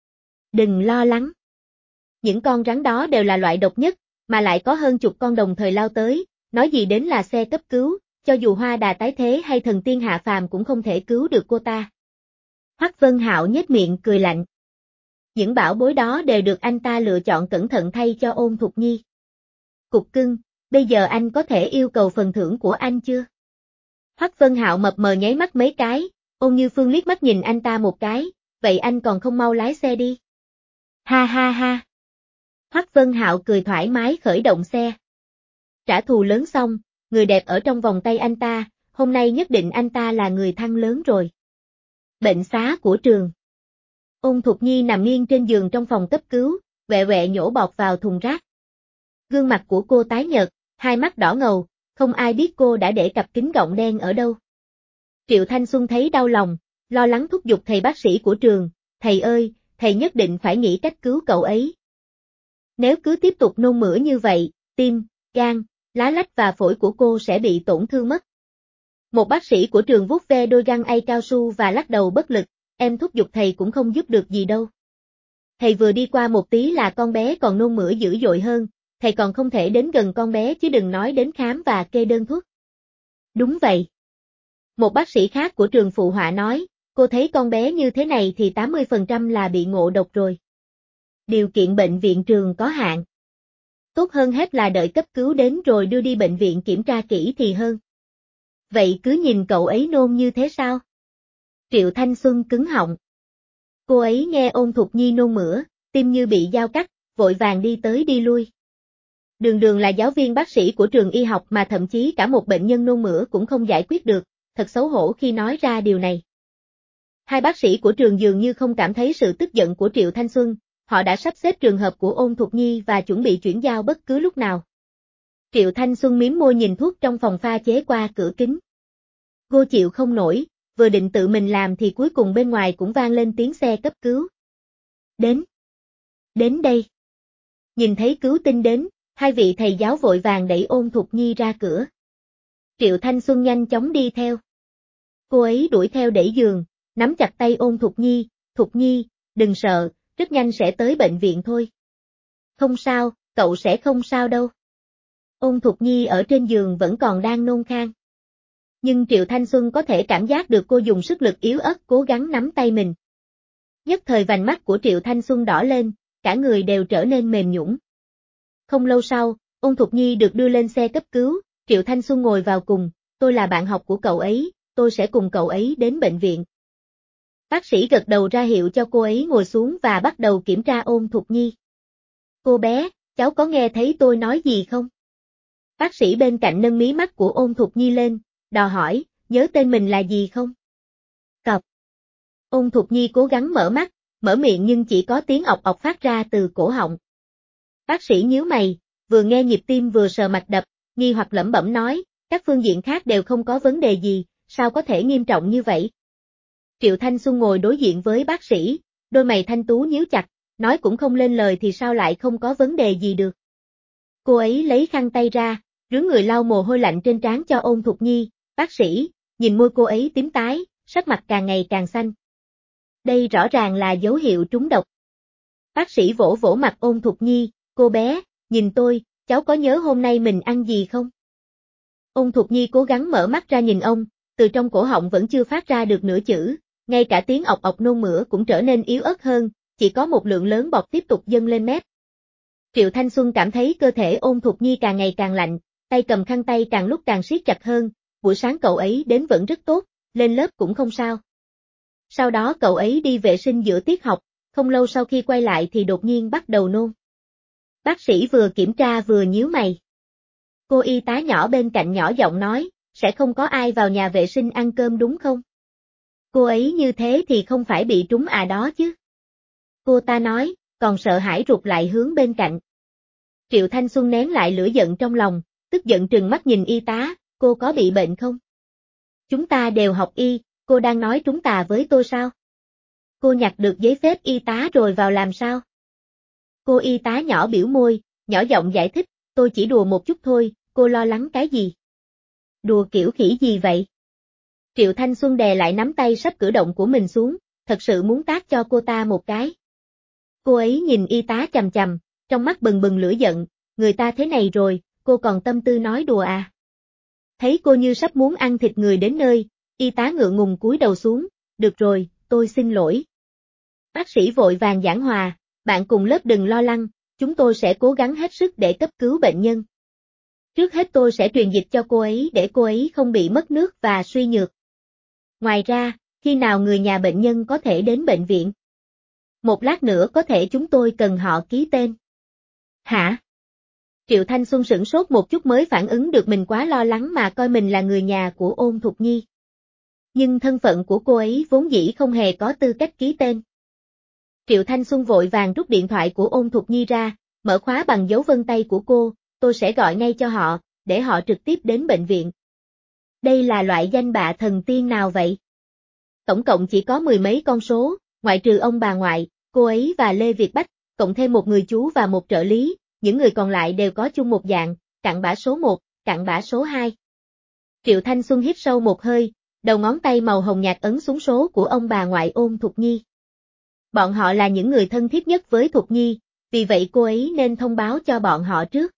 Đừng lo lắng. Những con rắn đó đều là loại độc nhất, mà lại có hơn chục con đồng thời lao tới, nói gì đến là xe cấp cứu, cho dù Hoa Đà tái thế hay thần tiên hạ phàm cũng không thể cứu được cô ta. Hoắc Vân Hạo nhếch miệng cười lạnh. Những bảo bối đó đều được anh ta lựa chọn cẩn thận thay cho Ôn Thục Nhi. Cục cưng, bây giờ anh có thể yêu cầu phần thưởng của anh chưa? Hoắc Vân Hạo mập mờ nháy mắt mấy cái, Ôn Như Phương liếc mắt nhìn anh ta một cái, vậy anh còn không mau lái xe đi. Ha ha ha. Hoắc Vân Hạo cười thoải mái khởi động xe. Trả thù lớn xong, người đẹp ở trong vòng tay anh ta, hôm nay nhất định anh ta là người thăng lớn rồi. Bệnh xá của trường. Ôn Thục Nhi nằm nghiêng trên giường trong phòng cấp cứu, quẹ quẹ nhổ bọt vào thùng rác. Gương mặt của cô tái nhợt, hai mắt đỏ ngầu, không ai biết cô đã để cặp kính gọng đen ở đâu. Triệu Thanh Xuân thấy đau lòng, lo lắng thúc giục thầy bác sĩ của trường, thầy ơi, thầy nhất định phải nghĩ cách cứu cậu ấy. Nếu cứ tiếp tục nôn mửa như vậy, tim, gan, lá lách và phổi của cô sẽ bị tổn thương mất. Một bác sĩ của trường vuốt ve đôi găng tay cao su và lắc đầu bất lực, em thúc giục thầy cũng không giúp được gì đâu. Thầy vừa đi qua một tí là con bé còn nôn mửa dữ dội hơn, thầy còn không thể đến gần con bé chứ đừng nói đến khám và kê đơn thuốc. Đúng vậy. Một bác sĩ khác của trường phụ họa nói, cô thấy con bé như thế này thì 80% là bị ngộ độc rồi. Điều kiện bệnh viện trường có hạn. Tốt hơn hết là đợi cấp cứu đến rồi đưa đi bệnh viện kiểm tra kỹ thì hơn. Vậy cứ nhìn cậu ấy nôn như thế sao? Triệu Thanh Xuân cứng họng. Cô ấy nghe Ôn Thục Nhi nôn mửa, tim như bị dao cắt, vội vàng đi tới đi lui. Đường Đường là giáo viên bác sĩ của trường y học mà thậm chí cả một bệnh nhân nôn mửa cũng không giải quyết được, thật xấu hổ khi nói ra điều này. Hai bác sĩ của trường dường như không cảm thấy sự tức giận của Triệu Thanh Xuân, họ đã sắp xếp trường hợp của Ôn Thục Nhi và chuẩn bị chuyển giao bất cứ lúc nào. Triệu Thanh Xuân mím môi nhìn thuốc trong phòng pha chế qua cửa kính. Cô chịu không nổi, vừa định tự mình làm thì cuối cùng bên ngoài cũng vang lên tiếng xe cấp cứu. Đến đây. Nhìn thấy cứu tinh đến, hai vị thầy giáo vội vàng đẩy Ôn Thục Nhi ra cửa. Triệu Thanh Xuân nhanh chóng đi theo. Cô ấy đuổi theo đẩy giường, nắm chặt tay Ôn Thục Nhi, đừng sợ, rất nhanh sẽ tới bệnh viện thôi. Không sao, cậu sẽ không sao đâu. Ôn Thục Nhi ở trên giường vẫn còn đang nôn khan. Nhưng Triệu Thanh Xuân có thể cảm giác được cô dùng sức lực yếu ớt cố gắng nắm tay mình. Nhất thời vành mắt của Triệu Thanh Xuân đỏ lên, cả người đều trở nên mềm nhũn. Không lâu sau, Ôn Thục Nhi được đưa lên xe cấp cứu, Triệu Thanh Xuân ngồi vào cùng, tôi là bạn học của cậu ấy, tôi sẽ cùng cậu ấy đến bệnh viện. Bác sĩ gật đầu ra hiệu cho cô ấy ngồi xuống và bắt đầu kiểm tra Ôn Thục Nhi. Cô bé, cháu có nghe thấy tôi nói gì không? Bác sĩ bên cạnh nâng mí mắt của Ôn Thục Nhi lên, đò hỏi, nhớ tên mình là gì không? Cọc. Ôn Thục Nhi cố gắng mở mắt, mở miệng nhưng chỉ có tiếng ọc ọc phát ra từ cổ họng. Bác sĩ nhíu mày, vừa nghe nhịp tim vừa sờ mạch đập, nghi hoặc lẩm bẩm nói, các phương diện khác đều không có vấn đề gì, sao có thể nghiêm trọng như vậy? Triệu Thanh Xuân ngồi đối diện với bác sĩ, đôi mày thanh tú nhíu chặt, nói cũng không lên lời thì sao lại không có vấn đề gì được. Cô ấy lấy khăn tay ra, rướn người lau mồ hôi lạnh trên trán cho Ôn Thục Nhi, bác sĩ, nhìn môi cô ấy tím tái, sắc mặt càng ngày càng xanh. Đây rõ ràng là dấu hiệu trúng độc. Bác sĩ vỗ vỗ mặt Ôn Thục Nhi, cô bé, nhìn tôi, cháu có nhớ hôm nay mình ăn gì không? Ôn Thục Nhi cố gắng mở mắt ra nhìn ông, từ trong cổ họng vẫn chưa phát ra được nửa chữ, ngay cả tiếng ọc ọc nôn mửa cũng trở nên yếu ớt hơn, chỉ có một lượng lớn bọt tiếp tục dâng lên mép. Triệu Thanh Xuân cảm thấy cơ thể Ôn Thục Nhi càng ngày càng lạnh, tay cầm khăn tay càng lúc càng siết chặt hơn, buổi sáng cậu ấy đến vẫn rất tốt, lên lớp cũng không sao. Sau đó cậu ấy đi vệ sinh giữa tiết học, không lâu sau khi quay lại thì đột nhiên bắt đầu nôn. Bác sĩ vừa kiểm tra vừa nhíu mày. Cô y tá nhỏ bên cạnh nhỏ giọng nói, sẽ không có ai vào nhà vệ sinh ăn cơm đúng không? Cô ấy như thế thì không phải bị trúng à đó chứ? Cô ta nói, còn sợ hãi rụt lại hướng bên cạnh. Triệu Thanh Xuân nén lại lửa giận trong lòng, tức giận trừng mắt nhìn y tá, cô có bị bệnh không? Chúng ta đều học y, cô đang nói trúng tà với tôi sao? Cô nhặt được giấy phép y tá rồi vào làm sao? Cô y tá nhỏ biểu môi, nhỏ giọng giải thích, tôi chỉ đùa một chút thôi, cô lo lắng cái gì? Đùa kiểu khỉ gì vậy? Triệu Thanh Xuân đè lại nắm tay sắp cử động của mình xuống, thật sự muốn tát cho cô ta một cái. Cô ấy nhìn y tá chằm chằm, trong mắt bừng bừng lửa giận, người ta thế này rồi, cô còn tâm tư nói đùa à? Thấy cô như sắp muốn ăn thịt người đến nơi, y tá ngượng ngùng cúi đầu xuống, được rồi, tôi xin lỗi. Bác sĩ vội vàng giảng hòa, bạn cùng lớp đừng lo lắng, chúng tôi sẽ cố gắng hết sức để cấp cứu bệnh nhân. Trước hết tôi sẽ truyền dịch cho cô ấy để cô ấy không bị mất nước và suy nhược. Ngoài ra, khi nào người nhà bệnh nhân có thể đến bệnh viện? Một lát nữa có thể chúng tôi cần họ ký tên. Hả? Triệu Thanh Xuân sửng sốt một chút mới phản ứng được mình quá lo lắng mà coi mình là người nhà của Ôn Thục Nhi. Nhưng thân phận của cô ấy vốn dĩ không hề có tư cách ký tên. Triệu Thanh Xuân vội vàng rút điện thoại của Ôn Thục Nhi ra, mở khóa bằng dấu vân tay của cô, tôi sẽ gọi ngay cho họ, để họ trực tiếp đến bệnh viện. Đây là loại danh bạ thần tiên nào vậy? Tổng cộng chỉ có mười mấy con số, ngoại trừ ông bà ngoại, cô ấy và Lê Việt Bách, cộng thêm một người chú và một trợ lý, những người còn lại đều có chung một dạng, cặn bã số 1, cặn bã số 2. Triệu Thanh Xuân hít sâu một hơi, đầu ngón tay màu hồng nhạt ấn xuống số của ông bà ngoại Ôn Thục Nhi. Bọn họ là những người thân thiết nhất với Thục Nhi, vì vậy cô ấy nên thông báo cho bọn họ trước.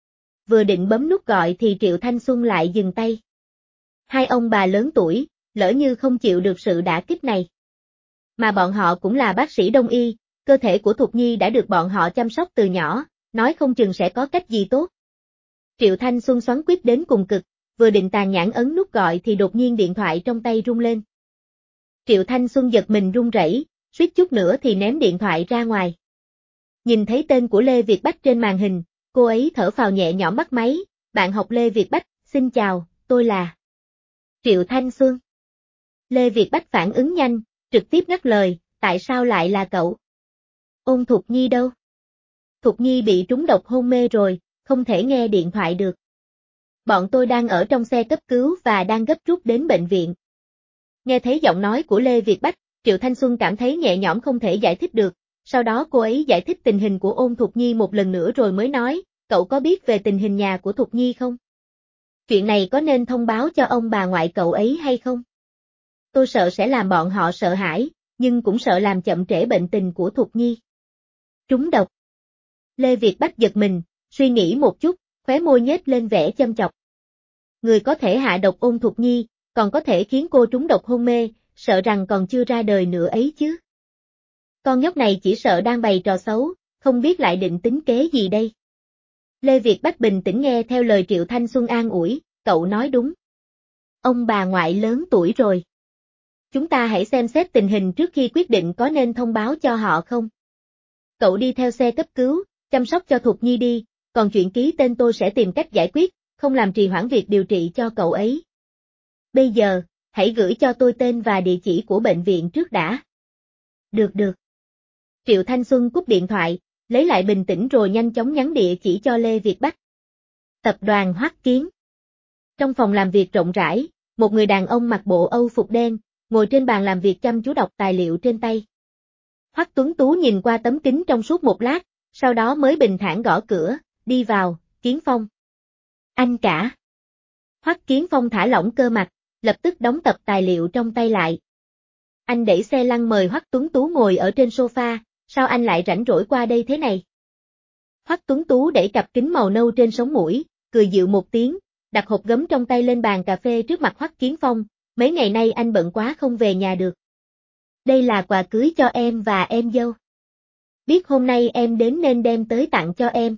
Vừa định bấm nút gọi thì Triệu Thanh Xuân lại dừng tay. Hai ông bà lớn tuổi, lỡ như không chịu được sự đả kích này. Mà bọn họ cũng là bác sĩ đông y, cơ thể của Thục Nhi đã được bọn họ chăm sóc từ nhỏ, nói không chừng sẽ có cách gì tốt. Triệu Thanh Xuân xoắn quyết đến cùng cực, vừa định tàn nhẫn ấn nút gọi thì đột nhiên điện thoại trong tay rung lên. Triệu Thanh Xuân giật mình run rẩy, suýt chút nữa thì ném điện thoại ra ngoài. Nhìn thấy tên của Lê Việt Bách trên màn hình, cô ấy thở phào nhẹ nhõm bắt máy, bạn học Lê Việt Bách, xin chào, tôi là Triệu Thanh Xuân. Lê Việt Bách phản ứng nhanh, trực tiếp ngắt lời, tại sao lại là cậu? Ôn Thục Nhi đâu? Thục Nhi bị trúng độc hôn mê rồi, không thể nghe điện thoại được. Bọn tôi đang ở trong xe cấp cứu và đang gấp rút đến bệnh viện. Nghe thấy giọng nói của Lê Việt Bách, Triệu Thanh Xuân cảm thấy nhẹ nhõm không thể giải thích được, sau đó cô ấy giải thích tình hình của Ôn Thục Nhi một lần nữa rồi mới nói, cậu có biết về tình hình nhà của Thục Nhi không? Chuyện này có nên thông báo cho ông bà ngoại cậu ấy hay không? Tôi sợ sẽ làm bọn họ sợ hãi, nhưng cũng sợ làm chậm trễ bệnh tình của Thục Nhi. Trúng độc. Lê Việt Bách giật mình, suy nghĩ một chút, khóe môi nhếch lên vẻ châm chọc. Người có thể hạ độc Ôn Thục Nhi, còn có thể khiến cô trúng độc hôn mê, sợ rằng còn chưa ra đời nữa ấy chứ. Con nhóc này chỉ sợ đang bày trò xấu, không biết lại định tính kế gì đây. Lê Việt Bách bình tĩnh nghe theo lời Triệu Thanh Xuân an ủi, cậu nói đúng. Ông bà ngoại lớn tuổi rồi. Chúng ta hãy xem xét tình hình trước khi quyết định có nên thông báo cho họ không. Cậu đi theo xe cấp cứu, chăm sóc cho Thục Nhi đi, còn chuyện ký tên tôi sẽ tìm cách giải quyết, không làm trì hoãn việc điều trị cho cậu ấy. Bây giờ, hãy gửi cho tôi tên và địa chỉ của bệnh viện trước đã. Được. Triệu Thanh Xuân cúp điện thoại, lấy lại bình tĩnh rồi nhanh chóng nhắn địa chỉ cho Lê Việt Bách. Tập đoàn Hoắc Kiến. Trong phòng làm việc rộng rãi, một người đàn ông mặc bộ Âu phục đen, ngồi trên bàn làm việc chăm chú đọc tài liệu trên tay. Hoắc Tuấn Tú nhìn qua tấm kính trong suốt một lát, sau đó mới bình thản gõ cửa, đi vào, Kiến Phong. Anh cả. Hoắc Kiến Phong thả lỏng cơ mặt, lập tức đóng tập tài liệu trong tay lại. Anh đẩy xe lăn mời Hoắc Tuấn Tú ngồi ở trên sofa, sao anh lại rảnh rỗi qua đây thế này? Hoắc Tuấn Tú đẩy cặp kính màu nâu trên sống mũi, cười dịu một tiếng, đặt hộp gấm trong tay lên bàn cà phê trước mặt Hoắc Kiến Phong, mấy ngày nay anh bận quá không về nhà được. Đây là quà cưới cho em và em dâu. Biết hôm nay em đến nên đem tới tặng cho em.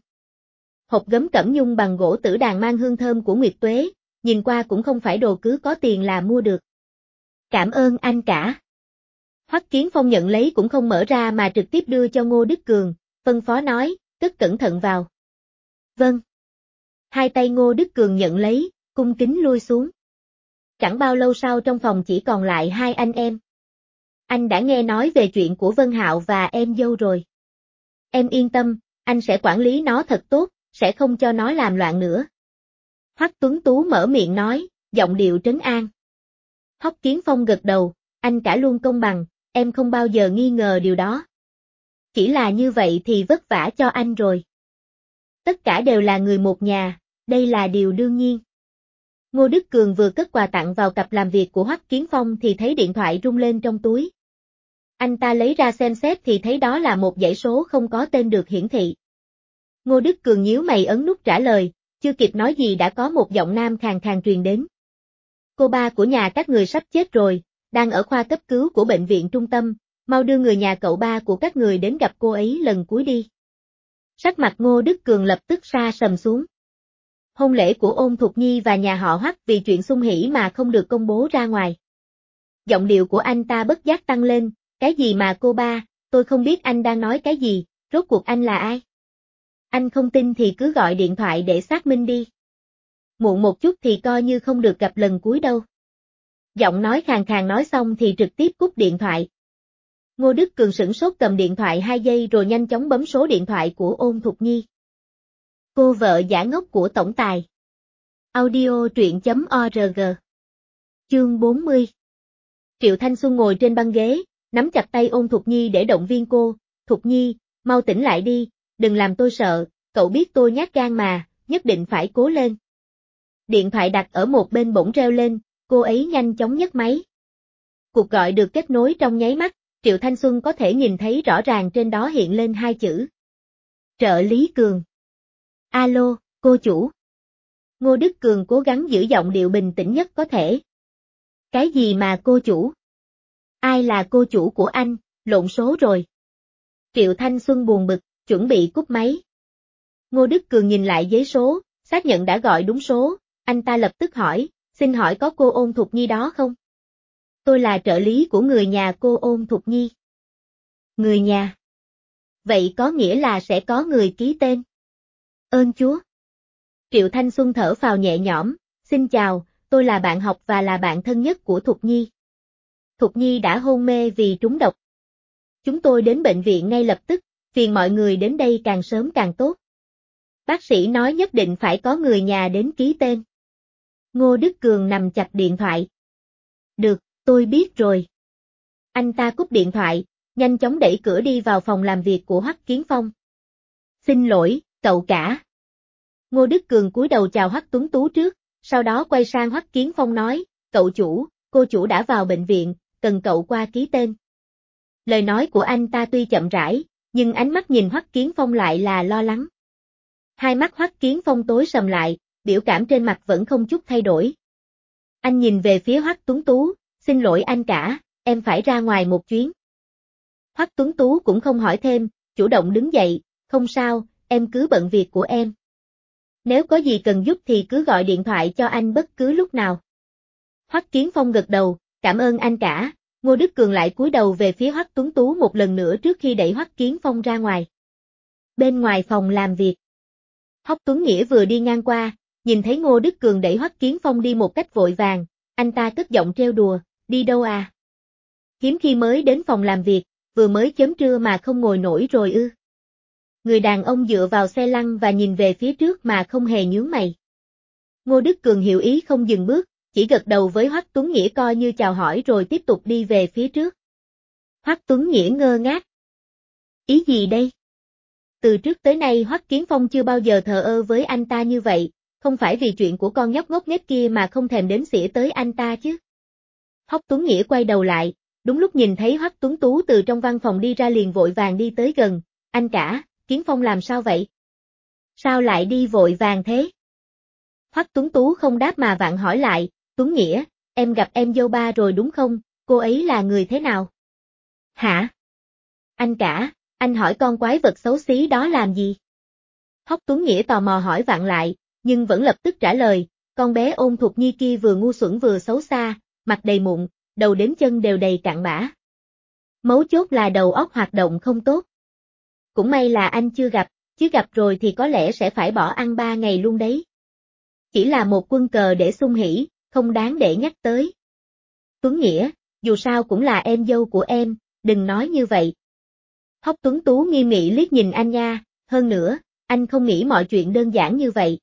Hộp gấm cẩm nhung bằng gỗ tử đàn mang hương thơm của Nguyệt Tuế, nhìn qua cũng không phải đồ cứ có tiền là mua được. Cảm ơn anh cả. Hoắc Kiến Phong nhận lấy cũng không mở ra mà trực tiếp đưa cho Ngô Đức Cường, phân phó nói, cất cẩn thận vào. Vâng. Hai tay Ngô Đức Cường nhận lấy, cung kính lui xuống. Chẳng bao lâu sau trong phòng chỉ còn lại hai anh em. Anh đã nghe nói về chuyện của Vân Hạo và em dâu rồi. Em yên tâm, anh sẽ quản lý nó thật tốt, sẽ không cho nó làm loạn nữa. Hoắc Tuấn Tú mở miệng nói, giọng điệu trấn an. Hoắc Kiến Phong gật đầu, anh cả luôn công bằng, em không bao giờ nghi ngờ điều đó. Chỉ là như vậy thì vất vả cho anh rồi. Tất cả đều là người một nhà, đây là điều đương nhiên. Ngô Đức Cường vừa cất quà tặng vào cặp làm việc của Hoắc Kiến Phong thì thấy điện thoại rung lên trong túi. Anh ta lấy ra xem xét thì thấy đó là một dãy số không có tên được hiển thị. Ngô Đức Cường nhíu mày ấn nút trả lời, chưa kịp nói gì đã có một giọng nam khàn khàn truyền đến. Cô ba của nhà các người sắp chết rồi, đang ở khoa cấp cứu của bệnh viện trung tâm, mau đưa người nhà cậu ba của các người đến gặp cô ấy lần cuối đi. Sắc mặt Ngô Đức Cường lập tức sa sầm xuống. Hôn lễ của Ôn Thục Nhi và nhà họ Hoắc vì chuyện xung hỉ mà không được công bố ra ngoài. Giọng điệu của anh ta bất giác tăng lên, cái gì mà cô ba, tôi không biết anh đang nói cái gì, rốt cuộc anh là ai? Anh không tin thì cứ gọi điện thoại để xác minh đi. Muộn một chút thì coi như không được gặp lần cuối đâu. Giọng nói khàn khàn nói xong thì trực tiếp cúp điện thoại. Ngô Đức Cường sửng sốt cầm điện thoại 2 giây rồi nhanh chóng bấm số điện thoại của Ôn Thục Nhi. Cô vợ giả ngốc của tổng tài. Audio truyện.org. Chương 40. Triệu Thanh Xuân ngồi trên băng ghế, nắm chặt tay Ôn Thục Nhi để động viên cô, Thục Nhi, mau tỉnh lại đi, đừng làm tôi sợ, cậu biết tôi nhát gan mà, nhất định phải cố lên. Điện thoại đặt ở một bên bỗng reo lên, cô ấy nhanh chóng nhấc máy. Cuộc gọi được kết nối trong nháy mắt, Triệu Thanh Xuân có thể nhìn thấy rõ ràng trên đó hiện lên hai chữ. Trợ lý Cường. Alo, cô chủ. Ngô Đức Cường cố gắng giữ giọng điệu bình tĩnh nhất có thể. Cái gì mà cô chủ? Ai là cô chủ của anh, lộn số rồi. Triệu Thanh Xuân buồn bực, chuẩn bị cúp máy. Ngô Đức Cường nhìn lại giấy số, xác nhận đã gọi đúng số, anh ta lập tức hỏi, xin hỏi có cô Ôn Thục Nhi đó không? Tôi là trợ lý của người nhà cô Ôn Thục Nhi. Người nhà? Vậy có nghĩa là sẽ có người ký tên. Ơn Chúa. Triệu Thanh Xuân thở phào nhẹ nhõm, xin chào, tôi là bạn học và là bạn thân nhất của Thục Nhi. Thục Nhi đã hôn mê vì trúng độc. Chúng tôi đến bệnh viện ngay lập tức, phiền mọi người đến đây càng sớm càng tốt. Bác sĩ nói nhất định phải có người nhà đến ký tên. Ngô Đức Cường nằm chặt điện thoại. Được, tôi biết rồi. Anh ta cúp điện thoại, nhanh chóng đẩy cửa đi vào phòng làm việc của Hoắc Kiến Phong. Xin lỗi, cậu cả. Ngô Đức Cường cúi đầu chào Hoắc Tuấn Tú trước, sau đó quay sang Hoắc Kiến Phong nói, cậu chủ, cô chủ đã vào bệnh viện, cần cậu qua ký tên. Lời nói của anh ta tuy chậm rãi, nhưng ánh mắt nhìn Hoắc Kiến Phong lại là lo lắng. Hai mắt Hoắc Kiến Phong tối sầm lại, biểu cảm trên mặt vẫn không chút thay đổi. Anh nhìn về phía Hoắc Tuấn Tú, xin lỗi anh cả, em phải ra ngoài một chuyến. Hoắc Tuấn Tú cũng không hỏi thêm, chủ động đứng dậy, không sao, em cứ bận việc của em. Nếu có gì cần giúp thì cứ gọi điện thoại cho anh bất cứ lúc nào. Hoắc Kiến Phong gật đầu, cảm ơn anh cả. Ngô Đức Cường lại cúi đầu về phía Hoắc Tuấn Tú một lần nữa trước khi đẩy Hoắc Kiến Phong ra ngoài. Bên ngoài phòng làm việc, Hoắc Tuấn Nghĩa vừa đi ngang qua, nhìn thấy Ngô Đức Cường đẩy Hoắc Kiến Phong đi một cách vội vàng, Anh ta cất giọng trêu đùa, đi đâu à? Hiếm khi mới đến phòng làm việc, vừa mới chớm trưa mà không ngồi nổi rồi ư? Người đàn ông dựa vào xe lăn và nhìn về phía trước mà không hề nhướng mày. Ngô Đức Cường hiểu ý không dừng bước, chỉ gật đầu với Hoắc Tuấn Nghĩa coi như chào hỏi rồi tiếp tục đi về phía trước. Hoắc Tuấn Nghĩa ngơ ngác. Ý gì đây? Từ trước tới nay Hoắc Kiến Phong chưa bao giờ thờ ơ với anh ta như vậy, không phải vì chuyện của con nhóc ngốc nghếch kia mà không thèm đếm xỉa tới anh ta chứ. Hoắc Tuấn Nghĩa quay đầu lại, đúng lúc nhìn thấy Hoắc Tuấn Tú từ trong văn phòng đi ra liền vội vàng đi tới gần, anh cả, Kiến Phong làm sao vậy? Sao lại đi vội vàng thế? Hoắc Tuấn Tú không đáp mà vặn hỏi lại, Tuấn Nghĩa, em gặp em dâu ba rồi đúng không, cô ấy là người thế nào? Hả? Anh cả, anh hỏi con quái vật xấu xí đó làm gì? Hoắc Tuấn Nghĩa tò mò hỏi vặn lại, nhưng vẫn lập tức trả lời, con bé Ôn Thục Nhi kia vừa ngu xuẩn vừa xấu xa, mặt đầy mụn, đầu đến chân đều đầy cặn bã. Mấu chốt là đầu óc hoạt động không tốt. Cũng may là anh chưa gặp, chứ gặp rồi thì có lẽ sẽ phải bỏ ăn 3 ngày luôn đấy. Chỉ là một quân cờ để xung hỉ, không đáng để nhắc tới. Tuấn Nghĩa, dù sao cũng là em dâu của em, đừng nói như vậy. Hoắc Tuấn Tú nghiêm nghị liếc nhìn anh nha, hơn nữa, anh không nghĩ mọi chuyện đơn giản như vậy.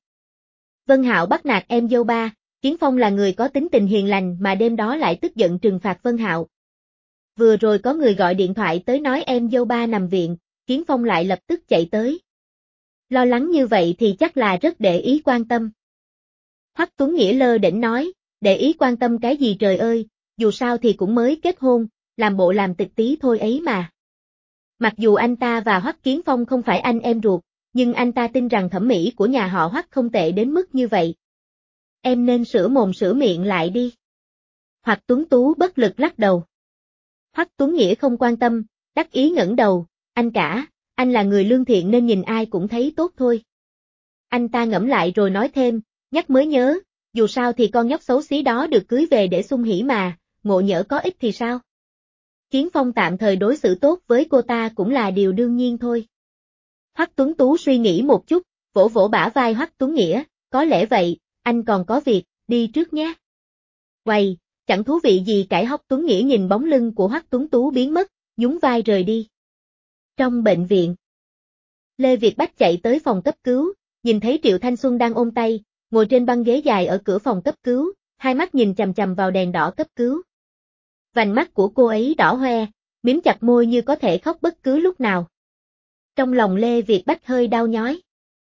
Vân Hạo bắt nạt em dâu ba, Kiến Phong là người có tính tình hiền lành mà đêm đó lại tức giận trừng phạt Vân Hạo. Vừa rồi có người gọi điện thoại tới nói em dâu ba nằm viện, Kiến Phong lại lập tức chạy tới. Lo lắng như vậy thì chắc là rất để ý quan tâm. Hoắc Tuấn Nghĩa lơ đễnh nói, để ý quan tâm cái gì trời ơi, dù sao thì cũng mới kết hôn, làm bộ làm tịch tí thôi ấy mà. Mặc dù anh ta và Hoắc Kiến Phong không phải anh em ruột, nhưng anh ta tin rằng thẩm mỹ của nhà họ Hoắc không tệ đến mức như vậy. Em nên sửa mồm sửa miệng lại đi. Hoắc Tuấn Tú bất lực lắc đầu. Hoắc Tuấn Nghĩa không quan tâm, đắc ý ngẩng đầu, anh cả, anh là người lương thiện nên nhìn ai cũng thấy tốt thôi. Anh ta ngẫm lại rồi nói thêm, nhắc mới nhớ, dù sao thì con nhóc xấu xí đó được cưới về để sung hỉ mà, ngộ nhỡ có ích thì sao? Kiến Phong tạm thời đối xử tốt với cô ta cũng là điều đương nhiên thôi. Hoắc Tuấn Tú suy nghĩ một chút, vỗ vỗ bả vai Hoắc Tuấn Nghĩa, có lẽ vậy, anh còn có việc, đi trước nhé. Quầy, chẳng thú vị gì cãi. Hoắc Tuấn Nghĩa nhìn bóng lưng của Hoắc Tuấn Tú biến mất, nhún vai rời đi. Trong bệnh viện, Lê Việt Bách chạy tới phòng cấp cứu, nhìn thấy Triệu Thanh Xuân đang ôm tay, ngồi trên băng ghế dài ở cửa phòng cấp cứu, hai mắt nhìn chằm chằm vào đèn đỏ cấp cứu. Vành mắt của cô ấy đỏ hoe, mím chặt môi như có thể khóc bất cứ lúc nào. Trong lòng Lê Việt Bách hơi đau nhói.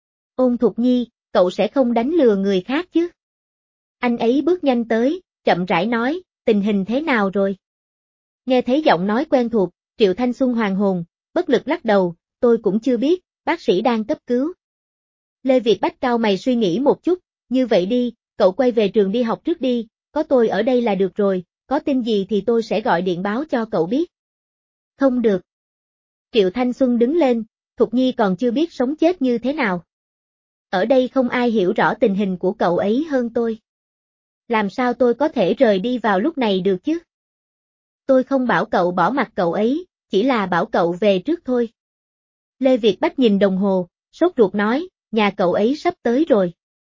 Ôn Thục Nhi, cậu sẽ không đánh lừa người khác chứ? Anh ấy bước nhanh tới, chậm rãi nói, tình hình thế nào rồi? Nghe thấy giọng nói quen thuộc, Triệu Thanh Xuân hoàn hồn, bất lực lắc đầu, tôi cũng chưa biết, bác sĩ đang cấp cứu. Lê Việt Bách cau mày suy nghĩ một chút, như vậy đi, cậu quay về trường đi học trước đi, có tôi ở đây là được rồi, có tin gì thì tôi sẽ gọi điện báo cho cậu biết. Không được. Triệu Thanh Xuân đứng lên, Thục Nhi còn chưa biết sống chết như thế nào. Ở đây không ai hiểu rõ tình hình của cậu ấy hơn tôi. Làm sao tôi có thể rời đi vào lúc này được chứ? Tôi không bảo cậu bỏ mặc cậu ấy, chỉ là bảo cậu về trước thôi. Lê Việt Bách nhìn đồng hồ, sốt ruột nói, nhà cậu ấy sắp tới rồi.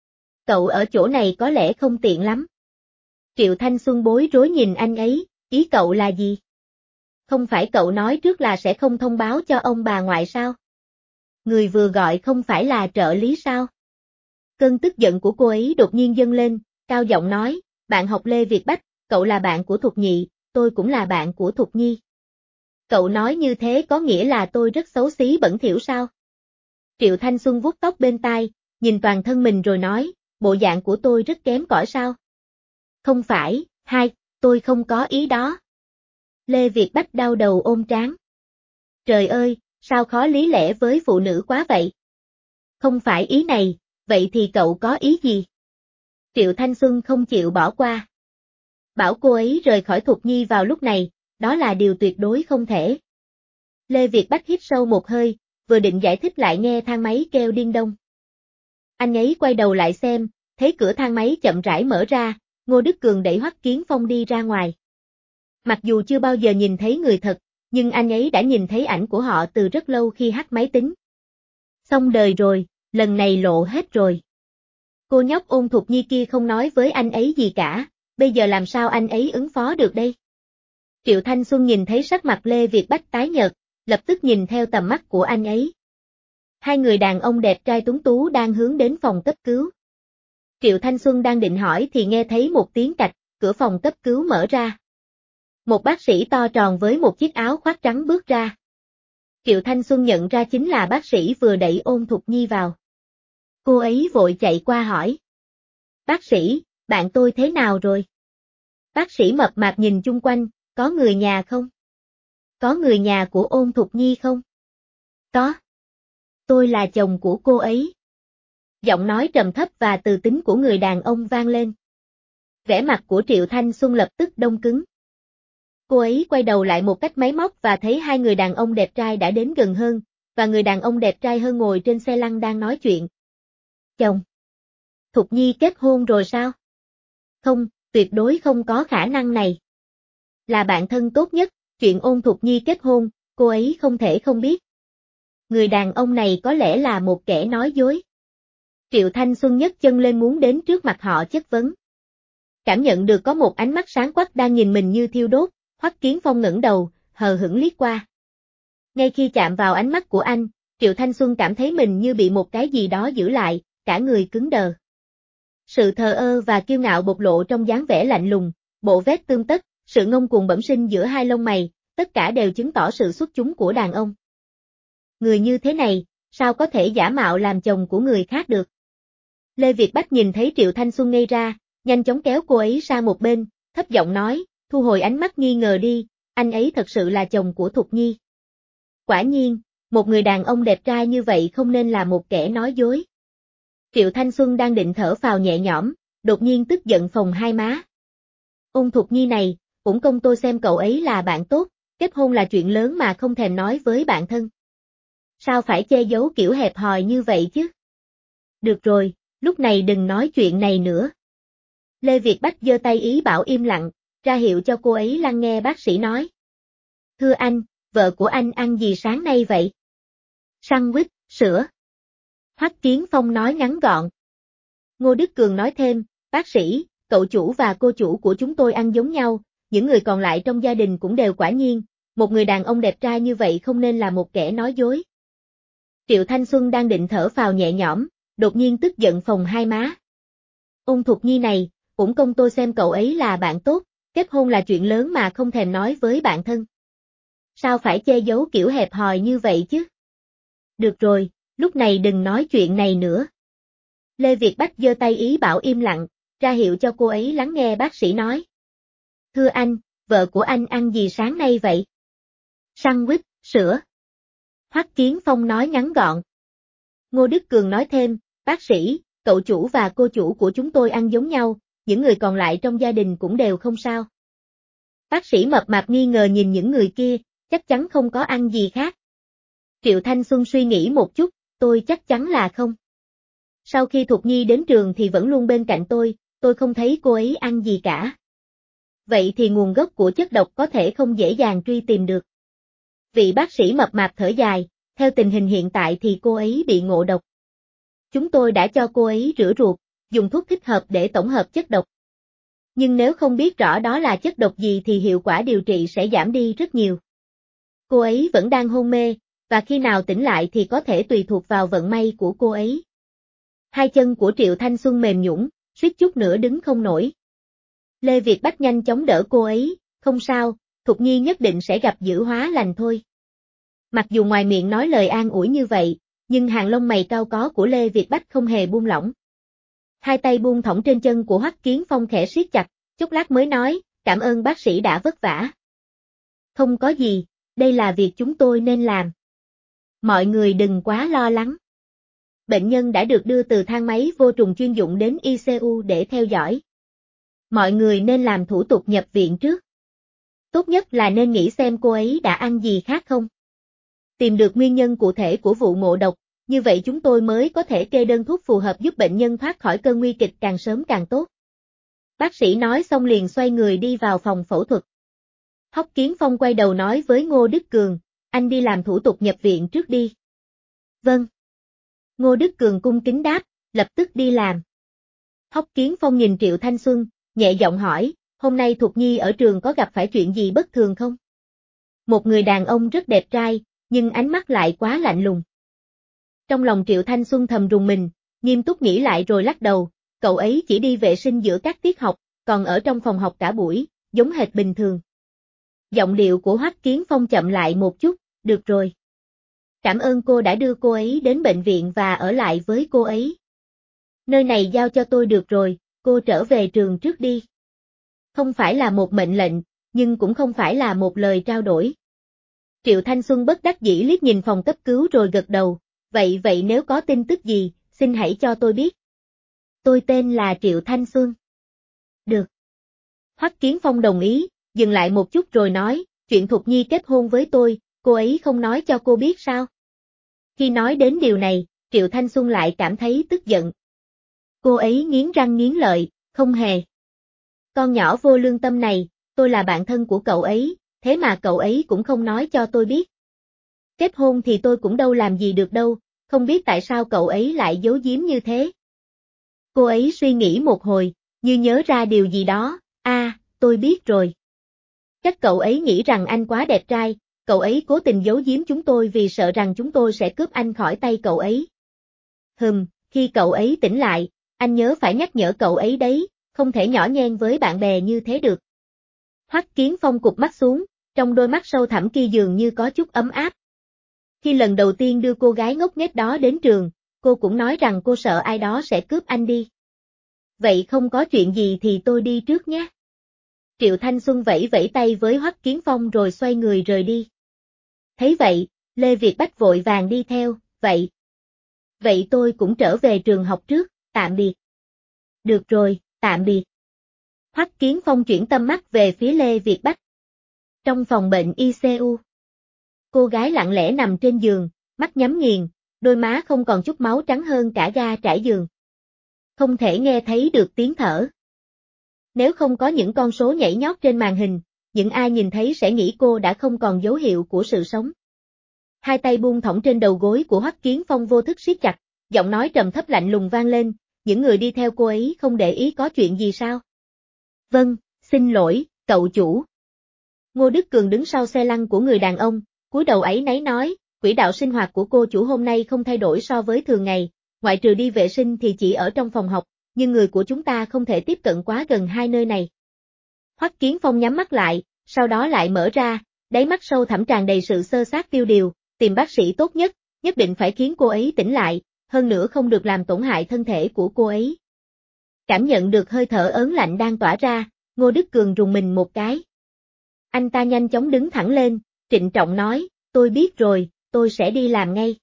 Cậu ở chỗ này có lẽ không tiện lắm. Triệu Thanh Xuân bối rối nhìn anh ấy, ý cậu là gì? Không phải cậu nói trước là sẽ không thông báo cho ông bà ngoại sao? Người vừa gọi không phải là trợ lý sao? Cơn tức giận của cô ấy đột nhiên dâng lên, cao giọng nói, bạn học Lê Việt Bách, cậu là bạn của Thục Nhị, tôi cũng là bạn của Thục Nhi. Cậu nói như thế có nghĩa là tôi rất xấu xí bẩn thỉu sao? Triệu Thanh Xuân vuốt tóc bên tai, nhìn toàn thân mình rồi nói, bộ dạng của tôi rất kém cỏi sao? Không phải, tôi không có ý đó. Lê Việt Bách đau đầu ôm trán. Trời ơi, sao khó lý lẽ với phụ nữ quá vậy? Không phải ý này, vậy thì cậu có ý gì? Triệu Thanh Xuân không chịu bỏ qua. Bảo cô ấy rời khỏi Thục Nhi vào lúc này, đó là điều tuyệt đối không thể. Lê Việt Bách hít sâu một hơi, vừa định giải thích lại nghe thang máy kêu điên đông. Anh ấy quay đầu lại xem, thấy cửa thang máy chậm rãi mở ra, Ngô Đức Cường đẩy Hoắc Kiến Phong đi ra ngoài. Mặc dù chưa bao giờ nhìn thấy người thật, nhưng anh ấy đã nhìn thấy ảnh của họ từ rất lâu khi hack máy tính. Xong đời rồi, lần này lộ hết rồi. Cô nhóc Ôn Thục Nhi kia không nói với anh ấy gì cả, bây giờ làm sao anh ấy ứng phó được đây? Triệu Thanh Xuân nhìn thấy sắc mặt Lê Việt Bách tái nhợt, lập tức nhìn theo tầm mắt của anh ấy. Hai người đàn ông đẹp trai tuấn tú đang hướng đến phòng cấp cứu. Triệu Thanh Xuân đang định hỏi thì nghe thấy một tiếng cạch, cửa phòng cấp cứu mở ra. Một bác sĩ to tròn với một chiếc áo khoác trắng bước ra. Triệu Thanh Xuân nhận ra chính là bác sĩ vừa đẩy Ôn Thục Nhi vào. Cô ấy vội chạy qua hỏi. Bác sĩ, bạn tôi thế nào rồi? Bác sĩ mập mạp nhìn chung quanh, có người nhà không? Có người nhà của Ôn Thục Nhi không? Có. Tôi là chồng của cô ấy. Giọng nói trầm thấp và từ tính của người đàn ông vang lên. Vẻ mặt của Triệu Thanh Xuân lập tức đông cứng. Cô ấy quay đầu lại một cách máy móc và thấy hai người đàn ông đẹp trai đã đến gần hơn, và người đàn ông đẹp trai hơn ngồi trên xe lăn đang nói chuyện. Chồng. Thục Nhi kết hôn rồi sao? Không, tuyệt đối không có khả năng này. Là bạn thân tốt nhất, chuyện Ôn Thục Nhi kết hôn, cô ấy không thể không biết. Người đàn ông này có lẽ là một kẻ nói dối. Triệu Thanh Xuân nhấc chân lên muốn đến trước mặt họ chất vấn. Cảm nhận được có một ánh mắt sáng quắc đang nhìn mình như thiêu đốt, Hoắc Kiến Phong ngẩng đầu, hờ hững liếc qua. Ngay khi chạm vào ánh mắt của anh, Triệu Thanh Xuân cảm thấy mình như bị một cái gì đó giữ lại, cả người cứng đờ. Sự thờ ơ và kiêu ngạo bộc lộ trong dáng vẻ lạnh lùng, bộ vết tươm tất, sự ngông cuồng bẩm sinh giữa hai lông mày, tất cả đều chứng tỏ sự xuất chúng của đàn ông. Người như thế này, sao có thể giả mạo làm chồng của người khác được? Lê Việt Bách nhìn thấy Triệu Thanh Xuân ngây ra, nhanh chóng kéo cô ấy sang một bên, thấp giọng nói, thu hồi ánh mắt nghi ngờ đi, anh ấy thật sự là chồng của Thục Nhi. Quả nhiên, một người đàn ông đẹp trai như vậy không nên là một kẻ nói dối. Triệu Thanh Xuân đang định thở phào nhẹ nhõm, đột nhiên tức giận phồng hai má. Ôn Thục Nhi này, cũng công tôi xem cậu ấy là bạn tốt, kết hôn là chuyện lớn mà không thèm nói với bạn thân. Sao phải che giấu kiểu hẹp hòi như vậy chứ? Được rồi, lúc này đừng nói chuyện này nữa. Lê Việt Bách giơ tay ý bảo im lặng, ra hiệu cho cô ấy lắng nghe bác sĩ nói. Thưa anh, vợ của anh ăn gì sáng nay vậy? Sandwich, sữa. Hoắc Kiến Phong nói ngắn gọn. Ngô Đức Cường nói thêm, bác sĩ, cậu chủ và cô chủ của chúng tôi ăn giống nhau, những người còn lại trong gia đình cũng đều quả nhiên, một người đàn ông đẹp trai như vậy không nên là một kẻ nói dối. Triệu Thanh Xuân đang định thở phào nhẹ nhõm, đột nhiên tức giận phồng hai má. Ôn Thục Nhi này, cũng công tôi xem cậu ấy là bạn tốt, kết hôn là chuyện lớn mà không thèm nói với bạn thân. Sao phải che giấu kiểu hẹp hòi như vậy chứ? Được rồi, lúc này đừng nói chuyện này nữa. Lê Việt Bách giơ tay ý bảo im lặng, ra hiệu cho cô ấy lắng nghe bác sĩ nói. Thưa anh, vợ của anh ăn gì sáng nay vậy? Sandwich, sữa. Hoắc Kiến Phong nói ngắn gọn. Ngô Đức Cường nói thêm, bác sĩ, cậu chủ và cô chủ của chúng tôi ăn giống nhau, những người còn lại trong gia đình cũng đều không sao. Bác sĩ mập mạp nghi ngờ nhìn những người kia, chắc chắn không có ăn gì khác. Triệu Thanh Xuân suy nghĩ một chút, tôi chắc chắn là không. Sau khi Thục Nhi đến trường thì vẫn luôn bên cạnh tôi không thấy cô ấy ăn gì cả. Vậy thì nguồn gốc của chất độc có thể không dễ dàng truy tìm được. Vị bác sĩ mập mạp thở dài, theo tình hình hiện tại thì cô ấy bị ngộ độc. Chúng tôi đã cho cô ấy rửa ruột, dùng thuốc thích hợp để tổng hợp chất độc. Nhưng nếu không biết rõ đó là chất độc gì thì hiệu quả điều trị sẽ giảm đi rất nhiều. Cô ấy vẫn đang hôn mê, và khi nào tỉnh lại thì có thể tùy thuộc vào vận may của cô ấy. Hai chân của Triệu Thanh Xuân mềm nhũn, suýt chút nữa đứng không nổi. Lê Việt Bách nhanh chóng đỡ cô ấy, không sao, Thục Nhi nhất định sẽ gặp dữ hóa lành thôi. Mặc dù ngoài miệng nói lời an ủi như vậy, nhưng hàng lông mày cao có của Lê Việt Bách không hề buông lỏng. Hai tay buông thõng trên chân của Hoắc Kiến Phong khẽ siết chặt, chốc lát mới nói, cảm ơn bác sĩ đã vất vả. Không có gì, đây là việc chúng tôi nên làm. Mọi người đừng quá lo lắng. Bệnh nhân đã được đưa từ thang máy vô trùng chuyên dụng đến ICU để theo dõi. Mọi người nên làm thủ tục nhập viện trước. Tốt nhất là nên nghĩ xem cô ấy đã ăn gì khác không. Tìm được nguyên nhân cụ thể của vụ ngộ độc, như vậy chúng tôi mới có thể kê đơn thuốc phù hợp giúp bệnh nhân thoát khỏi cơn nguy kịch càng sớm càng tốt. Bác sĩ nói xong liền xoay người đi vào phòng phẫu thuật. Hoắc Kiến Phong quay đầu nói với Ngô Đức Cường, anh đi làm thủ tục nhập viện trước đi. Vâng. Ngô Đức Cường cung kính đáp, lập tức đi làm. Hoắc Kiến Phong nhìn Triệu Thanh Xuân, nhẹ giọng hỏi, hôm nay Thục Nhi ở trường có gặp phải chuyện gì bất thường không? Một người đàn ông rất đẹp trai, nhưng ánh mắt lại quá lạnh lùng. Trong lòng Triệu Thanh Xuân thầm rùng mình, nghiêm túc nghĩ lại rồi lắc đầu, cậu ấy chỉ đi vệ sinh giữa các tiết học, còn ở trong phòng học cả buổi, giống hệt bình thường. Giọng điệu của Hoắc Kiến Phong chậm lại một chút, được rồi. Cảm ơn cô đã đưa cô ấy đến bệnh viện và ở lại với cô ấy. Nơi này giao cho tôi được rồi, cô trở về trường trước đi. Không phải là một mệnh lệnh, nhưng cũng không phải là một lời trao đổi. Triệu Thanh Xuân bất đắc dĩ liếc nhìn phòng cấp cứu rồi gật đầu, vậy nếu có tin tức gì, xin hãy cho tôi biết. Tôi tên là Triệu Thanh Xuân. Được. Hoắc Kiến Phong đồng ý, dừng lại một chút rồi nói, chuyện Thục Nhi kết hôn với tôi, cô ấy không nói cho cô biết sao? Khi nói đến điều này, Triệu Thanh Xuân lại cảm thấy tức giận. Cô ấy nghiến răng nghiến lợi, không hề. Con nhỏ vô lương tâm này, tôi là bạn thân của cậu ấy, thế mà cậu ấy cũng không nói cho tôi biết. Kết hôn thì tôi cũng đâu làm gì được đâu, không biết tại sao cậu ấy lại giấu giếm như thế. Cô ấy suy nghĩ một hồi, như nhớ ra điều gì đó, tôi biết rồi. Chắc cậu ấy nghĩ rằng anh quá đẹp trai, cậu ấy cố tình giấu giếm chúng tôi vì sợ rằng chúng tôi sẽ cướp anh khỏi tay cậu ấy. Khi cậu ấy tỉnh lại, anh nhớ phải nhắc nhở cậu ấy đấy, không thể nhỏ nhen với bạn bè như thế được. Hoắc Kiến Phong cụp mắt xuống, trong đôi mắt sâu thẳm kia dường như có chút ấm áp. Khi lần đầu tiên đưa cô gái ngốc nghếch đó đến trường, cô cũng nói rằng cô sợ ai đó sẽ cướp anh đi. Vậy không có chuyện gì thì tôi đi trước nhé. Triệu Thanh Xuân vẫy vẫy tay với Hoắc Kiến Phong rồi xoay người rời đi. Thấy vậy, Lê Việt Bách vội vàng đi theo, vậy tôi cũng trở về trường học trước, tạm biệt. Được rồi, tạm biệt. Hoắc Kiến Phong chuyển tâm mắt về phía Lê Việt Bách. Trong phòng bệnh ICU, cô gái lặng lẽ nằm trên giường, mắt nhắm nghiền, đôi má không còn chút máu trắng hơn cả ga trải giường. Không thể nghe thấy được tiếng thở. Nếu không có những con số nhảy nhót trên màn hình, những ai nhìn thấy sẽ nghĩ cô đã không còn dấu hiệu của sự sống. Hai tay buông thõng trên đầu gối của Hoắc Kiến Phong vô thức siết chặt, giọng nói trầm thấp lạnh lùng vang lên, những người đi theo cô ấy không để ý có chuyện gì sao? Vâng, xin lỗi, cậu chủ. Ngô Đức Cường đứng sau xe lăn của người đàn ông, cúi đầu áy náy nói, quỹ đạo sinh hoạt của cô chủ hôm nay không thay đổi so với thường ngày, ngoại trừ đi vệ sinh thì chỉ ở trong phòng học, nhưng người của chúng ta không thể tiếp cận quá gần hai nơi này. Hoắc Kiến Phong nhắm mắt lại, sau đó lại mở ra, đáy mắt sâu thẳm tràn đầy sự xơ xác tiêu điều, tìm bác sĩ tốt nhất, nhất định phải khiến cô ấy tỉnh lại, hơn nữa không được làm tổn hại thân thể của cô ấy. Cảm nhận được hơi thở ớn lạnh đang tỏa ra, Ngô Đức Cường rùng mình một cái. Anh ta nhanh chóng đứng thẳng lên, trịnh trọng nói, tôi biết rồi, tôi sẽ đi làm ngay.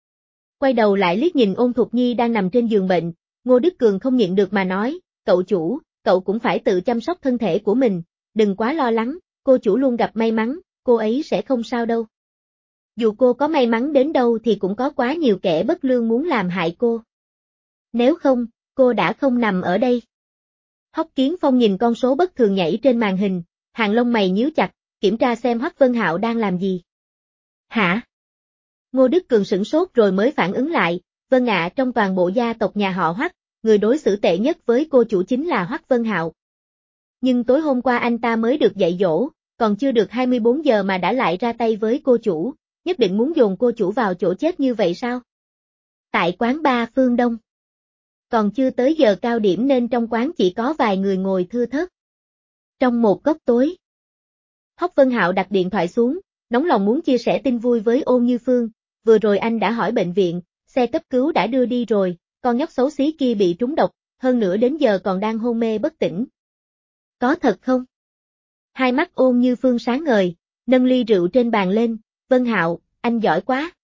Quay đầu lại liếc nhìn Ôn Thục Nhi đang nằm trên giường bệnh, Ngô Đức Cường không nhịn được mà nói, cậu chủ, cậu cũng phải tự chăm sóc thân thể của mình, đừng quá lo lắng, cô chủ luôn gặp may mắn, cô ấy sẽ không sao đâu. Dù cô có may mắn đến đâu thì cũng có quá nhiều kẻ bất lương muốn làm hại cô. Nếu không, cô đã không nằm ở đây. Hoắc Kiến Phong nhìn con số bất thường nhảy trên màn hình, hàng lông mày nhíu chặt, kiểm tra xem Hoắc Vân Hạo đang làm gì. Hả? Ngô Đức Cường sửng sốt rồi mới phản ứng lại, vâng ạ, trong toàn bộ gia tộc nhà họ Hoắc, người đối xử tệ nhất với cô chủ chính là Hoắc Vân Hạo. Nhưng tối hôm qua anh ta mới được dạy dỗ, còn chưa được 24 giờ mà đã lại ra tay với cô chủ, nhất định muốn dồn cô chủ vào chỗ chết như vậy sao? Tại quán bar Phương Đông. Còn chưa tới giờ cao điểm nên trong quán chỉ có vài người ngồi thưa thớt. Trong một góc tối, Hoắc Vân Hạo đặt điện thoại xuống, nóng lòng muốn chia sẻ tin vui với Ôn Như Phương, vừa rồi anh đã hỏi bệnh viện, xe cấp cứu đã đưa đi rồi, con nhóc xấu xí kia bị trúng độc, hơn nữa đến giờ còn đang hôn mê bất tỉnh. Có thật không? Hai mắt Ôn Như Phương sáng ngời, nâng ly rượu trên bàn lên, Vân Hạo, anh giỏi quá.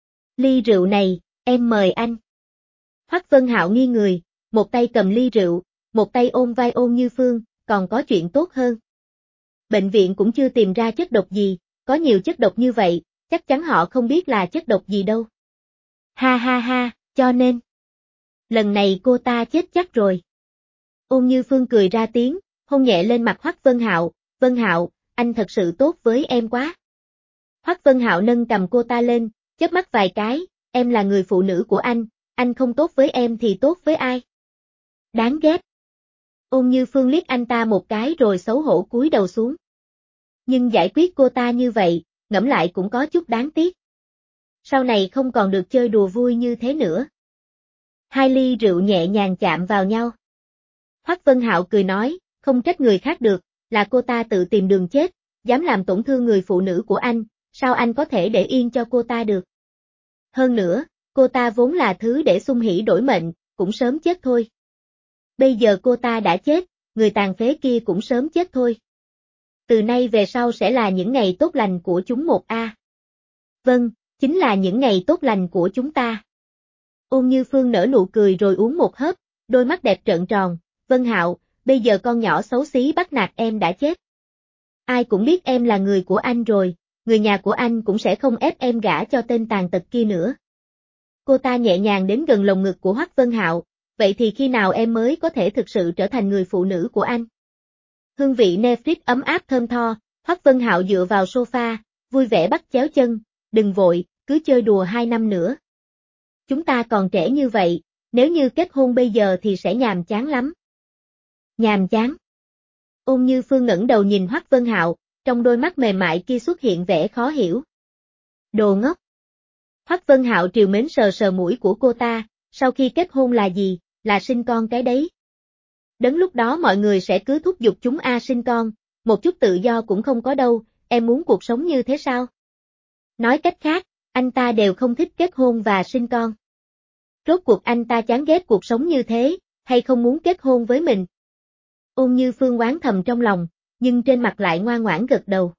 Ly rượu này, em mời anh. Hoắc Vân Hạo nghiêng người, một tay cầm ly rượu, một tay ôm vai Ôn Như Phương, còn có chuyện tốt hơn. Bệnh viện cũng chưa tìm ra chất độc gì, có nhiều chất độc như vậy, chắc chắn họ không biết là chất độc gì đâu. Ha ha ha, cho nên. Lần này cô ta chết chắc rồi. Ôn Như Phương cười ra tiếng, hôn nhẹ lên mặt Hoắc Vân Hạo, anh thật sự tốt với em quá. Hoắc Vân Hạo nâng cầm cô ta lên, chớp mắt vài cái, em là người phụ nữ của anh không tốt với em thì tốt với ai? Đáng ghét. Ôn Như Phương liếc anh ta một cái rồi xấu hổ cúi đầu xuống. Nhưng giải quyết cô ta như vậy, ngẫm lại cũng có chút đáng tiếc. Sau này không còn được chơi đùa vui như thế nữa. Hai ly rượu nhẹ nhàng chạm vào nhau. Hoắc Vân Hạo cười nói, không trách người khác được, là cô ta tự tìm đường chết, dám làm tổn thương người phụ nữ của anh, sao anh có thể để yên cho cô ta được. Hơn nữa, cô ta vốn là thứ để xung hỉ đổi mệnh, cũng sớm chết thôi. Bây giờ cô ta đã chết, người tàn phế kia cũng sớm chết thôi. Từ nay về sau sẽ là những ngày tốt lành của chúng một a. Vâng, chính là những ngày tốt lành của chúng ta. Ôn Như Phương nở nụ cười rồi uống một hớp, đôi mắt đẹp trợn tròn, Vân Hạo, bây giờ con nhỏ xấu xí bắt nạt em đã chết. Ai cũng biết em là người của anh rồi, người nhà của anh cũng sẽ không ép em gả cho tên tàn tật kia nữa. Cô ta nhẹ nhàng đến gần lồng ngực của Hoắc Vân Hạo, vậy thì khi nào em mới có thể thực sự trở thành người phụ nữ của anh? Hương vị Netflix ấm áp thơm tho, Hoắc Vân Hạo dựa vào sofa, vui vẻ bắt chéo chân, đừng vội, cứ chơi đùa 2 năm nữa. Chúng ta còn trẻ như vậy, nếu như kết hôn bây giờ thì sẽ nhàm chán lắm. Nhàm chán. Ôn Như Phương ngẩng đầu nhìn Hoắc Vân Hạo, trong đôi mắt mềm mại kia xuất hiện vẻ khó hiểu. Đồ ngốc. Hoắc Vân Hạo trìu mến sờ sờ mũi của cô ta, sau khi kết hôn là gì, là sinh con cái đấy. Đến lúc đó mọi người sẽ cứ thúc giục chúng sinh con, một chút tự do cũng không có đâu, em muốn cuộc sống như thế sao? Nói cách khác, anh ta đều không thích kết hôn và sinh con. Rốt cuộc anh ta chán ghét cuộc sống như thế, hay không muốn kết hôn với mình? Ôn Như Phương oán thầm trong lòng, nhưng trên mặt lại ngoan ngoãn gật đầu.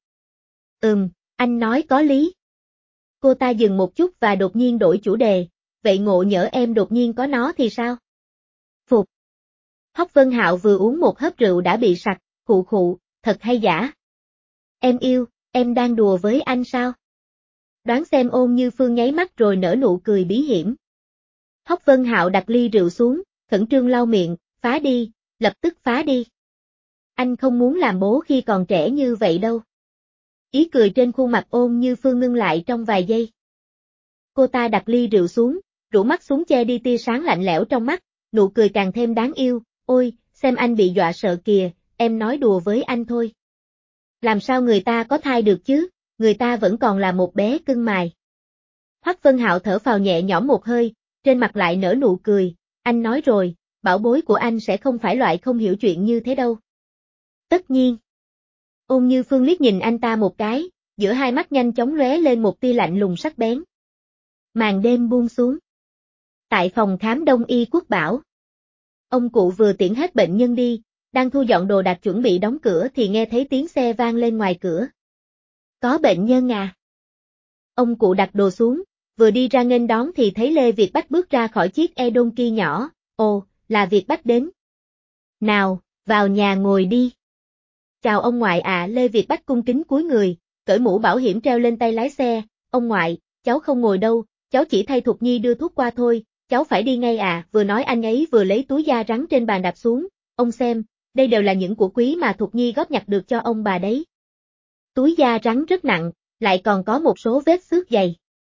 Anh nói có lý. Cô ta dừng một chút và đột nhiên đổi chủ đề, vậy ngộ nhỡ em đột nhiên có nó thì sao? Phục. Hoắc Vân Hạo vừa uống một hớp rượu đã bị sặc, khụ khụ, thật hay giả? Em yêu, em đang đùa với anh sao? Đoán xem. Ôn Như Phương nháy mắt rồi nở nụ cười bí hiểm. Hoắc Vân Hạo đặt ly rượu xuống, khẩn trương lau miệng, phá đi, lập tức phá đi. Anh không muốn làm bố khi còn trẻ như vậy đâu. Ý cười trên khuôn mặt Ôn Như Phương ngưng lại trong vài giây. Cô ta đặt ly rượu xuống, rũ mắt xuống che đi tia sáng lạnh lẽo trong mắt, nụ cười càng thêm đáng yêu, ôi, xem anh bị dọa sợ kìa, em nói đùa với anh thôi. Làm sao người ta có thai được chứ, người ta vẫn còn là một bé cưng mài. Hoắc Vân Hạo thở phào nhẹ nhõm một hơi, trên mặt lại nở nụ cười, anh nói rồi, bảo bối của anh sẽ không phải loại không hiểu chuyện như thế đâu. Tất nhiên. Ôn Như Phương liếc nhìn anh ta một cái, giữa hai mắt nhanh chóng lóe lên một tia lạnh lùng sắc bén. Màn đêm buông xuống. Tại phòng khám Đông y Quốc Bảo. Ông cụ vừa tiễn hết bệnh nhân đi, đang thu dọn đồ đạc chuẩn bị đóng cửa thì nghe thấy tiếng xe vang lên ngoài cửa. Có bệnh nhân à? Ông cụ đặt đồ xuống, vừa đi ra nghênh đón thì thấy Lê Việt Bách bước ra khỏi chiếc Edon nhỏ, ồ, là Việt Bách đến. Nào, vào nhà ngồi đi. Chào ông ngoại ạ. Lê Việt Bách cung kính cúi người, cởi mũ bảo hiểm treo lên tay lái xe, ông ngoại, cháu không ngồi đâu, cháu chỉ thay Thục Nhi đưa thuốc qua thôi, cháu phải đi ngay à. Vừa nói anh ấy vừa lấy túi da rắn trên bàn đạp xuống, ông xem, đây đều là những của quý mà Thục Nhi góp nhặt được cho ông bà đấy. Túi da rắn rất nặng, lại còn có một số vết xước dày.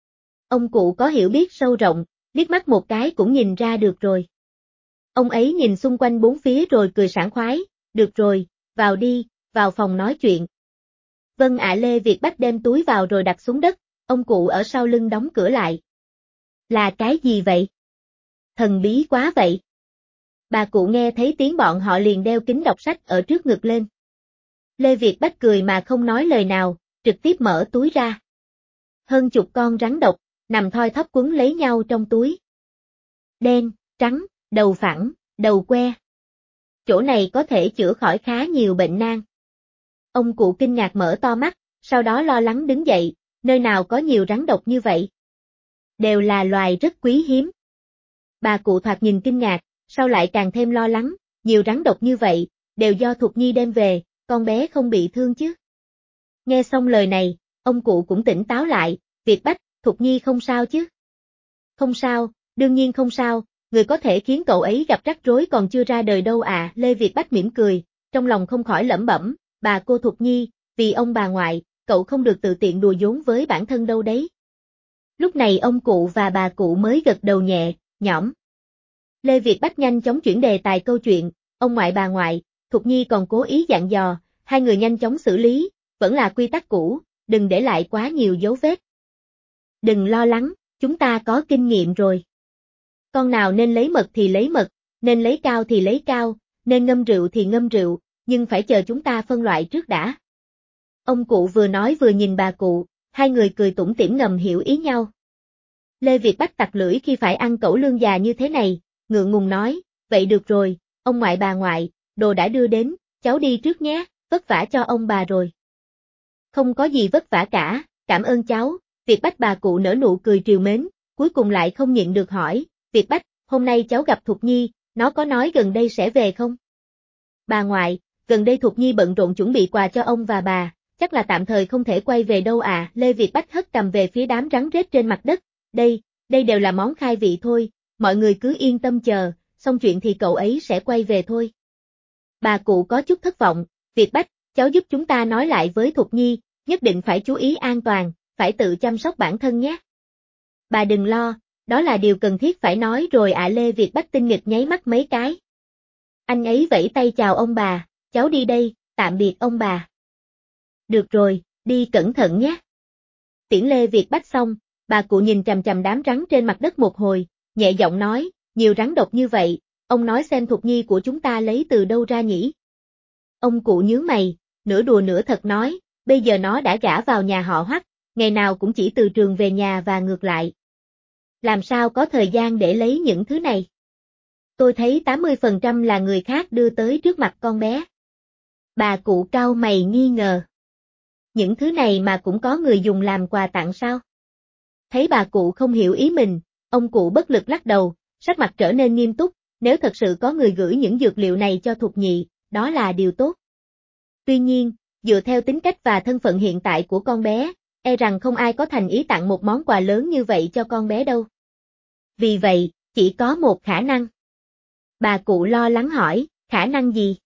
Ông cụ có hiểu biết sâu rộng, liếc mắt một cái cũng nhìn ra được rồi. Ông ấy nhìn xung quanh bốn phía rồi cười sảng khoái, được rồi, vào đi, vào phòng nói chuyện. Vâng ạ. Lê Việt Bách đem túi vào rồi đặt xuống đất, ông cụ ở sau lưng đóng cửa lại. Là cái gì vậy? Thần bí quá vậy. Bà cụ nghe thấy tiếng bọn họ liền đeo kính đọc sách ở trước ngực lên. Lê Việt Bách cười mà không nói lời nào, trực tiếp mở túi ra. Hơn chục con rắn độc, nằm thoi thóp quấn lấy nhau trong túi. Đen, trắng, đầu phẳng, đầu que. Chỗ này có thể chữa khỏi khá nhiều bệnh nan. Ông cụ kinh ngạc mở to mắt, sau đó lo lắng đứng dậy, nơi nào có nhiều rắn độc như vậy? Đều là loài rất quý hiếm. Bà cụ thoạt nhìn kinh ngạc, sau lại càng thêm lo lắng, nhiều rắn độc như vậy, đều do Thục Nhi đem về, con bé không bị thương chứ? Nghe xong lời này, ông cụ cũng tỉnh táo lại, Việt Bách, Thục Nhi không sao chứ? Không sao, đương nhiên không sao, người có thể khiến cậu ấy gặp rắc rối còn chưa ra đời đâu à. Lê Việt Bách mỉm cười, trong lòng không khỏi lẩm bẩm, bà cô Thục Nhi, vì ông bà ngoại, cậu không được tự tiện đùa giỡn với bản thân đâu đấy. Lúc này ông cụ và bà cụ mới gật đầu nhẹ, nhõm. Lê Việt Bách nhanh chóng chuyển đề tài câu chuyện, ông ngoại bà ngoại, Thục Nhi còn cố ý dặn dò, hai người nhanh chóng xử lý, vẫn là quy tắc cũ, đừng để lại quá nhiều dấu vết. Đừng lo lắng, chúng ta có kinh nghiệm rồi. Con nào nên lấy mật thì lấy mật, nên lấy cao thì lấy cao, nên ngâm rượu thì ngâm rượu, nhưng phải chờ chúng ta phân loại trước đã. Ông cụ vừa nói vừa nhìn bà cụ, hai người cười tủm tỉm ngầm hiểu ý nhau. Lê Việt Bách tặc lưỡi khi phải ăn cẩu lương già như thế này, ngượng ngùng nói, vậy được rồi, ông ngoại bà ngoại, đồ đã đưa đến, cháu đi trước nhé, vất vả cho ông bà rồi. Không có gì vất vả cả, cảm ơn cháu, Việt Bách bà cụ nở nụ cười trìu mến, cuối cùng lại không nhịn được hỏi, Việt Bách, hôm nay cháu gặp Thục Nhi, nó có nói gần đây sẽ về không? Bà ngoại, gần đây Thục Nhi bận rộn chuẩn bị quà cho ông và bà, chắc là tạm thời không thể quay về đâu à, Lê Việt Bách hất cầm về phía đám rắn rết trên mặt đất, đây đều là món khai vị thôi, mọi người cứ yên tâm chờ, xong chuyện thì cậu ấy sẽ quay về thôi. Bà cụ có chút thất vọng, Việt Bách, cháu giúp chúng ta nói lại với Thục Nhi, nhất định phải chú ý an toàn, phải tự chăm sóc bản thân nhé. Bà đừng lo, đó là điều cần thiết phải nói rồi ạ. Lê Việt Bách tinh nghịch nháy mắt mấy cái. Anh ấy vẫy tay chào ông bà, cháu đi đây, tạm biệt ông bà. Được rồi, đi cẩn thận nhé. Tiễn Lê Việt Bách xong, bà cụ nhìn chằm chằm đám rắn trên mặt đất một hồi, nhẹ giọng nói, nhiều rắn độc như vậy, ông nói xem Thục Nhi của chúng ta lấy từ đâu ra nhỉ? Ông cụ nhướng mày, nửa đùa nửa thật nói, bây giờ nó đã gả vào nhà họ Hoắc, ngày nào cũng chỉ từ trường về nhà và ngược lại. Làm sao có thời gian để lấy những thứ này? Tôi thấy 80% là người khác đưa tới trước mặt con bé. Bà cụ cau mày nghi ngờ. Những thứ này mà cũng có người dùng làm quà tặng sao? Thấy bà cụ không hiểu ý mình, ông cụ bất lực lắc đầu, sắc mặt trở nên nghiêm túc, nếu thật sự có người gửi những dược liệu này cho Thục Nhị, đó là điều tốt. Tuy nhiên, dựa theo tính cách và thân phận hiện tại của con bé, e rằng không ai có thành ý tặng một món quà lớn như vậy cho con bé đâu. Vì vậy, chỉ có một khả năng. Bà cụ lo lắng hỏi, khả năng gì?